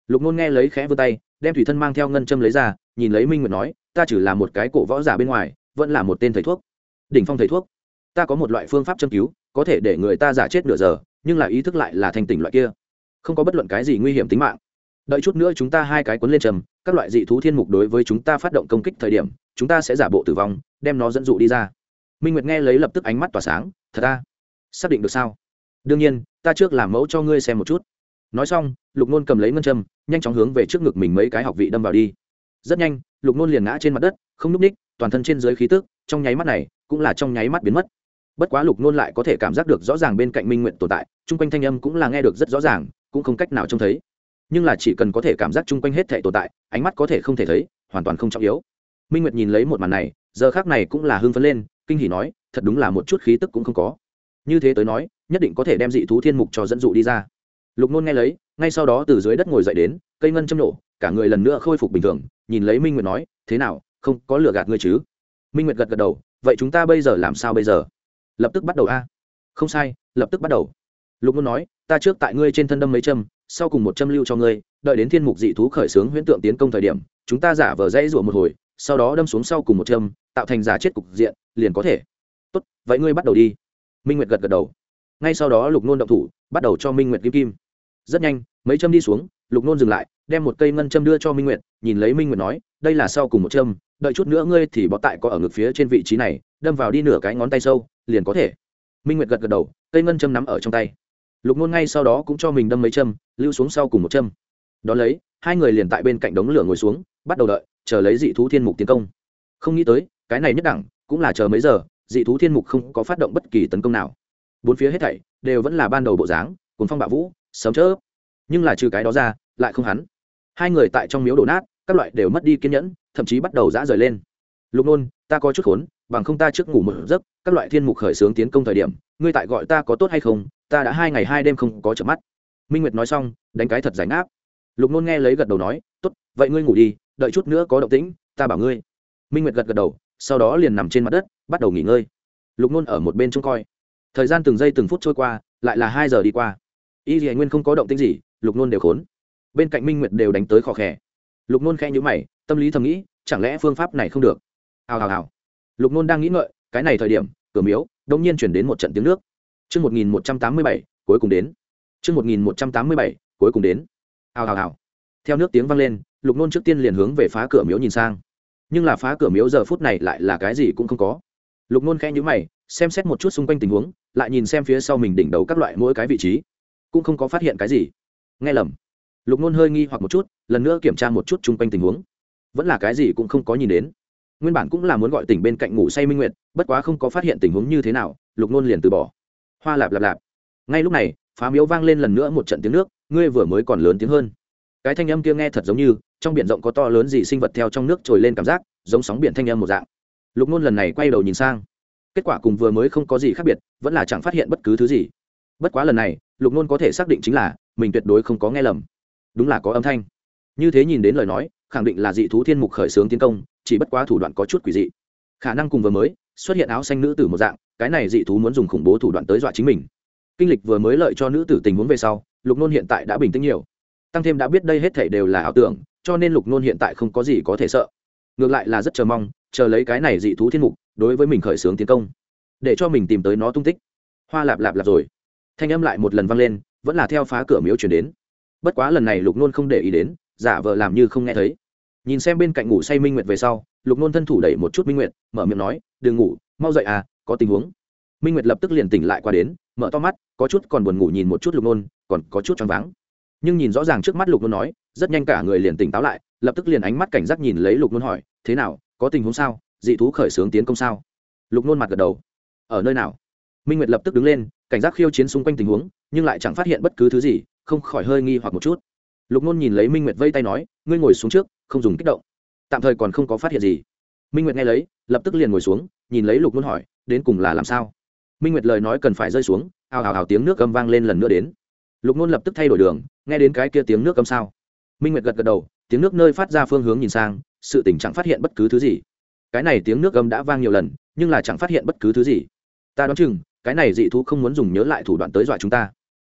Lục Nôn nghe lấy khẽ vươn tay, đem thủy thân mang theo ngân châm lấy ra, nhìn lấy Minh Nguyệt nói, ta chỉ là một cái cổ võ giả bên ngoài, vẫn là một tên thầy thuốc, đỉnh phong thầy thuốc. Ta có một loại phương pháp châm cứu, có thể để người ta giả chết nửa giờ, nhưng là ý thức lại là thanh tỉnh loại kia, không có bất luận cái gì nguy hiểm tính mạng. Đợi chút nữa chúng ta hai cái cuốn lên trầm, các loại dị thú thiên mục đối với chúng ta phát động công kích thời điểm, chúng ta sẽ giả bộ tử vong, đem nó dẫn dụ đi ra. Minh Nguyệt nghe lấy lập tức ánh mắt tỏa sáng, thật ta, xác định được sao? Đương nhiên, ta trước làm mẫu cho ngươi xem một chút. Nói xong, Lục Nôn cầm lấy ngân châm, nhanh chóng hướng về trước ngực mình mấy cái học vị đâm vào đi. Rất nhanh, Lục Nôn liền ngã trên mặt đất, không nhúc nhích, toàn thân trên dưới khí tức, trong nháy mắt này, cũng là trong nháy mắt biến mất. Bất quá Lục Nôn lại có thể cảm giác được rõ ràng bên cạnh Minh Nguyệt tồn tại, chung quanh thanh âm cũng là nghe được rất rõ ràng, cũng không cách nào trông thấy. Nhưng là chỉ cần có thể cảm giác chung quanh hết thảy tồn tại, ánh mắt có thể không thể thấy, hoàn toàn không trọng yếu. Minh Nguyệt nhìn lấy một màn này, giờ khắc này cũng là hưng phấn lên, kinh hỉ nói, thật đúng là một chút khí tức cũng không có. Như thế tới nói, nhất định có thể đem dị thú thiên mục cho dẫn dụ đi ra. Lục Nôn nghe lấy, ngay sau đó từ dưới đất ngồi dậy đến, cây ngân châm nổ, cả người lần nữa khôi phục bình thường, nhìn lấy Minh Nguyệt nói, thế nào, không có lừa gạt ngươi chứ? Minh Nguyệt gật gật đầu, vậy chúng ta bây giờ làm sao bây giờ? Lập tức bắt đầu a. Không sai, lập tức bắt đầu. Lục Nôn nói, ta trước tại ngươi trên thân đâm mấy châm, sau cùng một châm lưu cho ngươi, đợi đến thiên mục dị thú khởi xướng huyễn tượng tiến công thời điểm, chúng ta giả vờ dãy rủa một hồi, sau đó đâm xuống sau cùng một châm, tạo thành giả chết cục diện, liền có thể. Tốt, vậy ngươi bắt đầu đi. Minh Nguyệt gật gật đầu. Ngay sau đó Lục Nôn động thủ, bắt đầu cho Minh Nguyệt kim kim. Rất nhanh, mấy châm đi xuống, Lục Nôn dừng lại, đem một cây ngân châm đưa cho Minh Nguyệt, nhìn lấy Minh Nguyệt nói, đây là sau cùng một châm, đợi chút nữa ngươi thì bó tại có ở ngực phía trên vị trí này, đâm vào đi nửa cái ngón tay sâu, liền có thể. Minh Nguyệt gật gật đầu, cây ngân châm nắm ở trong tay. Lục Nôn ngay sau đó cũng cho mình đâm mấy châm, lưu xuống sau cùng một châm. Đó lấy, hai người liền tại bên cạnh đống lửa ngồi xuống, bắt đầu đợi, chờ lấy dị thú thiên mục tiến công. Không nghĩ tới, cái này nhất đẳng, cũng là chờ mấy giờ, dị thú thiên mục không có phát động bất kỳ tấn công nào. Bốn phía hết thảy đều vẫn là ban đầu bộ dáng, cuồng phong bạo vũ, sớm chớp. Nhưng là trừ cái đó ra, lại không hắn. Hai người tại trong miếu đổ nát, các loại đều mất đi kiên nhẫn, thậm chí bắt đầu dã rời lên. Lục Nôn, ta có chút khốn, bằng không ta trước ngủ một giấc, các loại thiên mục khởi xướng tiến công thời điểm, ngươi tại gọi ta có tốt hay không? Ta đã hai ngày hai đêm không có chợp mắt. Minh Nguyệt nói xong, đánh cái thật giải ngáp. Lục Nôn nghe lấy gật đầu nói, tốt, vậy ngươi ngủ đi, đợi chút nữa có động tĩnh, ta bảo ngươi. Minh Nguyệt gật gật đầu, sau đó liền nằm trên mặt đất, bắt đầu nghỉ ngơi. Lục Nôn ở một bên trông coi. Thời gian từng giây từng phút trôi qua, lại là hai giờ đi qua. Y Lệ Nguyên không có động tĩnh gì, Lục Nôn đều khốn. Bên cạnh Minh Nguyệt đều đánh tới khò khè. Lục Nôn khẽ nhíu mày, tâm lý thầm nghĩ, chẳng lẽ phương pháp này không được? Hào hào hào. Lục Nôn đang nghĩ ngợi, cái này thời điểm, cửa miếu đột nhiên chuyển đến một trận tiếng nước. Chương một nghìn một trăm tám mươi bảy, cuối cùng đến. Chương một nghìn một trăm tám mươi bảy, cuối cùng đến. Hào hào hào. Theo nước tiếng vang lên, Lục Nôn trước tiên liền hướng về phá cửa miếu nhìn sang. Nhưng là phá cửa miếu giờ phút này lại là cái gì cũng không có. Lục Nôn khẽ nhíu mày, xem xét một chút xung quanh tình huống, lại nhìn xem phía sau mình đỉnh đầu các loại mỗi cái vị trí, cũng không có phát hiện cái gì. Nghe lầm. Lục Nôn hơi nghi hoặc một chút, lần nữa kiểm tra một chút xung quanh tình huống, vẫn là cái gì cũng không có nhìn đến. Nguyên bản cũng là muốn gọi tỉnh bên cạnh ngủ say Minh Nguyệt, bất quá không có phát hiện tình huống như thế nào, Lục Nôn liền từ bỏ. Hoa lạp lạp lạp. Ngay lúc này, phá miếu vang lên lần nữa một trận tiếng nước, ngươi vừa mới còn lớn tiếng hơn. Cái thanh âm kia nghe thật giống như trong biển rộng có to lớn gì sinh vật theo trong nước trồi lên cảm giác, giống sóng biển thanh âm một dạng. Lục Nôn lần này quay đầu nhìn sang, kết quả cùng vừa mới không có gì khác biệt, vẫn là chẳng phát hiện bất cứ thứ gì. Bất quá lần này, Lục Nôn có thể xác định chính là mình tuyệt đối không có nghe lầm, đúng là có âm thanh. Như thế nhìn đến lời nói, khẳng định là dị thú thiên mục khởi xướng tiến công, chỉ bất quá thủ đoạn có chút quỷ dị, khả năng cùng vừa mới xuất hiện áo xanh nữ tử một dạng, cái này dị thú muốn dùng khủng bố thủ đoạn tới dọa chính mình. Kinh lịch vừa mới lợi cho nữ tử tình huống về sau, Lục Nôn hiện tại đã bình tĩnh nhiều, tăng thêm đã biết đây hết thảy đều là ảo tưởng, cho nên Lục Nôn hiện tại không có gì có thể sợ, ngược lại là rất chờ mong, chờ lấy cái này dị thú thiên mục đối với mình khởi xướng tiến công, để cho mình tìm tới nó tung tích. Hoa lạp lạp lạp rồi, thanh âm lại một lần vang lên, vẫn là theo phá cửa miếu truyền đến. Bất quá lần này Lục Nôn không để ý đến, giả vờ làm như không nghe thấy. Nhìn xem bên cạnh ngủ say Minh Nguyệt về sau, Lục Nôn thân thủ đẩy một chút Minh Nguyệt, mở miệng nói, đừng ngủ, mau dậy à, có tình huống. Minh Nguyệt lập tức liền tỉnh lại qua đến, mở to mắt, có chút còn buồn ngủ nhìn một chút Lục Nôn, còn có chút choáng váng. Nhưng nhìn rõ ràng trước mắt Lục Nôn nói, rất nhanh cả người liền tỉnh táo lại, lập tức liền ánh mắt cảnh giác nhìn lấy Lục Nôn hỏi, thế nào, có tình huống sao, dị thú khởi xướng tiến công sao? Lục Nôn mặt gật đầu. Ở nơi nào? Minh Nguyệt lập tức đứng lên, cảnh giác khiêu chiến xung quanh tình huống, nhưng lại chẳng phát hiện bất cứ thứ gì, không khỏi hơi nghi hoặc một chút. Lục Nôn nhìn lấy Minh Nguyệt vây tay nói, ngươi ngồi xuống trước, không dùng kích động. Tạm thời còn không có phát hiện gì. Minh Nguyệt nghe lấy, lập tức liền ngồi xuống, nhìn lấy Lục Nôn hỏi, đến cùng là làm sao? Minh Nguyệt lời nói cần phải rơi xuống, ào ào ào tiếng nước âm vang lên lần nữa đến. Lục Nôn lập tức thay đổi đường, nghe đến cái kia tiếng nước âm sao? Minh Nguyệt gật gật đầu, tiếng nước nơi phát ra phương hướng nhìn sang, sự tình chẳng phát hiện bất cứ thứ gì. Cái này tiếng nước âm đã vang nhiều lần, nhưng là chẳng phát hiện bất cứ thứ gì. Ta đoán chừng, cái này dị thú không muốn dùng nhớ lại thủ đoạn tới dọa chúng ta.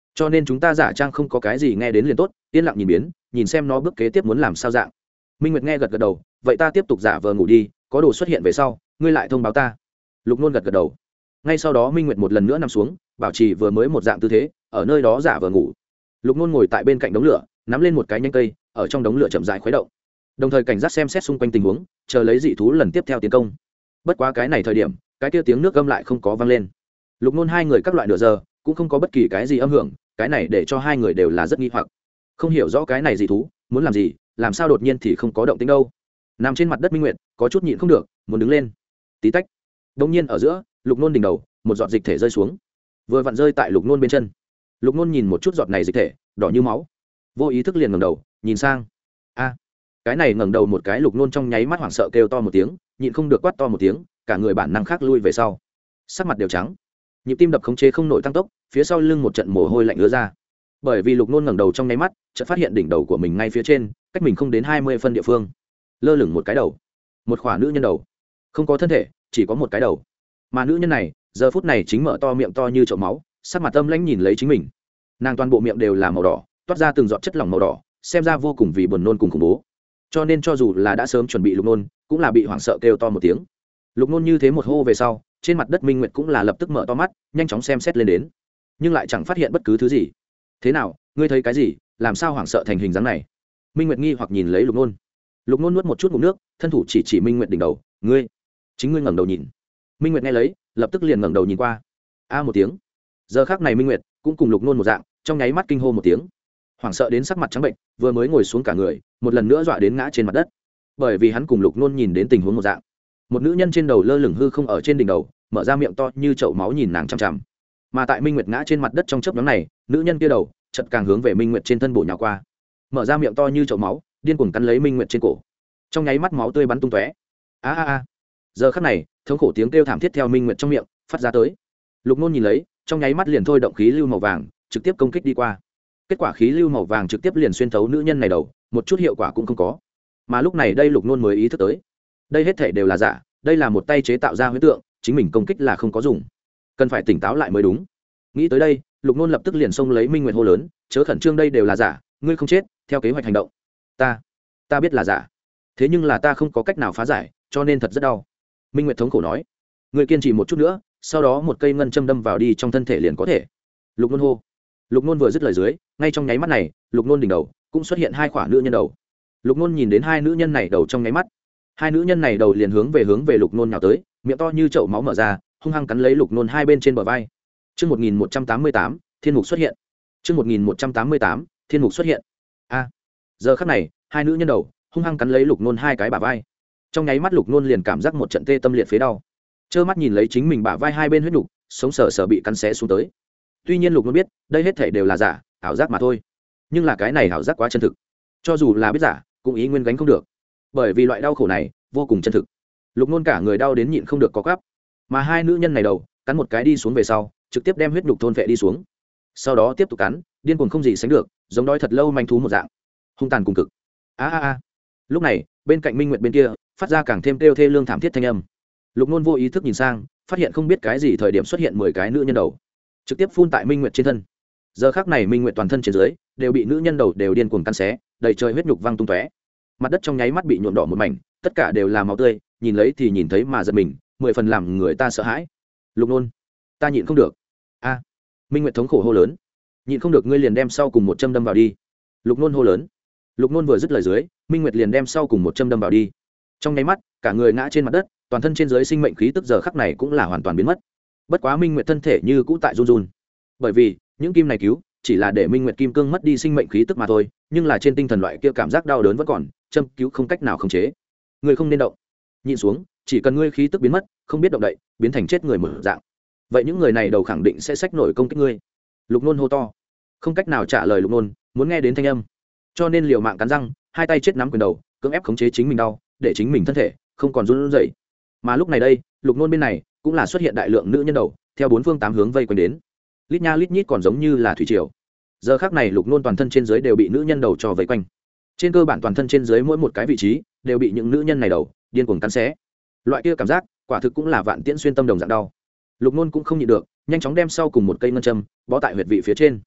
cho nên chúng ta giả trang không có cái gì nghe đến liền tốt, yên lặng nhìn biến, nhìn xem nó bước kế tiếp muốn làm sao dạng. Minh Nguyệt nghe gật gật đầu, vậy ta tiếp tục giả vờ ngủ đi, có đồ xuất hiện về sau ngươi lại thông báo ta. Lục Nôn gật gật đầu. Ngay sau đó Minh Nguyệt một lần nữa nằm xuống, bảo trì vừa mới một dạng tư thế, ở nơi đó giả vờ ngủ. Lục Nôn ngồi tại bên cạnh đống lửa, nắm lên một cái nhánh cây, ở trong đống lửa chậm rãi khuấy động, đồng thời cảnh giác xem xét xung quanh tình huống, chờ lấy dị thú lần tiếp theo tiến công. Bất quá cái này thời điểm, cái kia tiếng nước gầm lại không có vang lên. Lục Nôn hai người các loại nửa giờ cũng không có bất kỳ cái gì âm hưởng, cái này để cho hai người đều là rất nghi hoặc, không hiểu rõ cái này dị thú muốn làm gì, làm sao đột nhiên thì không có động tĩnh đâu. Nằm trên mặt đất Minh Nguyệt có chút nhịn không được, muốn đứng lên. Tí tách. Đột nhiên ở giữa, Lục Nôn đỉnh đầu, một giọt dịch thể rơi xuống, vừa vặn rơi tại Lục Nôn bên chân. Lục Nôn nhìn một chút giọt này dịch thể, đỏ như máu, vô ý thức liền ngẩng đầu, nhìn sang. A, cái này ngẩng đầu một cái, Lục Nôn trong nháy mắt hoảng sợ kêu to một tiếng, nhịn không được quát to một tiếng, cả người bản năng khác lui về sau, sắc mặt đều trắng, nhịp tim đập khống chế không nổi tăng tốc, phía sau lưng một trận mồ hôi lạnh ứa ra. Bởi vì Lục Nôn ngẩng đầu trong nháy mắt, chợt phát hiện đỉnh đầu của mình ngay phía trên, cách mình không đến hai mươi phân địa phương, lơ lửng một cái đầu, một khỏa nữ nhân đầu, không có thân thể, chỉ có một cái đầu. Mà nữ nhân này giờ phút này chính mở to miệng to như chậu máu, sắc mặt âm lãnh nhìn lấy chính mình. Nàng toàn bộ miệng đều là màu đỏ, toát ra từng giọt chất lỏng màu đỏ, xem ra vô cùng vì buồn nôn cùng khủng bố. Cho nên cho dù là đã sớm chuẩn bị Lục Nôn, cũng là bị hoảng sợ kêu to một tiếng. Lục Nôn như thế một hô về sau, trên mặt đất Minh Nguyệt cũng là lập tức mở to mắt, nhanh chóng xem xét lên đến, nhưng lại chẳng phát hiện bất cứ thứ gì. Thế nào, ngươi thấy cái gì, làm sao hoảng sợ thành hình dáng này? Minh Nguyệt nghi hoặc nhìn lấy Lục Nôn. Lục Nôn nuốt một chút ngụm nước, thân thủ chỉ chỉ Minh Nguyệt đỉnh đầu, ngươi, chính ngươi ngẩng đầu nhìn. Minh Nguyệt nghe lấy, lập tức liền ngẩng đầu nhìn qua. A một tiếng. Giờ khắc này Minh Nguyệt cũng cùng Lục Nôn một dạng, trong nháy mắt kinh hô một tiếng, hoảng sợ đến sắc mặt trắng bệnh, vừa mới ngồi xuống cả người, một lần nữa dọa đến ngã trên mặt đất. Bởi vì hắn cùng Lục Nôn nhìn đến tình huống một dạng, một nữ nhân trên đầu lơ lửng hư không ở trên đỉnh đầu, mở ra miệng to như chậu máu nhìn nàng chằm chằm. Mà tại Minh Nguyệt ngã trên mặt đất trong chớp nhoáng này, nữ nhân kia đầu chợt càng hướng về Minh Nguyệt trên thân bổ nhào qua, mở ra miệng to như chậu máu, điên cuồng cắn lấy Minh Nguyệt trên cổ. Trong nháy mắt máu tươi bắn tung tóe. A a a. Giờ khắc này, thống khổ tiếng kêu thảm thiết theo Minh Nguyệt trong miệng phát ra tới. Lục Nôn nhìn lấy, trong nháy mắt liền thôi động khí lưu màu vàng, trực tiếp công kích đi qua. Kết quả khí lưu màu vàng trực tiếp liền xuyên thấu nữ nhân này đầu, một chút hiệu quả cũng không có. Mà lúc này đây Lục Nôn mới ý thức tới, đây hết thảy đều là giả, đây là một tay chế tạo ra huyễn tượng, chính mình công kích là không có dùng, cần phải tỉnh táo lại mới đúng. Nghĩ tới đây, Lục Nôn lập tức liền xông lấy Minh Nguyệt hô lớn, chớ khẩn trương, đây đều là giả, ngươi không chết, theo kế hoạch hành động. Ta, ta biết là giả, thế nhưng là ta không có cách nào phá giải, cho nên thật rất đau. Minh Nguyệt thống khổ nói, ngươi kiên trì một chút nữa, sau đó một cây ngân châm đâm vào đi trong thân thể liền có thể. Lục Nôn hô. Lục Nôn vừa dứt lời dưới, ngay trong nháy mắt này, Lục Nôn đỉnh đầu cũng xuất hiện hai khỏa nữ nhân đầu. Lục Nôn nhìn đến hai nữ nhân này đầu trong nháy mắt, hai nữ nhân này đầu liền hướng về hướng về Lục Nôn nhào tới, miệng to như chậu máu mở ra, hung hăng cắn lấy Lục Nôn hai bên trên bờ vai. Chương một nghìn một trăm tám mươi tám, Thiên Mục xuất hiện. Chương một nghìn một trăm tám mươi tám, Thiên Mục xuất hiện. A. Giờ khắc này, hai nữ nhân đầu hung hăng cắn lấy Lục Nôn hai cái bả vai. Trong nháy mắt Lục Nôn liền cảm giác một trận tê tâm liệt phế đau. Trơ mắt nhìn lấy chính mình bả vai hai bên huyết nục, sống sờ sờ bị cắn xé xuống tới. Tuy nhiên Lục Nôn biết, đây hết thảy đều là giả, ảo giác mà thôi. Nhưng là cái này ảo giác quá chân thực. Cho dù là biết giả, cũng ý nguyên gánh không được. Bởi vì loại đau khổ này vô cùng chân thực. Lục Nôn cả người đau đến nhịn không được có quắp. Mà hai nữ nhân này đầu cắn một cái đi xuống về sau, trực tiếp đem huyết nhục thôn phệ đi xuống. Sau đó tiếp tục cắn, điên cuồng không gì sánh được, giống đói thật lâu manh thú một dạng, hung tàn cùng cực. A a a. Lúc này, bên cạnh Minh Nguyệt bên kia, phát ra càng thêm kêu thê lương thảm thiết thanh âm. Lục Nôn vô ý thức nhìn sang, phát hiện không biết cái gì thời điểm xuất hiện mười cái nữ nhân đầu, trực tiếp phun tại Minh Nguyệt trên thân. Giờ khắc này Minh Nguyệt toàn thân trên dưới đều bị nữ nhân đầu đều điên cuồng cắn xé, đầy trời huyết nhục văng tung tóe. Mặt đất trong nháy mắt bị nhuộm đỏ một mảnh, tất cả đều là máu tươi, nhìn lấy thì nhìn thấy mà giật mình, mười phần làm người ta sợ hãi. Lục Nôn, ta nhịn không được. A. Minh Nguyệt thống khổ hô lớn, nhịn không được ngươi liền đem sau cùng một châm đâm vào đi. Lục Nôn hô lớn. Lục Nôn vừa dứt lời dưới, Minh Nguyệt liền đem sau cùng một châm đâm vào đi. Trong nháy mắt, cả người ngã trên mặt đất, toàn thân trên dưới sinh mệnh khí tức giờ khắc này cũng là hoàn toàn biến mất. Bất quá Minh Nguyệt thân thể như cũ tại run run, bởi vì những kim này cứu chỉ là để Minh Nguyệt kim cương mất đi sinh mệnh khí tức mà thôi, nhưng là trên tinh thần loại kia cảm giác đau đớn vẫn còn, châm cứu không cách nào khống chế. Ngươi không nên động, nhịn xuống, chỉ cần ngươi khí tức biến mất, không biết động đậy, biến thành chết người mở dạng, vậy những người này đầu khẳng định sẽ xách nổi công kích ngươi. Lục Nôn hô to. Không cách nào trả lời Lục Nôn, muốn nghe đến thanh âm, cho nên liều mạng cắn răng, hai tay chết nắm quyền đầu, cưỡng ép khống chế chính mình đau, để chính mình thân thể không còn run rẩy. Mà lúc này đây, Lục Nôn bên này cũng là xuất hiện đại lượng nữ nhân đầu, theo bốn phương tám hướng vây quanh đến, lít nha lít nhít còn giống như là thủy triều. Giờ khắc này Lục Nôn toàn thân trên dưới đều bị nữ nhân đầu cho vây quanh, trên cơ bản toàn thân trên dưới mỗi một cái vị trí đều bị những nữ nhân này đầu điên cuồng cắn xé. Loại kia cảm giác quả thực cũng là vạn tiễn xuyên tâm đồng dạng đau. Lục Nôn cũng không nhịn được, nhanh chóng đem sau cùng một cây ngân châm bó tại huyệt vị phía trên.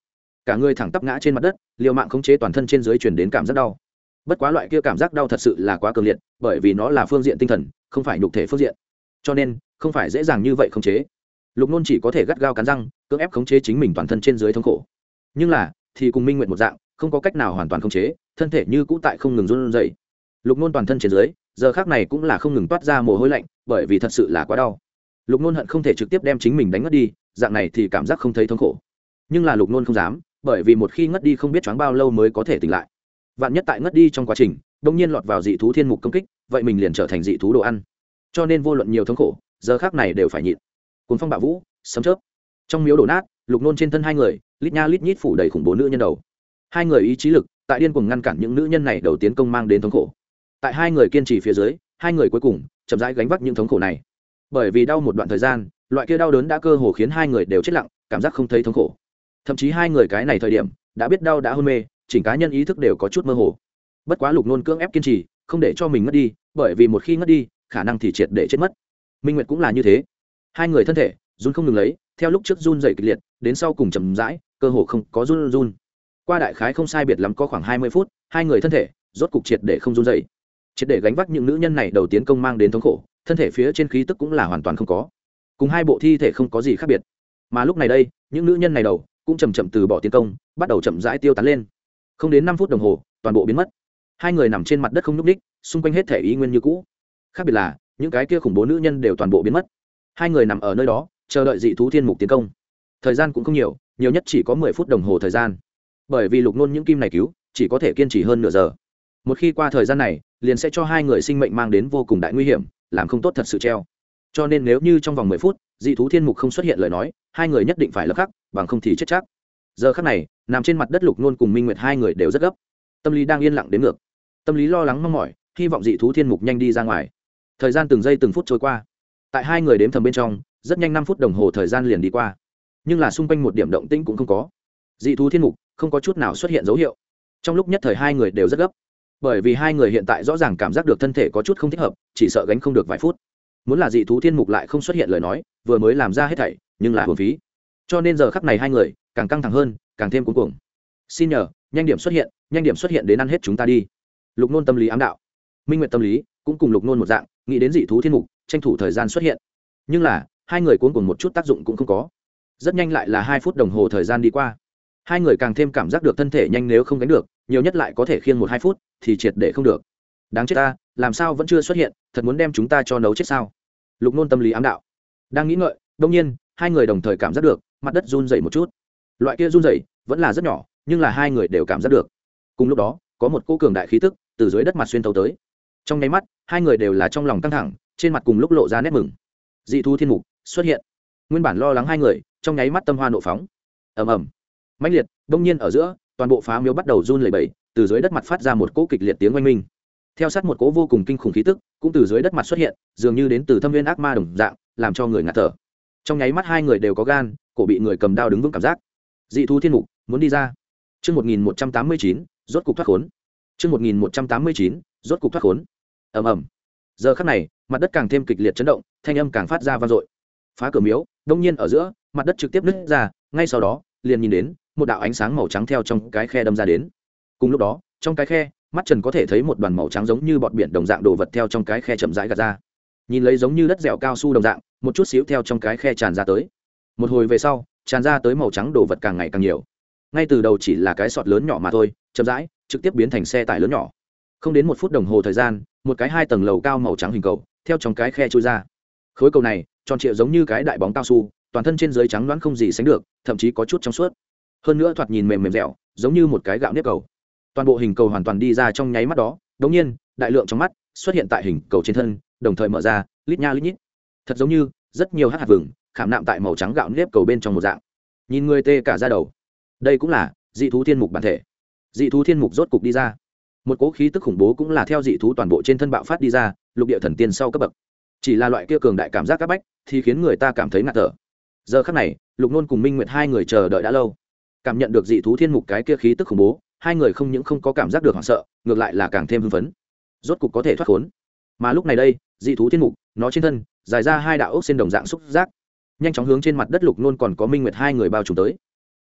cả người thẳng tắp ngã trên mặt đất, liều mạng khống chế toàn thân trên dưới truyền đến cảm giác đau. Bất quá loại kia cảm giác đau thật sự là quá cường liệt, bởi vì nó là phương diện tinh thần, không phải nhục thể phương diện, cho nên không phải dễ dàng như vậy khống chế. Lục Nôn chỉ có thể gắt gao cắn răng, cưỡng ép khống chế chính mình toàn thân trên dưới thống khổ. Nhưng là, thì cùng Minh Nguyệt một dạng, không có cách nào hoàn toàn khống chế, thân thể như cũ tại không ngừng run rẩy. Lục Nôn toàn thân trên dưới, giờ khắc này cũng là không ngừng toát ra mồ hôi lạnh, bởi vì thật sự là quá đau. Lục Nôn hận không thể trực tiếp đem chính mình đánh ngất đi, dạng này thì cảm giác không thấy thống khổ. Nhưng là Lục Nôn không dám, bởi vì một khi ngất đi không biết choáng bao lâu mới có thể tỉnh lại. Vạn nhất tại ngất đi trong quá trình, đột nhiên lọt vào dị thú thiên mục công kích, vậy mình liền trở thành dị thú đồ ăn. Cho nên vô luận nhiều thống khổ, giờ khắc này đều phải nhịn. Cuồng phong bạo vũ, sấm chớp. Trong miếu đổ nát, Lục Nôn trên thân hai người, lít nha lít nhít phủ đầy khủng bố nữ nhân đầu. Hai người ý chí lực, tại điên cuồng ngăn cản những nữ nhân này đầu tiến công mang đến thống khổ. Tại hai người kiên trì phía dưới, hai người cuối cùng chậm rãi gánh vác những thống khổ này. Bởi vì đau một đoạn thời gian, loại kia đau đớn đã cơ hồ khiến hai người đều chết lặng, cảm giác không thấy thống khổ. Thậm chí hai người cái này thời điểm đã biết đau đã hôn mê, chỉnh cá nhân ý thức đều có chút mơ hồ. Bất quá Lục Nôn cưỡng ép kiên trì, không để cho mình ngất đi, bởi vì một khi ngất đi, khả năng thì triệt để chết mất. Minh Nguyệt cũng là như thế. Hai người thân thể run không ngừng lấy, theo lúc trước run rẩy kịch liệt, đến sau cùng chậm rãi, cơ hồ không có run run. Qua đại khái không sai biệt lắm có khoảng hai mươi phút, hai người thân thể rốt cục triệt để không run rẩy. Triệt để gánh vác những nữ nhân này đầu tiến công mang đến thống khổ, thân thể phía trên khí tức cũng là hoàn toàn không có. Cùng hai bộ thi thể không có gì khác biệt. Mà lúc này đây, những nữ nhân này đầu cũng chậm chậm từ bỏ tiến công, bắt đầu chậm rãi tiêu tán lên. Không đến năm phút đồng hồ, toàn bộ biến mất. Hai người nằm trên mặt đất không nhúc nhích, xung quanh hết thể ý nguyên như cũ. Khác biệt là, những cái kia khủng bố nữ nhân đều toàn bộ biến mất. Hai người nằm ở nơi đó, chờ đợi dị thú thiên mục tiến công. Thời gian cũng không nhiều, nhiều nhất chỉ có mười phút đồng hồ thời gian. Bởi vì Lục Nôn những kim này cứu, chỉ có thể kiên trì hơn nửa giờ. Một khi qua thời gian này, liền sẽ cho hai người sinh mệnh mang đến vô cùng đại nguy hiểm, làm không tốt thật sự treo. Cho nên nếu như trong vòng mười phút, dị thú thiên mục không xuất hiện lời nói, hai người nhất định phải lập khắc, bằng không thì chết chắc. Giờ khắc này, nằm trên mặt đất Lục Nôn cùng Minh Nguyệt hai người đều rất gấp. Tâm lý đang yên lặng đến ngược. Tâm lý lo lắng mong mỏi, hy vọng dị thú thiên mục nhanh đi ra ngoài. Thời gian từng giây từng phút trôi qua. Tại hai người đếm thầm bên trong, rất nhanh năm phút đồng hồ thời gian liền đi qua. Nhưng là xung quanh một điểm động tĩnh cũng không có. Dị thú thiên mục không có chút nào xuất hiện dấu hiệu. Trong lúc nhất thời hai người đều rất gấp, bởi vì hai người hiện tại rõ ràng cảm giác được thân thể có chút không thích hợp, chỉ sợ gánh không được vài phút. Muốn là dị thú thiên mục lại không xuất hiện lời nói, vừa mới làm ra hết thảy, nhưng là uổng phí. Cho nên giờ khắc này hai người càng căng thẳng hơn, càng thêm cuống cuồng. Xin nhờ, nhanh điểm xuất hiện, nhanh điểm xuất hiện đến ăn hết chúng ta đi. Lục Nôn tâm lý ám đạo. Minh Nguyệt tâm lý cũng cùng Lục Nôn một dạng, nghĩ đến dị thú thiên mục, tranh thủ thời gian xuất hiện. Nhưng là, hai người cuống cuồng một chút tác dụng cũng không có. Rất nhanh lại là hai phút đồng hồ thời gian đi qua. Hai người càng thêm cảm giác được thân thể nhanh, nếu không gánh được, nhiều nhất lại có thể khiêng một hai phút, thì triệt để không được. Đáng chết ta, làm sao vẫn chưa xuất hiện, thật muốn đem chúng ta cho nấu chết sao? Lục Nôn tâm lý ám đạo. Đang nghĩ ngợi, đột nhiên, hai người đồng thời cảm giác được, mặt đất run rẩy một chút. Loại kia run rẩy vẫn là rất nhỏ, nhưng là hai người đều cảm giác được. Cùng lúc đó, có một cỗ cường đại khí tức từ dưới đất mặt xuyên thấu tới. Trong nháy mắt, hai người đều là trong lòng căng thẳng, trên mặt cùng lúc lộ ra nét mừng. Dị thú thiên mục xuất hiện. Nguyên bản lo lắng hai người, trong nháy mắt tâm hoa nộ phóng. Ầm ầm. Mãnh liệt, đông nhiên ở giữa, toàn bộ phá miếu bắt đầu run lẩy bẩy, từ dưới đất mặt phát ra một cỗ kịch liệt tiếng oanh minh. Theo sát một cỗ vô cùng kinh khủng khí tức, cũng từ dưới đất mặt xuất hiện, dường như đến từ thâm viên ác ma đồng dạng, làm cho người ngạt thở. Trong nháy mắt hai người đều có gan, cổ bị người cầm đao đứng vững cảm giác. Dị thú thiên mục muốn đi ra. Chương một nghìn một trăm tám mươi chín, rốt cục thoát khốn. Chương một nghìn một trăm tám mươi chín, rốt cục thoát khốn. Ầm ầm. Giờ khắc này, mặt đất càng thêm kịch liệt chấn động, thanh âm càng phát ra vang dội. Phá cửa miếu, đông nhiên ở giữa, mặt đất trực tiếp nứt ra, ngay sau đó, liền nhìn đến một đạo ánh sáng màu trắng theo trong cái khe đâm ra đến. Cùng lúc đó, trong cái khe, mắt Trần có thể thấy một đoàn màu trắng giống như bọt biển đồng dạng đồ vật theo trong cái khe chậm rãi gạt ra. Nhìn lấy giống như đất dẻo cao su đồng dạng, một chút xíu theo trong cái khe tràn ra tới. Một hồi về sau, tràn ra tới màu trắng đồ vật càng ngày càng nhiều. Ngay từ đầu chỉ là cái sọt lớn nhỏ mà thôi, chậm rãi, trực tiếp biến thành xe tải lớn nhỏ. Không đến một phút đồng hồ thời gian, một cái hai tầng lầu cao màu trắng hình cầu theo trong cái khe chui ra. Khối cầu này tròn trịa giống như cái đại bóng cao su, toàn thân trên dưới trắng đoán không gì sánh được, thậm chí có chút trong suốt. Hơn nữa thoạt nhìn mềm mềm dẻo, giống như một cái gạo nếp cầu. Toàn bộ hình cầu hoàn toàn đi ra trong nháy mắt đó, đột nhiên, đại lượng trong mắt xuất hiện tại hình cầu trên thân, đồng thời mở ra, lít nha lít nhít. Thật giống như rất nhiều hạt hạt vừng khảm nạm tại màu trắng gạo nếp cầu bên trong một dạng. Nhìn người tê cả da đầu. Đây cũng là dị thú thiên mục bản thể. Dị thú thiên mục rốt cục đi ra. Một cỗ khí tức khủng bố cũng là theo dị thú toàn bộ trên thân bạo phát đi ra, lục địa thần tiên sau cấp bậc. Chỉ là loại kia cường đại cảm giác các bách thì khiến người ta cảm thấy ngạt thở. Giờ khắc này, Lục Nôn cùng Minh Nguyệt hai người chờ đợi đã lâu. Cảm nhận được dị thú thiên mục cái kia khí tức khủng bố, hai người không những không có cảm giác được hoảng sợ, ngược lại là càng thêm hưng phấn. Rốt cục có thể thoát khốn. Mà lúc này đây, dị thú thiên mục, nó trên thân dài ra hai đạo ốc sen đồng dạng xúc giác, nhanh chóng hướng trên mặt đất Lục Nôn còn có Minh Nguyệt hai người bao trùm tới.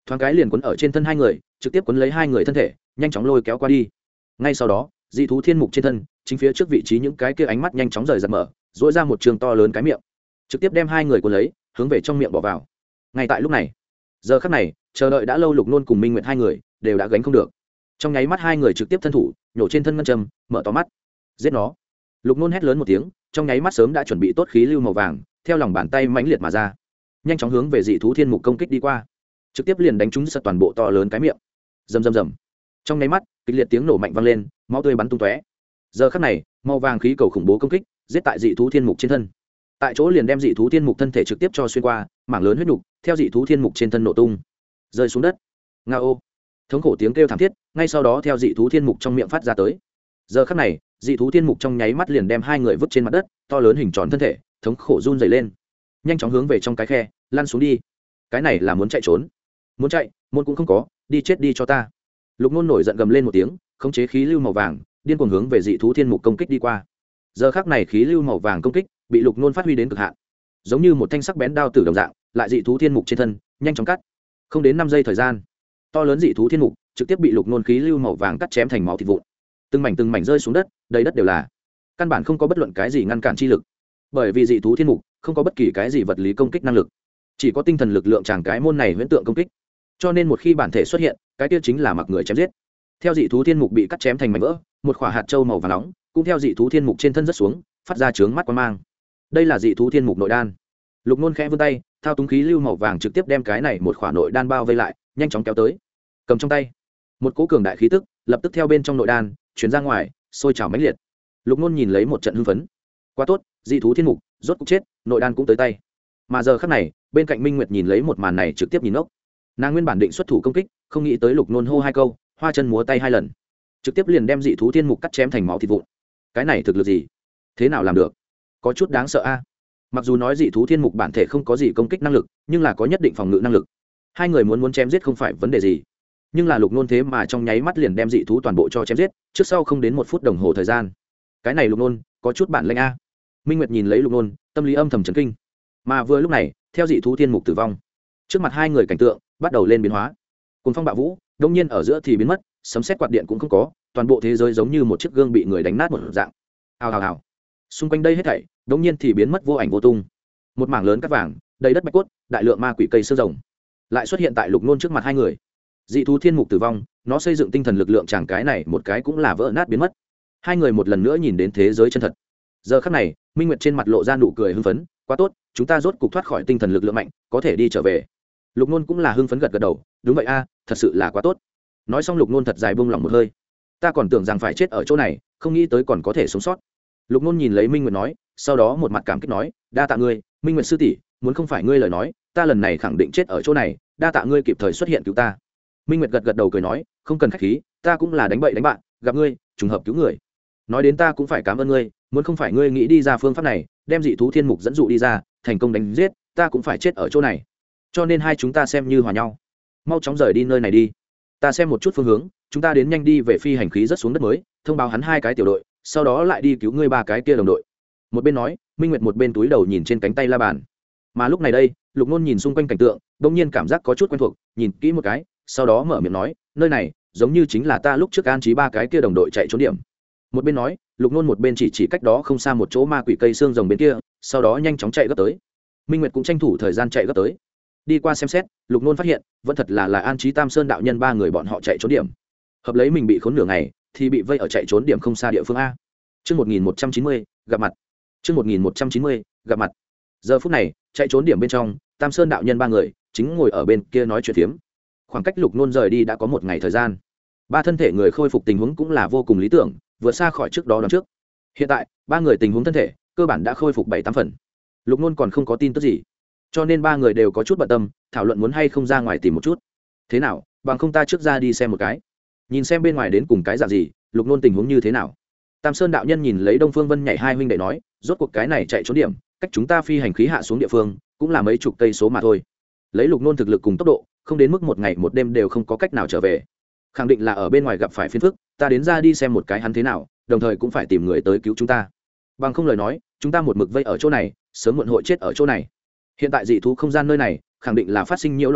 thoáng cái liền quấn ở trên thân hai người, trực tiếp quấn lấy hai người thân thể, nhanh chóng lôi kéo qua đi. Ngay sau đó, dị thú thiên mục trên thân chính phía trước vị trí những cái kia ánh mắt nhanh chóng rời giật mở, dỗi ra một trường to lớn cái miệng, trực tiếp đem hai người cuốn lấy, hướng về trong miệng bỏ vào. Ngay tại lúc này, giờ khắc này, chờ đợi đã lâu Lục Nôn cùng Minh Nguyệt hai người đều đã gánh không được. Trong nháy mắt hai người trực tiếp thân thủ nhổ trên thân ngân châm, mở to mắt, giết nó. Lục Nôn hét lớn một tiếng, trong nháy mắt sớm đã chuẩn bị tốt khí lưu màu vàng, theo lòng bàn tay mãnh liệt mà ra, nhanh chóng hướng về dị thú thiên mục công kích đi qua, trực tiếp liền đánh trúng sật toàn bộ to lớn cái miệng. Rầm rầm rầm. Trong nháy mắt, kịch liệt tiếng nổ mạnh vang lên, máu tươi bắn tung tóe. Giờ khắc này, màu vàng khí cầu khủng bố công kích, giết tại dị thú thiên mục trên thân. Tại chỗ liền đem dị thú thiên mục thân thể trực tiếp cho xuyên qua, mảng lớn huyết nục theo dị thú thiên mục trên thân nổ tung, rơi xuống đất. Ngao. Thống khổ tiếng kêu thảm thiết, ngay sau đó theo dị thú thiên mục trong miệng phát ra tới. Giờ khắc này, dị thú thiên mục trong nháy mắt liền đem hai người vứt trên mặt đất, to lớn hình tròn thân thể, thống khổ run rẩy lên, nhanh chóng hướng về trong cái khe lăn xuống đi. Cái này là muốn chạy trốn? Muốn chạy, môn cũng không có, đi chết đi cho ta. Lục Nôn nổi giận gầm lên một tiếng, khống chế khí lưu màu vàng, điên cuồng hướng về dị thú thiên mục công kích đi qua. Giờ khắc này khí lưu màu vàng công kích bị Lục Nôn phát huy đến cực hạn, giống như một thanh sắc bén đao tử đồng dạng, lại dị thú thiên mục trên thân nhanh chóng cắt. Không đến năm giây thời gian, to lớn dị thú thiên mục trực tiếp bị Lục Nôn khí lưu màu vàng cắt chém thành máu thịt vụn, từng mảnh từng mảnh rơi xuống đất, đầy đất đều là, căn bản không có bất luận cái gì ngăn cản chi lực, bởi vì dị thú thiên mục không có bất kỳ cái gì vật lý công kích năng lực, chỉ có tinh thần lực lượng chàng cái môn này huyễn tượng công kích, cho nên một khi bản thể xuất hiện, cái kia chính là mặc người chém giết. Theo dị thú thiên mục bị cắt chém thành mảnh vỡ, một quả hạt châu màu vàng nóng cũng theo dị thú thiên mục trên thân rất xuống, phát ra chướng mắt quang mang. Đây là dị thú thiên mục nội đan. Lục Nôn khẽ vươn tay, thao túng khí lưu màu vàng trực tiếp đem cái này một quả nội đan bao vây lại, nhanh chóng kéo tới, cầm trong tay. Một cỗ cường đại khí tức lập tức theo bên trong nội đan truyền ra ngoài, sôi trào mãnh liệt. Lục Nôn nhìn lấy một trận hưng phấn. Quá tốt, dị thú thiên mục rốt cục chết, nội đan cũng tới tay. Mà giờ khắc này, bên cạnh Minh Nguyệt nhìn lấy một màn này trực tiếp nhìn ngốc. Nàng nguyên bản định xuất thủ công kích, không nghĩ tới Lục Nôn hô hai câu, hoa chân múa tay hai lần, trực tiếp liền đem dị thú thiên mục cắt chém thành máu thịt vụn. Cái này thực lực gì? Thế nào làm được? Có chút đáng sợ a. Mặc dù nói dị thú thiên mục bản thể không có gì công kích năng lực, nhưng là có nhất định phòng ngự năng lực. Hai người muốn muốn chém giết không phải vấn đề gì. Nhưng là Lục Nôn thế mà trong nháy mắt liền đem dị thú toàn bộ cho chém giết, trước sau không đến một phút đồng hồ thời gian. Cái này Lục Nôn có chút bản lĩnh a. Minh Nguyệt nhìn lấy Lục Nôn, tâm lý âm thầm chấn kinh. Mà vừa lúc này, theo dị thú thiên mục tử vong, trước mặt hai người cảnh tượng bắt đầu lên biến hóa. Cùng phong bạo vũ, đông nhiên ở giữa thì biến mất, sấm sét quạt điện cũng không có, toàn bộ thế giới giống như một chiếc gương bị người đánh nát một dạng. Hào hào hào. Xung quanh đây hết thảy, đông nhiên thì biến mất vô ảnh vô tung. Một mảng lớn cát vàng, đầy đất bạch cốt, đại lượng ma quỷ cây xương rồng, lại xuất hiện tại Lục Nôn trước mặt hai người. Dị thú thiên mục tử vong, nó xây dựng tinh thần lực lượng chàng cái này một cái cũng là vỡ nát biến mất. Hai người một lần nữa nhìn đến thế giới chân thật. Giờ khắc này, Minh Nguyệt trên mặt lộ ra nụ cười hưng phấn, quá tốt, chúng ta rốt cục thoát khỏi tinh thần lực lượng mạnh, có thể đi trở về. Lục Nôn cũng là hưng phấn gật gật đầu, đúng vậy a, thật sự là quá tốt. Nói xong Lục Nôn thật dài buông lỏng một hơi. Ta còn tưởng rằng phải chết ở chỗ này, không nghĩ tới còn có thể sống sót. Lục Nôn nhìn lấy Minh Nguyệt nói, sau đó một mặt cảm kích nói, đa tạ ngươi, Minh Nguyệt sư tỷ, muốn không phải ngươi lời nói, ta lần này khẳng định chết ở chỗ này, đa tạ ngươi kịp thời xuất hiện cứu ta. Minh Nguyệt gật gật đầu cười nói, không cần khách khí, ta cũng là đánh bậy đánh bạn, gặp ngươi, trùng hợp cứu người. Nói đến ta cũng phải cảm ơn ngươi, muốn không phải ngươi nghĩ đi ra phương pháp này, đem dị thú thiên mục dẫn dụ đi ra, thành công đánh giết, ta cũng phải chết ở chỗ này. Cho nên hai chúng ta xem như hòa nhau. Mau chóng rời đi nơi này đi. Ta xem một chút phương hướng, chúng ta đến nhanh đi về phi hành khí rất xuống đất mới, thông báo hắn hai cái tiểu đội, sau đó lại đi cứu ngươi ba cái kia đồng đội. Một bên nói, Minh Nguyệt một bên túi đầu nhìn trên cánh tay la bàn. Mà lúc này đây, Lục Nôn nhìn xung quanh cảnh tượng, đột nhiên cảm giác có chút quen thuộc, nhìn kỹ một cái, sau đó mở miệng nói, nơi này giống như chính là ta lúc trước an trí ba cái kia đồng đội chạy trốn điểm. Một bên nói, Lục Nôn một bên chỉ chỉ cách đó không xa một chỗ ma quỷ cây xương rồng bên kia, sau đó nhanh chóng chạy gấp tới. Minh Nguyệt cũng tranh thủ thời gian chạy gấp tới. Đi qua xem xét, Lục Nôn phát hiện, vẫn thật là là an trí Tam Sơn đạo nhân ba người bọn họ chạy trốn điểm. Hợp lấy mình bị khốn nửa ngày, thì bị vây ở chạy trốn điểm không xa địa phương a. Chương một nghìn một trăm chín mươi, gặp mặt. Chương một nghìn một trăm chín mươi, gặp mặt. Giờ phút này, chạy trốn điểm bên trong, Tam Sơn đạo nhân ba người chính ngồi ở bên kia nói chuyện phiếm. Khoảng cách Lục Nôn rời đi đã có một ngày thời gian. Ba thân thể người khôi phục tình huống cũng là vô cùng lý tưởng, vượt xa khỏi trước đó đón trước. Hiện tại, ba người tình huống thân thể cơ bản đã khôi phục bảy tám phần. Lục Nôn còn không có tin tức gì, cho nên ba người đều có chút bận tâm, thảo luận muốn hay không ra ngoài tìm một chút. Thế nào, bằng không ta trước ra đi xem một cái, nhìn xem bên ngoài đến cùng cái dạng gì, Lục Nôn tình huống như thế nào. Tam Sơn đạo nhân nhìn lấy Đông Phương Vân nhảy hai huynh đệ nói, rốt cuộc cái này chạy trốn điểm, cách chúng ta phi hành khí hạ xuống địa phương, cũng là mấy chục cây số mà thôi. Lấy Lục Nôn thực lực cùng tốc độ, không đến mức một ngày một đêm đều không có cách nào trở về. Khẳng định là ở bên ngoài gặp phải phiền phức, ta đến ra đi xem một cái hắn thế nào, đồng thời cũng phải tìm người tới cứu chúng ta. Bằng không lời nói, chúng ta một mực vây ở chỗ này, sớm muộn hội chết ở chỗ này. Hiện tại dị thú không gian nơi này, khẳng định là phát sinh nhiễu loạn lớn,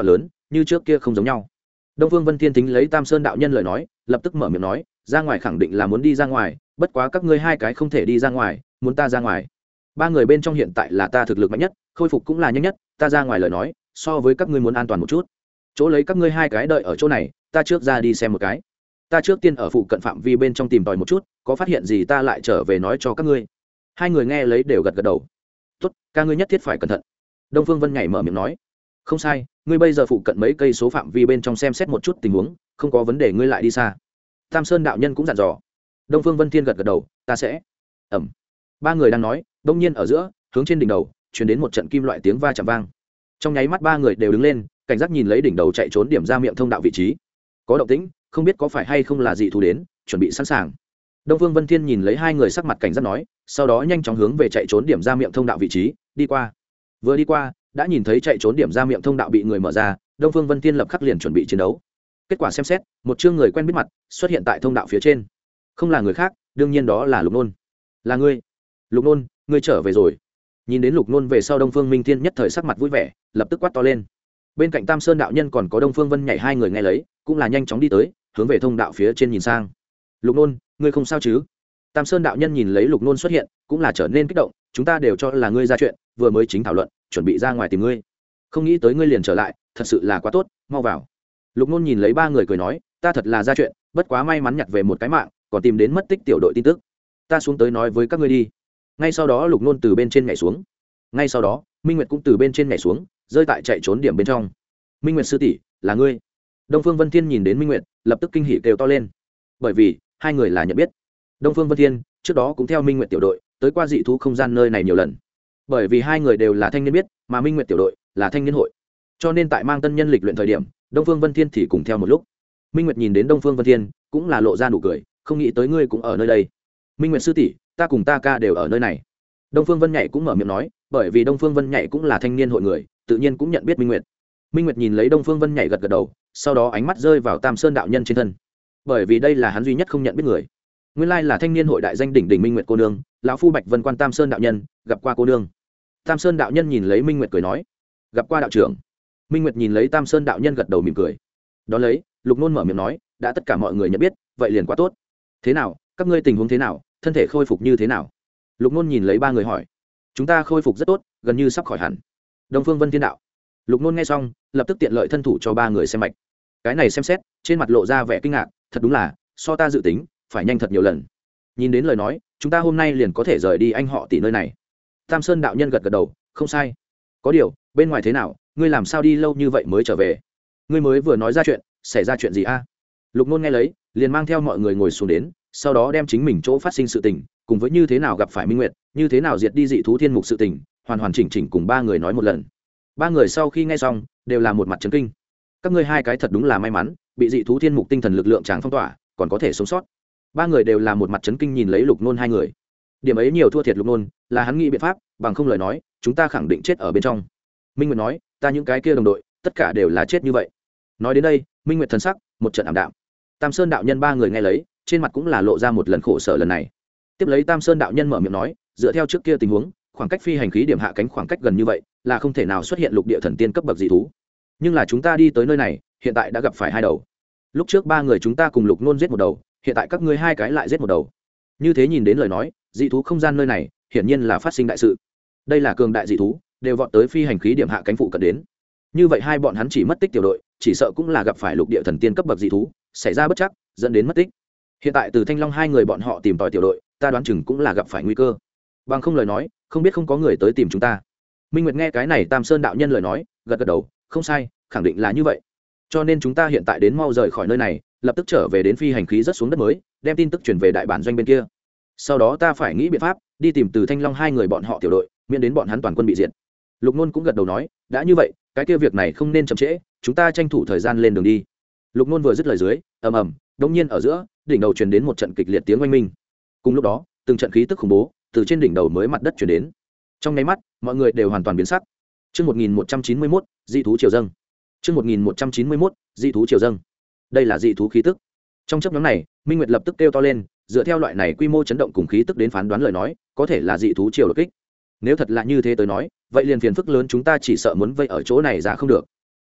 như trước kia không giống nhau. Đông Phương Vân Thiên tính lấy Tam Sơn đạo nhân lời nói, lập tức mở miệng nói, ra ngoài khẳng định là muốn đi ra ngoài, bất quá các ngươi hai cái không thể đi ra ngoài, muốn ta ra ngoài. Ba người bên trong hiện tại là ta thực lực mạnh nhất, khôi phục cũng là nhanh nhất, ta ra ngoài lời nói, so với các ngươi muốn an toàn một chút. Chỗ lấy các ngươi hai cái đợi ở chỗ này, ta trước ra đi xem một cái. Ta trước tiên ở phụ cận phạm vi bên trong tìm tòi một chút, có phát hiện gì ta lại trở về nói cho các ngươi. Hai người nghe lấy đều gật gật đầu. Tốt, ca ngươi nhất thiết phải cẩn thận. Đông Phương Vân nhảy mở miệng nói, không sai, ngươi bây giờ phụ cận mấy cây số phạm vi bên trong xem xét một chút tình huống, không có vấn đề ngươi lại đi xa. Tam Sơn đạo nhân cũng dặn dò. Đông Phương Vân Thiên gật gật đầu, ta sẽ. Ẩm. Ba người đang nói, đông nhiên ở giữa, hướng trên đỉnh đầu truyền đến một trận kim loại tiếng va chạm vang. Trong nháy mắt ba người đều đứng lên, cảnh giác nhìn lấy đỉnh đầu chạy trốn điểm ra miệng thông đạo vị trí. Có động tĩnh, không biết có phải hay không là dị thú đến, chuẩn bị sẵn sàng. Đông Phương Vân Thiên nhìn lấy hai người sắc mặt cảnh giác nói, sau đó nhanh chóng hướng về chạy trốn điểm ra miệng thông đạo vị trí đi qua. Vừa đi qua, đã nhìn thấy chạy trốn điểm ra miệng thông đạo bị người mở ra, Đông Phương Vân Thiên lập khắc liền chuẩn bị chiến đấu. Kết quả xem xét, một chương người quen biết mặt xuất hiện tại thông đạo phía trên. Không là người khác, đương nhiên đó là Lục Nôn. Là ngươi? Lục Nôn, ngươi trở về rồi. Nhìn đến Lục Nôn về sau, Đông Phương Minh Thiên nhất thời sắc mặt vui vẻ, lập tức quát to lên. Bên cạnh Tam Sơn đạo nhân còn có Đông Phương Vân nhảy hai người nghe lấy, cũng là nhanh chóng đi tới, hướng về thông đạo phía trên nhìn sang. Lục Nôn, ngươi không sao chứ? Tam Sơn đạo nhân nhìn lấy Lục Nôn xuất hiện, cũng là trở nên kích động, chúng ta đều cho là ngươi ra chuyện, vừa mới chính thảo luận, chuẩn bị ra ngoài tìm ngươi. Không nghĩ tới ngươi liền trở lại, thật sự là quá tốt, mau vào. Lục Nôn nhìn lấy ba người cười nói, ta thật là ra chuyện, bất quá may mắn nhặt về một cái mạng, còn tìm đến mất tích tiểu đội tin tức. Ta xuống tới nói với các ngươi đi. Ngay sau đó Lục Nôn từ bên trên nhảy xuống. Ngay sau đó, Minh Nguyệt cũng từ bên trên nhảy xuống, rơi tại chạy trốn điểm bên trong. Minh Nguyệt sư tỷ, là ngươi? Đông Phương Vân Thiên nhìn đến Minh Nguyệt, lập tức kinh hỉ kêu to lên. Bởi vì hai người là nhận biết. Đông Phương Vân Thiên trước đó cũng theo Minh Nguyệt tiểu đội tới qua dị thú không gian nơi này nhiều lần. Bởi vì hai người đều là thanh niên biết, mà Minh Nguyệt tiểu đội là thanh niên hội, cho nên tại mang tân nhân lịch luyện thời điểm, Đông Phương Vân Thiên thì cùng theo một lúc. Minh Nguyệt nhìn đến Đông Phương Vân Thiên, cũng là lộ ra nụ cười, không nghĩ tới ngươi cũng ở nơi đây. Minh Nguyệt sư tỷ, ta cùng ta ca đều ở nơi này. Đông Phương Vân Nhảy cũng mở miệng nói, bởi vì Đông Phương Vân Nhảy cũng là thanh niên hội người, tự nhiên cũng nhận biết Minh Nguyệt. Minh Nguyệt nhìn lấy Đông Phương Vân Nhảy gật gật đầu, sau đó ánh mắt rơi vào Tam Sơn đạo nhân trên thân, bởi vì đây là hắn duy nhất không nhận biết người. Nguyên lai là thanh niên hội đại danh đỉnh đỉnh Minh Nguyệt cô nương, lão phu Bạch Vân Quan Tam Sơn đạo nhân, gặp qua cô nương. Tam Sơn đạo nhân nhìn lấy Minh Nguyệt cười nói, gặp qua đạo trưởng. Minh Nguyệt nhìn lấy Tam Sơn đạo nhân gật đầu mỉm cười. Đón lấy, Lục Nôn mở miệng nói, đã tất cả mọi người nhận biết, vậy liền quá tốt. Thế nào, các ngươi tình huống thế nào, thân thể khôi phục như thế nào? Lục Nôn nhìn lấy ba người hỏi. Chúng ta khôi phục rất tốt, gần như sắp khỏi hẳn. Đông Phương Vân Thiên đạo. Lục Nôn nghe xong, lập tức tiện lợi thân thủ cho ba người xem mạch. Cái này xem xét, trên mặt lộ ra vẻ kinh ngạc, thật đúng là, so ta dự tính, phải nhanh thật nhiều lần. Nhìn đến lời nói, chúng ta hôm nay liền có thể rời đi anh họ tỷ nơi này. Tam Sơn đạo nhân gật gật đầu, không sai. Có điều, bên ngoài thế nào, ngươi làm sao đi lâu như vậy mới trở về? Ngươi mới vừa nói ra chuyện, xảy ra chuyện gì a? Lục Nôn nghe lấy, liền mang theo mọi người ngồi xuống đến, sau đó đem chính mình chỗ phát sinh sự tình, cùng với như thế nào gặp phải Minh Nguyệt, như thế nào diệt đi dị thú thiên mục sự tình, hoàn hoàn chỉnh chỉnh cùng ba người nói một lần. Ba người sau khi nghe xong, đều là một mặt chấn kinh. Các ngươi hai cái thật đúng là may mắn, bị dị thú thiên mục tinh thần lực lượng tràng phong tỏa, còn có thể sống sót. Ba người đều là một mặt chấn kinh nhìn lấy Lục Nôn hai người. Điểm ấy nhiều thua thiệt Lục Nôn, là hắn nghĩ biện pháp, bằng không lời nói, chúng ta khẳng định chết ở bên trong. Minh Nguyệt nói, ta những cái kia đồng đội, tất cả đều là chết như vậy. Nói đến đây, Minh Nguyệt thần sắc một trận ảm đạm. Tam Sơn đạo nhân ba người nghe lấy, trên mặt cũng là lộ ra một lần khổ sở lần này. Tiếp lấy Tam Sơn đạo nhân mở miệng nói, dựa theo trước kia tình huống, khoảng cách phi hành khí điểm hạ cánh khoảng cách gần như vậy, là không thể nào xuất hiện lục địa thần tiên cấp bậc dị thú. Nhưng là chúng ta đi tới nơi này, hiện tại đã gặp phải hai đầu. Lúc trước ba người chúng ta cùng Lục Nôn giết một đầu, hiện tại các ngươi hai cái lại giết một đầu. Như thế nhìn đến lời nói, dị thú không gian nơi này, hiển nhiên là phát sinh đại sự. Đây là cường đại dị thú, đều vọt tới phi hành khí điểm hạ cánh phụ cận đến. Như vậy hai bọn hắn chỉ mất tích tiểu đội, chỉ sợ cũng là gặp phải lục địa thần tiên cấp bậc dị thú, xảy ra bất trắc, dẫn đến mất tích. Hiện tại từ Thanh Long hai người bọn họ tìm tòi tiểu đội, ta đoán chừng cũng là gặp phải nguy cơ. Bằng không lời nói, không biết không có người tới tìm chúng ta. Minh Nguyệt nghe cái này Tam Sơn đạo nhân lời nói, gật gật đầu, không sai, khẳng định là như vậy. Cho nên chúng ta hiện tại đến mau rời khỏi nơi này, lập tức trở về đến phi hành khí rất xuống đất mới, đem tin tức truyền về đại bản doanh bên kia. Sau đó ta phải nghĩ biện pháp, đi tìm từ Thanh Long hai người bọn họ tiểu đội, miễn đến bọn hắn toàn quân bị diệt. Lục Nôn cũng gật đầu nói, đã như vậy, cái kia việc này không nên chậm trễ, chúng ta tranh thủ thời gian lên đường đi. Lục Nôn vừa dứt lời dưới, ầm ầm, đột nhiên ở giữa, đỉnh đầu truyền đến một trận kịch liệt tiếng oanh minh. Cùng lúc đó, từng trận khí tức khủng bố từ trên đỉnh đầu mới mặt đất truyền đến. Trong nháy mắt, mọi người đều hoàn toàn biến sắc. Chương một nghìn một trăm chín mươi mốt, dị thú triều dâng. Chương một nghìn một trăm chín mươi mốt, dị thú triều dâng. Đây là dị thú khí tức. Trong chốc ngắn này, Minh Nguyệt lập tức kêu to lên, dựa theo loại này quy mô chấn động cùng khí tức đến phán đoán lời nói, có thể là dị thú triều đột kích. Nếu thật là như thế tới nói, vậy liền phiền phức lớn chúng ta chỉ sợ muốn vây ở chỗ này ra không được.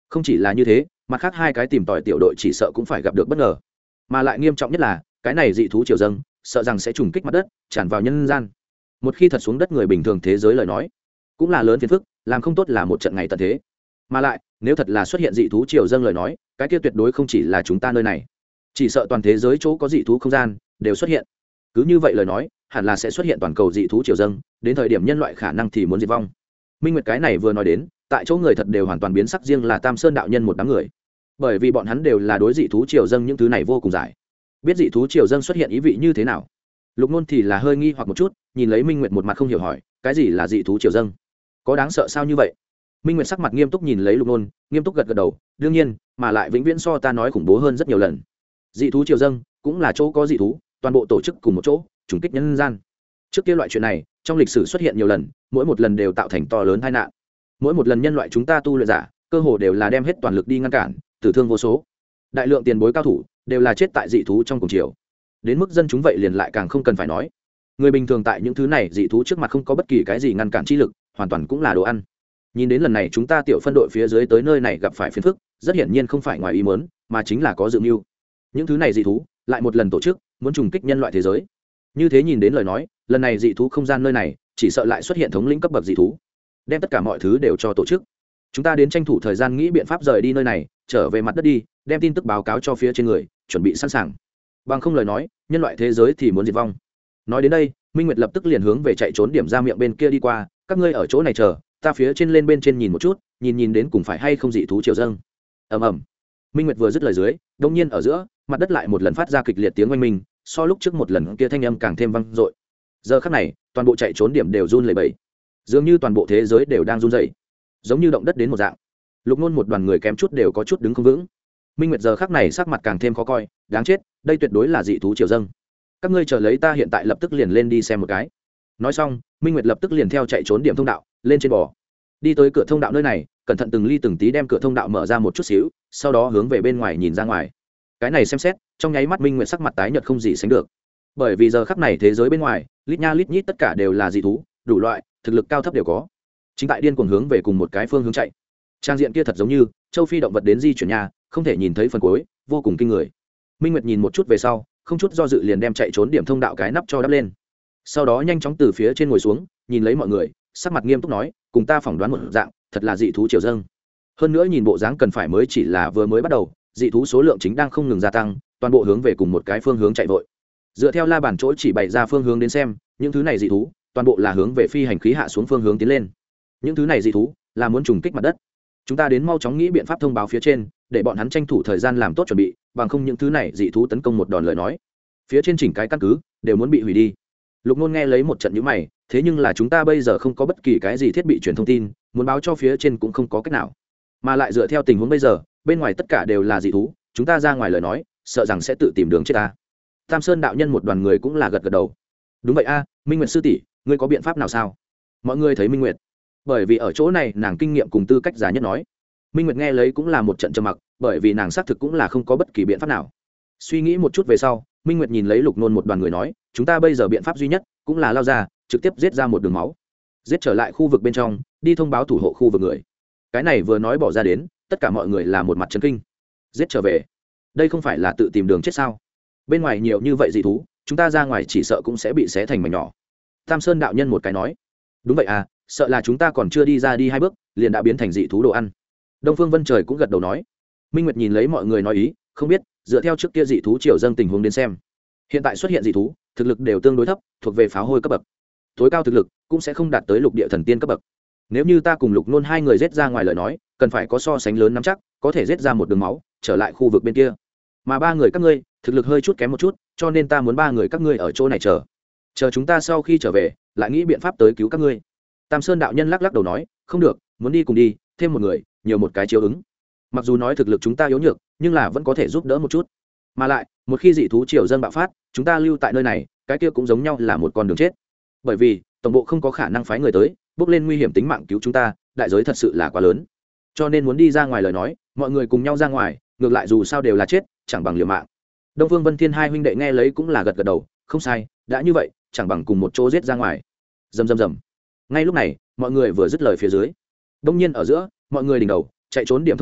Không chỉ là như thế, mặt khác hai cái tìm tòi tiểu đội chỉ sợ cũng phải gặp được bất ngờ, mà lại nghiêm trọng nhất là cái này dị thú triều dâng sợ rằng sẽ trùng kích mặt đất, tràn vào nhân gian. Một khi thật xuống đất người bình thường thế giới lời nói, cũng là lớn phiền phức, làm không tốt là một trận ngày tận thế. Mà lại nếu thật là xuất hiện dị thú triều dâng lời nói, cái kia tuyệt đối không chỉ là chúng ta nơi này, chỉ sợ toàn thế giới chỗ có dị thú không gian đều xuất hiện. Cứ như vậy lời nói, hẳn là sẽ xuất hiện toàn cầu dị thú triều dâng, đến thời điểm nhân loại khả năng thì muốn diệt vong. Minh Nguyệt cái này vừa nói đến, tại chỗ người thật đều hoàn toàn biến sắc, riêng là Tam Sơn đạo nhân một đám người, bởi vì bọn hắn đều là đối dị thú triều dâng những thứ này vô cùng giải, biết dị thú triều dâng xuất hiện ý vị như thế nào. Lục Nôn thì là hơi nghi hoặc một chút, nhìn lấy Minh Nguyệt một mặt không hiểu hỏi, cái gì là dị thú triều dâng, có đáng sợ sao như vậy? Minh Nguyệt sắc mặt nghiêm túc nhìn lấy Lục Nôn, nghiêm túc gật gật đầu, đương nhiên, mà lại vĩnh viễn so ta nói khủng bố hơn rất nhiều lần. Dị thú triều dâng cũng là chỗ có dị thú, toàn bộ tổ chức cùng một chỗ, trùng kích nhân gian. Trước kia loại chuyện này trong lịch sử xuất hiện nhiều lần, mỗi một lần đều tạo thành to lớn tai nạn. Mỗi một lần nhân loại chúng ta tu luyện giả, cơ hồ đều là đem hết toàn lực đi ngăn cản, tử thương vô số. Đại lượng tiền bối cao thủ đều là chết tại dị thú trong cùng chiều. Đến mức dân chúng vậy liền lại càng không cần phải nói. Người bình thường tại những thứ này dị thú trước mặt không có bất kỳ cái gì ngăn cản chi lực, hoàn toàn cũng là đồ ăn. Nhìn đến lần này chúng ta tiểu phân đội phía dưới tới nơi này gặp phải phiền phức, rất hiển nhiên không phải ngoài ý muốn, mà chính là có dự mưu. Những thứ này dị thú lại một lần tổ chức, muốn trùng kích nhân loại thế giới. Như thế nhìn đến lời nói, lần này dị thú không gian nơi này, chỉ sợ lại xuất hiện thống lĩnh cấp bậc dị thú, đem tất cả mọi thứ đều cho tổ chức. Chúng ta đến tranh thủ thời gian nghĩ biện pháp rời đi nơi này, trở về mặt đất đi, đem tin tức báo cáo cho phía trên người, chuẩn bị sẵn sàng. Bằng không lời nói, nhân loại thế giới thì muốn diệt vong. Nói đến đây, Minh Nguyệt lập tức liền hướng về chạy trốn điểm ra miệng bên kia đi qua, các ngươi ở chỗ này chờ, ta phía trên lên bên trên nhìn một chút, nhìn nhìn đến cùng phải hay không dị thú triều dâng. Ầm ầm. Minh Nguyệt vừa dứt lời dưới, đột nhiên ở giữa, mặt đất lại một lần phát ra kịch liệt tiếng oanh minh, so lúc trước một lần kia thanh âm càng thêm vang dội. Giờ khắc này, toàn bộ chạy trốn điểm đều run lẩy bẩy, dường như toàn bộ thế giới đều đang run rẩy, giống như động đất đến một dạng. Lục Nôn một đoàn người kém chút đều có chút đứng không vững. Minh Nguyệt giờ khắc này sắc mặt càng thêm khó coi, đáng chết, đây tuyệt đối là dị thú triều dâng. Các ngươi chờ lấy ta hiện tại lập tức liền lên đi xem một cái. Nói xong, Minh Nguyệt lập tức liền theo chạy trốn điểm thông đạo, lên trên bò. Đi tới cửa thông đạo nơi này, cẩn thận từng ly từng tí đem cửa thông đạo mở ra một chút xíu, sau đó hướng về bên ngoài nhìn ra ngoài. Cái này xem xét, trong nháy mắt Minh Nguyệt sắc mặt tái nhợt không gì sánh được. Bởi vì giờ khắc này thế giới bên ngoài, lít nha lít nhít tất cả đều là dị thú, đủ loại, thực lực cao thấp đều có. Chính tại điên cuồng hướng về cùng một cái phương hướng chạy. Trang diện kia thật giống như châu phi động vật đến di chuyển nhà, không thể nhìn thấy phần cuối, vô cùng kinh người. Minh Nguyệt nhìn một chút về sau, không chút do dự liền đem chạy trốn điểm thông đạo cái nắp cho đắp lên. Sau đó nhanh chóng từ phía trên ngồi xuống, nhìn lấy mọi người, sắc mặt nghiêm túc nói, cùng ta phỏng đoán một dạng, thật là dị thú triều dâng. Hơn nữa nhìn bộ dáng cần phải mới chỉ là vừa mới bắt đầu, dị thú số lượng chính đang không ngừng gia tăng, toàn bộ hướng về cùng một cái phương hướng chạy vội. Dựa theo la bàn chỗ chỉ bày ra phương hướng đến xem, những thứ này dị thú, toàn bộ là hướng về phi hành khí hạ xuống phương hướng tiến lên. Những thứ này dị thú là muốn trùng kích mặt đất. Chúng ta đến mau chóng nghĩ biện pháp thông báo phía trên, để bọn hắn tranh thủ thời gian làm tốt chuẩn bị, bằng không những thứ này dị thú tấn công một đòn lời nói, phía trên chỉnh cái căn cứ đều muốn bị hủy đi. Lục Nôn nghe lấy một trận nhíu mày, thế nhưng là chúng ta bây giờ không có bất kỳ cái gì thiết bị truyền thông tin, muốn báo cho phía trên cũng không có cách nào. Mà lại dựa theo tình huống bây giờ, bên ngoài tất cả đều là dị thú, chúng ta ra ngoài lời nói, sợ rằng sẽ tự tìm đường chết ta. Tam Sơn đạo nhân một đoàn người cũng là gật gật đầu. Đúng vậy a, Minh Nguyệt sư tỷ, ngươi có biện pháp nào sao? Mọi người thấy Minh Nguyệt, bởi vì ở chỗ này nàng kinh nghiệm cùng tư cách giá nhất nói. Minh Nguyệt nghe lấy cũng là một trận trầm mặc, bởi vì nàng xác thực cũng là không có bất kỳ biện pháp nào. Suy nghĩ một chút về sau, Minh Nguyệt nhìn lấy Lục Nôn một đoàn người nói, chúng ta bây giờ biện pháp duy nhất cũng là lao ra, trực tiếp giết ra một đường máu, giết trở lại khu vực bên trong, đi thông báo thủ hộ khu vực người. Cái này vừa nói bỏ ra đến, tất cả mọi người là một mặt chấn kinh. Giết trở về, đây không phải là tự tìm đường chết sao? Bên ngoài nhiều như vậy dị thú, chúng ta ra ngoài chỉ sợ cũng sẽ bị xé thành mảnh nhỏ. Tam Sơn đạo nhân một cái nói, đúng vậy à, sợ là chúng ta còn chưa đi ra đi hai bước, liền đã biến thành dị thú đồ ăn. Đông Phương Vân Trời cũng gật đầu nói. Minh Nguyệt nhìn lấy mọi người nói ý, không biết dựa theo trước kia dị thú triều dâng tình huống đến xem, hiện tại xuất hiện dị thú, thực lực đều tương đối thấp, thuộc về pháo hôi cấp bậc. Tối cao thực lực cũng sẽ không đạt tới lục địa thần tiên cấp bậc. Nếu như ta cùng Lục Nôn hai người giết ra ngoài lời nói, cần phải có so sánh lớn nắm chắc, có thể giết ra một đường máu, trở lại khu vực bên kia. Mà ba người các ngươi, thực lực hơi chút kém một chút, cho nên ta muốn ba người các ngươi ở chỗ này chờ. Chờ chúng ta sau khi trở về, lại nghĩ biện pháp tới cứu các ngươi. Tam Sơn đạo nhân lắc lắc đầu nói, không được, muốn đi cùng đi, thêm một người, nhiều một cái chiếu ứng. Mặc dù nói thực lực chúng ta yếu nhược, nhưng là vẫn có thể giúp đỡ một chút. Mà lại, một khi dị thú triều dâng bạo phát, chúng ta lưu tại nơi này, cái kia cũng giống nhau là một con đường chết. Bởi vì, tổng bộ không có khả năng phái người tới, bước lên nguy hiểm tính mạng cứu chúng ta, đại giới thật sự là quá lớn. Cho nên muốn đi ra ngoài lời nói, mọi người cùng nhau ra ngoài, ngược lại dù sao đều là chết, chẳng bằng liều mạng. Đông Vương Vân Thiên hai huynh đệ nghe lấy cũng là gật gật đầu, không sai, đã như vậy, chẳng bằng cùng một chỗ giết ra ngoài. Rầm rầm rầm. Ngay lúc này, mọi người vừa dứt lời phía dưới, đông nhiên ở giữa, mọi người đỉnh đầu chạy trốn điểm thông đạo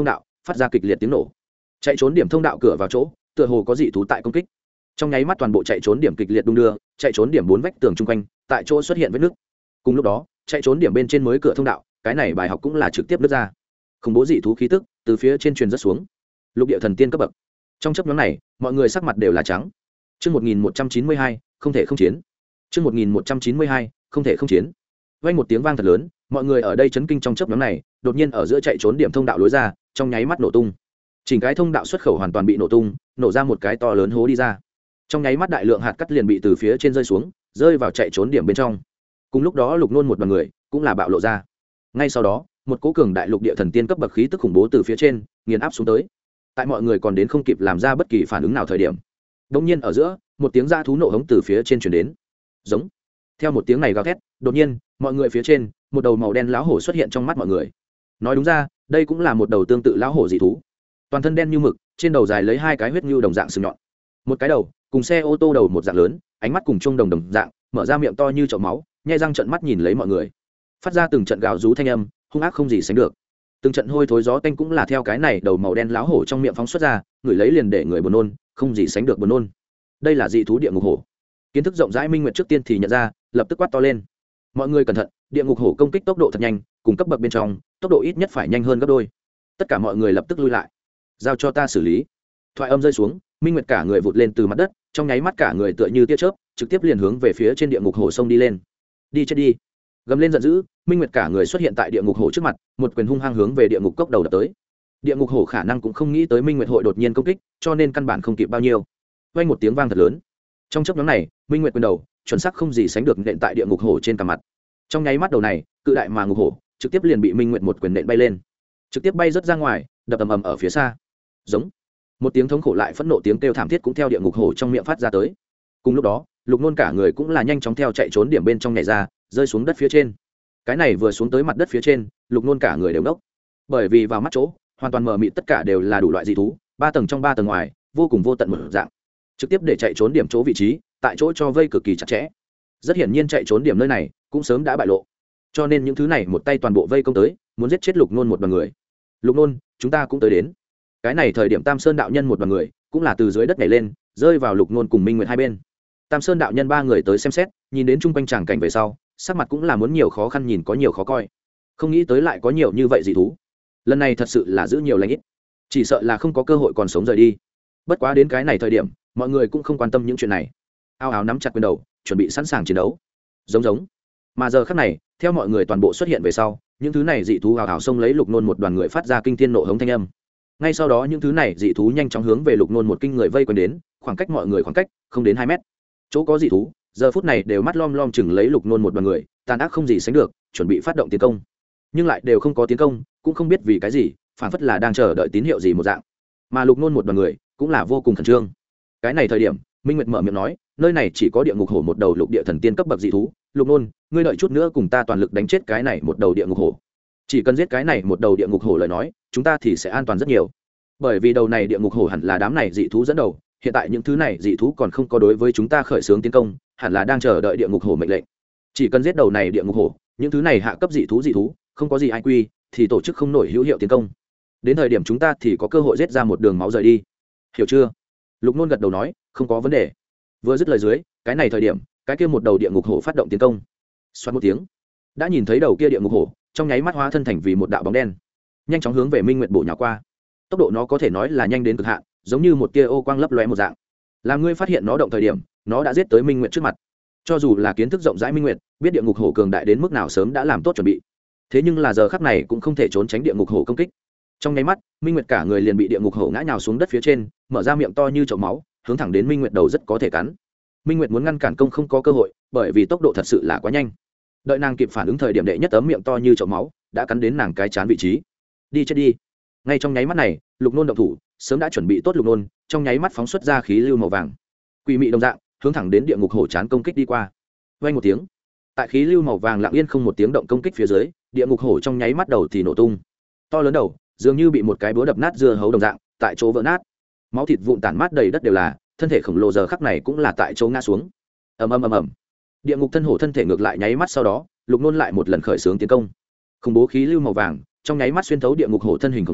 phát ra kịch liệt tiếng nổ. Chạy trốn điểm thông đạo cửa vào chỗ tựa hồ có dị thú tại công kích. Trong nháy mắt toàn bộ chạy trốn điểm kịch liệt đung đưa, chạy trốn điểm bốn vách tường chung quanh tại chỗ xuất hiện vết nứt. Cùng lúc đó chạy trốn điểm bên trên mới cửa thông đạo, cái này bài học cũng là trực tiếp nứt ra. Khủng bố dị thú khí tức từ phía trên truyền rất xuống. Lục địa thần tiên cấp bậc. Trong chớp nhoáng này mọi người sắc mặt đều là trắng. Chương một nghìn một trăm chín mươi hai, không thể không chiến. Chương một nghìn một trăm chín mươi hai, không thể không chiến. Vang một tiếng vang thật lớn, mọi người ở đây chấn kinh trong chớp nhoáng này, đột nhiên ở giữa chạy trốn điểm thông đạo lối ra, trong nháy mắt nổ tung. Chỉnh cái thông đạo xuất khẩu hoàn toàn bị nổ tung, nổ ra một cái to lớn hố đi ra. Trong nháy mắt đại lượng hạt cát liền bị từ phía trên rơi xuống, rơi vào chạy trốn điểm bên trong. Cùng lúc đó Lục Nôn một đoàn người cũng là bạo lộ ra. Ngay sau đó, một cỗ cường đại lục địa thần tiên cấp bậc khí tức khủng bố từ phía trên nghiền áp xuống tới. Tại mọi người còn đến không kịp làm ra bất kỳ phản ứng nào thời điểm, đột nhiên ở giữa, một tiếng dã thú nộ hống từ phía trên truyền đến. Giống. Theo một tiếng này gào thét, đột nhiên, mọi người phía trên, một đầu màu đen lão hổ xuất hiện trong mắt mọi người. Nói đúng ra, đây cũng là một đầu tương tự lão hổ dị thú. Toàn thân đen như mực, trên đầu dài lấy hai cái huyết nhưu đồng dạng sừng nhọn. Một cái đầu, cùng xe ô tô đầu một dạng lớn, ánh mắt cùng trung đồng đồng dạng, mở ra miệng to như chậu máu, nhe răng trợn mắt nhìn lấy mọi người. Phát ra từng trận gào rú thanh âm, hung ác không gì sánh được. Từng trận hôi thối gió tanh cũng là theo cái này đầu màu đen lão hổ trong miệng phóng xuất ra, người lấy liền để người buồn nôn, không gì sánh được buồn nôn. Đây là dị thú địa ngục hổ. Kiến thức rộng rãi Minh Nguyệt trước tiên thì nhận ra, lập tức quát to lên. Mọi người cẩn thận, địa ngục hổ công kích tốc độ thật nhanh, cùng cấp bậc bên trong, tốc độ ít nhất phải nhanh hơn gấp đôi. Tất cả mọi người lập tức lui lại. Giao cho ta xử lý. Thoại âm rơi xuống, Minh Nguyệt cả người vụt lên từ mặt đất, trong nháy mắt cả người tựa như tia chớp, trực tiếp liền hướng về phía trên địa ngục hổ sông đi lên. Đi chết đi. Gầm lên giận dữ, Minh Nguyệt cả người xuất hiện tại địa ngục hổ trước mặt, một quyền hung hăng hướng về địa ngục cốc đầu đập tới. Địa ngục hổ khả năng cũng không nghĩ tới Minh Nguyệt hội đột nhiên công kích, cho nên căn bản không kịp bao nhiêu. Vang một tiếng vang thật lớn. Trong chốc ngắn này, Minh Nguyệt quyền đầu, chuẩn xác không gì sánh được nện tại địa ngục hổ trên cả mặt. Trong nháy mắt đầu này, cự đại mà ngục hổ, trực tiếp liền bị Minh Nguyệt một quyền nện bay lên, trực tiếp bay rất ra ngoài, đập ầm ầm ở phía xa. Giống. Một tiếng thống khổ lại phẫn nộ tiếng kêu thảm thiết cũng theo địa ngục hổ trong miệng phát ra tới. Cùng lúc đó, Lục Nôn cả người cũng là nhanh chóng theo chạy trốn điểm bên trong nhảy ra, rơi xuống đất phía trên. Cái này vừa xuống tới mặt đất phía trên, Lục Nôn cả người đều đốc. Bởi vì vào mắt chỗ, hoàn toàn mờ mịt, tất cả đều là đủ loại dị thú, ba tầng trong ba tầng ngoài, vô cùng vô tận một dạng. Trực tiếp để chạy trốn điểm chỗ vị trí, tại chỗ cho vây cực kỳ chặt chẽ. Rất hiển nhiên chạy trốn điểm nơi này cũng sớm đã bại lộ. Cho nên những thứ này một tay toàn bộ vây công tới, muốn giết chết Lục Nôn một đoàn người. Lục Nôn, chúng ta cũng tới đến. Cái này thời điểm Tam Sơn đạo nhân một đoàn người cũng là từ dưới đất nhảy lên, rơi vào Lục Nôn cùng Minh Nguyệt hai bên. Tam Sơn đạo nhân ba người tới xem xét, nhìn đến chung quanh tràng cảnh về sau, sắc mặt cũng là muốn nhiều khó khăn nhìn có nhiều khó coi. Không nghĩ tới lại có nhiều như vậy dị thú. Lần này thật sự là giữ nhiều lành ít, chỉ sợ là không có cơ hội còn sống rời đi. Bất quá đến cái này thời điểm, mọi người cũng không quan tâm những chuyện này, ao ào nắm chặt quyền đầu, chuẩn bị sẵn sàng chiến đấu. Giống giống. Mà giờ khắc này, theo mọi người toàn bộ xuất hiện về sau, những thứ này dị thú ào ào xông lấy Lục Nôn một đoàn người phát ra kinh thiên nộ hống thanh âm. Ngay sau đó những thứ này dị thú nhanh chóng hướng về Lục Nôn một kinh người vây quanh đến, khoảng cách mọi người khoảng cách không đến hai mét. Chỗ có dị thú, giờ phút này đều mắt lom lom chừng lấy Lục Nôn một đoàn người, tàn ác không gì sánh được, chuẩn bị phát động tiến công. Nhưng lại đều không có tiến công, cũng không biết vì cái gì, phản phất là đang chờ đợi tín hiệu gì một dạng. Mà Lục Nôn một đoàn người cũng là vô cùng khẩn trương. Cái này thời điểm, Minh Nguyệt mở miệng nói, nơi này chỉ có địa ngục hổ một đầu lục địa thần tiên cấp bậc dị thú, Lục Nôn, ngươi đợi chút nữa cùng ta toàn lực đánh chết cái này một đầu địa ngục hổ. Chỉ cần giết cái này một đầu địa ngục hổ lời nói, chúng ta thì sẽ an toàn rất nhiều. Bởi vì đầu này địa ngục hổ hẳn là đám này dị thú dẫn đầu, hiện tại những thứ này dị thú còn không có đối với chúng ta khởi xướng tiến công, hẳn là đang chờ đợi địa ngục hổ mệnh lệnh. Chỉ cần giết đầu này địa ngục hổ, những thứ này hạ cấp dị thú dị thú, không có gì ai quy, thì tổ chức không nổi hữu hiệu tiến công. Đến thời điểm chúng ta thì có cơ hội giết ra một đường máu rời đi. Hiểu chưa? Lục Nôn gật đầu nói, không có vấn đề. Vừa dứt lời dưới, cái này thời điểm, cái kia một đầu địa ngục hổ phát động tiến công. Xoát một tiếng, đã nhìn thấy đầu kia địa ngục hổ, trong nháy mắt hóa thân thành vì một đạo bóng đen, nhanh chóng hướng về Minh Nguyệt bổ nhào qua. Tốc độ nó có thể nói là nhanh đến cực hạn, giống như một tia ô quang lấp lóe một dạng. Làm ngươi phát hiện nó động thời điểm, nó đã giết tới Minh Nguyệt trước mặt. Cho dù là kiến thức rộng rãi Minh Nguyệt, biết địa ngục hổ cường đại đến mức nào sớm đã làm tốt chuẩn bị. Thế nhưng là giờ khắc này cũng không thể trốn tránh địa ngục hổ công kích. Trong nháy mắt, Minh Nguyệt cả người liền bị địa ngục hổ ngã nhào xuống đất phía trên, mở ra miệng to như chậu máu, hướng thẳng đến Minh Nguyệt đầu rất có thể cắn. Minh Nguyệt muốn ngăn cản công không có cơ hội, bởi vì tốc độ thật sự là quá nhanh. Đợi nàng kịp phản ứng thời điểm đệ nhất tấm miệng to như chậu máu đã cắn đến nàng cái chán vị trí. Đi chết đi. Ngay trong nháy mắt này, Lục Nôn động thủ, sớm đã chuẩn bị tốt Lục Nôn, trong nháy mắt phóng xuất ra khí lưu màu vàng, quỷ mị đồng dạng, hướng thẳng đến địa ngục hổ chán công kích đi qua. Vang một tiếng, tại khí lưu màu vàng lặng yên không một tiếng động công kích phía dưới, địa ngục hổ trong nháy mắt đầu thì nổ tung. To lớn đầu, dường như bị một cái búa đập nát dưa hấu đồng dạng, tại chỗ vỡ nát. Máu thịt vụn tản mát đầy đất đều là, thân thể khổng lồ giờ khắc này cũng là tại chỗ ngã xuống. Ầm ầm ầm ầm. Địa ngục thân hổ thân thể ngược lại nháy mắt sau đó, Lục Nôn lại một lần khởi xướng tiến công. Khủng bố khí lưu màu vàng, trong nháy mắt xuyên thấu địa ngục hổ thân hình khổng lồ,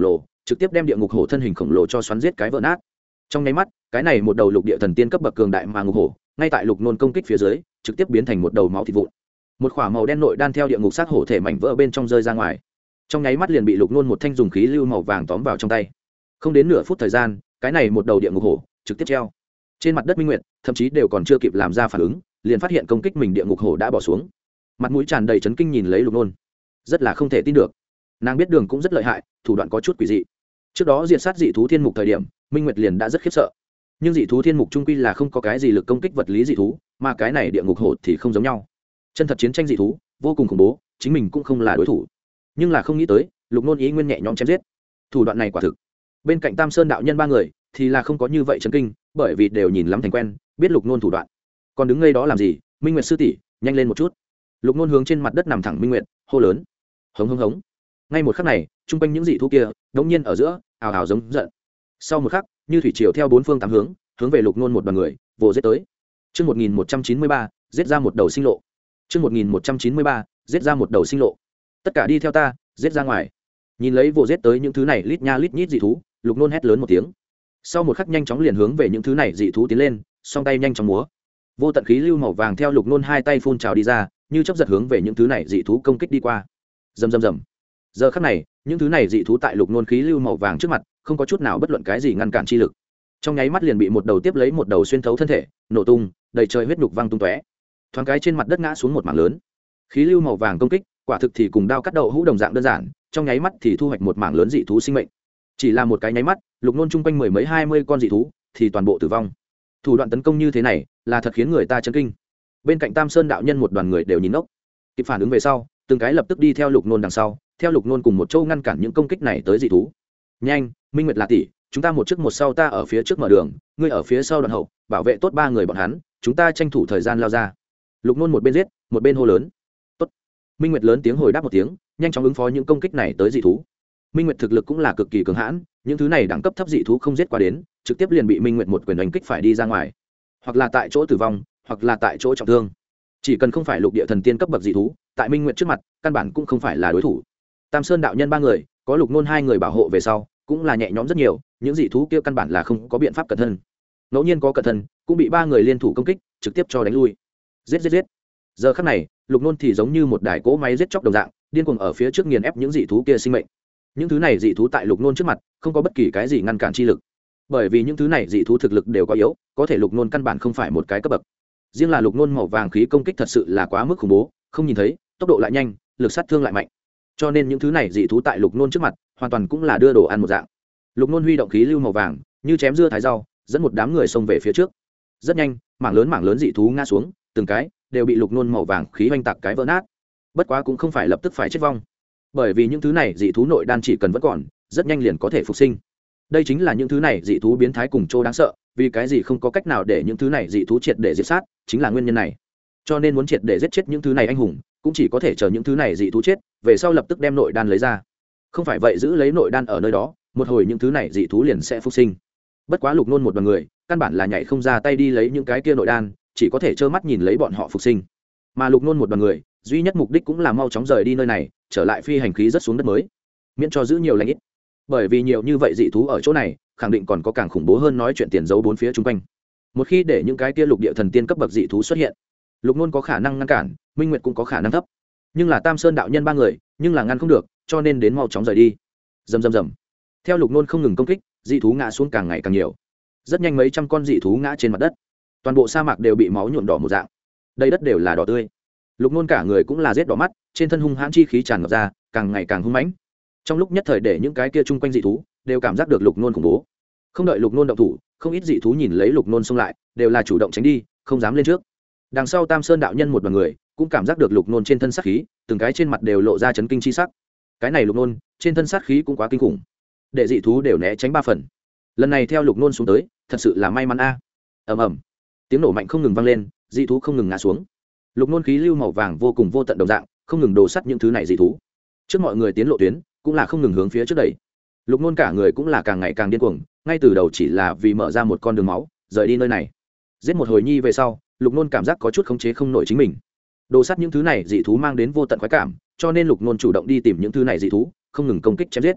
trực tiếp đem địa ngục hổ thân hình khổng lồ cho xoắn giết cái vỡ nát. Trong nháy mắt, cái này một đầu lục địa thần tiên cấp bậc cường đại mà ngục hổ, ngay tại lục nôn công kích phía dưới, trực tiếp biến thành một đầu máu thịt vụn. Một khỏa màu đen nội đan theo địa ngục sát hổ thể mảnh vỡ bên trong rơi ra ngoài. Trong nháy mắt liền bị lục nôn một thanh dùng khí lưu màu vàng tóm vào trong tay. Không đến nửa phút thời gian, cái này một đầu địa ngục hổ trực tiếp treo trên mặt đất minh nguyệt, thậm chí đều còn chưa kịp làm ra phản ứng, liền phát hiện công kích mình địa ngục hổ đã bỏ xuống. Mặt mũi tràn đầy chấn kinh nhìn lấy lục nôn, rất là không thể tin được. Nàng biết đường cũng rất lợi hại, thủ đoạn có chút quỷ dị. Trước đó diệt sát dị thú thiên mục thời điểm, minh nguyệt liền đã rất khiếp sợ. Nhưng dị thú thiên mục trung quy là không có cái gì lực công kích vật lý dị thú, mà cái này địa ngục hổ thì không giống nhau. Chân thật chiến tranh dị thú vô cùng khủng bố, chính mình cũng không là đối thủ. Nhưng là không nghĩ tới, lục nôn ý nguyên nhẹ nhõm chém giết. Thủ đoạn này quả thực. Bên cạnh Tam Sơn đạo nhân ba người thì là không có như vậy chấn kinh, bởi vì đều nhìn lắm thành quen, biết lục nôn thủ đoạn. Còn đứng ngây đó làm gì? Minh Nguyệt sư tỷ, nhanh lên một chút. Lục nôn hướng trên mặt đất nằm thẳng Minh Nguyệt, hô lớn. Hống hống hống. Ngay một khắc này, trung quanh những dị thú kia đống nhiên ở giữa ào ào giống giận. Sau một khắc, như thủy triều theo bốn phương tám hướng hướng về lục nôn một đoàn người vồ giết tới. Chương một nghìn một trăm chín mươi ba, giết ra một đầu sinh lộ. Chương một nghìn một trăm chín mươi ba, giết ra một đầu sinh lộ. Tất cả đi theo ta, giết ra ngoài. Nhìn lấy vồ giết tới những thứ này lít nha lít nhít dị thú, lục nôn hét lớn một tiếng. Sau một khắc nhanh chóng liền hướng về những thứ này dị thú tiến lên, song tay nhanh chóng múa. Vô tận khí lưu màu vàng theo lục nôn hai tay phun trào đi ra, như chớp giật hướng về những thứ này dị thú công kích đi qua. Rầm rầm rầm. Giờ khắc này, những thứ này dị thú tại lục nôn khí lưu màu vàng trước mặt, không có chút nào bất luận cái gì ngăn cản chi lực. Trong nháy mắt liền bị một đầu tiếp lấy một đầu xuyên thấu thân thể, nổ tung, đầy trời huyết nhục văng tung tóe. Thoáng cái trên mặt đất ngã xuống một mảng lớn. Khí lưu màu vàng công kích, quả thực thì cùng đao cắt đậu hũ đồng dạng đơn giản, trong nháy mắt thì thu hoạch một mảng lớn dị thú sinh mệnh. Chỉ là một cái nháy mắt, lục nôn chung quanh mười mấy hai mươi con dị thú thì toàn bộ tử vong. Thủ đoạn tấn công như thế này, là thật khiến người ta chấn kinh. Bên cạnh Tam Sơn đạo nhân một đoàn người đều nhìn ốc. Kịp phản ứng về sau, từng cái lập tức đi theo lục nôn đằng sau, theo lục nôn cùng một chỗ ngăn cản những công kích này tới dị thú. Nhanh, Minh Nguyệt là tỷ, chúng ta một trước một sau, ta ở phía trước mở đường, ngươi ở phía sau đoạn hậu, bảo vệ tốt ba người bọn hắn, chúng ta tranh thủ thời gian lao ra. Lục nôn một bên giết, một bên hô lớn. Tốt. Minh Nguyệt lớn tiếng hồi đáp một tiếng, nhanh chóng ứng phó những công kích này tới dị thú. Minh Nguyệt thực lực cũng là cực kỳ cường hãn, những thứ này đẳng cấp thấp dị thú không giết qua đến, trực tiếp liền bị Minh Nguyệt một quyền đánh kích phải đi ra ngoài, hoặc là tại chỗ tử vong, hoặc là tại chỗ trọng thương. Chỉ cần không phải lục địa thần tiên cấp bậc dị thú, tại Minh Nguyệt trước mặt, căn bản cũng không phải là đối thủ. Tam Sơn đạo nhân ba người, có lục nôn hai người bảo hộ về sau, cũng là nhẹ nhõm rất nhiều, những dị thú kia căn bản là không có biện pháp cẩn thân. Ngẫu nhiên có cẩn thân, cũng bị ba người liên thủ công kích, trực tiếp cho đánh lui. Giết giết giết. Giờ khắc này, lục nôn thì giống như một đài cỗ máy giết chóc đồng dạng, điên cuồng ở phía trước nghiền ép những dị thú kia sinh mệnh. Những thứ này dị thú tại lục nôn trước mặt, không có bất kỳ cái gì ngăn cản chi lực. Bởi vì những thứ này dị thú thực lực đều quá yếu, có thể lục nôn căn bản không phải một cái cấp bậc. Riêng là lục nôn màu vàng khí công kích thật sự là quá mức khủng bố, không nhìn thấy, tốc độ lại nhanh, lực sát thương lại mạnh. Cho nên những thứ này dị thú tại lục nôn trước mặt, hoàn toàn cũng là đưa đồ ăn một dạng. Lục nôn huy động khí lưu màu vàng, như chém dưa thái rau, dẫn một đám người xông về phía trước. Rất nhanh, mảng lớn mảng lớn dị thú ngã xuống, từng cái đều bị lục nôn màu vàng khí oanh tạc cái vỡ nát. Bất quá cũng không phải lập tức phải chết vong, bởi vì những thứ này dị thú nội đan chỉ cần vẫn còn, rất nhanh liền có thể phục sinh. Đây chính là những thứ này dị thú biến thái cùng chỗ đáng sợ, vì cái gì không có cách nào để những thứ này dị thú triệt để diệt sát, chính là nguyên nhân này. Cho nên muốn triệt để giết chết những thứ này anh hùng, cũng chỉ có thể chờ những thứ này dị thú chết, về sau lập tức đem nội đan lấy ra. Không phải vậy giữ lấy nội đan ở nơi đó, một hồi những thứ này dị thú liền sẽ phục sinh. Bất quá lục nôn một đoàn người, căn bản là nhảy không ra tay đi lấy những cái kia nội đan, chỉ có thể trơ mắt nhìn lấy bọn họ phục sinh. Mà lục nôn một đoàn người, duy nhất mục đích cũng là mau chóng rời đi nơi này, trở lại phi hành khí rất xuống đất mới, miễn cho giữ nhiều lãnh ít. Bởi vì nhiều như vậy dị thú ở chỗ này, khẳng định còn có càng khủng bố hơn nói chuyện tiền giấu bốn phía chung quanh. Một khi để những cái kia lục địa thần tiên cấp bậc dị thú xuất hiện, lục nôn có khả năng ngăn cản, Minh Nguyệt cũng có khả năng thấp, nhưng là Tam Sơn đạo nhân ba người, nhưng là ngăn không được, cho nên đến mau chóng rời đi. Rầm rầm rầm. Theo lục nôn không ngừng công kích, dị thú ngã xuống càng ngày càng nhiều. Rất nhanh mấy trăm con dị thú ngã trên mặt đất, toàn bộ sa mạc đều bị máu nhuộm đỏ một dạng, đây đất đều là đỏ tươi. Lục nôn cả người cũng là rết đỏ mắt, trên thân hung hãn chi khí tràn ngập ra, càng ngày càng hung mãnh. Trong lúc nhất thời để những cái kia chung quanh dị thú đều cảm giác được lục nôn khủng bố. Không đợi lục nôn động thủ, không ít dị thú nhìn lấy lục nôn xông lại, đều là chủ động tránh đi, không dám lên trước. Đằng sau Tam Sơn đạo nhân một đoàn người cũng cảm giác được lục nôn trên thân sát khí, từng cái trên mặt đều lộ ra chấn kinh chi sắc. Cái này lục nôn trên thân sát khí cũng quá kinh khủng, để dị thú đều né tránh ba phần. Lần này theo lục nôn xuống tới, thật sự là may mắn a. Ầm ầm, tiếng nổ mạnh không ngừng vang lên, dị thú không ngừng ngã xuống. Lục nôn khí lưu màu vàng vô cùng vô tận đồng dạng, không ngừng đổ sắt những thứ này dị thú. Trước mọi người tiến lộ tuyến, cũng là không ngừng hướng phía trước đẩy. Lục nôn cả người cũng là càng ngày càng điên cuồng, ngay từ đầu chỉ là vì mở ra một con đường máu, rời đi nơi này. Giết một hồi nhi về sau, lục nôn cảm giác có chút khống chế không nổi chính mình. Đồ sắt những thứ này dị thú mang đến vô tận khoái cảm, cho nên lục nôn chủ động đi tìm những thứ này dị thú, không ngừng công kích chém giết.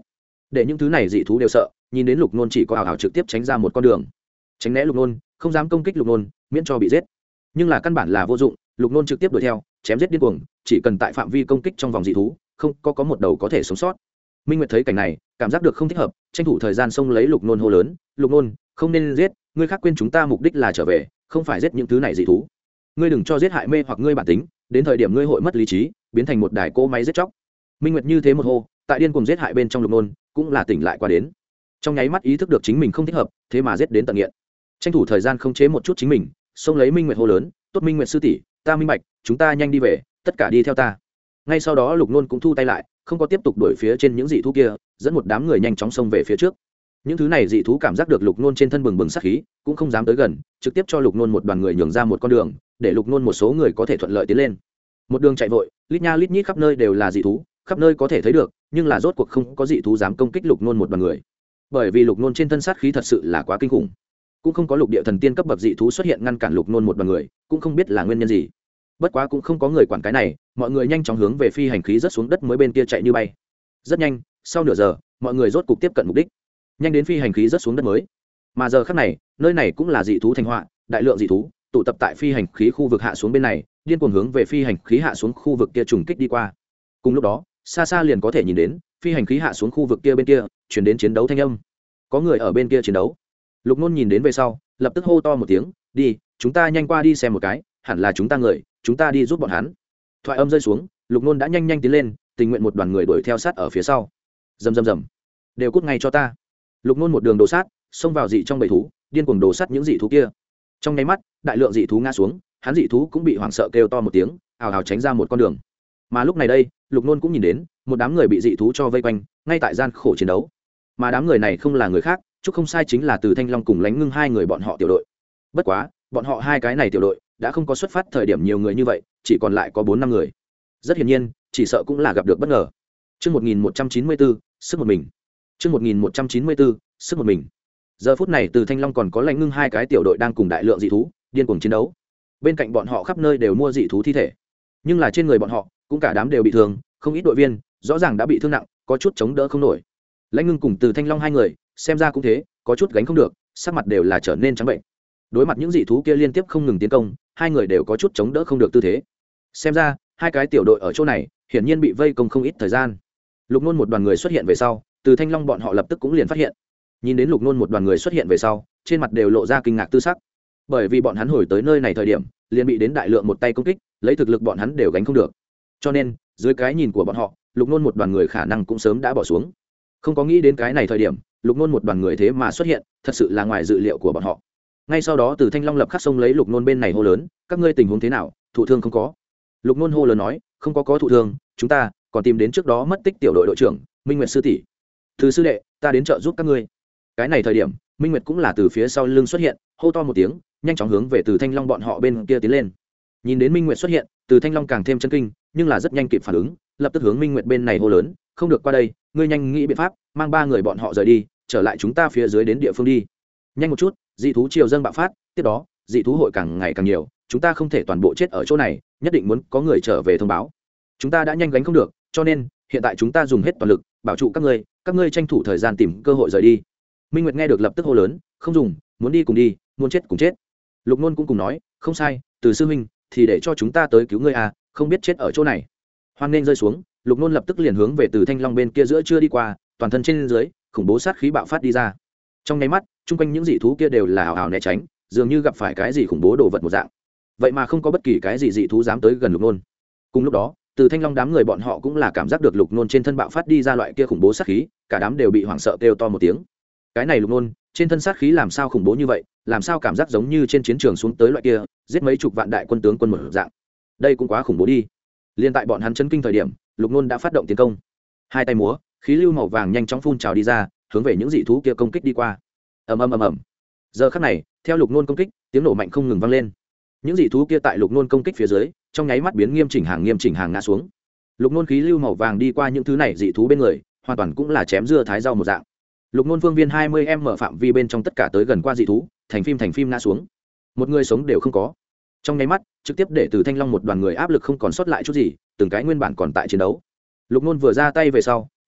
để những thứ này dị thú đều sợ, nhìn đến lục nôn chỉ có ảo ảo trực tiếp tránh ra một con đường, tránh né lục nôn, không dám công kích lục nôn, miễn cho bị giết. Nhưng là căn bản là vô dụng, lục nôn trực tiếp đuổi theo, chém giết điên cuồng, chỉ cần tại phạm vi công kích trong vòng dị thú, không có có một đầu có thể sống sót. Minh Nguyệt thấy cảnh này, cảm giác được không thích hợp, tranh thủ thời gian xông lấy lục nôn hô lớn, lục nôn, không nên giết, ngươi khác quên chúng ta mục đích là trở về, không phải giết những thứ này dị thú. Ngươi đừng cho giết hại mê hoặc ngươi bản tính, đến thời điểm ngươi hội mất lý trí, biến thành một đài cỗ máy giết chóc. Minh Nguyệt như thế một hô, tại điên cuồng giết hại bên trong lục nôn, cũng là tỉnh lại qua đến. Trong nháy mắt ý thức được chính mình không thích hợp, thế mà giết đến tận nghiện. Tranh thủ thời gian khống chế một chút chính mình, xông lấy Minh Nguyệt hô lớn, tốt Minh Nguyệt sư tỷ, ta minh bạch, chúng ta nhanh đi về, tất cả đi theo ta. Ngay sau đó lục nôn cũng thu tay lại, không có tiếp tục đuổi phía trên những dị thú kia, dẫn một đám người nhanh chóng xông về phía trước. Những thứ này dị thú cảm giác được lục nôn trên thân bừng bừng sát khí, cũng không dám tới gần, trực tiếp cho lục nôn một đoàn người nhường ra một con đường, để lục nôn một số người có thể thuận lợi tiến lên. Một đường chạy vội, lít nha lít nhít khắp nơi đều là dị thú, khắp nơi có thể thấy được, nhưng là rốt cuộc không có dị thú dám công kích lục nôn một đoàn người, bởi vì lục nôn trên thân sát khí thật sự là quá kinh khủng, cũng không có lục địa thần tiên cấp bậc dị thú xuất hiện ngăn cản lục nôn một đoàn người, cũng không biết là nguyên nhân gì. Bất quá cũng không có người quản cái này, mọi người nhanh chóng hướng về phi hành khí rớt xuống đất mới bên kia chạy như bay. Rất nhanh, sau nửa giờ, mọi người rốt cục tiếp cận mục đích, nhanh đến phi hành khí rớt xuống đất mới. Mà giờ khắc này, nơi này cũng là dị thú thành họa, đại lượng dị thú tụ tập tại phi hành khí khu vực hạ xuống bên này, điên cuồng hướng về phi hành khí hạ xuống khu vực kia trùng kích đi qua. Cùng lúc đó, xa xa liền có thể nhìn đến phi hành khí hạ xuống khu vực kia bên kia chuyển đến chiến đấu thanh âm, có người ở bên kia chiến đấu. Lục nôn nhìn đến về sau, lập tức hô to một tiếng, đi, chúng ta nhanh qua đi xem một cái, hẳn là chúng ta người, chúng ta đi giúp bọn hắn. Thoại âm rơi xuống, lục nôn đã nhanh nhanh tiến lên, tình nguyện một đoàn người đuổi theo sát ở phía sau. Rầm rầm rầm, đều cút ngay cho ta. Lục nôn một đường đổ sát, xông vào dị trong bầy thú, điên cuồng đổ sát những dị thú kia. Trong nháy mắt, đại lượng dị thú ngã xuống, hắn dị thú cũng bị hoảng sợ kêu to một tiếng, ào ào tránh ra một con đường. Mà lúc này đây, lục nôn cũng nhìn đến một đám người bị dị thú cho vây quanh, ngay tại gian khổ chiến đấu. Mà đám người này không là người khác, chúc không sai chính là Từ Thanh Long cùng Lánh Ngưng hai người bọn họ tiểu đội. Bất quá, bọn họ hai cái này tiểu đội đã không có xuất phát thời điểm nhiều người như vậy, chỉ còn lại có bốn năm người. Rất hiển nhiên, chỉ sợ cũng là gặp được bất ngờ. Chương một nghìn một trăm chín mươi bốn, sức một mình. Chương một nghìn một trăm chín mươi bốn, sức một mình. Giờ phút này Từ Thanh Long còn có Lánh Ngưng hai cái tiểu đội đang cùng đại lượng dị thú điên cuồng chiến đấu. Bên cạnh bọn họ khắp nơi đều mua dị thú thi thể, nhưng là trên người bọn họ cũng cả đám đều bị thương, không ít đội viên rõ ràng đã bị thương nặng, có chút chống đỡ không nổi. Lãnh Ngưng cùng Từ Thanh Long hai người xem ra cũng thế, có chút gánh không được, sắc mặt đều là trở nên trắng bệnh. Đối mặt những dị thú kia liên tiếp không ngừng tiến công, hai người đều có chút chống đỡ không được tư thế. Xem ra hai cái tiểu đội ở chỗ này hiển nhiên bị vây công không ít thời gian. Lục nôn một đoàn người xuất hiện về sau, Từ Thanh Long bọn họ lập tức cũng liền phát hiện. Nhìn đến lục nôn một đoàn người xuất hiện về sau, trên mặt đều lộ ra kinh ngạc tư sắc, bởi vì bọn hắn hồi tới nơi này thời điểm liền bị đến đại lượng một tay công kích, lấy thực lực bọn hắn đều gánh không được, cho nên dưới cái nhìn của bọn họ, lục nôn một đoàn người khả năng cũng sớm đã bỏ xuống. Không có nghĩ đến cái này thời điểm lục nôn một đoàn người thế mà xuất hiện, thật sự là ngoài dự liệu của bọn họ. Ngay sau đó Từ Thanh Long lập khắc xông lấy lục nôn bên này hô lớn, các ngươi tình huống thế nào, thụ thương không có? Lục nôn hô lớn nói, không có có thụ thương, chúng ta còn tìm đến trước đó mất tích tiểu đội đội trưởng Minh Nguyệt sư tỷ. Từ sư đệ, ta đến trợ giúp các ngươi. Cái này thời điểm Minh Nguyệt cũng là từ phía sau lưng xuất hiện, hô to một tiếng, nhanh chóng hướng về Từ Thanh Long bọn họ bên kia tiến lên. Nhìn đến Minh Nguyệt xuất hiện, Từ Thanh Long càng thêm chấn kinh, nhưng là rất nhanh kịp phản ứng, lập tức hướng Minh Nguyệt bên này hô lớn, không được qua đây, ngươi nhanh nghĩ biện pháp mang ba người bọn họ rời đi, trở lại chúng ta phía dưới đến địa phương đi. Nhanh một chút, dị thú triều dâng bạo phát, tiếp đó dị thú hội càng ngày càng nhiều, chúng ta không thể toàn bộ chết ở chỗ này, nhất định muốn có người trở về thông báo. Chúng ta đã nhanh gánh không được, cho nên hiện tại chúng ta dùng hết toàn lực bảo trụ các ngươi, các ngươi tranh thủ thời gian tìm cơ hội rời đi. Minh Nguyệt nghe được lập tức hô lớn, không dùng, muốn đi cùng đi, muốn chết cùng chết. Lục nôn cũng cùng nói, không sai, Từ sư huynh, thì để cho chúng ta tới cứu ngươi à, không biết chết ở chỗ này. Hoan nên rơi xuống, lục nôn lập tức liền hướng về Từ Thanh Long bên kia giữa chưa đi qua, toàn thân trên dưới khủng bố sát khí bạo phát đi ra. Trong nháy mắt, chung quanh những dị thú kia đều là ảo ảo né tránh, dường như gặp phải cái gì khủng bố đồ vật một dạng. Vậy mà không có bất kỳ cái gì dị thú dám tới gần lục nôn. Cùng lúc đó, Từ Thanh Long đám người bọn họ cũng là cảm giác được lục nôn trên thân bạo phát đi ra loại kia khủng bố sát khí, cả đám đều bị hoảng sợ kêu to một tiếng. Cái này lục nôn trên thân sát khí làm sao khủng bố như vậy, làm sao cảm giác giống như trên chiến trường xuống tới loại kia giết mấy chục vạn đại quân tướng quân một dạng, đây cũng quá khủng bố đi. Liên tại bọn hắn chấn kinh thời điểm, lục nôn đã phát động tiến công, hai tay múa, khí lưu màu vàng nhanh chóng phun trào đi ra, hướng về những dị thú kia công kích đi qua. Ầm ầm ầm ầm. Giờ khắc này, theo lục nôn công kích, tiếng nổ mạnh không ngừng vang lên. Những dị thú kia tại lục nôn công kích phía dưới, trong nháy mắt biến nghiêm chỉnh hàng nghiêm chỉnh hàng ngã xuống. Lục nôn khí lưu màu vàng đi qua những thứ này dị thú bên người, hoàn toàn cũng là chém dưa thái rau một dạng. Lục nôn phương viên hai mươi m phạm vi bên trong tất cả tới gần qua dị thú, thành phim thành phim ngã xuống, một người sống đều không có. Trong nháy mắt, trực tiếp để Từ Thanh Long một đoàn người áp lực không còn sót lại chút gì, từng cái nguyên bản còn tại chiến đấu. Lục nôn vừa ra tay về sau,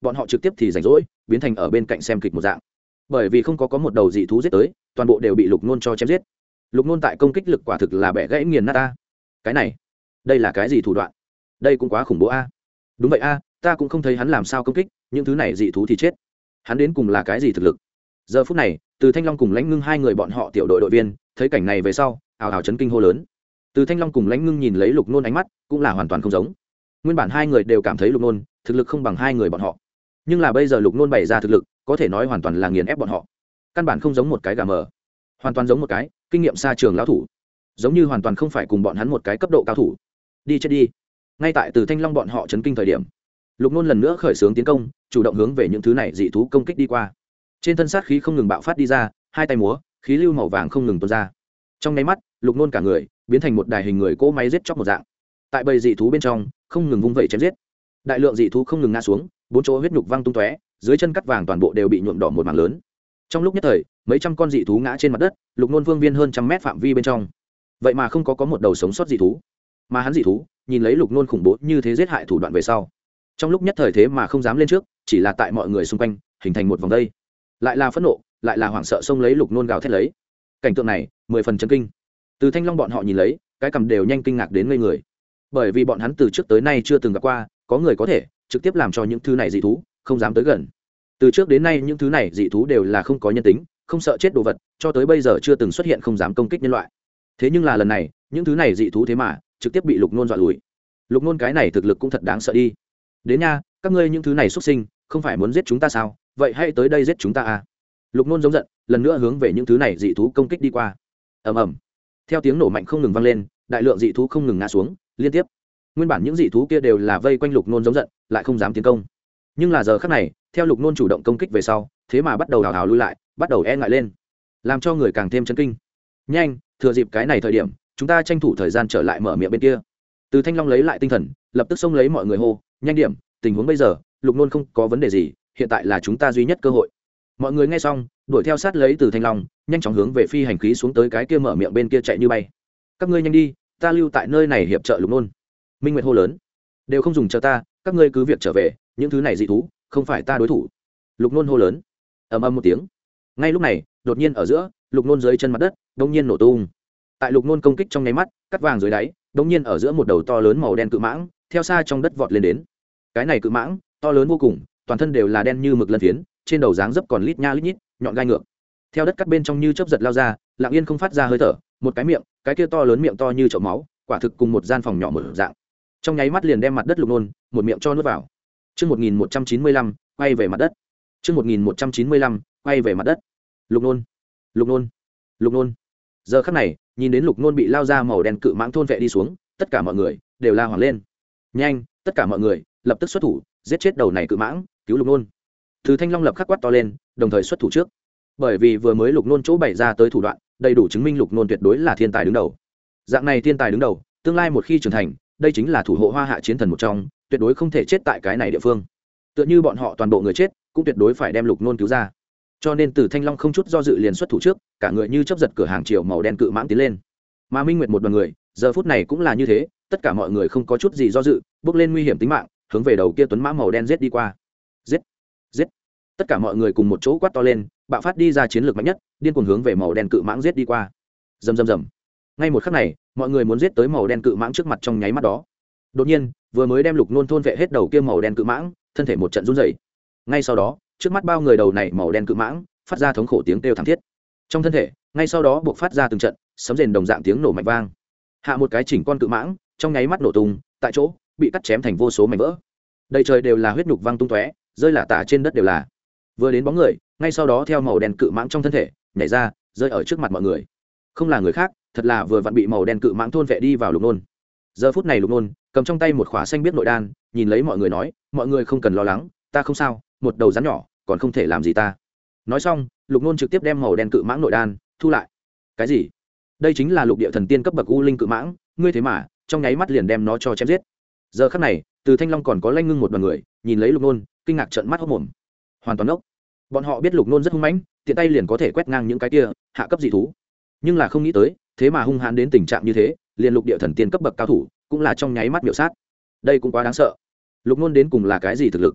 bọn họ trực tiếp thì rảnh rỗi biến thành ở bên cạnh xem kịch một dạng, bởi vì không có có một đầu dị thú giết tới, toàn bộ đều bị lục nôn cho chém giết. Lục nôn tại công kích lực quả thực là bẻ gãy nghiền nát ta. Cái này đây là cái gì thủ đoạn? Đây cũng quá khủng bố a. Đúng vậy a, ta cũng không thấy hắn làm sao công kích những thứ này dị thú thì chết. Hắn đến cùng là cái gì thực lực? Giờ phút này, Từ Thanh Long cùng Lãnh Ngưng hai người bọn họ tiểu đội đội viên thấy cảnh này về sau ào ào chấn kinh hô lớn. Từ Thanh Long cùng Lãnh Ngưng nhìn lấy lục nôn ánh mắt cũng là hoàn toàn không giống. Nguyên bản hai người đều cảm thấy lục nôn thực lực không bằng hai người bọn họ, nhưng là bây giờ lục nôn bày ra thực lực có thể nói hoàn toàn là nghiền ép bọn họ, căn bản không giống một cái gà mờ, hoàn toàn giống một cái kinh nghiệm xa trường lão thủ, giống như hoàn toàn không phải cùng bọn hắn một cái cấp độ cao thủ. Đi chết đi. Ngay tại Từ Thanh Long bọn họ chấn kinh thời điểm, lục nôn lần nữa khởi xướng tiến công, chủ động hướng về những thứ này dị thú công kích đi qua. Trên thân sát khí không ngừng bạo phát đi ra, hai tay múa, khí lưu màu vàng không ngừng tuôn ra. Trong nháy mắt, lục nôn cả người biến thành một đài hình người cỗ máy giết chóc một dạng, tại bầy dị thú bên trong không ngừng vung vẩy chém giết. Đại lượng dị thú không ngừng ngã xuống, bốn chỗ huyết nhục văng tung tóe, dưới chân cắt vàng toàn bộ đều bị nhuộm đỏ một mảng lớn. Trong lúc nhất thời, mấy trăm con dị thú ngã trên mặt đất, lục nôn vương viên hơn trăm mét phạm vi bên trong, vậy mà không có có một đầu sống sót dị thú. Mà hắn dị thú nhìn lấy lục nôn khủng bố như thế giết hại thủ đoạn về sau, trong lúc nhất thời thế mà không dám lên trước, chỉ là tại mọi người xung quanh hình thành một vòng dây, lại là phẫn nộ, lại là hoảng sợ xông lấy lục nôn gào thét lấy. Cảnh tượng này mười phần chấn kinh. Từ Thanh Long bọn họ nhìn lấy, cái cầm đều nhanh kinh ngạc đến ngây người, bởi vì bọn hắn từ trước tới nay chưa từng gặp qua có người có thể trực tiếp làm cho những thứ này dị thú không dám tới gần. Từ trước đến nay những thứ này dị thú đều là không có nhân tính, không sợ chết đồ vật, cho tới bây giờ chưa từng xuất hiện không dám công kích nhân loại. Thế nhưng là lần này những thứ này dị thú thế mà trực tiếp bị lục nôn dọa lùi. Lục nôn cái này thực lực cũng thật đáng sợ đi. Đến nha, các ngươi những thứ này xuất sinh không phải muốn giết chúng ta sao? Vậy hãy tới đây giết chúng ta à? Lục nôn giống giận, lần nữa hướng về những thứ này dị thú công kích đi qua. Ầm ầm. Theo tiếng nổ mạnh không ngừng vang lên, đại lượng dị thú không ngừng ngã xuống liên tiếp. Nguyên bản những dị thú kia đều là vây quanh lục nôn giống giận, lại không dám tiến công. Nhưng là giờ khắc này, theo lục nôn chủ động công kích về sau, thế mà bắt đầu hào hào lui lại, bắt đầu e ngại lên, làm cho người càng thêm chấn kinh. Nhanh, thừa dịp cái này thời điểm, chúng ta tranh thủ thời gian trở lại mở miệng bên kia. Từ Thanh Long lấy lại tinh thần, lập tức xông lấy mọi người hô, nhanh điểm, tình huống bây giờ lục nôn không có vấn đề gì, hiện tại là chúng ta duy nhất cơ hội. Mọi người nghe xong đuổi theo sát lấy Từ Thanh Long, nhanh chóng hướng về phi hành khí xuống tới cái kia mở miệng bên kia chạy như bay. Các ngươi nhanh đi, ta lưu tại nơi này hiệp trợ lục nôn. Minh Nguyệt hô lớn, đều không dùng chờ ta, các ngươi cứ việc trở về, những thứ này dị thú không phải ta đối thủ. Lục nôn hô lớn. Ầm ầm một tiếng, ngay lúc này đột nhiên ở giữa lục nôn dưới chân mặt đất đông nhiên nổ tung. Tại lục nôn công kích trong nháy mắt, cắt vàng dưới đáy đông nhiên ở giữa một đầu to lớn màu đen cự mãng theo xa trong đất vọt lên đến. Cái này cự mãng to lớn vô cùng, toàn thân đều là đen như mực lân phiến, trên đầu dáng dấp còn lít nha lít nhít nhọn gai ngược, theo đất cắt bên trong như chớp giật lao ra, lặng yên không phát ra hơi thở, một cái miệng, cái kia to lớn miệng to như chậu máu, quả thực cùng một gian phòng nhỏ một dạng, trong nháy mắt liền đem mặt đất lục nôn một miệng cho nuốt vào. Chương một nghìn một trăm chín mươi lăm quay về mặt đất. Chương một nghìn một trăm chín mươi lăm quay về mặt đất. Lục nôn, lục nôn, lục nôn. Giờ khắc này, nhìn đến lục nôn bị lao ra màu đen cự mãng thôn vệ đi xuống, tất cả mọi người đều la hoảng lên. Nhanh, tất cả mọi người lập tức xuất thủ, giết chết đầu này cự mãng, cứu lục nôn. Từ Thanh Long lập khắc quát to lên, đồng thời xuất thủ trước, bởi vì vừa mới lục nôn chỗ bày ra tới thủ đoạn đầy đủ chứng minh lục nôn tuyệt đối là thiên tài đứng đầu. Dạng này thiên tài đứng đầu, tương lai một khi trưởng thành, đây chính là thủ hộ hoa hạ chiến thần một trong, tuyệt đối không thể chết tại cái này địa phương. Tựa như bọn họ toàn bộ người chết cũng tuyệt đối phải đem lục nôn cứu ra. Cho nên Từ Thanh Long không chút do dự liền xuất thủ trước, cả người như chớp giật cửa hàng chiều màu đen cự mãng tiến lên. Mà Minh Nguyệt một đoàn người giờ phút này cũng là như thế, tất cả mọi người không có chút gì do dự, bước lên nguy hiểm tính mạng, hướng về đầu kia tuấn mã màu đen giết đi qua. Giết, giết! Tất cả mọi người cùng một chỗ quát to lên, bạo phát đi ra chiến lược mạnh nhất, điên cuồng hướng về màu đen cự mãng giết đi qua. Rầm rầm rầm. Ngay một khắc này, mọi người muốn giết tới màu đen cự mãng trước mặt trong nháy mắt đó. Đột nhiên, vừa mới đem lục nôn thôn vệ hết đầu kia màu đen cự mãng, thân thể một trận run rẩy. Ngay sau đó, trước mắt bao người đầu này màu đen cự mãng phát ra thống khổ tiếng kêu thảm thiết. Trong thân thể, ngay sau đó buộc phát ra từng trận sấm rền đồng dạng tiếng nổ mạnh vang. Hạ một cái chỉnh con cự mãng, trong nháy mắt nổ tung, tại chỗ bị cắt chém thành vô số mảnh vỡ. Đầy trời đều là huyết nhục văng tung tóe, rơi lả tả trên đất đều là. Vừa đến bóng người, ngay sau đó theo màu đen cự mãng trong thân thể nhảy ra, rơi ở trước mặt mọi người. Không là người khác, thật là vừa vặn bị màu đen cự mãng thôn vệ đi vào lục nôn. Giờ phút này lục nôn cầm trong tay một khỏa xanh biết nội đan, nhìn lấy mọi người nói, mọi người không cần lo lắng, ta không sao, một đầu rắn nhỏ còn không thể làm gì ta. Nói xong, lục nôn trực tiếp đem màu đen cự mãng nội đan thu lại. Cái gì? Đây chính là lục địa thần tiên cấp bậc u linh cự mãng, ngươi thế mà trong nháy mắt liền đem nó cho chém giết. Giờ khắc này, Từ Thanh Long còn có Lanh Ngưng một đoàn người nhìn lấy lục nôn, kinh ngạc trợn mắt hốt mồm, hoàn toàn ốc. Bọn họ biết lục nôn rất hung mãnh, tiện tay liền có thể quét ngang những cái kia hạ cấp dị thú, nhưng là không nghĩ tới thế mà hung hãn đến tình trạng như thế, liền lục địa thần tiên cấp bậc cao thủ cũng là trong nháy mắt miểu sát. Đây cũng quá đáng sợ. Lục nôn đến cùng là cái gì thực lực?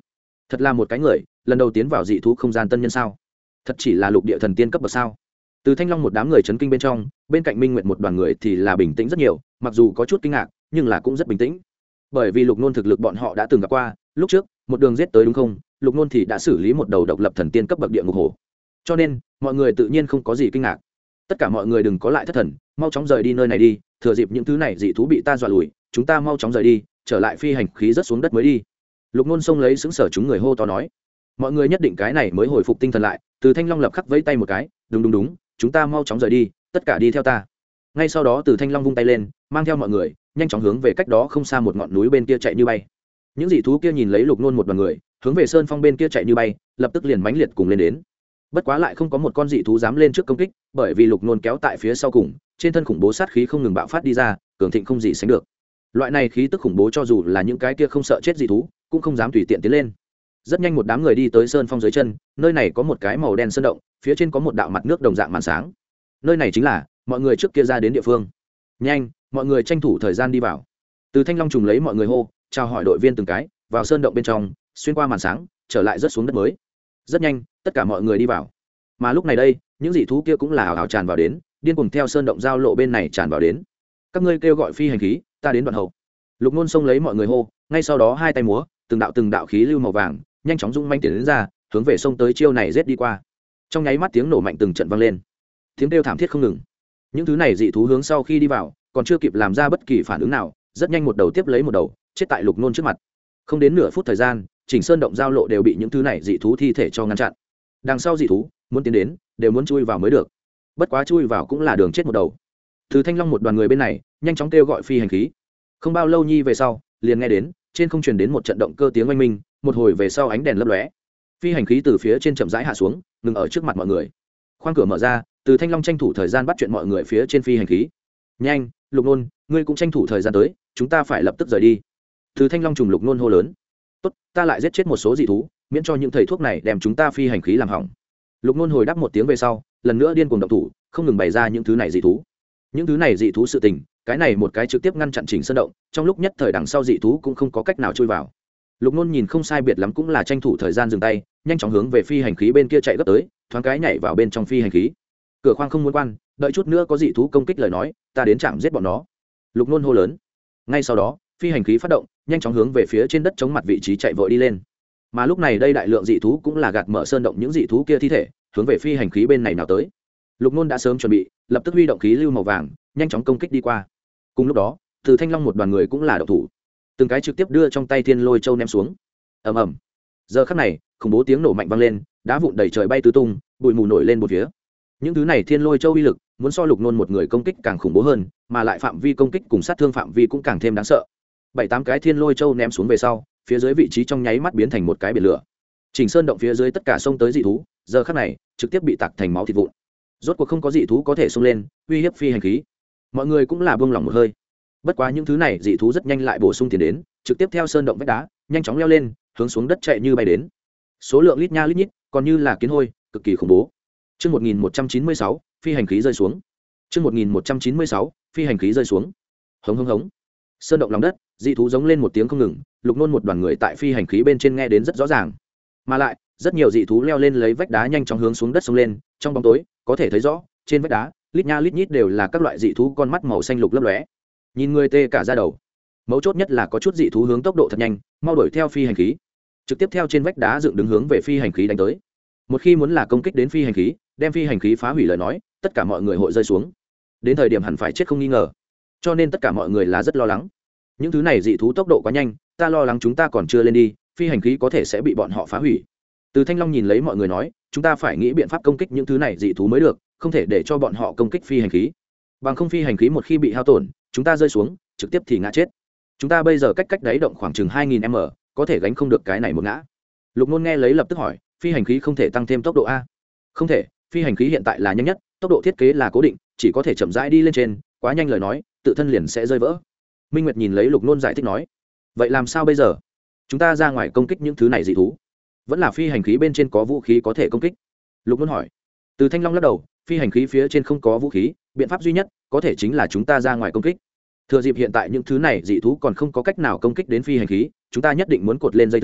thật là một cái người lần đầu tiến vào dị thú không gian tân nhân sao? Thật chỉ là lục địa thần tiên cấp bậc sao? Từ Thanh Long một đám người chấn kinh bên trong, bên cạnh Minh Nguyệt một đoàn người thì là bình tĩnh rất nhiều, mặc dù có chút kinh ngạc nhưng là cũng rất bình tĩnh, bởi vì Lục Nôn thực lực bọn họ đã từng gặp qua, lúc trước một đường giết tới đúng không? Lục Nôn thì đã xử lý một đầu độc lập thần tiên cấp bậc địa ngục hổ, cho nên mọi người tự nhiên không có gì kinh ngạc. Tất cả mọi người đừng có lại thất thần, mau chóng rời đi nơi này đi, thừa dịp những thứ này dị thú bị ta dọa lùi, chúng ta mau chóng rời đi, trở lại phi hành khí rớt xuống đất mới đi. Lục Nôn xông lấy xứng sở chúng người hô to nói. Mọi người nhất định cái này mới hồi phục tinh thần lại. Từ Thanh Long lập khắc vẫy tay một cái, đúng đúng đúng, chúng ta mau chóng rời đi, tất cả đi theo ta. Ngay sau đó Từ Thanh Long vung tay lên, mang theo mọi người nhanh chóng hướng về cách đó không xa một ngọn núi bên kia chạy như bay. Những dị thú kia nhìn lấy Lục Nôn một đoàn người hướng về sơn phong bên kia chạy như bay, lập tức liền mãnh liệt cùng lên đến. Bất quá lại không có một con dị thú dám lên trước công kích, bởi vì Lục Nôn kéo tại phía sau cùng, trên thân khủng bố sát khí không ngừng bạo phát đi ra, cường thịnh không gì sánh được. Loại này khí tức khủng bố cho dù là những cái kia không sợ chết dị thú cũng không dám tùy tiện tiến lên. Rất nhanh một đám người đi tới sơn phong dưới chân, nơi này có một cái màu đen sơn động, phía trên có một đạo mặt nước đồng dạng màn sáng. Nơi này chính là mọi người trước kia ra đến địa phương. Nhanh, mọi người tranh thủ thời gian đi vào. Từ Thanh Long trùng lấy mọi người hô, chào hỏi đội viên từng cái, vào sơn động bên trong, xuyên qua màn sáng, trở lại rớt xuống đất mới. Rất nhanh, tất cả mọi người đi vào. Mà lúc này đây, những dị thú kia cũng là ảo ảo tràn vào đến, điên cuồng theo sơn động giao lộ bên này tràn vào đến. Các ngươi kêu gọi phi hành khí, ta đến đoạn hậu. Lục Nôn xông lấy mọi người hô, ngay sau đó hai tay múa, từng đạo từng đạo khí lưu màu vàng nhanh chóng dung manh tiến đến ra, hướng về sông tới chiêu này giết đi qua. Trong nháy mắt tiếng nổ mạnh từng trận vang lên, tiếng kêu thảm thiết không ngừng. Những thứ này dị thú hướng sau khi đi vào, còn chưa kịp làm ra bất kỳ phản ứng nào, rất nhanh một đầu tiếp lấy một đầu, chết tại Lục Nôn trước mặt. Không đến nửa phút thời gian, chỉnh sơn động giao lộ đều bị những thứ này dị thú thi thể cho ngăn chặn. Đằng sau dị thú muốn tiến đến, đều muốn chui vào mới được. Bất quá chui vào cũng là đường chết một đầu. Từ Thanh Long một đoàn người bên này, nhanh chóng kêu gọi phi hành khí. Không bao lâu nhi về sau, liền nghe đến trên không truyền đến một trận động cơ tiếng oanh minh, một hồi về sau ánh đèn lấp lóe, phi hành khí từ phía trên chậm rãi hạ xuống, ngừng ở trước mặt mọi người. Khoang cửa mở ra, Từ Thanh Long tranh thủ thời gian bắt chuyện mọi người phía trên phi hành khí. Nhanh, Lục Nôn, ngươi cũng tranh thủ thời gian tới, chúng ta phải lập tức rời đi. Từ Thanh Long trùng Lục Nôn hô lớn. Tốt, ta lại giết chết một số dị thú, miễn cho những thầy thuốc này đem chúng ta phi hành khí làm hỏng. Lục Nôn hồi đáp một tiếng về sau, lần nữa điên cuồng động thủ, không ngừng bày ra những thứ này dị thú. Những thứ này dị thú sự tình, cái này một cái trực tiếp ngăn chặn chỉnh sơn động, trong lúc nhất thời đằng sau dị thú cũng không có cách nào chui vào. Lục Nôn nhìn không sai biệt lắm cũng là tranh thủ thời gian dừng tay, nhanh chóng hướng về phi hành khí bên kia chạy gấp tới, thoáng cái nhảy vào bên trong phi hành khí. Cửa khoang không muốn quan, đợi chút nữa có dị thú công kích lời nói, ta đến chạm giết bọn nó. Lục Nôn hô lớn. Ngay sau đó, phi hành khí phát động, nhanh chóng hướng về phía trên đất chống mặt vị trí chạy vội đi lên. Mà lúc này đây đại lượng dị thú cũng là gạt mở sơn động những dị thú kia thi thể, hướng về phi hành khí bên này nào tới. Lục Nôn đã sớm chuẩn bị, lập tức huy động khí lưu màu vàng, nhanh chóng công kích đi qua. Cùng lúc đó, Từ Thanh Long một đoàn người cũng là động thủ, từng cái trực tiếp đưa trong tay thiên lôi châu ném xuống. Ầm ầm. Giờ khắc này, khủng bố tiếng nổ mạnh vang lên, đá vụn đầy trời bay tứ tung, bụi mù nổi lên một phía. Những thứ này thiên lôi châu uy lực, muốn so Lục Nôn một người công kích càng khủng bố hơn, mà lại phạm vi công kích cùng sát thương phạm vi cũng càng thêm đáng sợ. Bảy tám cái thiên lôi châu ném xuống về sau, phía dưới vị trí trong nháy mắt biến thành một cái biển lửa. Chỉnh sơn động phía dưới tất cả xông tới dị thú, giờ khắc này, trực tiếp bị tạc thành máu thịt vụn. Rốt cuộc không có dị thú có thể xông lên uy hiếp phi hành khí, mọi người cũng là buông lỏng một hơi. Bất quá những thứ này dị thú rất nhanh lại bổ sung tiền đến, trực tiếp theo sơn động vách đá nhanh chóng leo lên, hướng xuống đất chạy như bay đến. Số lượng lít nha lít nhít, còn như là kiến hôi, cực kỳ khủng bố. Chương một nghìn một trăm chín mươi sáu, phi hành khí rơi xuống. Chương một nghìn một trăm chín mươi sáu, phi hành khí rơi xuống. Hống hống hống. Sơn động lòng đất, dị thú giống lên một tiếng không ngừng, Lục Nôn một đoàn người tại phi hành khí bên trên nghe đến rất rõ ràng. Mà lại, rất nhiều dị thú leo lên lấy vách đá nhanh chóng hướng xuống đất xông lên, trong bóng tối có thể thấy rõ, trên vách đá, lít nha lít nhít đều là các loại dị thú con mắt màu xanh lục lấp lóe. Nhìn người tê cả da đầu. Mấu chốt nhất là có chút dị thú hướng tốc độ thật nhanh, mau đuổi theo phi hành khí, trực tiếp theo trên vách đá dựng đứng hướng về phi hành khí đánh tới. Một khi muốn là công kích đến phi hành khí, đem phi hành khí phá hủy lời nói, tất cả mọi người hội rơi xuống. Đến thời điểm hẳn phải chết không nghi ngờ. Cho nên tất cả mọi người là rất lo lắng. Những thứ này dị thú tốc độ quá nhanh, ta lo lắng chúng ta còn chưa lên đi, phi hành khí có thể sẽ bị bọn họ phá hủy. Từ Thanh Long nhìn lấy mọi người nói, chúng ta phải nghĩ biện pháp công kích những thứ này dị thú mới được, không thể để cho bọn họ công kích phi hành khí. Bằng không phi hành khí một khi bị hao tổn, chúng ta rơi xuống, trực tiếp thì ngã chết. Chúng ta bây giờ cách cách đáy động khoảng chừng hai nghìn mét, có thể gánh không được cái này một ngã. Lục Nôn nghe lấy lập tức hỏi, phi hành khí không thể tăng thêm tốc độ a? Không thể, phi hành khí hiện tại là nhanh nhất, tốc độ thiết kế là cố định, chỉ có thể chậm rãi đi lên trên, quá nhanh lời nói, tự thân liền sẽ rơi vỡ. Minh Nguyệt nhìn lấy Lục Nôn giải thích nói, vậy làm sao bây giờ? Chúng ta ra ngoài công kích những thứ này dị thú, vẫn là phi hành khí bên trên có vũ khí có thể công kích? Lục Nôn hỏi. Từ Thanh Long lắc đầu, phi hành khí phía trên không có vũ khí, biện pháp duy nhất có thể chính là chúng ta ra ngoài công kích. Thừa dịp hiện tại những thứ này dị thú còn không có cách nào công kích đến phi hành khí, chúng ta nhất định muốn cột lên dây thừng,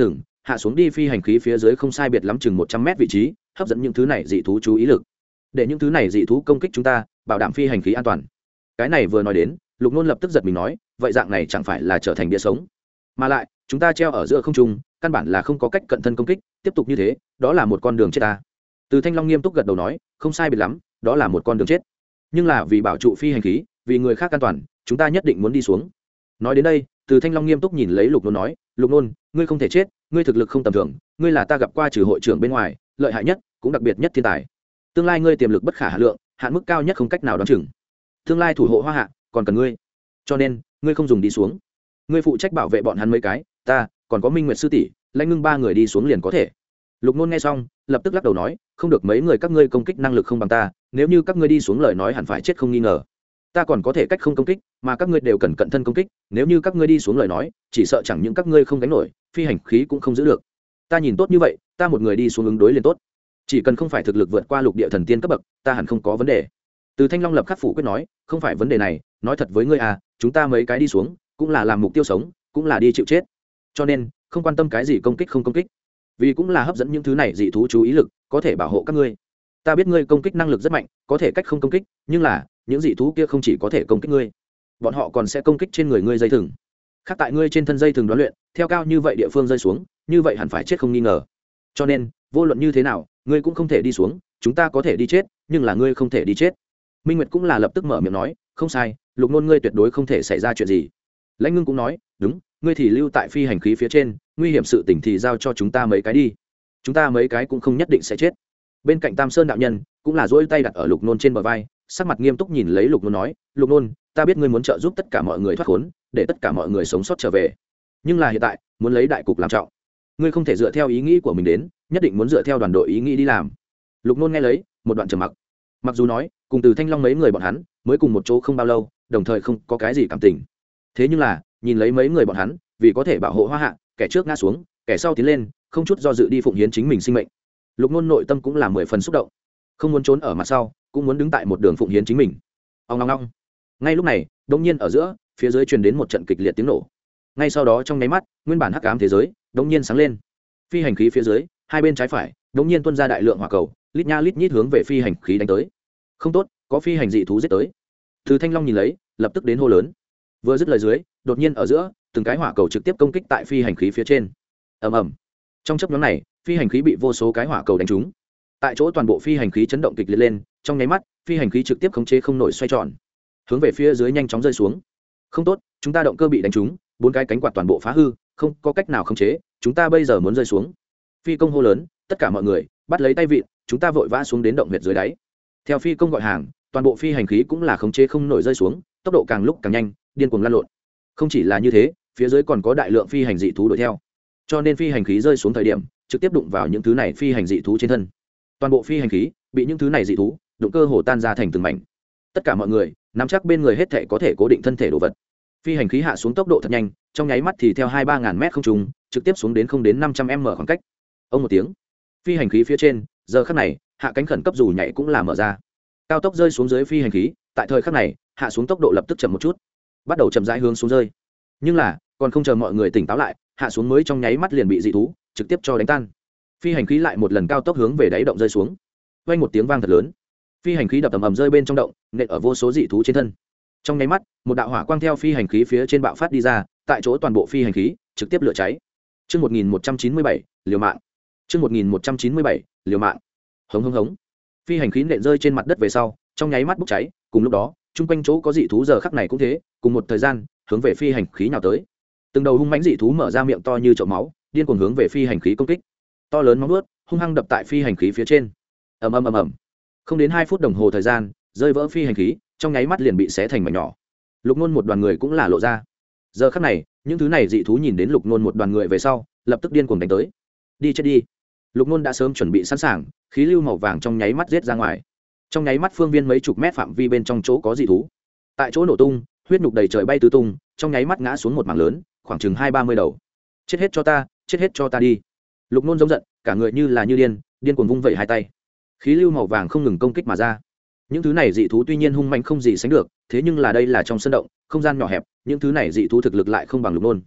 hạ xuống đi phi hành khí phía dưới không sai biệt lắm chừng một trăm mét vị trí, hấp dẫn những thứ này dị thú chú ý lực, để những thứ này dị thú công kích chúng ta, bảo đảm phi hành khí an toàn. Cái này vừa nói đến, Lục Nôn lập tức giật mình nói, vậy dạng này chẳng phải là trở thành địa sống? Mà lại, chúng ta treo ở giữa không trung, căn bản là không có cách cận thân công kích, tiếp tục như thế, đó là một con đường chết ta. Từ Thanh Long nghiêm túc gật đầu nói, không sai biệt lắm, đó là một con đường chết. Nhưng là vì bảo trụ phi hành khí, vì người khác an toàn, chúng ta nhất định muốn đi xuống. Nói đến đây, Từ Thanh Long nghiêm túc nhìn lấy Lục Nôn nói, Lục Nôn, ngươi không thể chết, ngươi thực lực không tầm thường, ngươi là ta gặp qua trừ hội trưởng bên ngoài, lợi hại nhất, cũng đặc biệt nhất thiên tài. Tương lai ngươi tiềm lực bất khả hà lượng, hạn mức cao nhất không cách nào đoán chừng. Tương lai thủ hộ Hoa Hạ, còn cần ngươi. Cho nên, ngươi không dùng đi xuống. Ngươi phụ trách bảo vệ bọn hắn mấy cái, ta, còn có Minh Nguyệt sư tỷ, Lãnh Ngưng ba người đi xuống liền có thể. Lục Nôn nghe xong, lập tức lắc đầu nói, không được, mấy người các ngươi công kích năng lực không bằng ta, nếu như các ngươi đi xuống lời nói hẳn phải chết không nghi ngờ. Ta còn có thể cách không công kích, mà các ngươi đều cần cận thân công kích, nếu như các ngươi đi xuống lời nói, chỉ sợ chẳng những các ngươi không gánh nổi, phi hành khí cũng không giữ được. Ta nhìn tốt như vậy, ta một người đi xuống ứng đối liền tốt. Chỉ cần không phải thực lực vượt qua lục địa thần tiên cấp bậc, ta hẳn không có vấn đề. Từ Thanh Long lập khắc phủ quyết nói, không phải vấn đề này, nói thật với ngươi à, chúng ta mấy cái đi xuống, cũng là làm mục tiêu sống, cũng là đi chịu chết. Cho nên, không quan tâm cái gì công kích không công kích, vì cũng là hấp dẫn những thứ này dị thú chú ý lực, có thể bảo hộ các ngươi. Ta biết ngươi công kích năng lực rất mạnh, có thể cách không công kích, nhưng là, những dị thú kia không chỉ có thể công kích ngươi, bọn họ còn sẽ công kích trên người ngươi dây thừng. Khác tại ngươi trên thân dây thừng đoán luyện, theo cao như vậy địa phương rơi xuống, như vậy hẳn phải chết không nghi ngờ. Cho nên, vô luận như thế nào, ngươi cũng không thể đi xuống, chúng ta có thể đi chết, nhưng là ngươi không thể đi chết. Minh Nguyệt cũng là lập tức mở miệng nói, không sai, Lục Nôn ngươi tuyệt đối không thể xảy ra chuyện gì. Lãnh Ngưng cũng nói, đúng, ngươi thì lưu tại phi hành khí phía trên, nguy hiểm sự tình thì giao cho chúng ta mấy cái đi, chúng ta mấy cái cũng không nhất định sẽ chết. Bên cạnh Tam Sơn đạo nhân cũng là duỗi tay đặt ở Lục Nôn trên bờ vai, sắc mặt nghiêm túc nhìn lấy Lục Nôn nói, Lục Nôn, ta biết ngươi muốn trợ giúp tất cả mọi người thoát khốn, để tất cả mọi người sống sót trở về, nhưng là hiện tại muốn lấy đại cục làm trọng, ngươi không thể dựa theo ý nghĩ của mình đến, nhất định muốn dựa theo đoàn đội ý nghĩ đi làm. Lục Nôn nghe lấy một đoạn trầm mặc, mặc dù nói cùng Từ Thanh Long mấy người bọn hắn mới cùng một chỗ không bao lâu, đồng thời không có cái gì cảm tình, thế nhưng là nhìn lấy mấy người bọn hắn vì có thể bảo hộ Hoa Hạ, kẻ trước ngã xuống, kẻ sau tiến lên, không chút do dự đi phụng hiến chính mình sinh mệnh. Lục Nôn nội tâm cũng là mười phần xúc động, không muốn trốn ở mặt sau, cũng muốn đứng tại một đường phụng hiến chính mình. Ông ngong ngong. Ngay lúc này, đột nhiên ở giữa, phía dưới truyền đến một trận kịch liệt tiếng nổ. Ngay sau đó trong nháy mắt, nguyên bản hắc ám thế giới đột nhiên sáng lên. Phi hành khí phía dưới, hai bên trái phải, đột nhiên tuôn ra đại lượng hỏa cầu, lít nha lít nhít hướng về phi hành khí đánh tới. Không tốt, có phi hành dị thú giết tới. Từ Thanh Long nhìn lấy, lập tức đến hô lớn. Vừa dứt lời dưới, đột nhiên ở giữa, từng cái hỏa cầu trực tiếp công kích tại phi hành khí phía trên. Ầm ầm. Trong chốc ngắn này, phi hành khí bị vô số cái hỏa cầu đánh trúng. Tại chỗ toàn bộ phi hành khí chấn động kịch liệt lên, trong nháy mắt, phi hành khí trực tiếp khống chế không nổi xoay tròn, hướng về phía dưới nhanh chóng rơi xuống. Không tốt, chúng ta động cơ bị đánh trúng, bốn cái cánh quạt toàn bộ phá hư, không có cách nào khống chế, chúng ta bây giờ muốn rơi xuống. Phi công hô lớn, tất cả mọi người bắt lấy tay vịn, chúng ta vội vã xuống đến động huyệt dưới đáy. Theo phi công gọi hàng, toàn bộ phi hành khí cũng là khống chế không nổi rơi xuống, tốc độ càng lúc càng nhanh, điên cuồng lăn lộn. Không chỉ là như thế, phía dưới còn có đại lượng phi hành dị thú đuổi theo, cho nên phi hành khí rơi xuống thời điểm trực tiếp đụng vào những thứ này phi hành dị thú trên thân. Toàn bộ phi hành khí bị những thứ này dị thú đụng cơ hồ tan ra thành từng mảnh. Tất cả mọi người nắm chắc bên người hết thể có thể cố định thân thể đồ vật. Phi hành khí hạ xuống tốc độ thật nhanh, trong nháy mắt thì theo hai ba ngàn mét không trung trực tiếp xuống đến không đến năm trăm mét khoảng cách. Ông một tiếng, phi hành khí phía trên giờ khắc này hạ cánh khẩn cấp dù nhảy cũng là mở ra, cao tốc rơi xuống dưới phi hành khí. Tại thời khắc này hạ xuống tốc độ lập tức chậm một chút, bắt đầu chậm rãi hướng xuống rơi. Nhưng là còn không chờ mọi người tỉnh táo lại, hạ xuống mới trong nháy mắt liền bị dị thú trực tiếp cho đánh tan. Phi hành khí lại một lần cao tốc hướng về đáy động rơi xuống, vang một tiếng vang thật lớn, phi hành khí đập ầm ầm rơi bên trong động, nện ở vô số dị thú trên thân. Trong nháy mắt, một đạo hỏa quang theo phi hành khí phía trên bạo phát đi ra, tại chỗ toàn bộ phi hành khí trực tiếp lửa cháy. Chương một nghìn một trăm chín mươi bảy, liều mạng. Chương một nghìn một trăm chín mươi bảy, liều mạng. Hống hống hống. Phi hành khí nện rơi trên mặt đất về sau, trong nháy mắt bốc cháy, cùng lúc đó, chung quanh chỗ có dị thú giờ khắc này cũng thế, cùng một thời gian, hướng về phi hành khí nhào tới. Từng đầu hung mãnh dị thú mở ra miệng to như chậu máu, điên cuồng hướng về phi hành khí công kích. To lớn móng vuốt hung hăng đập tại phi hành khí phía trên. Ầm ầm ầm ầm. Không đến hai phút đồng hồ thời gian, rơi vỡ phi hành khí, trong nháy mắt liền bị xé thành mảnh nhỏ. Lục Nôn một đoàn người cũng là lộ ra. Giờ khắc này, những thứ này dị thú nhìn đến Lục Nôn một đoàn người về sau, lập tức điên cuồng đánh tới. Đi chết đi. Lục Nôn đã sớm chuẩn bị sẵn sàng, khí lưu màu vàng trong nháy mắt giết ra ngoài. Trong nháy mắt phương viên mấy chục mét phạm vi bên trong chỗ có dị thú, tại chỗ nổ tung, huyết nhục đầy trời bay tứ tung, trong nháy mắt ngã xuống một mảng lớn, khoảng chừng hai ba mươi đầu. Chết hết cho ta, chết hết cho ta đi. Lục Nôn giống giận, cả người như là như điên, điên cuồng vung vẩy hai tay. Khí lưu màu vàng không ngừng công kích mà ra. Những thứ này dị thú tuy nhiên hung mạnh không gì sánh được, thế nhưng là đây là trong sân động, không gian nhỏ hẹp, những thứ này dị thú thực lực lại không bằng Lục Nôn.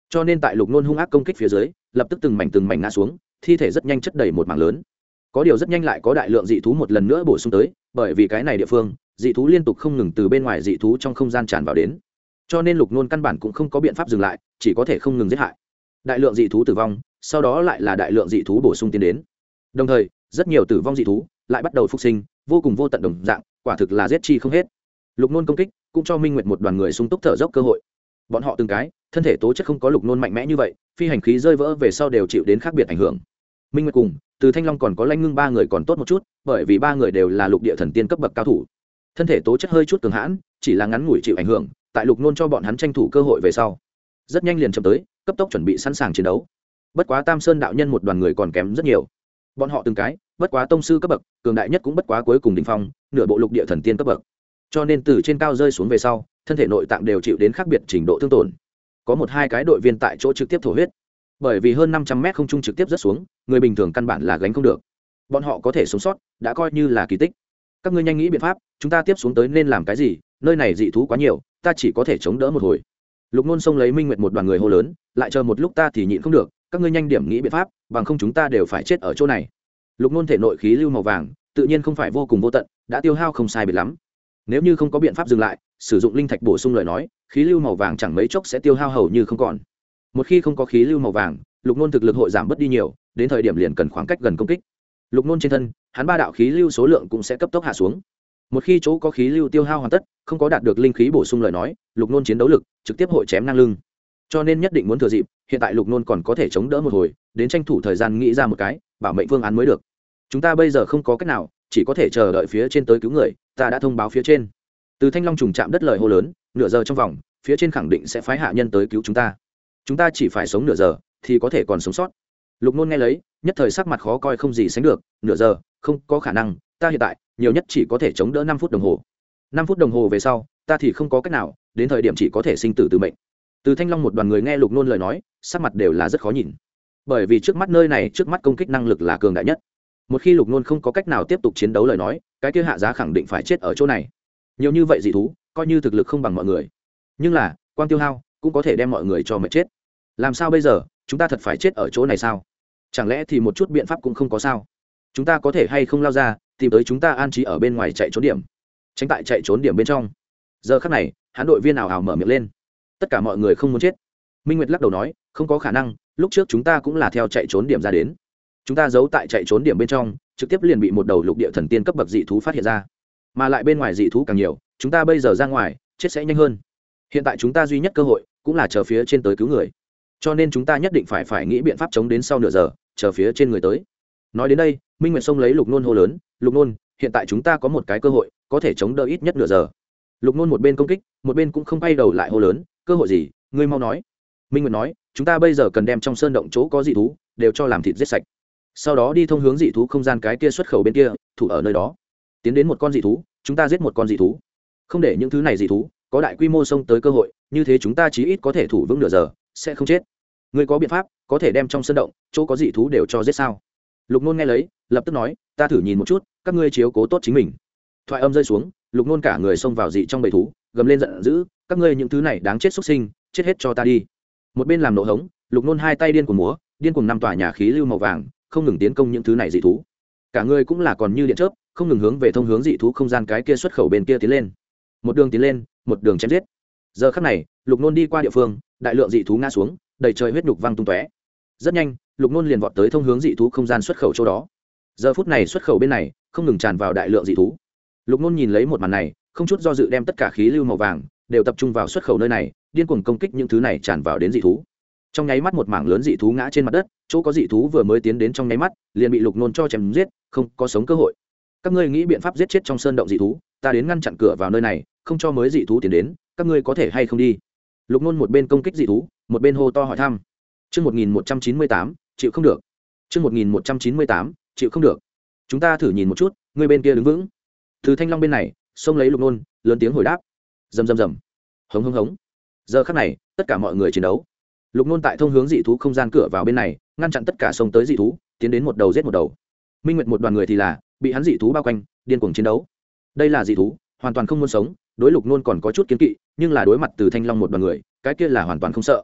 cho nên tại lục nôn hung ác công kích phía dưới lập tức từng mảnh từng mảnh ngã xuống, thi thể rất nhanh chất đầy một mảng lớn. Có điều rất nhanh lại có đại lượng dị thú một lần nữa bổ sung tới, bởi vì cái này địa phương dị thú liên tục không ngừng từ bên ngoài dị thú trong không gian tràn vào đến, cho nên lục nôn căn bản cũng không có biện pháp dừng lại, chỉ có thể không ngừng giết hại. Đại lượng dị thú tử vong, sau đó lại là đại lượng dị thú bổ sung tiến đến, đồng thời rất nhiều tử vong dị thú lại bắt đầu phục sinh, vô cùng vô tận đồng dạng, quả thực là giết chi không hết. Lục nôn công kích cũng cho Minh Nguyệt một đoàn người sung túc thở dốc cơ hội. Bọn họ từng cái thân thể tố chất không có lục nôn mạnh mẽ như vậy, phi hành khí rơi vỡ về sau đều chịu đến khác biệt ảnh hưởng. Minh Nguyệt cùng từ Thanh Long còn có Lãnh Ngưng ba người còn tốt một chút, bởi vì ba người đều là lục địa thần tiên cấp bậc cao thủ, thân thể tố chất hơi chút cường hãn, chỉ là ngắn ngủi chịu ảnh hưởng. Tại lục nôn cho bọn hắn tranh thủ cơ hội về sau, rất nhanh liền chậm tới, cấp tốc chuẩn bị sẵn sàng chiến đấu. Bất quá Tam Sơn đạo nhân một đoàn người còn kém rất nhiều, bọn họ từng cái bất quá tông sư cấp bậc, cường đại nhất cũng bất quá cuối cùng đỉnh phong, nửa bộ lục địa thần tiên cấp bậc, cho nên từ trên cao rơi xuống về sau, thân thể nội tạng đều chịu đến khác biệt trình độ thương tổn. Có một hai cái đội viên tại chỗ trực tiếp thổ huyết, bởi vì hơn năm trăm mét không trung trực tiếp rớt xuống, người bình thường căn bản là gánh không được. Bọn họ có thể sống sót đã coi như là kỳ tích. Các ngươi nhanh nghĩ biện pháp, chúng ta tiếp xuống tới nên làm cái gì? Nơi này dị thú quá nhiều, ta chỉ có thể chống đỡ một hồi. Lục nôn xông lấy Minh Nguyệt một đoàn người hô lớn, lại chờ một lúc ta thì nhịn không được, các ngươi nhanh điểm nghĩ biện pháp, bằng không chúng ta đều phải chết ở chỗ này. Lục nôn thể nội khí lưu màu vàng tự nhiên không phải vô cùng vô tận, đã tiêu hao không sai biệt lắm. Nếu như không có biện pháp dừng lại, sử dụng linh thạch bổ sung lời nói, khí lưu màu vàng chẳng mấy chốc sẽ tiêu hao hầu như không còn. Một khi không có khí lưu màu vàng, lục nôn thực lực hội giảm bớt đi nhiều, đến thời điểm liền cần khoảng cách gần công kích. Lục nôn trên thân hắn ba đạo khí lưu số lượng cũng sẽ cấp tốc hạ xuống. Một khi chỗ có khí lưu tiêu hao hoàn tất, không có đạt được linh khí bổ sung lời nói, lục nôn chiến đấu lực trực tiếp hội chém ngang lưng. Cho nên nhất định muốn thừa dịp hiện tại lục nôn còn có thể chống đỡ một hồi, đến tranh thủ thời gian nghĩ ra một cái bảo mệnh phương án mới được. Chúng ta bây giờ không có cách nào, chỉ có thể chờ đợi phía trên tới cứu người, ta đã thông báo phía trên. Từ Thanh Long trùng chạm đất lời hô lớn, nửa giờ trong vòng phía trên khẳng định sẽ phái hạ nhân tới cứu chúng ta, chúng ta chỉ phải sống nửa giờ thì có thể còn sống sót. Lục nôn nghe lấy nhất thời sắc mặt khó coi không gì sánh được, nửa giờ không có khả năng, ta hiện tại nhiều nhất chỉ có thể chống đỡ năm phút đồng hồ, năm phút đồng hồ về sau ta thì không có cách nào, đến thời điểm chỉ có thể sinh tử từ mệnh. Từ Thanh Long một đoàn người nghe lục nôn lời nói, sắc mặt đều là rất khó nhìn, bởi vì trước mắt nơi này trước mắt công kích năng lực là cường đại nhất. Một khi lục nôn không có cách nào tiếp tục chiến đấu lời nói, cái kia hạ giá khẳng định phải chết ở chỗ này. Nhiều như vậy dị thú coi như thực lực không bằng mọi người, nhưng là quang tiêu hao cũng có thể đem mọi người cho mệt chết. Làm sao bây giờ, chúng ta thật phải chết ở chỗ này sao? Chẳng lẽ thì một chút biện pháp cũng không có sao? Chúng ta có thể hay không lao ra tìm tới chúng ta an trí ở bên ngoài chạy trốn điểm, tránh tại chạy trốn điểm bên trong? Giờ khắc này hắn đội viên ảo ảo mở miệng lên, tất cả mọi người không muốn chết. Minh Nguyệt lắc đầu nói, không có khả năng, lúc trước chúng ta cũng là theo chạy trốn điểm ra đến, chúng ta giấu tại chạy trốn điểm bên trong, trực tiếp liền bị một đầu lục địa thần tiên cấp bậc dị thú phát hiện ra, mà lại bên ngoài dị thú càng nhiều, chúng ta bây giờ ra ngoài chết sẽ nhanh hơn. Hiện tại chúng ta duy nhất cơ hội cũng là chờ phía trên tới cứu người, cho nên chúng ta nhất định phải phải nghĩ biện pháp chống đến sau nửa giờ, chờ phía trên người tới. Nói đến đây Minh Nguyệt xông lấy lục nôn hô lớn, lục nôn, hiện tại chúng ta có một cái cơ hội có thể chống đỡ ít nhất nửa giờ. Lục nôn một bên công kích một bên cũng không quay đầu lại hô lớn, cơ hội gì, ngươi mau nói. Minh Nguyệt nói, chúng ta bây giờ cần đem trong sơn động chỗ có dị thú đều cho làm thịt giết sạch, sau đó đi thông hướng dị thú không gian cái kia xuất khẩu bên kia, thủ ở nơi đó, tiến đến một con dị thú chúng ta giết một con dị thú, không để những thứ này dị thú có đại quy mô xông tới cơ hội, như thế chúng ta chí ít có thể thủ vững nửa giờ, sẽ không chết. Ngươi có biện pháp có thể đem trong sân động chỗ có dị thú đều cho giết sao? Lục nôn nghe lấy lập tức nói, ta thử nhìn một chút, các ngươi chiếu cố tốt chính mình. Thoại âm rơi xuống, lục nôn cả người xông vào dị trong bầy thú, gầm lên giận dữ, các ngươi những thứ này đáng chết xuất sinh, chết hết cho ta đi. Một bên làm nổ hống, lục nôn hai tay điên cuồng múa, điên cuồng năm tòa nhà khí lưu màu vàng không ngừng tiến công những thứ này dị thú, cả người cũng là còn như điện chớp, không ngừng hướng về thông hướng dị thú không gian cái kia xuất khẩu bên kia tiến lên, một đường tiến lên một đường chém giết. Giờ khắc này lục nôn đi qua địa phương, đại lượng dị thú ngã xuống, đầy trời huyết nhục văng tung tóe. Rất nhanh lục nôn liền vọt tới thông hướng dị thú không gian xuất khẩu chỗ đó. Giờ phút này xuất khẩu bên này không ngừng tràn vào đại lượng dị thú. Lục nôn nhìn lấy một màn này, không chút do dự đem tất cả khí lưu màu vàng đều tập trung vào xuất khẩu nơi này, điên cuồng công kích những thứ này tràn vào đến dị thú. Trong nháy mắt một mảng lớn dị thú ngã trên mặt đất, chỗ có dị thú vừa mới tiến đến trong nháy mắt liền bị lục nôn cho chém giết, không có sống cơ hội. Các ngươi nghĩ biện pháp giết chết trong sơn động dị thú, ta đến ngăn chặn cửa vào nơi này, không cho mới dị thú tiến đến, các ngươi có thể hay không đi? Lục nôn một bên công kích dị thú một bên hô to hỏi thăm. Chương một nghìn một trăm chín mươi tám, chịu không được. Chương một nghìn một trăm chín mươi tám, chịu không được. Chúng ta thử nhìn một chút, ngươi bên kia đứng vững. Từ Thanh Long bên này xông lấy lục nôn, lớn tiếng hồi đáp. Rầm rầm rầm. Hống hống hống. Giờ khắc này tất cả mọi người chiến đấu. Lục nôn tại thông hướng dị thú không gian cửa vào bên này, ngăn chặn tất cả xông tới dị thú, tiến đến một đầu giết một đầu. Minh Nguyệt một đoàn người thì là bị hắn dị thú bao quanh, điên cuồng chiến đấu. Đây là dị thú hoàn toàn không muốn sống, đối lục nôn còn có chút kiên kỵ, nhưng là đối mặt Từ Thanh Long một đoàn người, cái kia là hoàn toàn không sợ.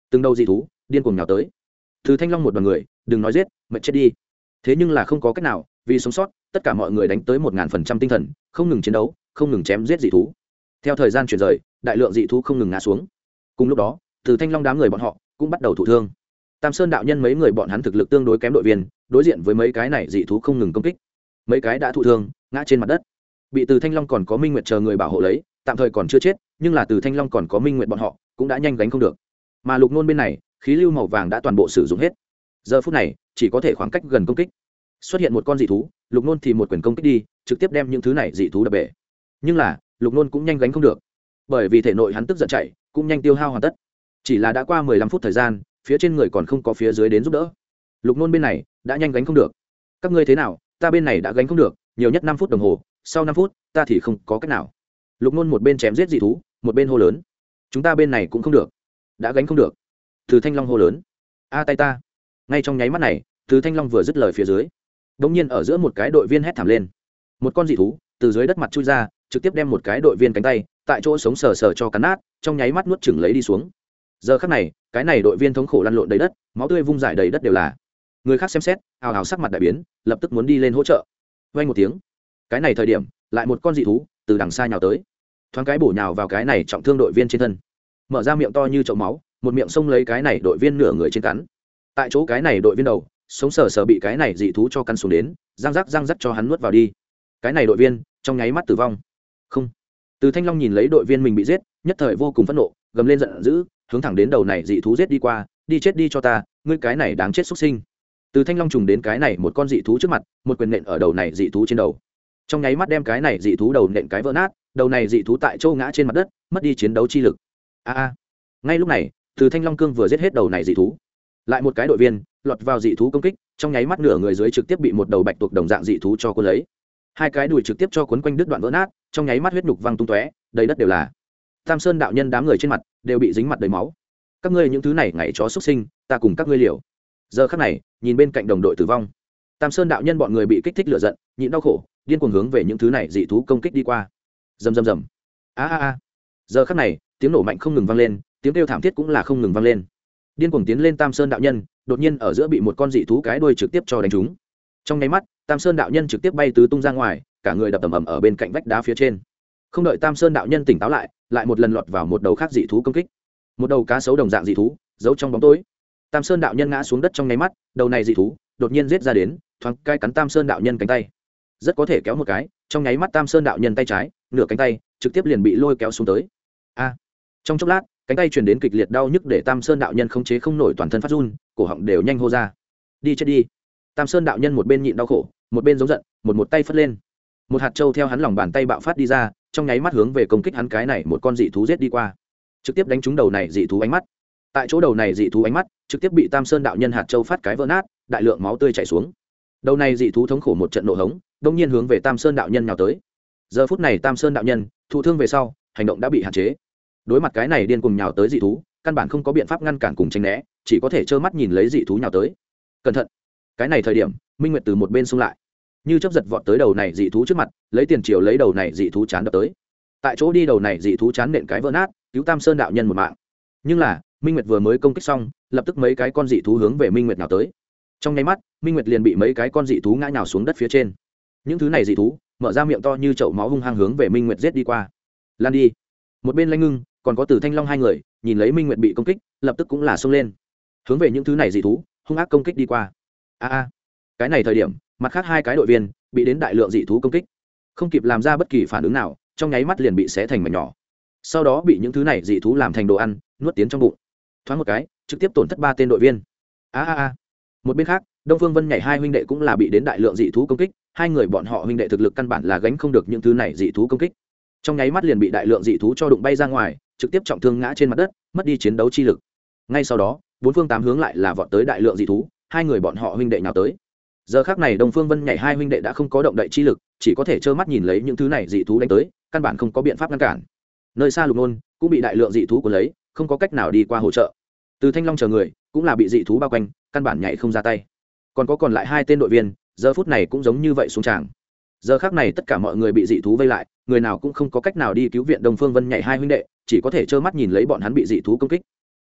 từng đầu dị thú điên cuồng nhào tới. Từ Thanh Long một đoàn người đừng nói giết, mệt chết đi. Thế nhưng là không có cách nào, vì sống sót tất cả mọi người đánh tới một ngàn phần trăm tinh thần, không ngừng chiến đấu, không ngừng chém giết dị thú. Theo thời gian chuyển rời, đại lượng dị thú không ngừng ngã xuống. Cùng lúc đó, Từ Thanh Long đám người bọn họ cũng bắt đầu thụ thương. Tam Sơn đạo nhân mấy người bọn hắn thực lực tương đối kém đội viên, đối diện với mấy cái này dị thú không ngừng công kích, mấy cái đã thụ thương ngã trên mặt đất, bị Từ Thanh Long còn có Minh Nguyệt chờ người bảo hộ lấy, tạm thời còn chưa chết, nhưng là Từ Thanh Long còn có Minh Nguyệt bọn họ cũng đã nhanh gánh không được. Mà Lục Nôn bên này, khí lưu màu vàng đã toàn bộ sử dụng hết, giờ phút này chỉ có thể khoảng cách gần công kích. Xuất hiện một con dị thú, Lục Nôn thì một quyền công kích đi, trực tiếp đem những thứ này dị thú đập bể. Nhưng là Lục Nôn cũng nhanh gánh không được, bởi vì thể nội hắn tức giận chạy cũng nhanh tiêu hao hoàn tất. Chỉ là đã qua mười lăm phút thời gian, phía trên người còn không có phía dưới đến giúp đỡ. Lục Nôn bên này đã nhanh gánh không được. Các ngươi thế nào? Ta bên này đã gánh không được, nhiều nhất năm phút đồng hồ, sau năm phút ta thì không có cách nào. Lục Nôn một bên chém giết dị thú, một bên hô lớn. Chúng ta bên này cũng không được, đã gánh không được. Từ Thanh Long hô lớn. A tay ta. Ngay trong nháy mắt này, Từ Thanh Long vừa dứt lời phía dưới, đột nhiên ở giữa một cái đội viên hét thảm lên. Một con dị thú từ dưới đất mặt chui ra, trực tiếp đem một cái đội viên cánh tay tại chỗ sống sờ sờ cho cắn nát, trong nháy mắt nuốt chửng lấy đi xuống. Giờ khắc này, cái này đội viên thống khổ lăn lộn đầy đất, máu tươi vung rải đầy đất đều là. Người khác xem xét, ào ào sắc mặt đại biến, lập tức muốn đi lên hỗ trợ. Vang một tiếng, cái này thời điểm, lại một con dị thú từ đằng xa nhào tới, thoáng cái bổ nhào vào cái này trọng thương đội viên trên thân, mở ra miệng to như chậu máu, một miệng xông lấy cái này đội viên nửa người trên cắn. Tại chỗ cái này đội viên đầu sống sờ sờ bị cái này dị thú cho cắn xuống đến, răng rắc răng rắc cho hắn nuốt vào đi. Cái này đội viên trong nháy mắt tử vong. Không. Từ Thanh Long nhìn lấy đội viên mình bị giết, nhất thời vô cùng phẫn nộ, gầm lên giận dữ, hướng thẳng đến đầu này dị thú giết đi qua. Đi chết đi cho ta, ngươi cái này đáng chết xuất sinh. Từ Thanh Long trùng đến cái này một con dị thú trước mặt, một quyền nện ở đầu này dị thú trên đầu, trong nháy mắt đem cái này dị thú đầu nện cái vỡ nát. Đầu này dị thú tại chỗ ngã trên mặt đất, mất đi chiến đấu chi lực. A a. Ngay lúc này, Từ Thanh Long cương vừa giết hết đầu này dị thú, lại một cái đội viên lọt vào dị thú công kích, trong nháy mắt nửa người dưới trực tiếp bị một đầu bạch tuộc đồng dạng dị thú cho cuốn lấy, hai cái đùi trực tiếp cho cuốn quanh đứt đoạn vỡ nát, trong nháy mắt huyết nhục văng tung tóe, đầy đất đều là. Tam Sơn đạo nhân đám người trên mặt đều bị dính mặt đầy máu. Các ngươi những thứ này ngày chó xuất sinh, ta cùng các ngươi liều. Giờ khắc này, nhìn bên cạnh đồng đội tử vong, Tam Sơn đạo nhân bọn người bị kích thích lửa giận, nhịn đau khổ, điên cuồng hướng về những thứ này dị thú công kích đi qua. Rầm rầm rầm. A a a. Giờ khắc này, tiếng nổ mạnh không ngừng vang lên, tiếng kêu thảm thiết cũng là không ngừng vang lên. Điên cuồng tiến lên Tam Sơn đạo nhân, đột nhiên ở giữa bị một con dị thú cái đuôi trực tiếp cho đánh trúng. Trong nháy mắt, Tam Sơn đạo nhân trực tiếp bay tứ tung ra ngoài, cả người đập ầm ầm ở bên cạnh vách đá phía trên. Không đợi Tam Sơn đạo nhân tỉnh táo lại, lại một lần lọt vào một đầu khác dị thú công kích. Một đầu cá sấu đồng dạng dị thú, giấu trong bóng tối. Tam Sơn đạo nhân ngã xuống đất trong nháy mắt, đầu này dị thú đột nhiên giết ra đến, thoáng cái cắn Tam Sơn đạo nhân cánh tay. Rất có thể kéo một cái, trong nháy mắt Tam Sơn đạo nhân tay trái, nửa cánh tay trực tiếp liền bị lôi kéo xuống tới. A. Trong chốc lát, cánh tay truyền đến kịch liệt đau nhức để Tam Sơn đạo nhân khống chế không nổi, toàn thân phát run, cổ họng đều nhanh hô ra. Đi chết đi. Tam Sơn đạo nhân một bên nhịn đau khổ, một bên giống giận, một một tay phất lên, một hạt châu theo hắn lòng bàn tay bạo phát đi ra, trong nháy mắt hướng về công kích hắn cái này một con dị thú giết đi qua, trực tiếp đánh trúng đầu này dị thú ánh mắt. Tại chỗ đầu này dị thú ánh mắt trực tiếp bị Tam Sơn đạo nhân hạt châu phát cái vỡ nát, đại lượng máu tươi chảy xuống. Đầu này dị thú thống khổ một trận nộ hống, đông nhiên hướng về Tam Sơn đạo nhân nhào tới. Giờ phút này Tam Sơn đạo nhân thụ thương về sau, hành động đã bị hạn chế. Đối mặt cái này điên cuồng nhào tới dị thú, căn bản không có biện pháp ngăn cản cùng tránh né, chỉ có thể trơ mắt nhìn lấy dị thú nhào tới. Cẩn thận. Cái này thời điểm, Minh Nguyệt từ một bên xông lại, như chớp giật vọt tới đầu này dị thú trước mặt, lấy tiền triều lấy đầu này dị thú chán đập tới. Tại chỗ đi đầu này dị thú chán nện cái vỡ nát, cứu Tam Sơn đạo nhân một mạng. Nhưng là, Minh Nguyệt vừa mới công kích xong, lập tức mấy cái con dị thú hướng về Minh Nguyệt nào tới. Trong nháy mắt, Minh Nguyệt liền bị mấy cái con dị thú ngã nhào xuống đất phía trên. Những thứ này dị thú mở ra miệng to như chậu máu hung hăng hướng về Minh Nguyệt giết đi qua. Lan đi. Một bên Lanh Ngưng, còn có Từ Thanh Long hai người, nhìn lấy Minh Nguyệt bị công kích, lập tức cũng là xông lên, hướng về những thứ này dị thú hung ác công kích đi qua. A a. Cái này thời điểm, mặt khác hai cái đội viên bị đến đại lượng dị thú công kích, không kịp làm ra bất kỳ phản ứng nào, trong nháy mắt liền bị xé thành mảnh nhỏ, sau đó bị những thứ này dị thú làm thành đồ ăn nuốt tiến trong bụng. Thoáng một cái, trực tiếp tổn thất ba tên đội viên. A a a. Một bên khác, Đông Phương Vân Nhảy hai huynh đệ cũng là bị đến đại lượng dị thú công kích, hai người bọn họ huynh đệ thực lực căn bản là gánh không được những thứ này dị thú công kích, trong nháy mắt liền bị đại lượng dị thú cho đụng bay ra ngoài, trực tiếp trọng thương ngã trên mặt đất, mất đi chiến đấu chi lực. Ngay sau đó, bốn phương tám hướng lại là vọt tới đại lượng dị thú, hai người bọn họ huynh đệ nhào tới. Giờ khắc này Đông Phương Vân Nhảy hai huynh đệ đã không có động đậy chi lực, chỉ có thể trơ mắt nhìn lấy những thứ này dị thú đánh tới, căn bản không có biện pháp ngăn cản. Nơi xa Lục Nôn cũng bị đại lượng dị thú cuốn lấy, không có cách nào đi qua hỗ trợ. Từ Thanh Long chờ người cũng là bị dị thú bao quanh, căn bản nhảy không ra tay. Còn có còn lại hai tên đội viên, giờ phút này cũng giống như vậy xuống tràng. Giờ khắc này tất cả mọi người bị dị thú vây lại, người nào cũng không có cách nào đi cứu viện Đông Phương Vân Nhảy hai huynh đệ, chỉ có thể trơ mắt nhìn lấy bọn hắn bị dị thú công kích.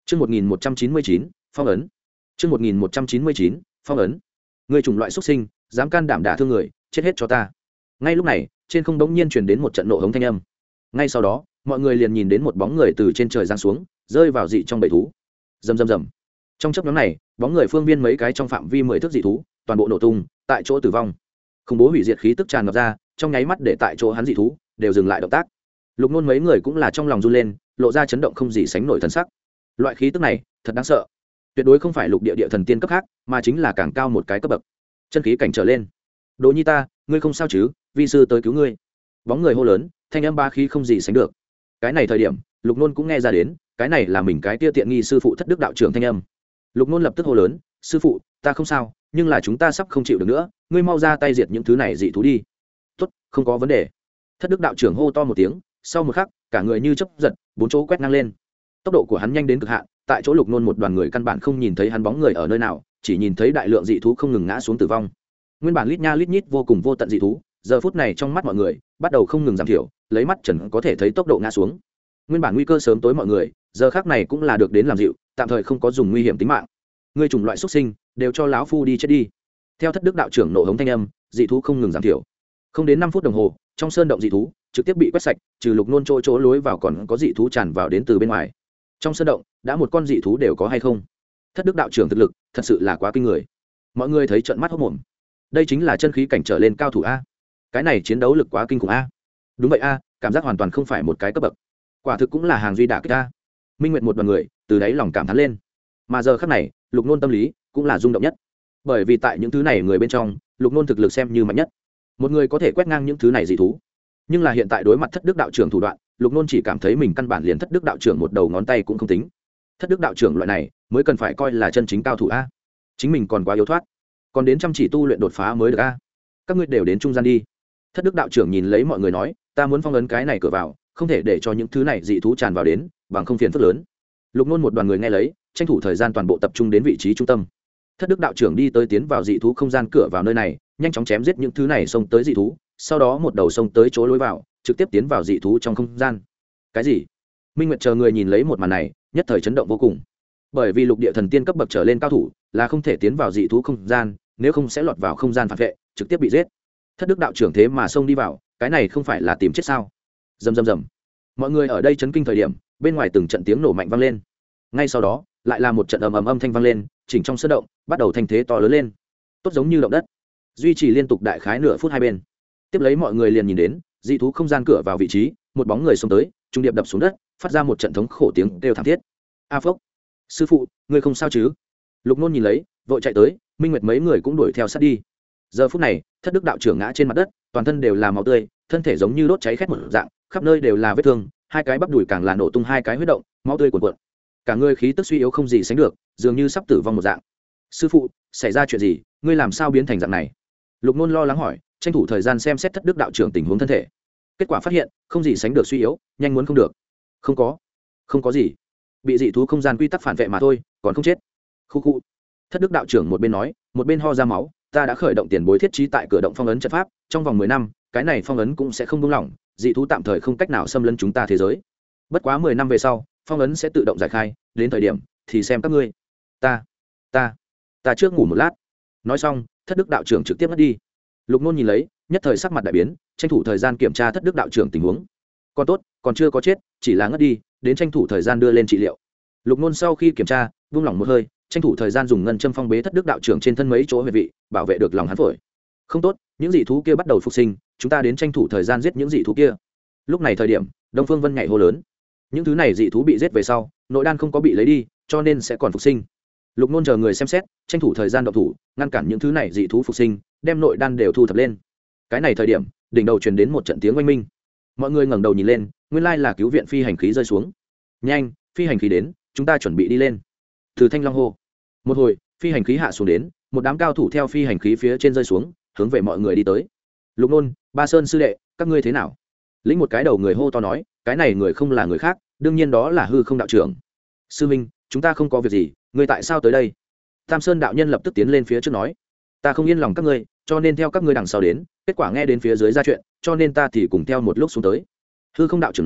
Chương một nghìn một trăm chín mươi chín, phong ấn. Chương một nghìn một trăm chín mươi chín, phong ấn. Người chủng loại xuất sinh, dám can đảm đả thương người, chết hết cho ta. Ngay lúc này, trên không đống nhiên truyền đến một trận nộ hống thanh âm. Ngay sau đó, mọi người liền nhìn đến một bóng người từ trên trời giáng xuống, rơi vào dị trong bầy thú. Rầm rầm rầm. Trong chớp nhoáng này, bóng người phương viên mấy cái trong phạm vi mười thước dị thú, toàn bộ nổ tung, tại chỗ tử vong. Khủng bố hủy diệt khí tức tràn ngập ra, trong nháy mắt để tại chỗ hắn dị thú đều dừng lại động tác. Lục Nôn mấy người cũng là trong lòng run lên, lộ ra chấn động không gì sánh nổi thần sắc. Loại khí tức này, thật đáng sợ. Tuyệt đối không phải lục địa địa thần tiên cấp khác, mà chính là càng cao một cái cấp bậc. Chân khí cảnh trở lên. Đỗ Nhi ta, ngươi không sao chứ? Vi sư tới cứu ngươi. Bóng người hô lớn, thanh âm ba khí không gì sánh được. Cái này thời điểm, Lục Nôn cũng nghe ra đến, cái này là mình cái kia tiện nghi sư phụ Thất Đức đạo trưởng thanh âm. Lục Nôn lập tức hô lớn, sư phụ, ta không sao, nhưng là chúng ta sắp không chịu được nữa, ngươi mau ra tay diệt những thứ này dị thú đi. Tốt, không có vấn đề. Thất Đức đạo trưởng hô to một tiếng, sau một khắc, cả người như chớp giật, bốn chỗ quét ngang lên. Tốc độ của hắn nhanh đến cực hạn, tại chỗ Lục Nôn một đoàn người căn bản không nhìn thấy hắn bóng người ở nơi nào, chỉ nhìn thấy đại lượng dị thú không ngừng ngã xuống tử vong. Nguyên bản lít nha lít nhít vô cùng vô tận dị thú, giờ phút này trong mắt mọi người bắt đầu không ngừng giảm thiểu, lấy mắt trần có thể thấy tốc độ ngã xuống. Nguyên bản nguy cơ sớm tối mọi người, giờ khắc này cũng là được đến làm dịu, tạm thời không có dùng nguy hiểm tính mạng. Ngươi chủng loại xuất sinh, đều cho lão phu đi chết đi. Theo Thất Đức đạo trưởng nộ hống thanh âm, dị thú không ngừng giảm thiểu. Không đến năm phút đồng hồ, trong sơn động dị thú trực tiếp bị quét sạch, trừ Lục Nôn chỗ chỗ lối vào còn có dị thú tràn vào đến từ bên ngoài. Trong sơn động đã một con dị thú đều có hay không? Thất Đức đạo trưởng thực lực thật sự là quá kinh người. Mọi người thấy trợn mắt hốt mồm. Đây chính là chân khí cảnh trở lên cao thủ a. Cái này chiến đấu lực quá kinh khủng a. Đúng vậy a, cảm giác hoàn toàn không phải một cái cấp bậc. Quả thực cũng là hàng duy đả kích a. Minh Nguyệt một đoàn người từ đáy lòng cảm thán lên. Mà giờ khắc này, Lục Nôn tâm lý cũng là rung động nhất. Bởi vì tại những thứ này người bên trong, Lục Nôn thực lực xem như mạnh nhất. Một người có thể quét ngang những thứ này dị thú. Nhưng là hiện tại đối mặt Thất Đức đạo trưởng thủ đoạn, Lục Nôn chỉ cảm thấy mình căn bản liền Thất Đức đạo trưởng một đầu ngón tay cũng không tính. Thất Đức đạo trưởng loại này mới cần phải coi là chân chính cao thủ a. Chính mình còn quá yếu thoát, còn đến chăm chỉ tu luyện đột phá mới được a. Các ngươi đều đến trung gian đi. Thất Đức đạo trưởng nhìn lấy mọi người nói, ta muốn phong ấn cái này cửa vào, không thể để cho những thứ này dị thú tràn vào đến, bằng không phiền phức lớn. Lục Nôn một đoàn người nghe lấy, tranh thủ thời gian toàn bộ tập trung đến vị trí trung tâm. Thất Đức đạo trưởng đi tới tiến vào dị thú không gian cửa vào nơi này, nhanh chóng chém giết những thứ này xông tới dị thú, sau đó một đầu xông tới chỗ lối vào, trực tiếp tiến vào dị thú trong không gian. Cái gì? Minh Nguyệt chờ người nhìn lấy một màn này, nhất thời chấn động vô cùng. Bởi vì lục địa thần tiên cấp bậc trở lên cao thủ, là không thể tiến vào dị thú không gian, nếu không sẽ lọt vào không gian phản vệ, trực tiếp bị giết. Thất Đức đạo trưởng thế mà xông đi vào, cái này không phải là tìm chết sao? Rầm rầm rầm. Mọi người ở đây chấn kinh thời điểm, bên ngoài từng trận tiếng nổ mạnh vang lên. Ngay sau đó, lại là một trận ầm ầm âm thanh vang lên, chỉnh trong sơn động bắt đầu thanh thế to lớn lên, tốt giống như động đất, duy trì liên tục đại khái nửa phút hai bên. Tiếp lấy mọi người liền nhìn đến dị thú không gian cửa vào vị trí, một bóng người xông tới, trung điệp đập xuống đất, phát ra một trận thống khổ tiếng kêu thảm thiết. A Phốc, sư phụ, ngươi không sao chứ? Lục Nôn nhìn lấy, vội chạy tới, Minh Nguyệt mấy người cũng đuổi theo sát đi. Giờ phút này, Thất Đức đạo trưởng ngã trên mặt đất, toàn thân đều là máu tươi, thân thể giống như đốt cháy khét một dạng, khắp nơi đều là vết thương, hai cái bắp đùi càng là nổ tung hai cái huyết động, máu tươi cuồn cuộn. Cả người khí tức suy yếu không gì sánh được, dường như sắp tử vong một dạng. Sư phụ, xảy ra chuyện gì? Ngươi làm sao biến thành dạng này? Lục Nôn lo lắng hỏi, tranh thủ thời gian xem xét Thất Đức đạo trưởng tình huống thân thể. Kết quả phát hiện, không gì sánh được suy yếu, nhanh muốn không được. Không có, không có gì, bị dị thú không gian quy tắc phản vệ mà thôi, còn không chết. Khu khu. Thất Đức đạo trưởng một bên nói, một bên ho ra máu. Ta đã khởi động tiền bối thiết trí tại cửa động phong ấn trận pháp, trong vòng mười năm, cái này phong ấn cũng sẽ không buông lỏng, dị thú tạm thời không cách nào xâm lấn chúng ta thế giới. Bất quá mười năm về sau, phong ấn sẽ tự động giải khai, đến thời điểm thì xem các ngươi. Ta, ta, ta trước ngủ một lát. Nói xong, Thất Đức đạo trưởng trực tiếp mất đi. Lục Nôn nhìn lấy, nhất thời sắc mặt đại biến, tranh thủ thời gian kiểm tra Thất Đức đạo trưởng tình huống. Còn tốt, còn chưa có chết, chỉ là ngất đi, đến tranh thủ thời gian đưa lên trị liệu. Lục Nôn sau khi kiểm tra, buông lỏng một hơi, tranh thủ thời gian dùng ngân châm phong bế Thất Đức đạo trưởng trên thân mấy chỗ huyệt vị, bảo vệ được lòng hắn phổi. Không tốt, những dị thú kia bắt đầu phục sinh, chúng ta đến tranh thủ thời gian giết những dị thú kia. Lúc này thời điểm, Đông Phương Vân nhảy hô lớn. Những thứ này dị thú bị giết về sau, nội đan không có bị lấy đi, cho nên sẽ còn phục sinh. Lục Nôn chờ người xem xét, tranh thủ thời gian động thủ, ngăn cản những thứ này dị thú phục sinh, đem nội đan đều thu thập lên. Cái này thời điểm, đỉnh đầu truyền đến một trận tiếng oanh minh. Mọi người ngẩng đầu nhìn lên, nguyên lai là cứu viện phi hành khí rơi xuống. Nhanh, phi hành khí đến, chúng ta chuẩn bị đi lên. Từ Thanh Long hô. Một hồi, phi hành khí hạ xuống đến, một đám cao thủ theo phi hành khí phía trên rơi xuống, hướng về mọi người đi tới. Lục Nôn, Ba Sơn sư đệ, các ngươi thế nào? Lĩnh một cái đầu người hô to nói, cái này người không là người khác, đương nhiên đó là Hư Không đạo trưởng. Sư minh, chúng ta không có việc gì, ngươi tại sao tới đây? Tam Sơn đạo nhân lập tức tiến lên phía trước nói, ta không yên lòng các ngươi, cho nên theo các ngươi đằng sau đến, kết quả nghe đến phía dưới ra chuyện, cho nên ta thì cùng theo một lúc xuống tới. Hư Không đạo trưởng nói,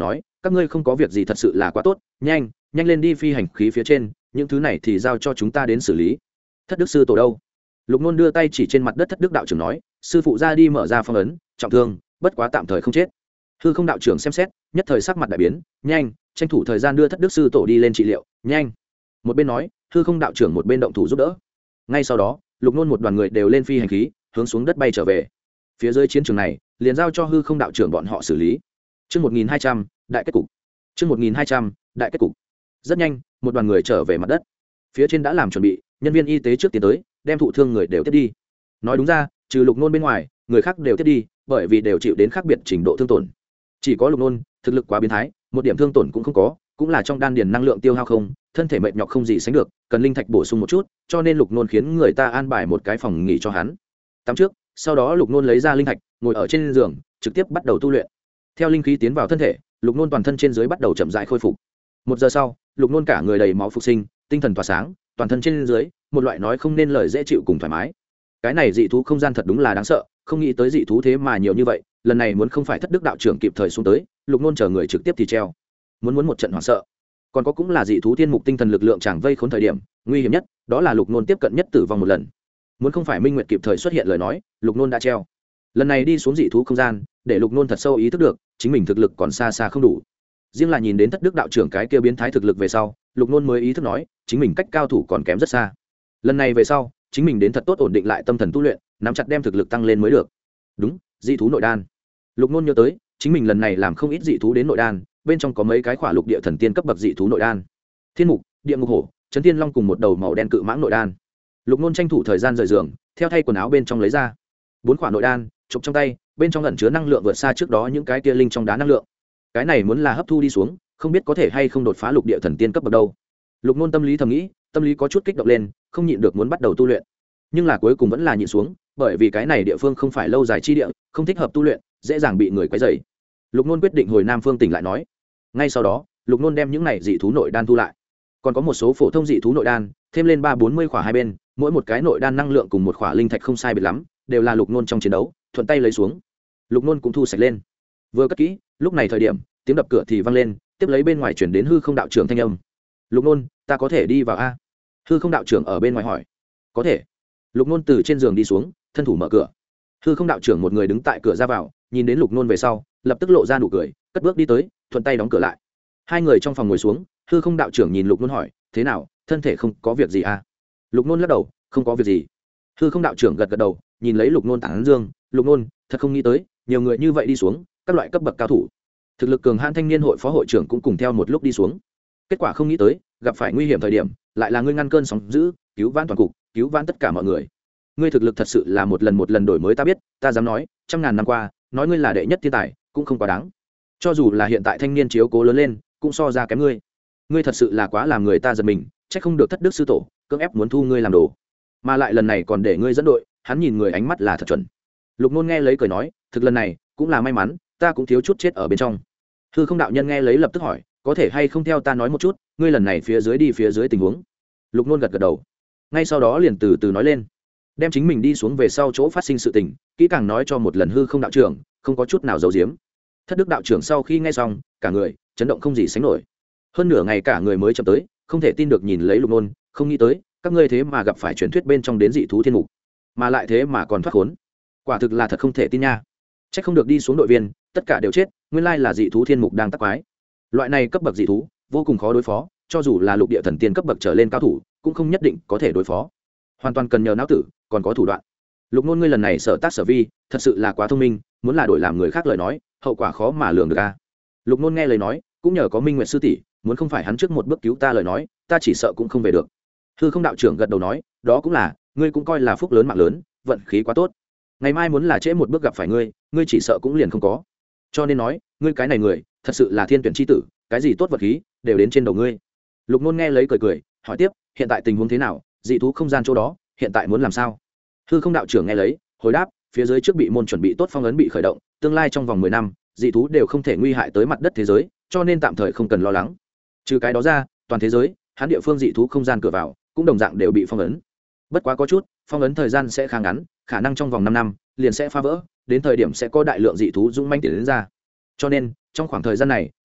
các ngươi không có việc gì thật sự là quá tốt, nhanh nhanh lên đi phi hành khí phía trên, những thứ này thì giao cho chúng ta đến xử lý. Thất đức sư tổ đâu? Lục Nôn đưa tay chỉ trên mặt đất thất đức đạo trưởng nói, sư phụ ra đi mở ra phong ấn, trọng thương, bất quá tạm thời không chết. Hư không đạo trưởng xem xét, nhất thời sắc mặt đại biến, nhanh tranh thủ thời gian đưa thất đức sư tổ đi lên trị liệu, nhanh. Một bên nói, hư không đạo trưởng một bên động thủ giúp đỡ. Ngay sau đó, Lục Nôn một đoàn người đều lên phi hành khí, hướng xuống đất bay trở về. Phía dưới chiến trường này, liền giao cho hư không đạo trưởng bọn họ xử lý. Chương một nghìn hai trăm, đại kết cục. Chương một nghìn hai trăm, đại kết cục. Rất nhanh, một đoàn người trở về mặt đất. Phía trên đã làm chuẩn bị, nhân viên y tế trước tiến tới, đem thụ thương người đều tiếp đi. Nói đúng ra, trừ Lục Nôn bên ngoài, người khác đều tiếp đi, bởi vì đều chịu đến khác biệt trình độ thương tổn. Chỉ có Lục Nôn, thực lực quá biến thái, một điểm thương tổn cũng không có, cũng là trong đan điền năng lượng tiêu hao không, thân thể mệt nhọc không gì sánh được, cần linh thạch bổ sung một chút, cho nên Lục Nôn khiến người ta an bài một cái phòng nghỉ cho hắn. Tắm trước, sau đó Lục Nôn lấy ra linh thạch, ngồi ở trên giường, trực tiếp bắt đầu tu luyện. Theo linh khí tiến vào thân thể, Lục Nôn toàn thân trên dưới bắt đầu chậm rãi khôi phục. Một giờ sau, Lục Nôn cả người đầy máu phục sinh, tinh thần tỏa sáng, toàn thân trên dưới, một loại nói không nên lời dễ chịu cùng thoải mái. Cái này dị thú không gian thật đúng là đáng sợ, không nghĩ tới dị thú thế mà nhiều như vậy, lần này muốn không phải thất đức đạo trưởng kịp thời xuống tới, Lục Nôn chờ người trực tiếp thì treo. Muốn muốn một trận hoảng sợ. Còn có cũng là dị thú thiên mục tinh thần lực lượng chẳng vây khốn thời điểm, nguy hiểm nhất, đó là Lục Nôn tiếp cận nhất tử vong một lần. Muốn không phải Minh Nguyệt kịp thời xuất hiện lời nói, Lục Nôn đã treo. Lần này đi xuống dị thú không gian, để Lục Nôn thật sâu ý thức được, chính mình thực lực còn xa xa không đủ. Riêng là nhìn đến thất đức đạo trưởng cái kia biến thái thực lực về sau, Lục Nôn mới ý thức nói, chính mình cách cao thủ còn kém rất xa. Lần này về sau, chính mình đến thật tốt ổn định lại tâm thần tu luyện, nắm chặt đem thực lực tăng lên mới được. Đúng, dị thú nội đan. Lục Nôn nhớ tới, chính mình lần này làm không ít dị thú đến nội đan, bên trong có mấy cái khỏa lục địa thần tiên cấp bậc dị thú nội đan. Thiên mục, địa ngục hổ, chấn thiên long cùng một đầu màu đen cự mãng nội đan. Lục Nôn tranh thủ thời gian rời giường, theo thay quần áo bên trong lấy ra bốn khỏa nội đan, chụp trong tay, bên trong ẩn chứa năng lượng vượt xa trước đó những cái kia linh trong đá năng lượng. Cái này muốn là hấp thu đi xuống, không biết có thể hay không đột phá lục địa thần tiên cấp bậc đâu. Lục Nôn tâm lý thầm nghĩ, tâm lý có chút kích động lên, không nhịn được muốn bắt đầu tu luyện. Nhưng là cuối cùng vẫn là nhịn xuống, bởi vì cái này địa phương không phải lâu dài chi địa, không thích hợp tu luyện, dễ dàng bị người quấy rầy. Lục Nôn quyết định hồi Nam Phương tỉnh lại nói. Ngay sau đó, Lục Nôn đem những này dị thú nội đan thu lại. Còn có một số phổ thông dị thú nội đan, thêm lên ba bốn mươi khỏa hai bên, mỗi một cái nội đan năng lượng cùng một khỏa linh thạch không sai biệt lắm, đều là Lục Nôn trong chiến đấu, thuận tay lấy xuống. Lục Nôn cũng thu sạch lên. Vừa cất kỹ, lúc này thời điểm, tiếng đập cửa thì vang lên, tiếp lấy bên ngoài chuyển đến hư không đạo trưởng thanh âm. Lục Nôn, ta có thể đi vào a? Hư không đạo trưởng ở bên ngoài hỏi. Có thể. Lục Nôn từ trên giường đi xuống, thân thủ mở cửa. Hư không đạo trưởng một người đứng tại cửa ra vào, nhìn đến Lục Nôn về sau, lập tức lộ ra nụ cười, cất bước đi tới, thuận tay đóng cửa lại. Hai người trong phòng ngồi xuống, hư không đạo trưởng nhìn Lục Nôn hỏi, thế nào, thân thể không có việc gì à? Lục Nôn lắc đầu, không có việc gì. Hư không đạo trưởng gật gật đầu, nhìn lấy Lục Nôn tán dương, Lục Nôn, thật không nghĩ tới, nhiều người như vậy đi xuống, các loại cấp bậc cao thủ, thực lực cường hãn thanh niên hội phó hội trưởng cũng cùng theo một lúc đi xuống. Kết quả không nghĩ tới, gặp phải nguy hiểm thời điểm, lại là ngươi ngăn cơn sóng dữ, cứu vãn toàn cục, cứu vãn tất cả mọi người. Ngươi thực lực thật sự là một lần một lần đổi mới ta biết, ta dám nói, trăm ngàn năm qua, nói ngươi là đệ nhất thiên tài, cũng không quá đáng. Cho dù là hiện tại thanh niên chiếu cố lớn lên, cũng so ra kém ngươi. Ngươi thật sự là quá làm người ta giật mình, chắc không được thất đức sư tổ cưỡng ép muốn thu ngươi làm đồ, mà lại lần này còn để ngươi dẫn đội. Hắn nhìn người ánh mắt là thật chuẩn. Lục Nôn nghe lấy cười nói, thực lần này cũng là may mắn, ta cũng thiếu chút chết ở bên trong. Hư không đạo nhân nghe lấy lập tức hỏi, có thể hay không theo ta nói một chút, ngươi lần này phía dưới đi phía dưới tình huống. Lục Nôn gật gật đầu, ngay sau đó liền từ từ nói lên, đem chính mình đi xuống về sau chỗ phát sinh sự tình kỹ càng nói cho một lần hư không đạo trưởng, không có chút nào giấu giếm. Thất đức đạo trưởng sau khi nghe xong, cả người chấn động không gì sánh nổi. Hơn nửa ngày cả người mới chậm tới, không thể tin được nhìn lấy Lục Nôn, không nghĩ tới các ngươi thế mà gặp phải truyền thuyết bên trong đến dị thú thiên mục, mà lại thế mà còn thoát khốn, quả thực là thật không thể tin nha. Chắc không được đi xuống đội viên tất cả đều chết, nguyên lai là dị thú thiên mục đang tác quái. Loại này cấp bậc dị thú vô cùng khó đối phó, cho dù là lục địa thần tiên cấp bậc trở lên cao thủ cũng không nhất định có thể đối phó, hoàn toàn cần nhờ não tử, còn có thủ đoạn. Lục Nôn ngươi lần này sở tác sở vi thật sự là quá thông minh, muốn là đổi làm người khác lời nói, hậu quả khó mà lường được a. Lục Nôn nghe lời nói, cũng nhờ có Minh Nguyệt sư tỷ, muốn không phải hắn trước một bước cứu ta lời nói, ta chỉ sợ cũng không về được. Hư không đạo trưởng gật đầu nói, đó cũng là, ngươi cũng coi là phúc lớn mạng lớn, vận khí quá tốt. Ngày mai muốn là trễ một bước gặp phải ngươi, ngươi chỉ sợ cũng liền không có. Cho nên nói, ngươi cái này người, thật sự là thiên tuyển chi tử, cái gì tốt vật khí đều đến trên đầu ngươi. Lục Nôn nghe lấy cười cười, hỏi tiếp, hiện tại tình huống thế nào, dị thú không gian chỗ đó, hiện tại muốn làm sao? Hư không đạo trưởng nghe lấy, hồi đáp, phía dưới trước bị môn chuẩn bị tốt phong ấn bị khởi động, tương lai trong vòng mười năm, dị thú đều không thể nguy hại tới mặt đất thế giới, cho nên tạm thời không cần lo lắng. Trừ cái đó ra, toàn thế giới, hắn địa phương dị thú không gian cửa vào, cũng đồng dạng đều bị phong ấn. Bất quá có chút, phong ấn thời gian sẽ khá ngắn, khả năng trong vòng năm năm liền sẽ phá vỡ, đến thời điểm sẽ có đại lượng dị thú dũng manh tiến đến ra. Cho nên, trong khoảng thời gian này,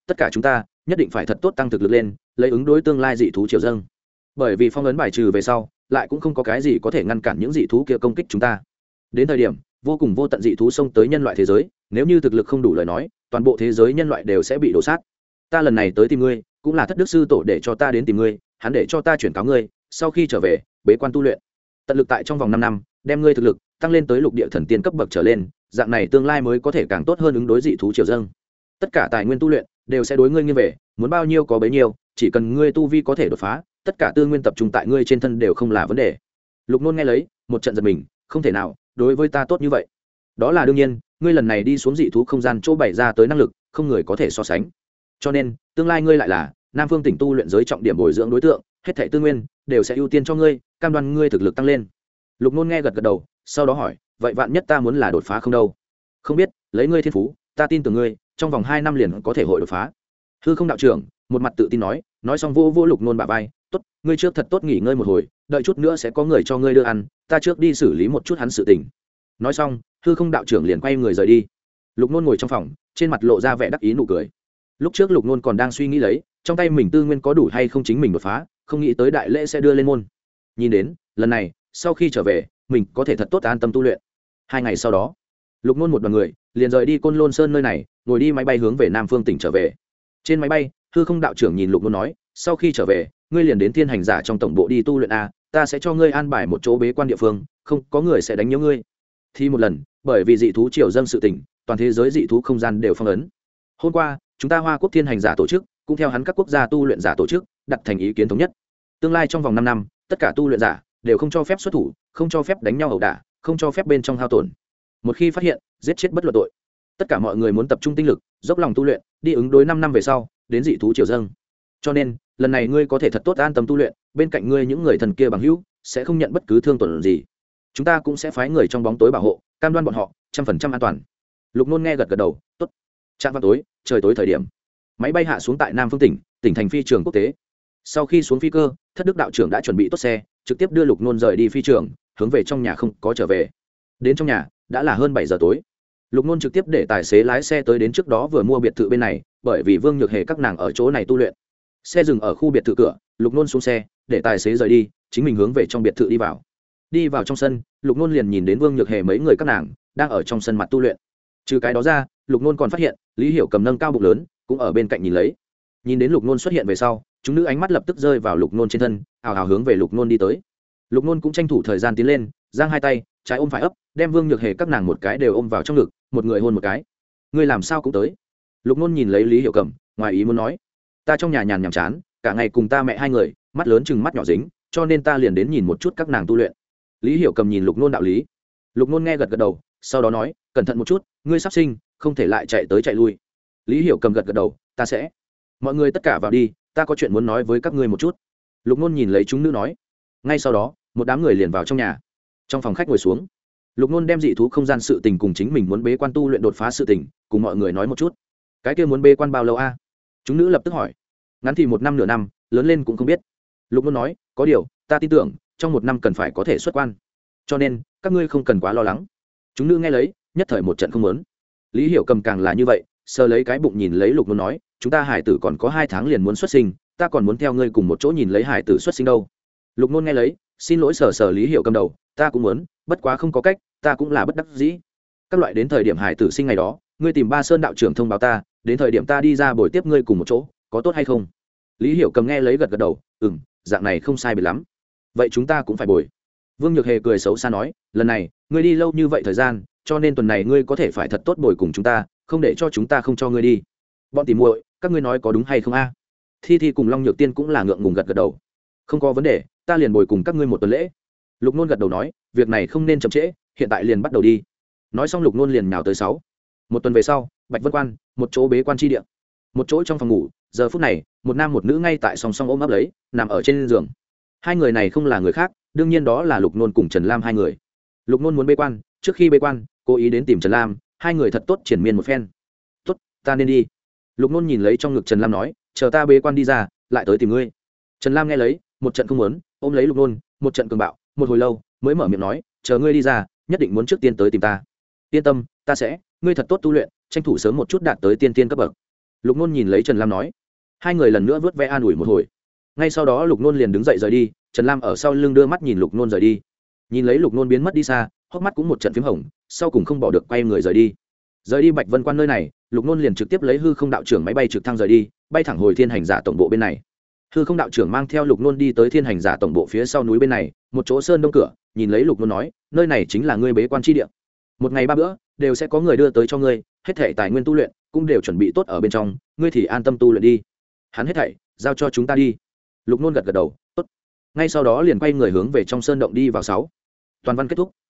tất cả chúng ta nhất định phải thật tốt tăng thực lực lên, lấy ứng đối tương lai dị thú triều dâng. Bởi vì phong ấn bài trừ về sau, lại cũng không có cái gì có thể ngăn cản những dị thú kia công kích chúng ta. Đến thời điểm vô cùng vô tận dị thú xông tới nhân loại thế giới, nếu như thực lực không đủ lời nói, toàn bộ thế giới nhân loại đều sẽ bị đổ sát. Ta lần này tới tìm ngươi, cũng là thất đức sư tổ để cho ta đến tìm ngươi, hắn để cho ta chuyển cáo ngươi, sau khi trở về bế quan tu luyện, tận lực tại trong vòng năm năm đem ngươi thực lực tăng lên tới lục địa thần tiên cấp bậc trở lên, dạng này tương lai mới có thể càng tốt hơn ứng đối dị thú triều dâng. Tất cả tài nguyên tu luyện đều sẽ đối ngươi nghiêng về, muốn bao nhiêu có bấy nhiêu, chỉ cần ngươi tu vi có thể đột phá, tất cả tư nguyên tập trung tại ngươi trên thân đều không là vấn đề. Lục Nôn nghe lấy, một trận giật mình, không thể nào, đối với ta tốt như vậy. Đó là đương nhiên, ngươi lần này đi xuống dị thú không gian chỗ bày ra tới năng lực, không người có thể so sánh. Cho nên, tương lai ngươi lại là Nam Phương tỉnh tu luyện giới trọng điểm bồi dưỡng đối tượng, hết thảy tư nguyên đều sẽ ưu tiên cho ngươi, cam đoan ngươi thực lực tăng lên. Lục Nôn nghe gật gật đầu, sau đó hỏi, vậy vạn nhất ta muốn là đột phá không đâu? Không biết, lấy ngươi thiên phú, ta tin tưởng ngươi, trong vòng hai năm liền có thể hội đột phá. Hư Không đạo trưởng một mặt tự tin nói, nói xong vô vô Lục Nôn bả vai, tốt, ngươi trước thật tốt nghỉ ngơi một hồi, đợi chút nữa sẽ có người cho ngươi đưa ăn, ta trước đi xử lý một chút hắn sự tình. Nói xong, Hư Không đạo trưởng liền quay người rời đi. Lục Nôn ngồi trong phòng, trên mặt lộ ra vẻ đắc ý nụ cười. Lúc trước Lục Nôn còn đang suy nghĩ lấy, trong tay mình tư nguyên có đủ hay không chính mình đột phá, không nghĩ tới đại lễ sẽ đưa lên môn. Nhìn đến, lần này, sau khi trở về, mình có thể thật tốt an tâm tu luyện. Hai ngày sau đó, Lục Nôn một đoàn người liền rời đi Côn Lôn Sơn nơi này, ngồi đi máy bay hướng về Nam Phương tỉnh trở về. Trên máy bay, Hư Không đạo trưởng nhìn Lục Nôn nói, sau khi trở về, ngươi liền đến Thiên Hành Giả trong tổng bộ đi tu luyện a, ta sẽ cho ngươi an bài một chỗ bế quan địa phương, không có người sẽ đánh nhiễu ngươi. Thì một lần, bởi vì dị thú triều dâng sự tình, toàn thế giới dị thú không gian đều phong ấn. Hôm qua, chúng ta Hoa Quốc Thiên Hành Giả tổ chức, cũng theo hắn các quốc gia tu luyện giả tổ chức, đặt thành ý kiến thống nhất. Tương lai trong vòng năm năm, tất cả tu luyện giả đều không cho phép xuất thủ, không cho phép đánh nhau ẩu đả, không cho phép bên trong hao tổn. Một khi phát hiện, giết chết bất luận tội. Tất cả mọi người muốn tập trung tinh lực, dốc lòng tu luyện, đi ứng đối năm năm về sau, đến dị thú triều dâng. Cho nên, lần này ngươi có thể thật tốt an tâm tu luyện, bên cạnh ngươi những người thần kia bằng hữu sẽ không nhận bất cứ thương tổn gì. Chúng ta cũng sẽ phái người trong bóng tối bảo hộ, cam đoan bọn họ trăm phần trăm an toàn. Lục Nôn nghe gật gật đầu, tốt. Trạm vào tối, trời tối thời điểm, máy bay hạ xuống tại Nam Phương tỉnh, tỉnh thành phi trường quốc tế. Sau khi xuống phi cơ, Thất Đức đạo trưởng đã chuẩn bị tốt xe, trực tiếp đưa Lục Nôn rời đi phi trường, hướng về trong nhà không có trở về. Đến trong nhà, đã là hơn bảy giờ tối. Lục Nôn trực tiếp để tài xế lái xe tới đến trước đó vừa mua biệt thự bên này, bởi vì Vương Nhược Hề các nàng ở chỗ này tu luyện. Xe dừng ở khu biệt thự cửa, Lục Nôn xuống xe, để tài xế rời đi, chính mình hướng về trong biệt thự đi vào. Đi vào trong sân, Lục Nôn liền nhìn đến Vương Nhược Hề mấy người các nàng đang ở trong sân mặt tu luyện. Trừ cái đó ra, Lục Nôn còn phát hiện Lý Hiểu Cầm nâng cao bụng lớn, cũng ở bên cạnh nhìn lấy. Nhìn đến Lục Nôn xuất hiện về sau, chúng nữ ánh mắt lập tức rơi vào Lục Nôn trên thân, ào ào hướng về Lục Nôn đi tới. Lục Nôn cũng tranh thủ thời gian tiến lên, giang hai tay, trái ôm phải ấp, đem Vương Nhược Hề các nàng một cái đều ôm vào trong ngực, một người hôn một cái. Ngươi làm sao cũng tới? Lục Nôn nhìn lấy Lý Hiểu Cầm, ngoài ý muốn nói, ta trong nhà nhàn nhàm chán, cả ngày cùng ta mẹ hai người, mắt lớn chừng mắt nhỏ dính, cho nên ta liền đến nhìn một chút các nàng tu luyện. Lý Hiểu Cầm nhìn Lục Nôn đạo lý. Lục Nôn nghe gật gật đầu, sau đó nói, cẩn thận một chút, ngươi sắp sinh, không thể lại chạy tới chạy lui. Lý Hiểu Cầm gật gật đầu, ta sẽ. Mọi người tất cả vào đi, ta có chuyện muốn nói với các ngươi một chút. Lục Nôn nhìn lấy chúng nữ nói. Ngay sau đó, một đám người liền vào trong nhà. Trong phòng khách ngồi xuống, Lục Nôn đem dị thú không gian sự tình cùng chính mình muốn bế quan tu luyện đột phá sự tình, cùng mọi người nói một chút. Cái kia muốn bế quan bao lâu a? Chúng nữ lập tức hỏi. Ngắn thì một năm nửa năm, lớn lên cũng không biết. Lục Nôn nói, có điều, ta tin tưởng, trong một năm cần phải có thể xuất quan. Cho nên, các ngươi không cần quá lo lắng. Chúng nữ nghe lấy, nhất thời một trận không muốn. Lý Hiểu Cầm càng là như vậy, sờ lấy cái bụng nhìn lấy Lục Nôn nói, chúng ta hải tử còn có hai tháng liền muốn xuất sinh, ta còn muốn theo ngươi cùng một chỗ nhìn lấy hải tử xuất sinh đâu. Lục Nôn nghe lấy, xin lỗi sờ sờ Lý Hiểu Cầm đầu, ta cũng muốn, bất quá không có cách, ta cũng là bất đắc dĩ. Các loại đến thời điểm hải tử sinh ngày đó, ngươi tìm Ba Sơn đạo trưởng thông báo ta, đến thời điểm ta đi ra buổi tiếp ngươi cùng một chỗ, có tốt hay không? Lý Hiểu Cầm nghe lấy gật gật đầu, ừm, dạng này không sai biệt lắm. Vậy chúng ta cũng phải bồi. Vương Nhược Hề cười xấu xa nói, lần này ngươi đi lâu như vậy thời gian, cho nên tuần này ngươi có thể phải thật tốt bồi cùng chúng ta, không để cho chúng ta không cho ngươi đi. Bọn tỉ muội, các ngươi nói có đúng hay không a? Thi Thi cùng Long Nhược Tiên cũng là ngượng ngùng gật gật đầu. Không có vấn đề, ta liền bồi cùng các ngươi một tuần lễ. Lục Nôn gật đầu nói, việc này không nên chậm trễ, hiện tại liền bắt đầu đi. Nói xong Lục Nôn liền nhào tới sáu. Một tuần về sau, Bạch Vân Quan, một chỗ bế quan chi địa. Một chỗ trong phòng ngủ, giờ phút này, một nam một nữ ngay tại song song ôm ấp lấy, nằm ở trên giường. Hai người này không là người khác, đương nhiên đó là Lục Nôn cùng Trần Lam hai người. Lục Nôn muốn bế quan, trước khi bế quan, cố ý đến tìm Trần Lam, hai người thật tốt triển miên một phen. "Tốt, ta nên đi." Lục Nôn nhìn lấy trong ngực Trần Lam nói, "Chờ ta bế quan đi ra, lại tới tìm ngươi." Trần Lam nghe lấy, một trận không muốn, ôm lấy Lục Nôn, một trận cường bạo, một hồi lâu mới mở miệng nói, "Chờ ngươi đi ra, nhất định muốn trước tiên tới tìm ta." "Yên tâm, ta sẽ, ngươi thật tốt tu luyện, tranh thủ sớm một chút đạt tới tiên tiên cấp bậc." Lục nôn nhìn lấy Trần Lam nói. Hai người lần nữa vớt ve an ủi một hồi. Ngay sau đó Lục nôn liền đứng dậy rời đi, Trần Lam ở sau lưng đưa mắt nhìn Lục nôn rời đi. Nhìn lấy Lục nôn biến mất đi xa, hốc mắt cũng một trận p h í m hồng, sau cùng không bỏ được quay người rời đi. Rời đi Bạch Vân Quan nơi này, Lục nôn liền trực tiếp lấy hư không đạo trưởng máy bay trực thăng rời đi, bay thẳng hồi thiên hành giả tổng bộ bên này. Hư không đạo trưởng mang theo Lục nôn đi tới thiên hành giả tổng bộ phía sau núi bên này, một chỗ sơn đông cửa, nhìn lấy Lục nôn nói, nơi này chính là ngươi bế quan tri địa, một ngày ba bữa đều sẽ có người đưa tới cho ngươi, hết thảy tài nguyên tu luyện cũng đều chuẩn bị tốt ở bên trong, ngươi thì an tâm tu luyện đi. Hắn hết thảy giao cho chúng ta đi. Lục nôn gật gật đầu, tốt. Ngay sau đó liền quay người hướng về trong sơn động đi vào. Sáu. Toàn văn kết thúc.